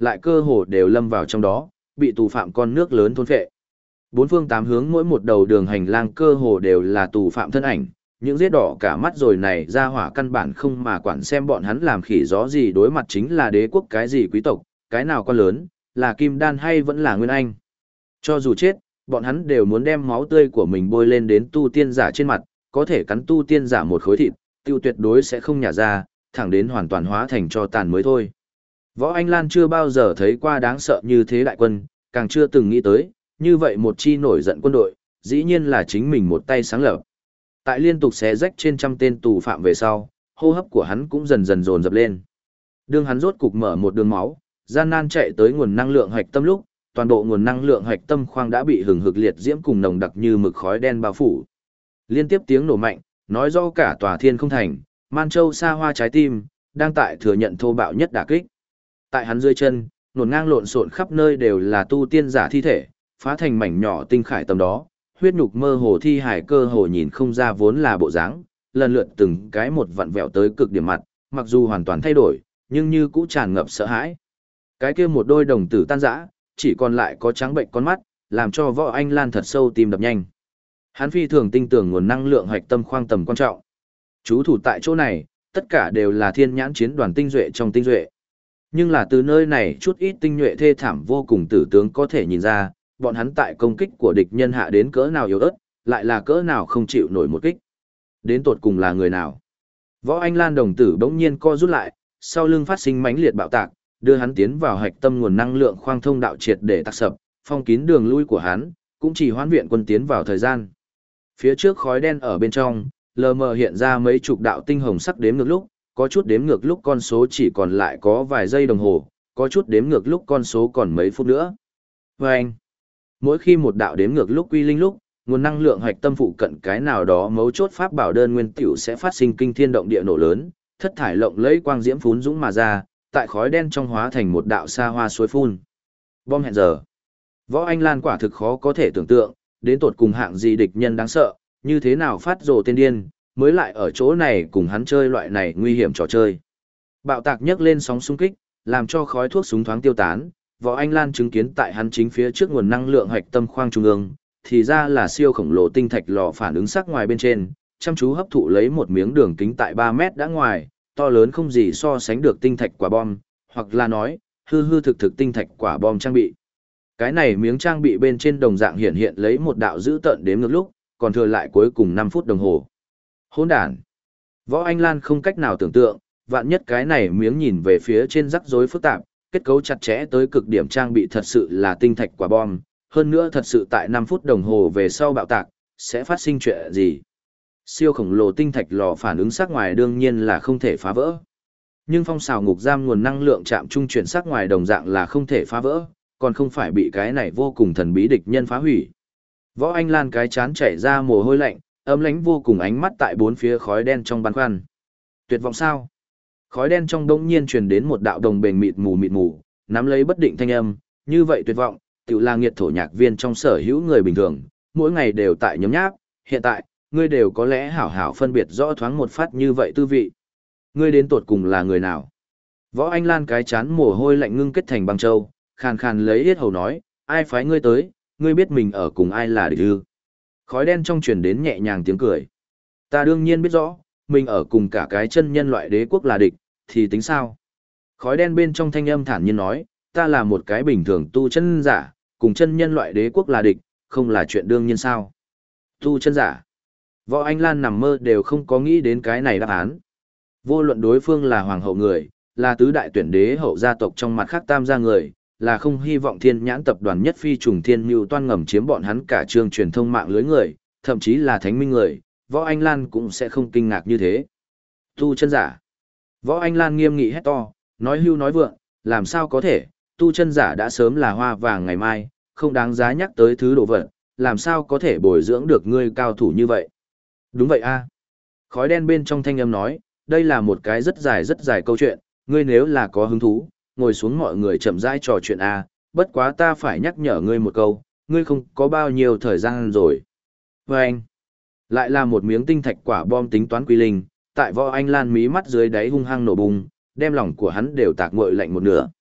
lại cơ hồ đều lâm vào trong đó, bị tù phạm con nước lớn thôn phệ. Bốn phương tám hướng mỗi một đầu đường hành lang cơ hồ đều là tù phạm thân ảnh, những giết đỏ cả mắt rồi này ra hỏa căn bản không mà quản xem bọn hắn làm khỉ gió gì, đối mặt chính là đế quốc cái gì quý tộc, cái nào con lớn, là Kim Đan hay vẫn là Nguyên Anh. Cho dù chết, bọn hắn đều muốn đem máu tươi của mình bôi lên đến tu tiên giả trên mặt, có thể cắn tu tiên giả một khối thịt, tiêu tuyệt đối sẽ không nhả ra, thẳng đến hoàn toàn hóa thành cho tàn mới thôi. Võ Anh Lan chưa bao giờ thấy qua đáng sợ như thế đại quân, càng chưa từng nghĩ tới, như vậy một chi nổi giận quân đội, dĩ nhiên là chính mình một tay sáng lập. Tại liên tục xé rách trên trăm tên tù phạm về sau, hô hấp của hắn cũng dần dần dồn dập lên. Đương hắn rốt cục mở một đường máu, gian nan chạy tới nguồn năng lượng hạch tâm lúc, toàn bộ nguồn năng lượng hạch tâm khoang đã bị hừng hực liệt diễm cùng nồng đặc như mực khói đen bao phủ. Liên tiếp tiếng nổ mạnh, nói rõ cả tòa thiên không thành, Man Châu xa hoa trái tim, đang tại thừa nhận thô bạo nhất đả kích. Tại hắn dưới chân, nổn ngang lộn xộn khắp nơi đều là tu tiên giả thi thể, phá thành mảnh nhỏ tinh khải tầm đó, huyết nhục mơ hồ thi hải cơ hồ nhìn không ra vốn là bộ dáng, lần lượt từng cái một vặn vẹo tới cực điểm mặt, mặc dù hoàn toàn thay đổi, nhưng như cũ tràn ngập sợ hãi. Cái kia một đôi đồng tử tan rã, chỉ còn lại có trắng bệnh con mắt, làm cho Võ Anh Lan thật sâu tim đập nhanh. Hắn phi thường tin tưởng nguồn năng lượng hạch tâm khoang tầm quan trọng. Chú thủ tại chỗ này, tất cả đều là thiên nhãn chiến đoàn tinh duệ trong tinh duệ. Nhưng là từ nơi này chút ít tinh nhuệ thê thảm vô cùng tử tướng có thể nhìn ra, bọn hắn tại công kích của địch nhân hạ đến cỡ nào yếu ớt, lại là cỡ nào không chịu nổi một kích. Đến tột cùng là người nào? Võ Anh Lan đồng tử bỗng nhiên co rút lại, sau lưng phát sinh mãnh liệt bạo tạc, đưa hắn tiến vào hạch tâm nguồn năng lượng khoang thông đạo triệt để tắc sập, phong kín đường lui của hắn, cũng chỉ hoãn viện quân tiến vào thời gian. Phía trước khói đen ở bên trong, lờ mờ hiện ra mấy chục đạo tinh hồng sắc đếm ngược lúc, có chút đếm ngược lúc con số chỉ còn lại có vài giây đồng hồ, có chút đếm ngược lúc con số còn mấy phút nữa. Vâng! Mỗi khi một đạo đếm ngược lúc quy linh lúc, nguồn năng lượng hạch tâm phụ cận cái nào đó mấu chốt pháp bảo đơn nguyên tiểu sẽ phát sinh kinh thiên động địa nổ lớn, thất thải lộng lẫy quang diễm phún dũng mà ra, tại khói đen trong hóa thành một đạo xa hoa suối phun. Bom hẹn giờ. Võ Anh Lan quả thực khó có thể tưởng tượng, đến tột cùng hạng gì địch nhân đáng sợ, như thế nào phát rồ tên điên, mới lại ở chỗ này cùng hắn chơi loại này nguy hiểm trò chơi. Bạo tạc nhấc lên sóng xung kích, làm cho khói thuốc súng thoáng tiêu tán, Võ Anh Lan chứng kiến tại hắn chính phía trước nguồn năng lượng hạch tâm khoang trung ương, thì ra là siêu khổng lồ tinh thạch lò phản ứng sắc ngoài bên trên, chăm chú hấp thụ lấy một miếng đường kính tại 3 mét đã ngoài, to lớn không gì so sánh được tinh thạch quả bom, hoặc là nói, hư hư thực thực tinh thạch quả bom trang bị. Cái này miếng trang bị bên trên đồng dạng hiện hiện lấy một đạo dữ tợn đếm ngược lúc, còn thừa lại cuối cùng 5 phút đồng hồ. Hỗn đản. Võ Anh Lan không cách nào tưởng tượng, vạn nhất cái này miếng nhìn về phía trên rắc rối phức tạp, kết cấu chặt chẽ tới cực điểm trang bị thật sự là tinh thạch quả bom, hơn nữa thật sự tại 5 phút đồng hồ về sau bạo tạc, sẽ phát sinh chuyện gì? Siêu khổng lồ tinh thạch lò phản ứng sắc ngoài đương nhiên là không thể phá vỡ. Nhưng phong xào ngục giam nguồn năng lượng chạm trung chuyển sắc ngoài đồng dạng là không thể phá vỡ, còn không phải bị cái này vô cùng thần bí địch nhân phá hủy. Võ Anh Lan cái chán chảy ra mồ hôi lạnh, ấm lánh vô cùng ánh mắt tại bốn phía khói đen trong băn khoăn. Tuyệt vọng sao? Khói đen trong đống nhiên truyền đến một đạo đồng bền mịt mù, nắm lấy bất định thanh âm, như vậy tuyệt vọng, tự là nghiệt thổ nhạc viên trong sở hữu người bình thường, mỗi ngày đều tại nhóm nháp, hiện tại, ngươi đều có lẽ hảo hảo phân biệt rõ thoáng một phát như vậy tư vị. Ngươi đến tột cùng là người nào? Võ Anh Lan cái chán mồ hôi lạnh ngưng kết thành băng châu, khàn khàn lấy yết hầu nói, ai phái ngươi tới, ngươi biết mình ở cùng ai là địch ư? Khói đen trong truyền đến nhẹ nhàng tiếng cười. Ta đương nhiên biết rõ, mình ở cùng cả cái chân nhân loại đế quốc là địch, thì tính sao? Khói đen bên trong thanh âm thản nhiên nói, ta là một cái bình thường tu chân giả, cùng chân nhân loại đế quốc là địch, không là chuyện đương nhiên sao? Tu chân giả. Võ Anh Lan nằm mơ đều không có nghĩ đến cái này đáp án. Vô luận đối phương là hoàng hậu người, là tứ đại tuyển đế hậu gia tộc trong mặt khác tam gia người, là không hy vọng thiên nhãn tập đoàn nhất phi trùng thiên mưu toan ngầm chiếm bọn hắn cả trường truyền thông mạng lưới người, thậm chí là thánh minh người, Võ Anh Lan cũng sẽ không kinh ngạc như thế. Tu chân giả. Võ Anh Lan nghiêm nghị hét to, nói hưu nói vượng, làm sao có thể, tu chân giả đã sớm là hoa vàng ngày mai, không đáng giá nhắc tới thứ đồ vật, làm sao có thể bồi dưỡng được ngươi cao thủ như vậy. Đúng vậy a. Khói đen bên trong thanh âm nói, đây là một cái rất dài câu chuyện, ngươi nếu là có hứng thú, ngồi xuống mọi người chậm rãi trò chuyện a, bất quá ta phải nhắc nhở ngươi một câu, ngươi không có bao nhiêu thời gian rồi. Và anh, lại là một miếng tinh thạch quả bom tính toán quy linh, tại Võ Anh Lan mí mắt dưới đáy hung hăng nổ bùng, đem lòng của hắn đều tạc nguội lạnh một nửa.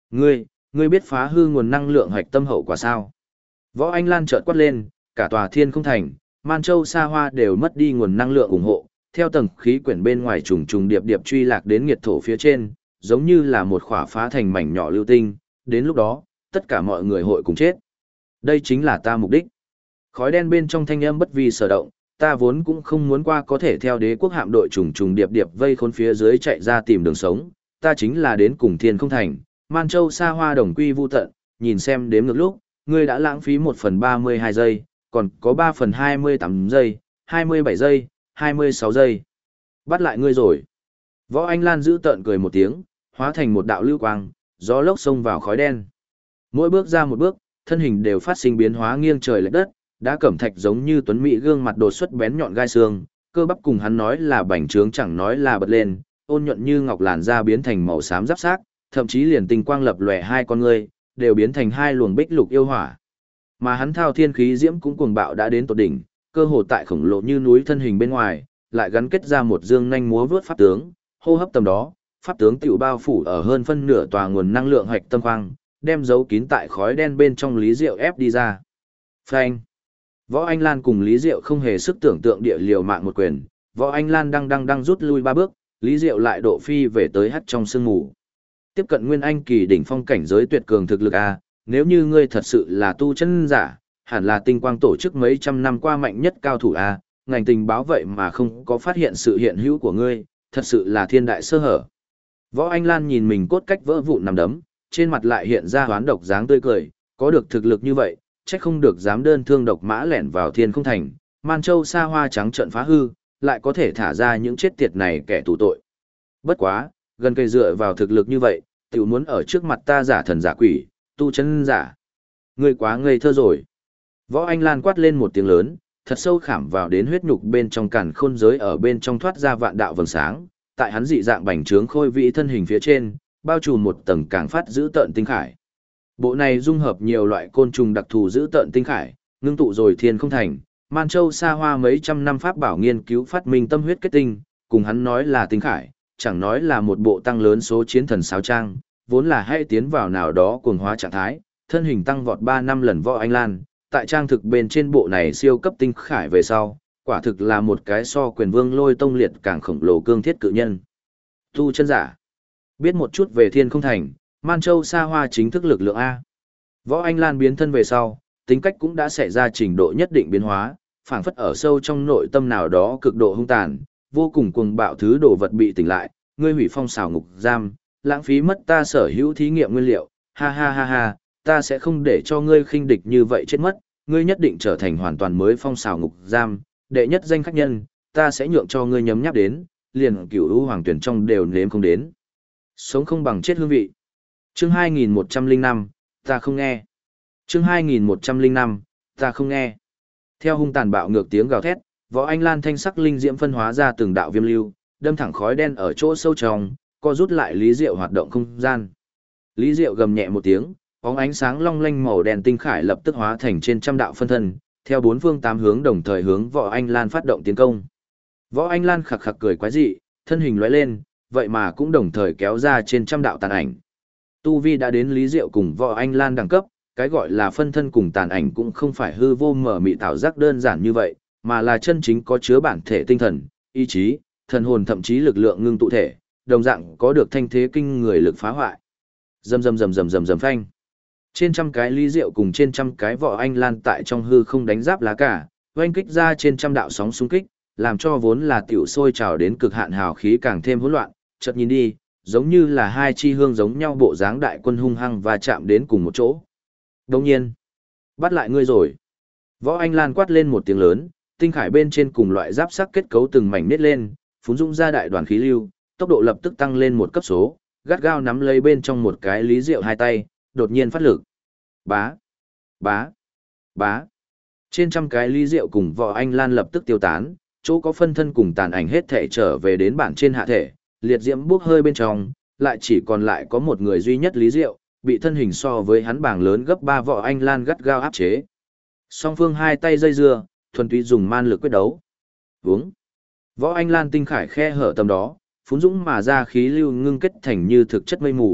Ngươi biết phá hư nguồn năng lượng hạch tâm hậu quả sao? Võ Anh Lan chợt quát lên, cả tòa Thiên Không Thành, Man Châu Sa Hoa đều mất đi nguồn năng lượng ủng hộ, theo tầng khí quyển bên ngoài trùng trùng điệp điệp truy lạc đến nghiệt thổ phía trên, giống như là một khỏa phá thành mảnh nhỏ lưu tinh, đến lúc đó, tất cả mọi người hội cùng chết. Đây chính là ta mục đích. Khói đen bên trong thanh âm bất vi sở động, ta vốn cũng không muốn qua có thể theo đế quốc hạm đội trùng trùng điệp điệp vây khốn phía dưới chạy ra tìm đường sống, ta chính là đến cùng Thiên Không Thành, Man Châu Sa Hoa đồng quy vu tận, nhìn xem đếm ngược lúc, ngươi đã lãng phí 1/32 giây, còn có 3/28 giây, 27 giây, 26 giây. Bắt lại ngươi rồi. Võ Anh Lan giữ tợn cười một tiếng, hóa thành một đạo lưu quang, gió lốc xông vào khói đen. Mỗi bước ra một bước, thân hình đều phát sinh biến hóa nghiêng trời lệch đất, đã cẩm thạch giống như tuấn mỹ gương mặt đột xuất bén nhọn gai xương, cơ bắp cùng hắn nói là bành trướng chẳng nói là bật lên, ôn nhuận như ngọc làn da biến thành màu xám giáp xác, thậm chí liền tinh quang lập lòe hai con ngươi, đều biến thành hai luồng bích lục yêu hỏa. Mà hắn thao thiên khí diễm cũng cuồng bạo đã đến tột đỉnh, cơ hồ tại khổng lồ như núi thân hình bên ngoài, lại gắn kết ra một dương nhanh múa vớt pháp tướng, hô hấp tầm đó, pháp tướng tiểu bao phủ ở hơn phân nửa tòa nguồn năng lượng hạch tâm khoang, đem giấu kín tại khói đen bên trong Lý Diệu ép đi ra. Phanh! Võ Anh Lan cùng Lý Diệu không hề sức tưởng tượng địa liều mạng một quyền, Võ Anh Lan đang rút lui 3 bước, Lý Diệu lại độ phi về tới hắt trong sương mù. Tiếp cận Nguyên Anh kỳ đỉnh phong cảnh giới tuyệt cường thực lực a, nếu như ngươi thật sự là tu chân giả, hẳn là tinh quang tổ chức mấy trăm năm qua mạnh nhất cao thủ a, ngành tình báo vậy mà không có phát hiện sự hiện hữu của ngươi, thật sự là thiên đại sơ hở. Võ Anh Lan nhìn mình cốt cách vỡ vụn nằm đấm, trên mặt lại hiện ra hoán độc dáng tươi cười, có được thực lực như vậy, chắc không được dám đơn thương độc mã lẻn vào Thiên Không Thành, Man Châu Sa Hoa trắng trợn phá hư, lại có thể thả ra những chết tiệt này kẻ tù tội. Bất quá, gần cây dựa vào thực lực như vậy, tiểu muốn ở trước mặt ta giả thần giả quỷ, tu chân giả. Ngươi quá ngây thơ rồi. Võ Anh Lan quát lên một tiếng lớn, thật sâu khảm vào đến huyết nhục bên trong càn khôn giới ở bên trong thoát ra vạn đạo vầng sáng, tại hắn dị dạng bành trướng khôi vĩ thân hình phía trên, bao trùm một tầng càng phát giữ tợn tinh khải. Bộ này dung hợp nhiều loại côn trùng đặc thù giữ tợn tinh khải, ngưng tụ rồi Thiên Không Thành, Man Châu Sa Hoa mấy trăm năm pháp bảo nghiên cứu phát minh tâm huyết kết tinh, cùng hắn nói là tinh khải, chẳng nói là một bộ tăng lớn số chiến thần sáo trang, vốn là hay tiến vào nào đó cuồng hóa trạng thái, thân hình tăng vọt 3 năm lần Võ Anh Lan, tại trang thực bên trên bộ này siêu cấp tinh khải về sau, quả thực là một cái so quyền vương Lôi Tông liệt càng khổng lồ cương thiết cự nhân. Tu chân giả, biết một chút về Thiên Không Thành, Man Châu Sa Hoa chính thức lực lượng A. Võ Anh Lan biến thân về sau, tính cách cũng đã xảy ra trình độ nhất định biến hóa, phảng phất ở sâu trong nội tâm nào đó cực độ hung tàn, vô cùng cuồng bạo thứ đồ vật bị tỉnh lại, ngươi hủy phong xào ngục giam, lãng phí mất ta sở hữu thí nghiệm nguyên liệu, ha ha ha ha, ta sẽ không để cho ngươi khinh địch như vậy chết mất, ngươi nhất định trở thành hoàn toàn mới phong xào ngục giam, đệ nhất danh khách nhân, ta sẽ nhượng cho ngươi nhấm nháp đến, liền cửu u hoàng tuyển trong đều nếm không đến. Sống không bằng chết hương vị. Chương 2105, ta không nghe. Chương 2105, ta không nghe. Theo hung tàn bạo ngược tiếng gào thét, Võ Anh Lan thanh sắc linh diễm phân hóa ra từng đạo viêm lưu, đâm thẳng khói đen ở chỗ sâu trong, co rút lại Lý Diệu hoạt động không gian. Lý Diệu gầm nhẹ một tiếng, bóng ánh sáng long lanh màu đen tinh khải lập tức hóa thành trên trăm đạo phân thân, theo bốn phương tám hướng đồng thời hướng Võ Anh Lan phát động tiến công. Võ Anh Lan khặc khặc cười quái dị, thân hình lóe lên, vậy mà cũng đồng thời kéo ra trên trăm đạo tàn ảnh. Tu vi đã đến Lý Diệu cùng Võ Anh Lan đẳng cấp, cái gọi là phân thân cùng tàn ảnh cũng không phải hư vô mở mị tạo giác đơn giản như vậy, mà là chân chính có chứa bản thể tinh thần, ý chí, thần hồn thậm chí lực lượng ngưng tụ thể, đồng dạng có được thanh thế kinh người lực phá hoại. Rầm rầm rầm rầm rầm rầm phanh. Trên trăm cái Lý Diệu cùng trên trăm cái Võ Anh Lan tại trong hư không đánh giáp lá cả, oanh kích ra trên trăm đạo sóng xung kích, làm cho vốn là tiểu sôi trào đến cực hạn hào khí càng thêm hỗn loạn, chợt nhìn đi, giống như là hai chi hương giống nhau bộ dáng đại quân hung hăng và chạm đến cùng một chỗ. Đồng nhiên, bắt lại ngươi rồi. Võ Anh Lan quát lên một tiếng lớn, tinh khải bên trên cùng loại giáp sắc kết cấu từng mảnh nết lên, phún dũng ra đại đoàn khí lưu, tốc độ lập tức tăng lên một cấp số, gắt gao nắm lấy bên trong một cái Lý Diệu hai tay, đột nhiên phát lực. Bá, bá, bá. Trên trăm cái Lý Diệu cùng Võ Anh Lan lập tức tiêu tán, chỗ có phân thân cùng tàn ảnh hết thể trở về đến bản trên hạ thể, liệt diễm bốc hơi bên trong, lại chỉ còn lại có một người duy nhất Lý Diệu, bị thân hình so với hắn bảng lớn gấp 3 Võ Anh Lan gắt gao áp chế. Song phương hai tay dây dưa, thuần túy dùng man lực quyết đấu. Vướng. Võ Anh Lan tinh khải khe hở tầm đó, phún dũng mà ra khí lưu ngưng kết thành như thực chất mây mù,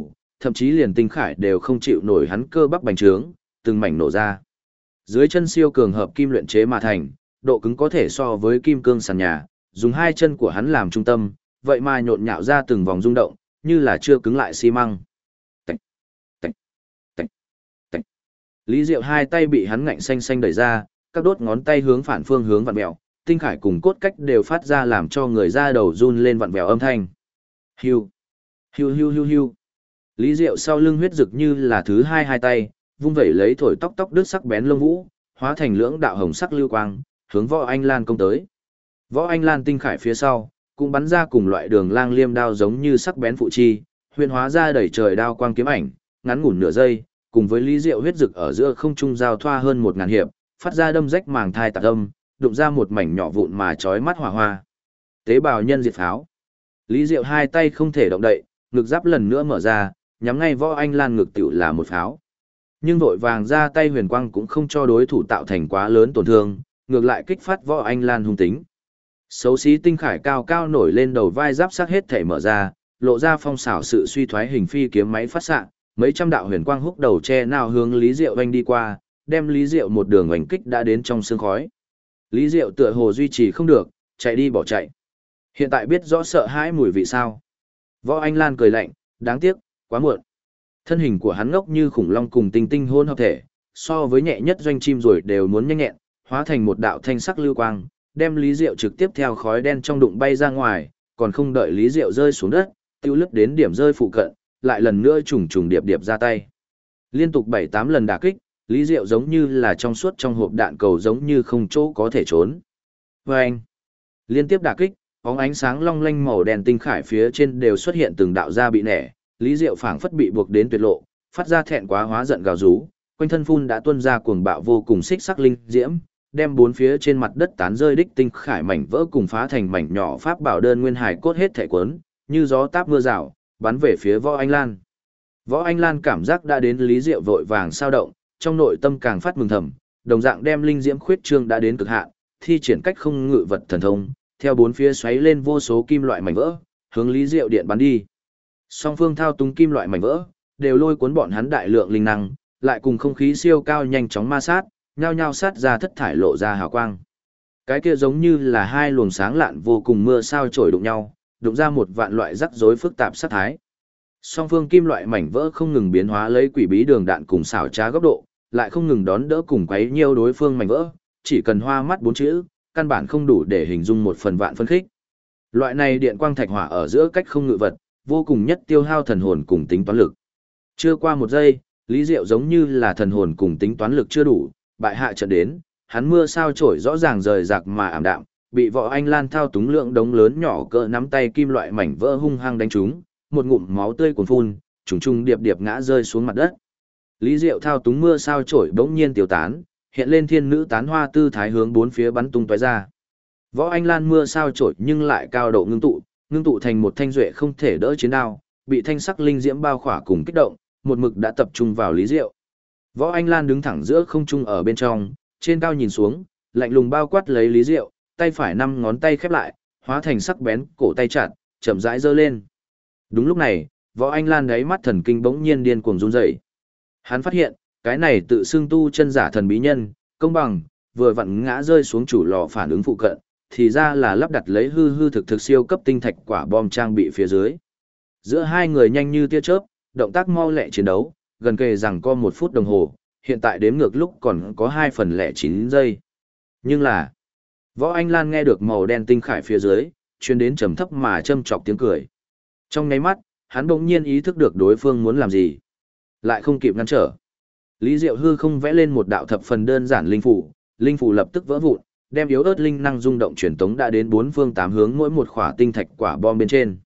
thậm chí liền tinh khải đều không chịu nổi hắn cơ bắp bành trướng, từng mảnh nổ ra. Dưới chân siêu cường hợp kim luyện chế mà thành, độ cứng có thể so với kim cương sàn nhà, dùng hai chân của hắn làm trung tâm, vậy mà nhộn nhạo ra từng vòng rung động, như là chưa cứng lại xi măng. Tạch, tạch, tạch, tạch. Lý Diệu hai tay bị hắn ngạnh xanh xanh đẩy ra, các đốt ngón tay hướng phản phương hướng vặn vẹo, tinh khải cùng cốt cách đều phát ra làm cho người da đầu run lên vặn vẹo âm thanh. Hiu, hiu hiu hiu hiu. Lý Diệu sau lưng huyết rực như là thứ hai tay, vung vẩy lấy thổi tóc tóc đứt sắc bén lông vũ, hóa thành lưỡng đạo hồng sắc lưu quang, hướng Võ Anh Lan công tới. Võ Anh Lan tinh khải phía sau, cũng bắn ra cùng loại đường lang liêm đao giống như sắc bén phụ chi, huyền hóa ra đẩy trời đao quang kiếm ảnh, ngắn ngủn nửa giây, cùng với Lý Diệu huyết rực ở giữa không trung giao thoa hơn 1000 hiệp, phát ra đâm rách màng thai tạc âm, đụng ra một mảnh nhỏ vụn mà chói mắt hỏa hoa. Tế bào nhân diệt pháo. Lý Diệu hai tay không thể động đậy, ngực giáp lần nữa mở ra, nhắm ngay Võ Anh Lan ngực tiểu là một pháo. Nhưng vội vàng ra tay huyền quang cũng không cho đối thủ tạo thành quá lớn tổn thương, ngược lại kích phát Võ Anh Lan hung tính. Xấu xí tinh khải cao cao nổi lên đầu vai giáp sắc hết thể mở ra, lộ ra phong xảo sự suy thoái hình phi kiếm máy phát xạ, mấy trăm đạo huyền quang húc đầu che nào hướng Lý Diệu vành đi qua, đem Lý Diệu một đường oanh kích đã đến trong sương khói. Lý Diệu tựa hồ duy trì không được, chạy đi bỏ chạy. Hiện tại biết rõ sợ hãi mùi vị sao? Võ Anh Lan cười lạnh, đáng tiếc, quá muộn. Thân hình của hắn ngốc như khủng long cùng tinh tinh hôn hợp thể, so với nhẹ nhất doanh chim rồi đều muốn nhanh nhẹn, hóa thành một đạo thanh sắc lưu quang, đem Lý Diệu trực tiếp theo khói đen trong đụng bay ra ngoài, còn không đợi Lý Diệu rơi xuống đất, tiêu lướt đến điểm rơi phụ cận, lại lần nữa trùng trùng điệp điệp ra tay. Liên tục 7-8 lần đả kích, Lý Diệu giống như là trong suốt trong hộp đạn cầu giống như không chỗ có thể trốn. Vâng! Liên tiếp đả kích, bóng ánh sáng long lanh màu đen tinh khải phía trên đều xuất hiện từng đạo da bị nẻ, Lý Diệu phảng phất bị buộc đến tuyệt lộ, phát ra thẹn quá hóa giận gào rú, quanh thân phun đã tuôn ra cuồng bạo vô cùng xích sắc linh diễm, đem bốn phía trên mặt đất tán rơi đích tinh khải mảnh vỡ cùng phá thành mảnh nhỏ pháp bảo đơn nguyên hải cốt hết thể cuốn, như gió táp mưa rào, bắn về phía Võ Anh Lan. Võ Anh Lan cảm giác đã đến Lý Diệu vội vàng sao động, trong nội tâm càng phát mừng thầm, đồng dạng đem linh diễm khuyết trương đã đến cực hạn, thi triển cách không ngự vật thần thông, theo bốn phía xoáy lên vô số kim loại mảnh vỡ, hướng Lý Diệu điện bắn đi. Song phương thao túng kim loại mảnh vỡ, đều lôi cuốn bọn hắn đại lượng linh năng, lại cùng không khí siêu cao nhanh chóng ma sát, nhao nhao sát ra thất thải lộ ra hào quang. Cái kia giống như là hai luồng sáng lạn vô cùng mưa sao chổi đụng nhau, đụng ra một vạn loại rắc rối phức tạp sát thái. Song phương kim loại mảnh vỡ không ngừng biến hóa lấy quỷ bí đường đạn cùng xảo trá góc độ, lại không ngừng đón đỡ cùng quấy nhiêu đối phương mảnh vỡ, chỉ cần hoa mắt bốn chữ, căn bản không đủ để hình dung một phần vạn phân khích. Loại này điện quang thạch hỏa ở giữa cách không ngự vật, vô cùng nhất tiêu hao thần hồn cùng tính toán lực. Chưa qua một giây, Lý Diệu giống như là thần hồn cùng tính toán lực chưa đủ, bại hạ trận đến, hắn mưa sao chổi rõ ràng rời rạc mà ảm đạm, bị Võ Anh Lan thao túng lượng đống lớn nhỏ cỡ nắm tay kim loại mảnh vỡ hung hăng đánh trúng, một ngụm máu tươi cuồn phun, trùng trùng điệp điệp ngã rơi xuống mặt đất. Lý Diệu thao túng mưa sao chổi bỗng nhiên tiêu tán, hiện lên thiên nữ tán hoa tư thái hướng bốn phía bắn tung tóe ra. Võ Anh Lan mưa sao chổi nhưng lại cao độ ngưng tụ thành một thanh duệ không thể đỡ chiến đao, bị thanh sắc linh diễm bao khỏa cùng kích động, một mực đã tập trung vào Lý Diệu. Võ Anh Lan đứng thẳng giữa không trung ở bên trong, trên cao nhìn xuống, lạnh lùng bao quát lấy Lý Diệu, tay phải 5 ngón tay khép lại, hóa thành sắc bén, cổ tay chặt, chậm rãi giơ lên. Đúng lúc này, Võ Anh Lan đáy mắt thần kinh bỗng nhiên điên cuồng run rẩy. Hắn phát hiện, cái này tự xưng tu chân giả thần bí nhân, công bằng, vừa vặn ngã rơi xuống chủ lò phản ứng phụ cận, thì ra là lắp đặt lấy hư hư thực thực siêu cấp tinh thạch quả bom trang bị phía dưới. Giữa hai người nhanh như tia chớp, động tác mau lẹ chiến đấu, gần kề rằng co 1 phút đồng hồ, hiện tại đếm ngược lúc còn có 2:09 giây. Nhưng là, Võ Anh Lan nghe được màu đen tinh khải phía dưới, truyền đến trầm thấp mà châm chọc tiếng cười. Trong nháy mắt, hắn bỗng nhiên ý thức được đối phương muốn làm gì, lại không kịp ngăn trở. Lý Diệu hư không vẽ lên một đạo thập phần đơn giản linh phủ lập tức vỡ vụn, đem yếu ớt linh năng rung động truyền tống đã đến 4 phương 8 hướng mỗi một khỏa tinh thạch quả bom bên trên.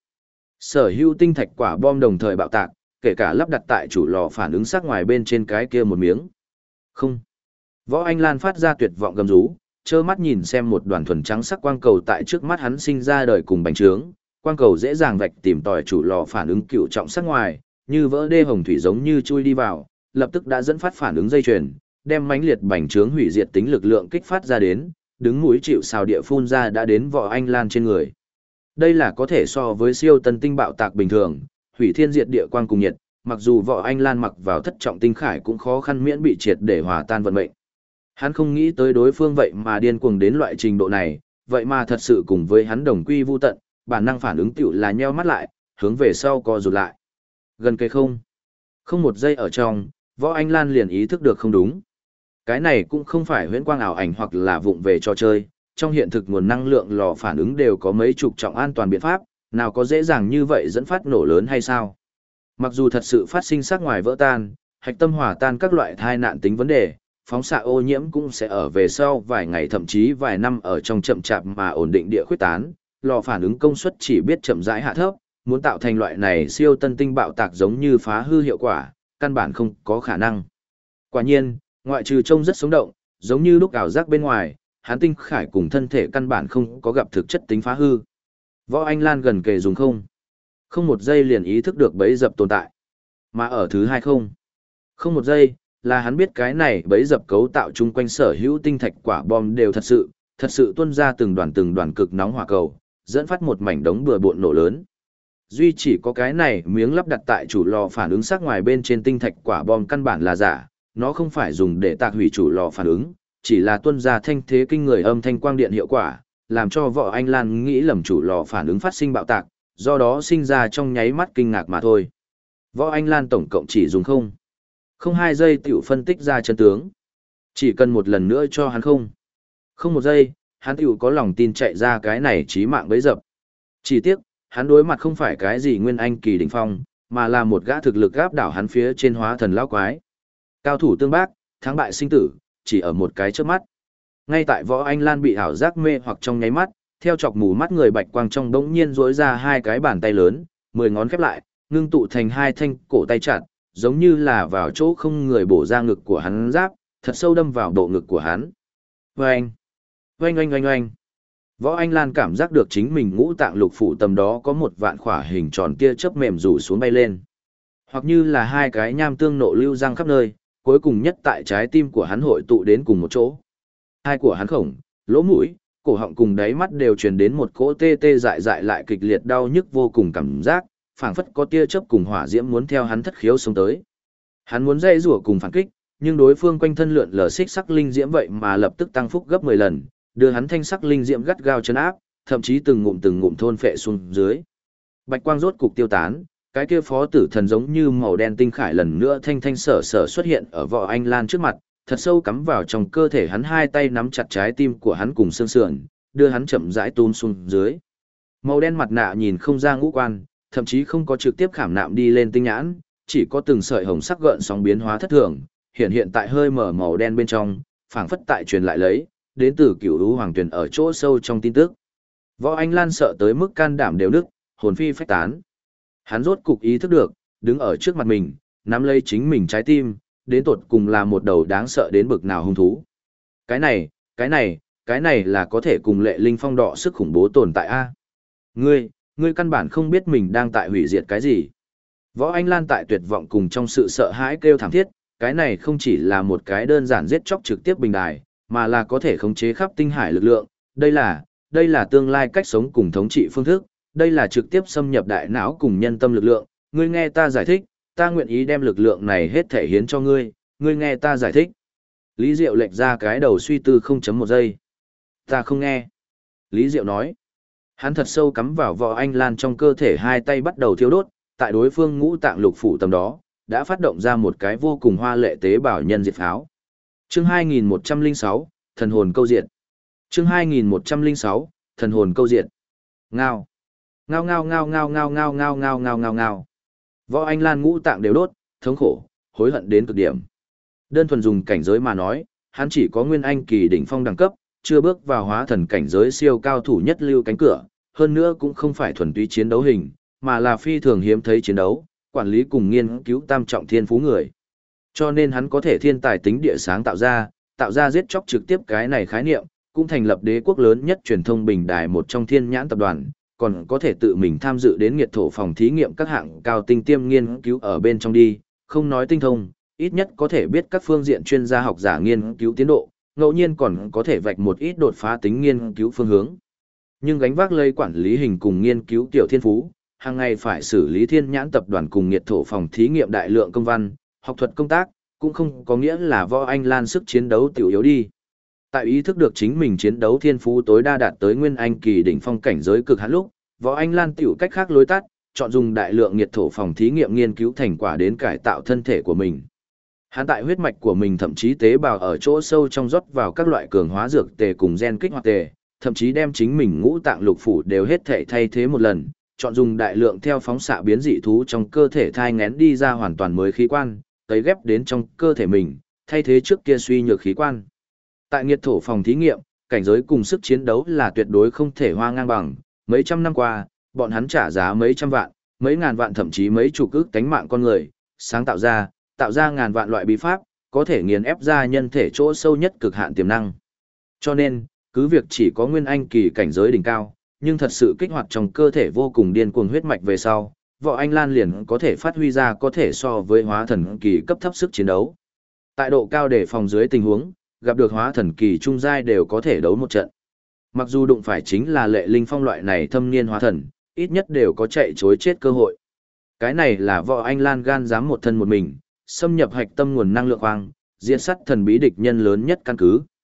Sở hữu tinh thạch quả bom đồng thời bạo tạc, kể cả lắp đặt tại chủ lò phản ứng sắc ngoài bên trên cái kia một miếng. Không. Võ Anh Lan phát ra tuyệt vọng gầm rú, trơ mắt nhìn xem một đoàn thuần trắng sắc quang cầu tại trước mắt hắn sinh ra đời cùng bành trướng, quang cầu dễ dàng vạch tìm tòi chủ lò phản ứng cựu trọng sắc ngoài, như vỡ đê hồng thủy giống như chui đi vào, lập tức đã dẫn phát phản ứng dây chuyền, đem mãnh liệt bành trướng hủy diệt tính lực lượng kích phát ra đến, đứng mũi chịu sào địa phun ra đã đến Võ Anh Lan trên người. Đây là có thể so với siêu tân tinh bạo tạc bình thường, hủy thiên diệt địa quang cùng nhiệt, mặc dù Võ Anh Lan mặc vào thất trọng tinh khải cũng khó khăn miễn bị triệt để hòa tan vận mệnh. Hắn không nghĩ tới đối phương vậy mà điên cuồng đến loại trình độ này, vậy mà thật sự cùng với hắn đồng quy vu tận, bản năng phản ứng tiểu là nheo mắt lại, hướng về sau co rụt lại. Gần cây không. Không một giây ở trong, Võ Anh Lan liền ý thức được không đúng. Cái này cũng không phải huyễn quang ảo ảnh hoặc là vụng về trò chơi, trong hiện thực nguồn năng lượng lò phản ứng đều có mấy chục trọng an toàn biện pháp, nào có dễ dàng như vậy dẫn phát nổ lớn hay sao? Mặc dù thật sự phát sinh sắc ngoài vỡ tan, hạch tâm hòa tan các loại thai nạn tính vấn đề, phóng xạ ô nhiễm cũng sẽ ở về sau vài ngày thậm chí vài năm ở trong chậm chạp mà ổn định địa khuyết tán, lò phản ứng công suất chỉ biết chậm rãi hạ thấp, muốn tạo thành loại này siêu tân tinh bạo tạc giống như phá hư hiệu quả, căn bản không có khả năng. Quả nhiên, ngoại trừ trông rất sống động, giống như lúc ảo giác bên ngoài, hắn tinh khải cùng thân thể căn bản không có gặp thực chất tính phá hư. Võ Anh Lan gần kề dùng không một giây liền ý thức được bẫy dập tồn tại. Mà ở thứ hai không một giây, là hắn biết cái này bẫy dập cấu tạo chung quanh sở hữu tinh thạch quả bom đều thật sự tuôn ra từng đoàn cực nóng hỏa cầu, dẫn phát một mảnh đống bừa bộn nổ lớn. Duy chỉ có cái này miếng lắp đặt tại chủ lò phản ứng sắc ngoài bên trên tinh thạch quả bom căn bản là giả, nó không phải dùng để tạc hủy chủ lò phản ứng, chỉ là tuôn ra thanh thế kinh người âm thanh quang điện hiệu quả, làm cho Võ Anh Lan nghĩ lầm chủ lò phản ứng phát sinh bạo tạc, do đó sinh ra trong nháy mắt kinh ngạc mà thôi. Võ Anh Lan tổng cộng chỉ dùng không 2 giây tiểu phân tích ra chân tướng. Chỉ cần một lần nữa cho hắn không 1 giây, hắn tiểu có lòng tin chạy ra cái này chí mạng bấy dập. Chỉ tiếc, hắn đối mặt không phải cái gì nguyên anh kỳ đỉnh phong, mà là một gã thực lực áp đảo hắn phía trên hóa thần lão quái. Cao thủ tương bác, thắng bại sinh tử, chỉ ở một cái chớp mắt. Ngay tại Võ Anh Lan bị ảo giác mê hoặc trong nháy mắt, theo chọc mù mắt người bạch quang trong đống nhiên rỗi ra hai cái bàn tay lớn, 10 ngón khép lại, ngưng tụ thành hai thanh cổ tay chặt, giống như là vào chỗ không người bổ ra ngực của hắn giáp, thật sâu đâm vào bộ ngực của hắn. Oanh! Oanh oanh oanh oanh! Võ Anh Lan cảm giác được chính mình ngũ tạng lục phủ tầm đó có một vạn khỏa hình tròn tia chớp mềm rủ xuống bay lên. Hoặc như là hai cái nham tương nộ lưu răng khắp nơi, cuối cùng nhất tại trái tim của hắn hội tụ đến cùng một chỗ. Hai của hắn khổng, lỗ mũi, cổ họng cùng đáy mắt đều truyền đến một cỗ tê tê dại dại lại kịch liệt đau nhức vô cùng cảm giác, phảng phất có tia chớp cùng hỏa diễm muốn theo hắn thất khiếu sống tới. Hắn muốn dây rủa cùng phản kích, nhưng đối phương quanh thân lượn lờ xích sắc linh diễm vậy mà lập tức tăng phúc gấp 10 lần, đưa hắn thanh sắc linh diễm gắt gao chấn áp, thậm chí từng ngụm thôn phệ xuống dưới. Bạch quang rốt cục tiêu tán, cái kia phó tử thần giống như màu đen tinh khải lần nữa thanh thanh sở sở xuất hiện ở Võ Anh Lan trước mặt, thật sâu cắm vào trong cơ thể hắn, hai tay nắm chặt trái tim của hắn cùng xương sườn, đưa hắn chậm rãi túm xuống dưới. Màu đen mặt nạ nhìn không ra ngũ quan, thậm chí không có trực tiếp khảm nạm đi lên tinh nhãn, chỉ có từng sợi hồng sắc gợn sóng biến hóa thất thường, hiện tại hơi mở màu đen bên trong, phảng phất tại truyền lại lấy, đến từ Cửu Lũ Hoàng Tuyền ở chỗ sâu trong tin tức. Võ Anh Lan sợ tới mức can đảm đều nức, hồn phi phách tán. Hắn rốt cục ý thức được, đứng ở trước mặt mình, nắm lấy chính mình trái tim, đến tột cùng là một đầu đáng sợ đến bực nào hung thú. Cái này là có thể cùng Lệ Linh Phong đọ sức khủng bố tồn tại a. Ngươi căn bản không biết mình đang tại hủy diệt cái gì. Võ Anh Lan tại tuyệt vọng cùng trong sự sợ hãi kêu thảm thiết, cái này không chỉ là một cái đơn giản giết chóc trực tiếp bình đài, mà là có thể khống chế khắp tinh hải lực lượng, đây là tương lai cách sống cùng thống trị phương thức, đây là trực tiếp xâm nhập đại não cùng nhân tâm lực lượng, ngươi nghe ta giải thích, ta nguyện ý đem lực lượng này hết thể hiến cho ngươi nghe ta giải thích. Lý Diệu lệch ra cái đầu suy tư 0.1 giây. Ta không nghe. Lý Diệu nói. Hắn thật sâu cắm vào Võ Anh Lan trong cơ thể, hai tay bắt đầu thiêu đốt, tại đối phương ngũ tạng lục phủ tầm đó, đã phát động ra một cái vô cùng hoa lệ tế bào nhân diệt pháo. Chương 2106, thần hồn câu diệt. Chương 2106, thần hồn câu diệt. Ngao. Ngao ngao ngao ngao ngao ngao ngao ngao ngao ngao ngao. Võ Anh Lan ngũ tạng đều đốt, thống khổ, hối hận đến cực điểm. Đơn thuần dùng cảnh giới mà nói, hắn chỉ có nguyên anh kỳ đỉnh phong đẳng cấp, chưa bước vào hóa thần cảnh giới siêu cao thủ nhất lưu cánh cửa, hơn nữa cũng không phải thuần túy chiến đấu hình, mà là phi thường hiếm thấy chiến đấu, quản lý cùng nghiên cứu tam trọng thiên phú người. Cho nên hắn có thể thiên tài tính địa sáng tạo ra giết chóc trực tiếp cái này khái niệm, cũng thành lập đế quốc lớn nhất truyền thông bình đài một trong Thiên Nhãn tập đoàn, còn có thể tự mình tham dự đến nghiệt thổ phòng thí nghiệm các hạng cao tinh tiêm nghiên cứu ở bên trong đi, không nói tinh thông, ít nhất có thể biết các phương diện chuyên gia học giả nghiên cứu tiến độ, ngẫu nhiên còn có thể vạch một ít đột phá tính nghiên cứu phương hướng. Nhưng gánh vác lấy quản lý hình cùng nghiên cứu tiểu thiên phú, hàng ngày phải xử lý thiên nhãn tập đoàn cùng nhiệt thổ phòng thí nghiệm đại lượng công văn, học thuật công tác, cũng không có nghĩa là Võ Anh Lan sức chiến đấu tiểu yếu đi. Tại ý thức được chính mình chiến đấu thiên phú tối đa đạt tới nguyên anh kỳ đỉnh phong cảnh giới cực hạn lúc, Võ Anh Lan tiểu cách khác lối tắt, chọn dùng đại lượng nhiệt thổ phòng thí nghiệm nghiên cứu thành quả đến cải tạo thân thể của mình. Hắn tại huyết mạch của mình thậm chí tế bào ở chỗ sâu trong rót vào các loại cường hóa dược tề cùng gen kích hoạt tề, thậm chí đem chính mình ngũ tạng lục phủ đều hết thể thay thế một lần, chọn dùng đại lượng theo phóng xạ biến dị thú trong cơ thể thai ngén đi ra hoàn toàn mới khí quan, tấy ghép đến trong cơ thể mình, thay thế trước kia suy nhược khí quan. Tại nghiệt thổ phòng thí nghiệm, cảnh giới cùng sức chiến đấu là tuyệt đối không thể hoa ngang bằng, mấy trăm năm qua, bọn hắn trả giá mấy trăm vạn, mấy ngàn vạn thậm chí mấy chục ức tánh mạng con người, sáng tạo ra ngàn vạn loại bí pháp, có thể nghiền ép ra nhân thể chỗ sâu nhất cực hạn tiềm năng. Cho nên, cứ việc chỉ có nguyên anh kỳ cảnh giới đỉnh cao, nhưng thật sự kích hoạt trong cơ thể vô cùng điên cuồng huyết mạch về sau, Võ Anh Lan liền có thể phát huy ra có thể so với hóa thần kỳ cấp thấp sức chiến đấu. Tại độ cao để phòng dưới tình huống, gặp được hóa thần kỳ trung giai đều có thể đấu một trận. Mặc dù đụng phải chính là Lệ Linh Phong loại này thâm niên hóa thần, ít nhất đều có chạy chối chết cơ hội. Cái này là Võ Anh Lan gan dám một thân một mình, xâm nhập hạch tâm nguồn năng lượng khoang, diệt sát thần bí địch nhân lớn nhất căn cứ.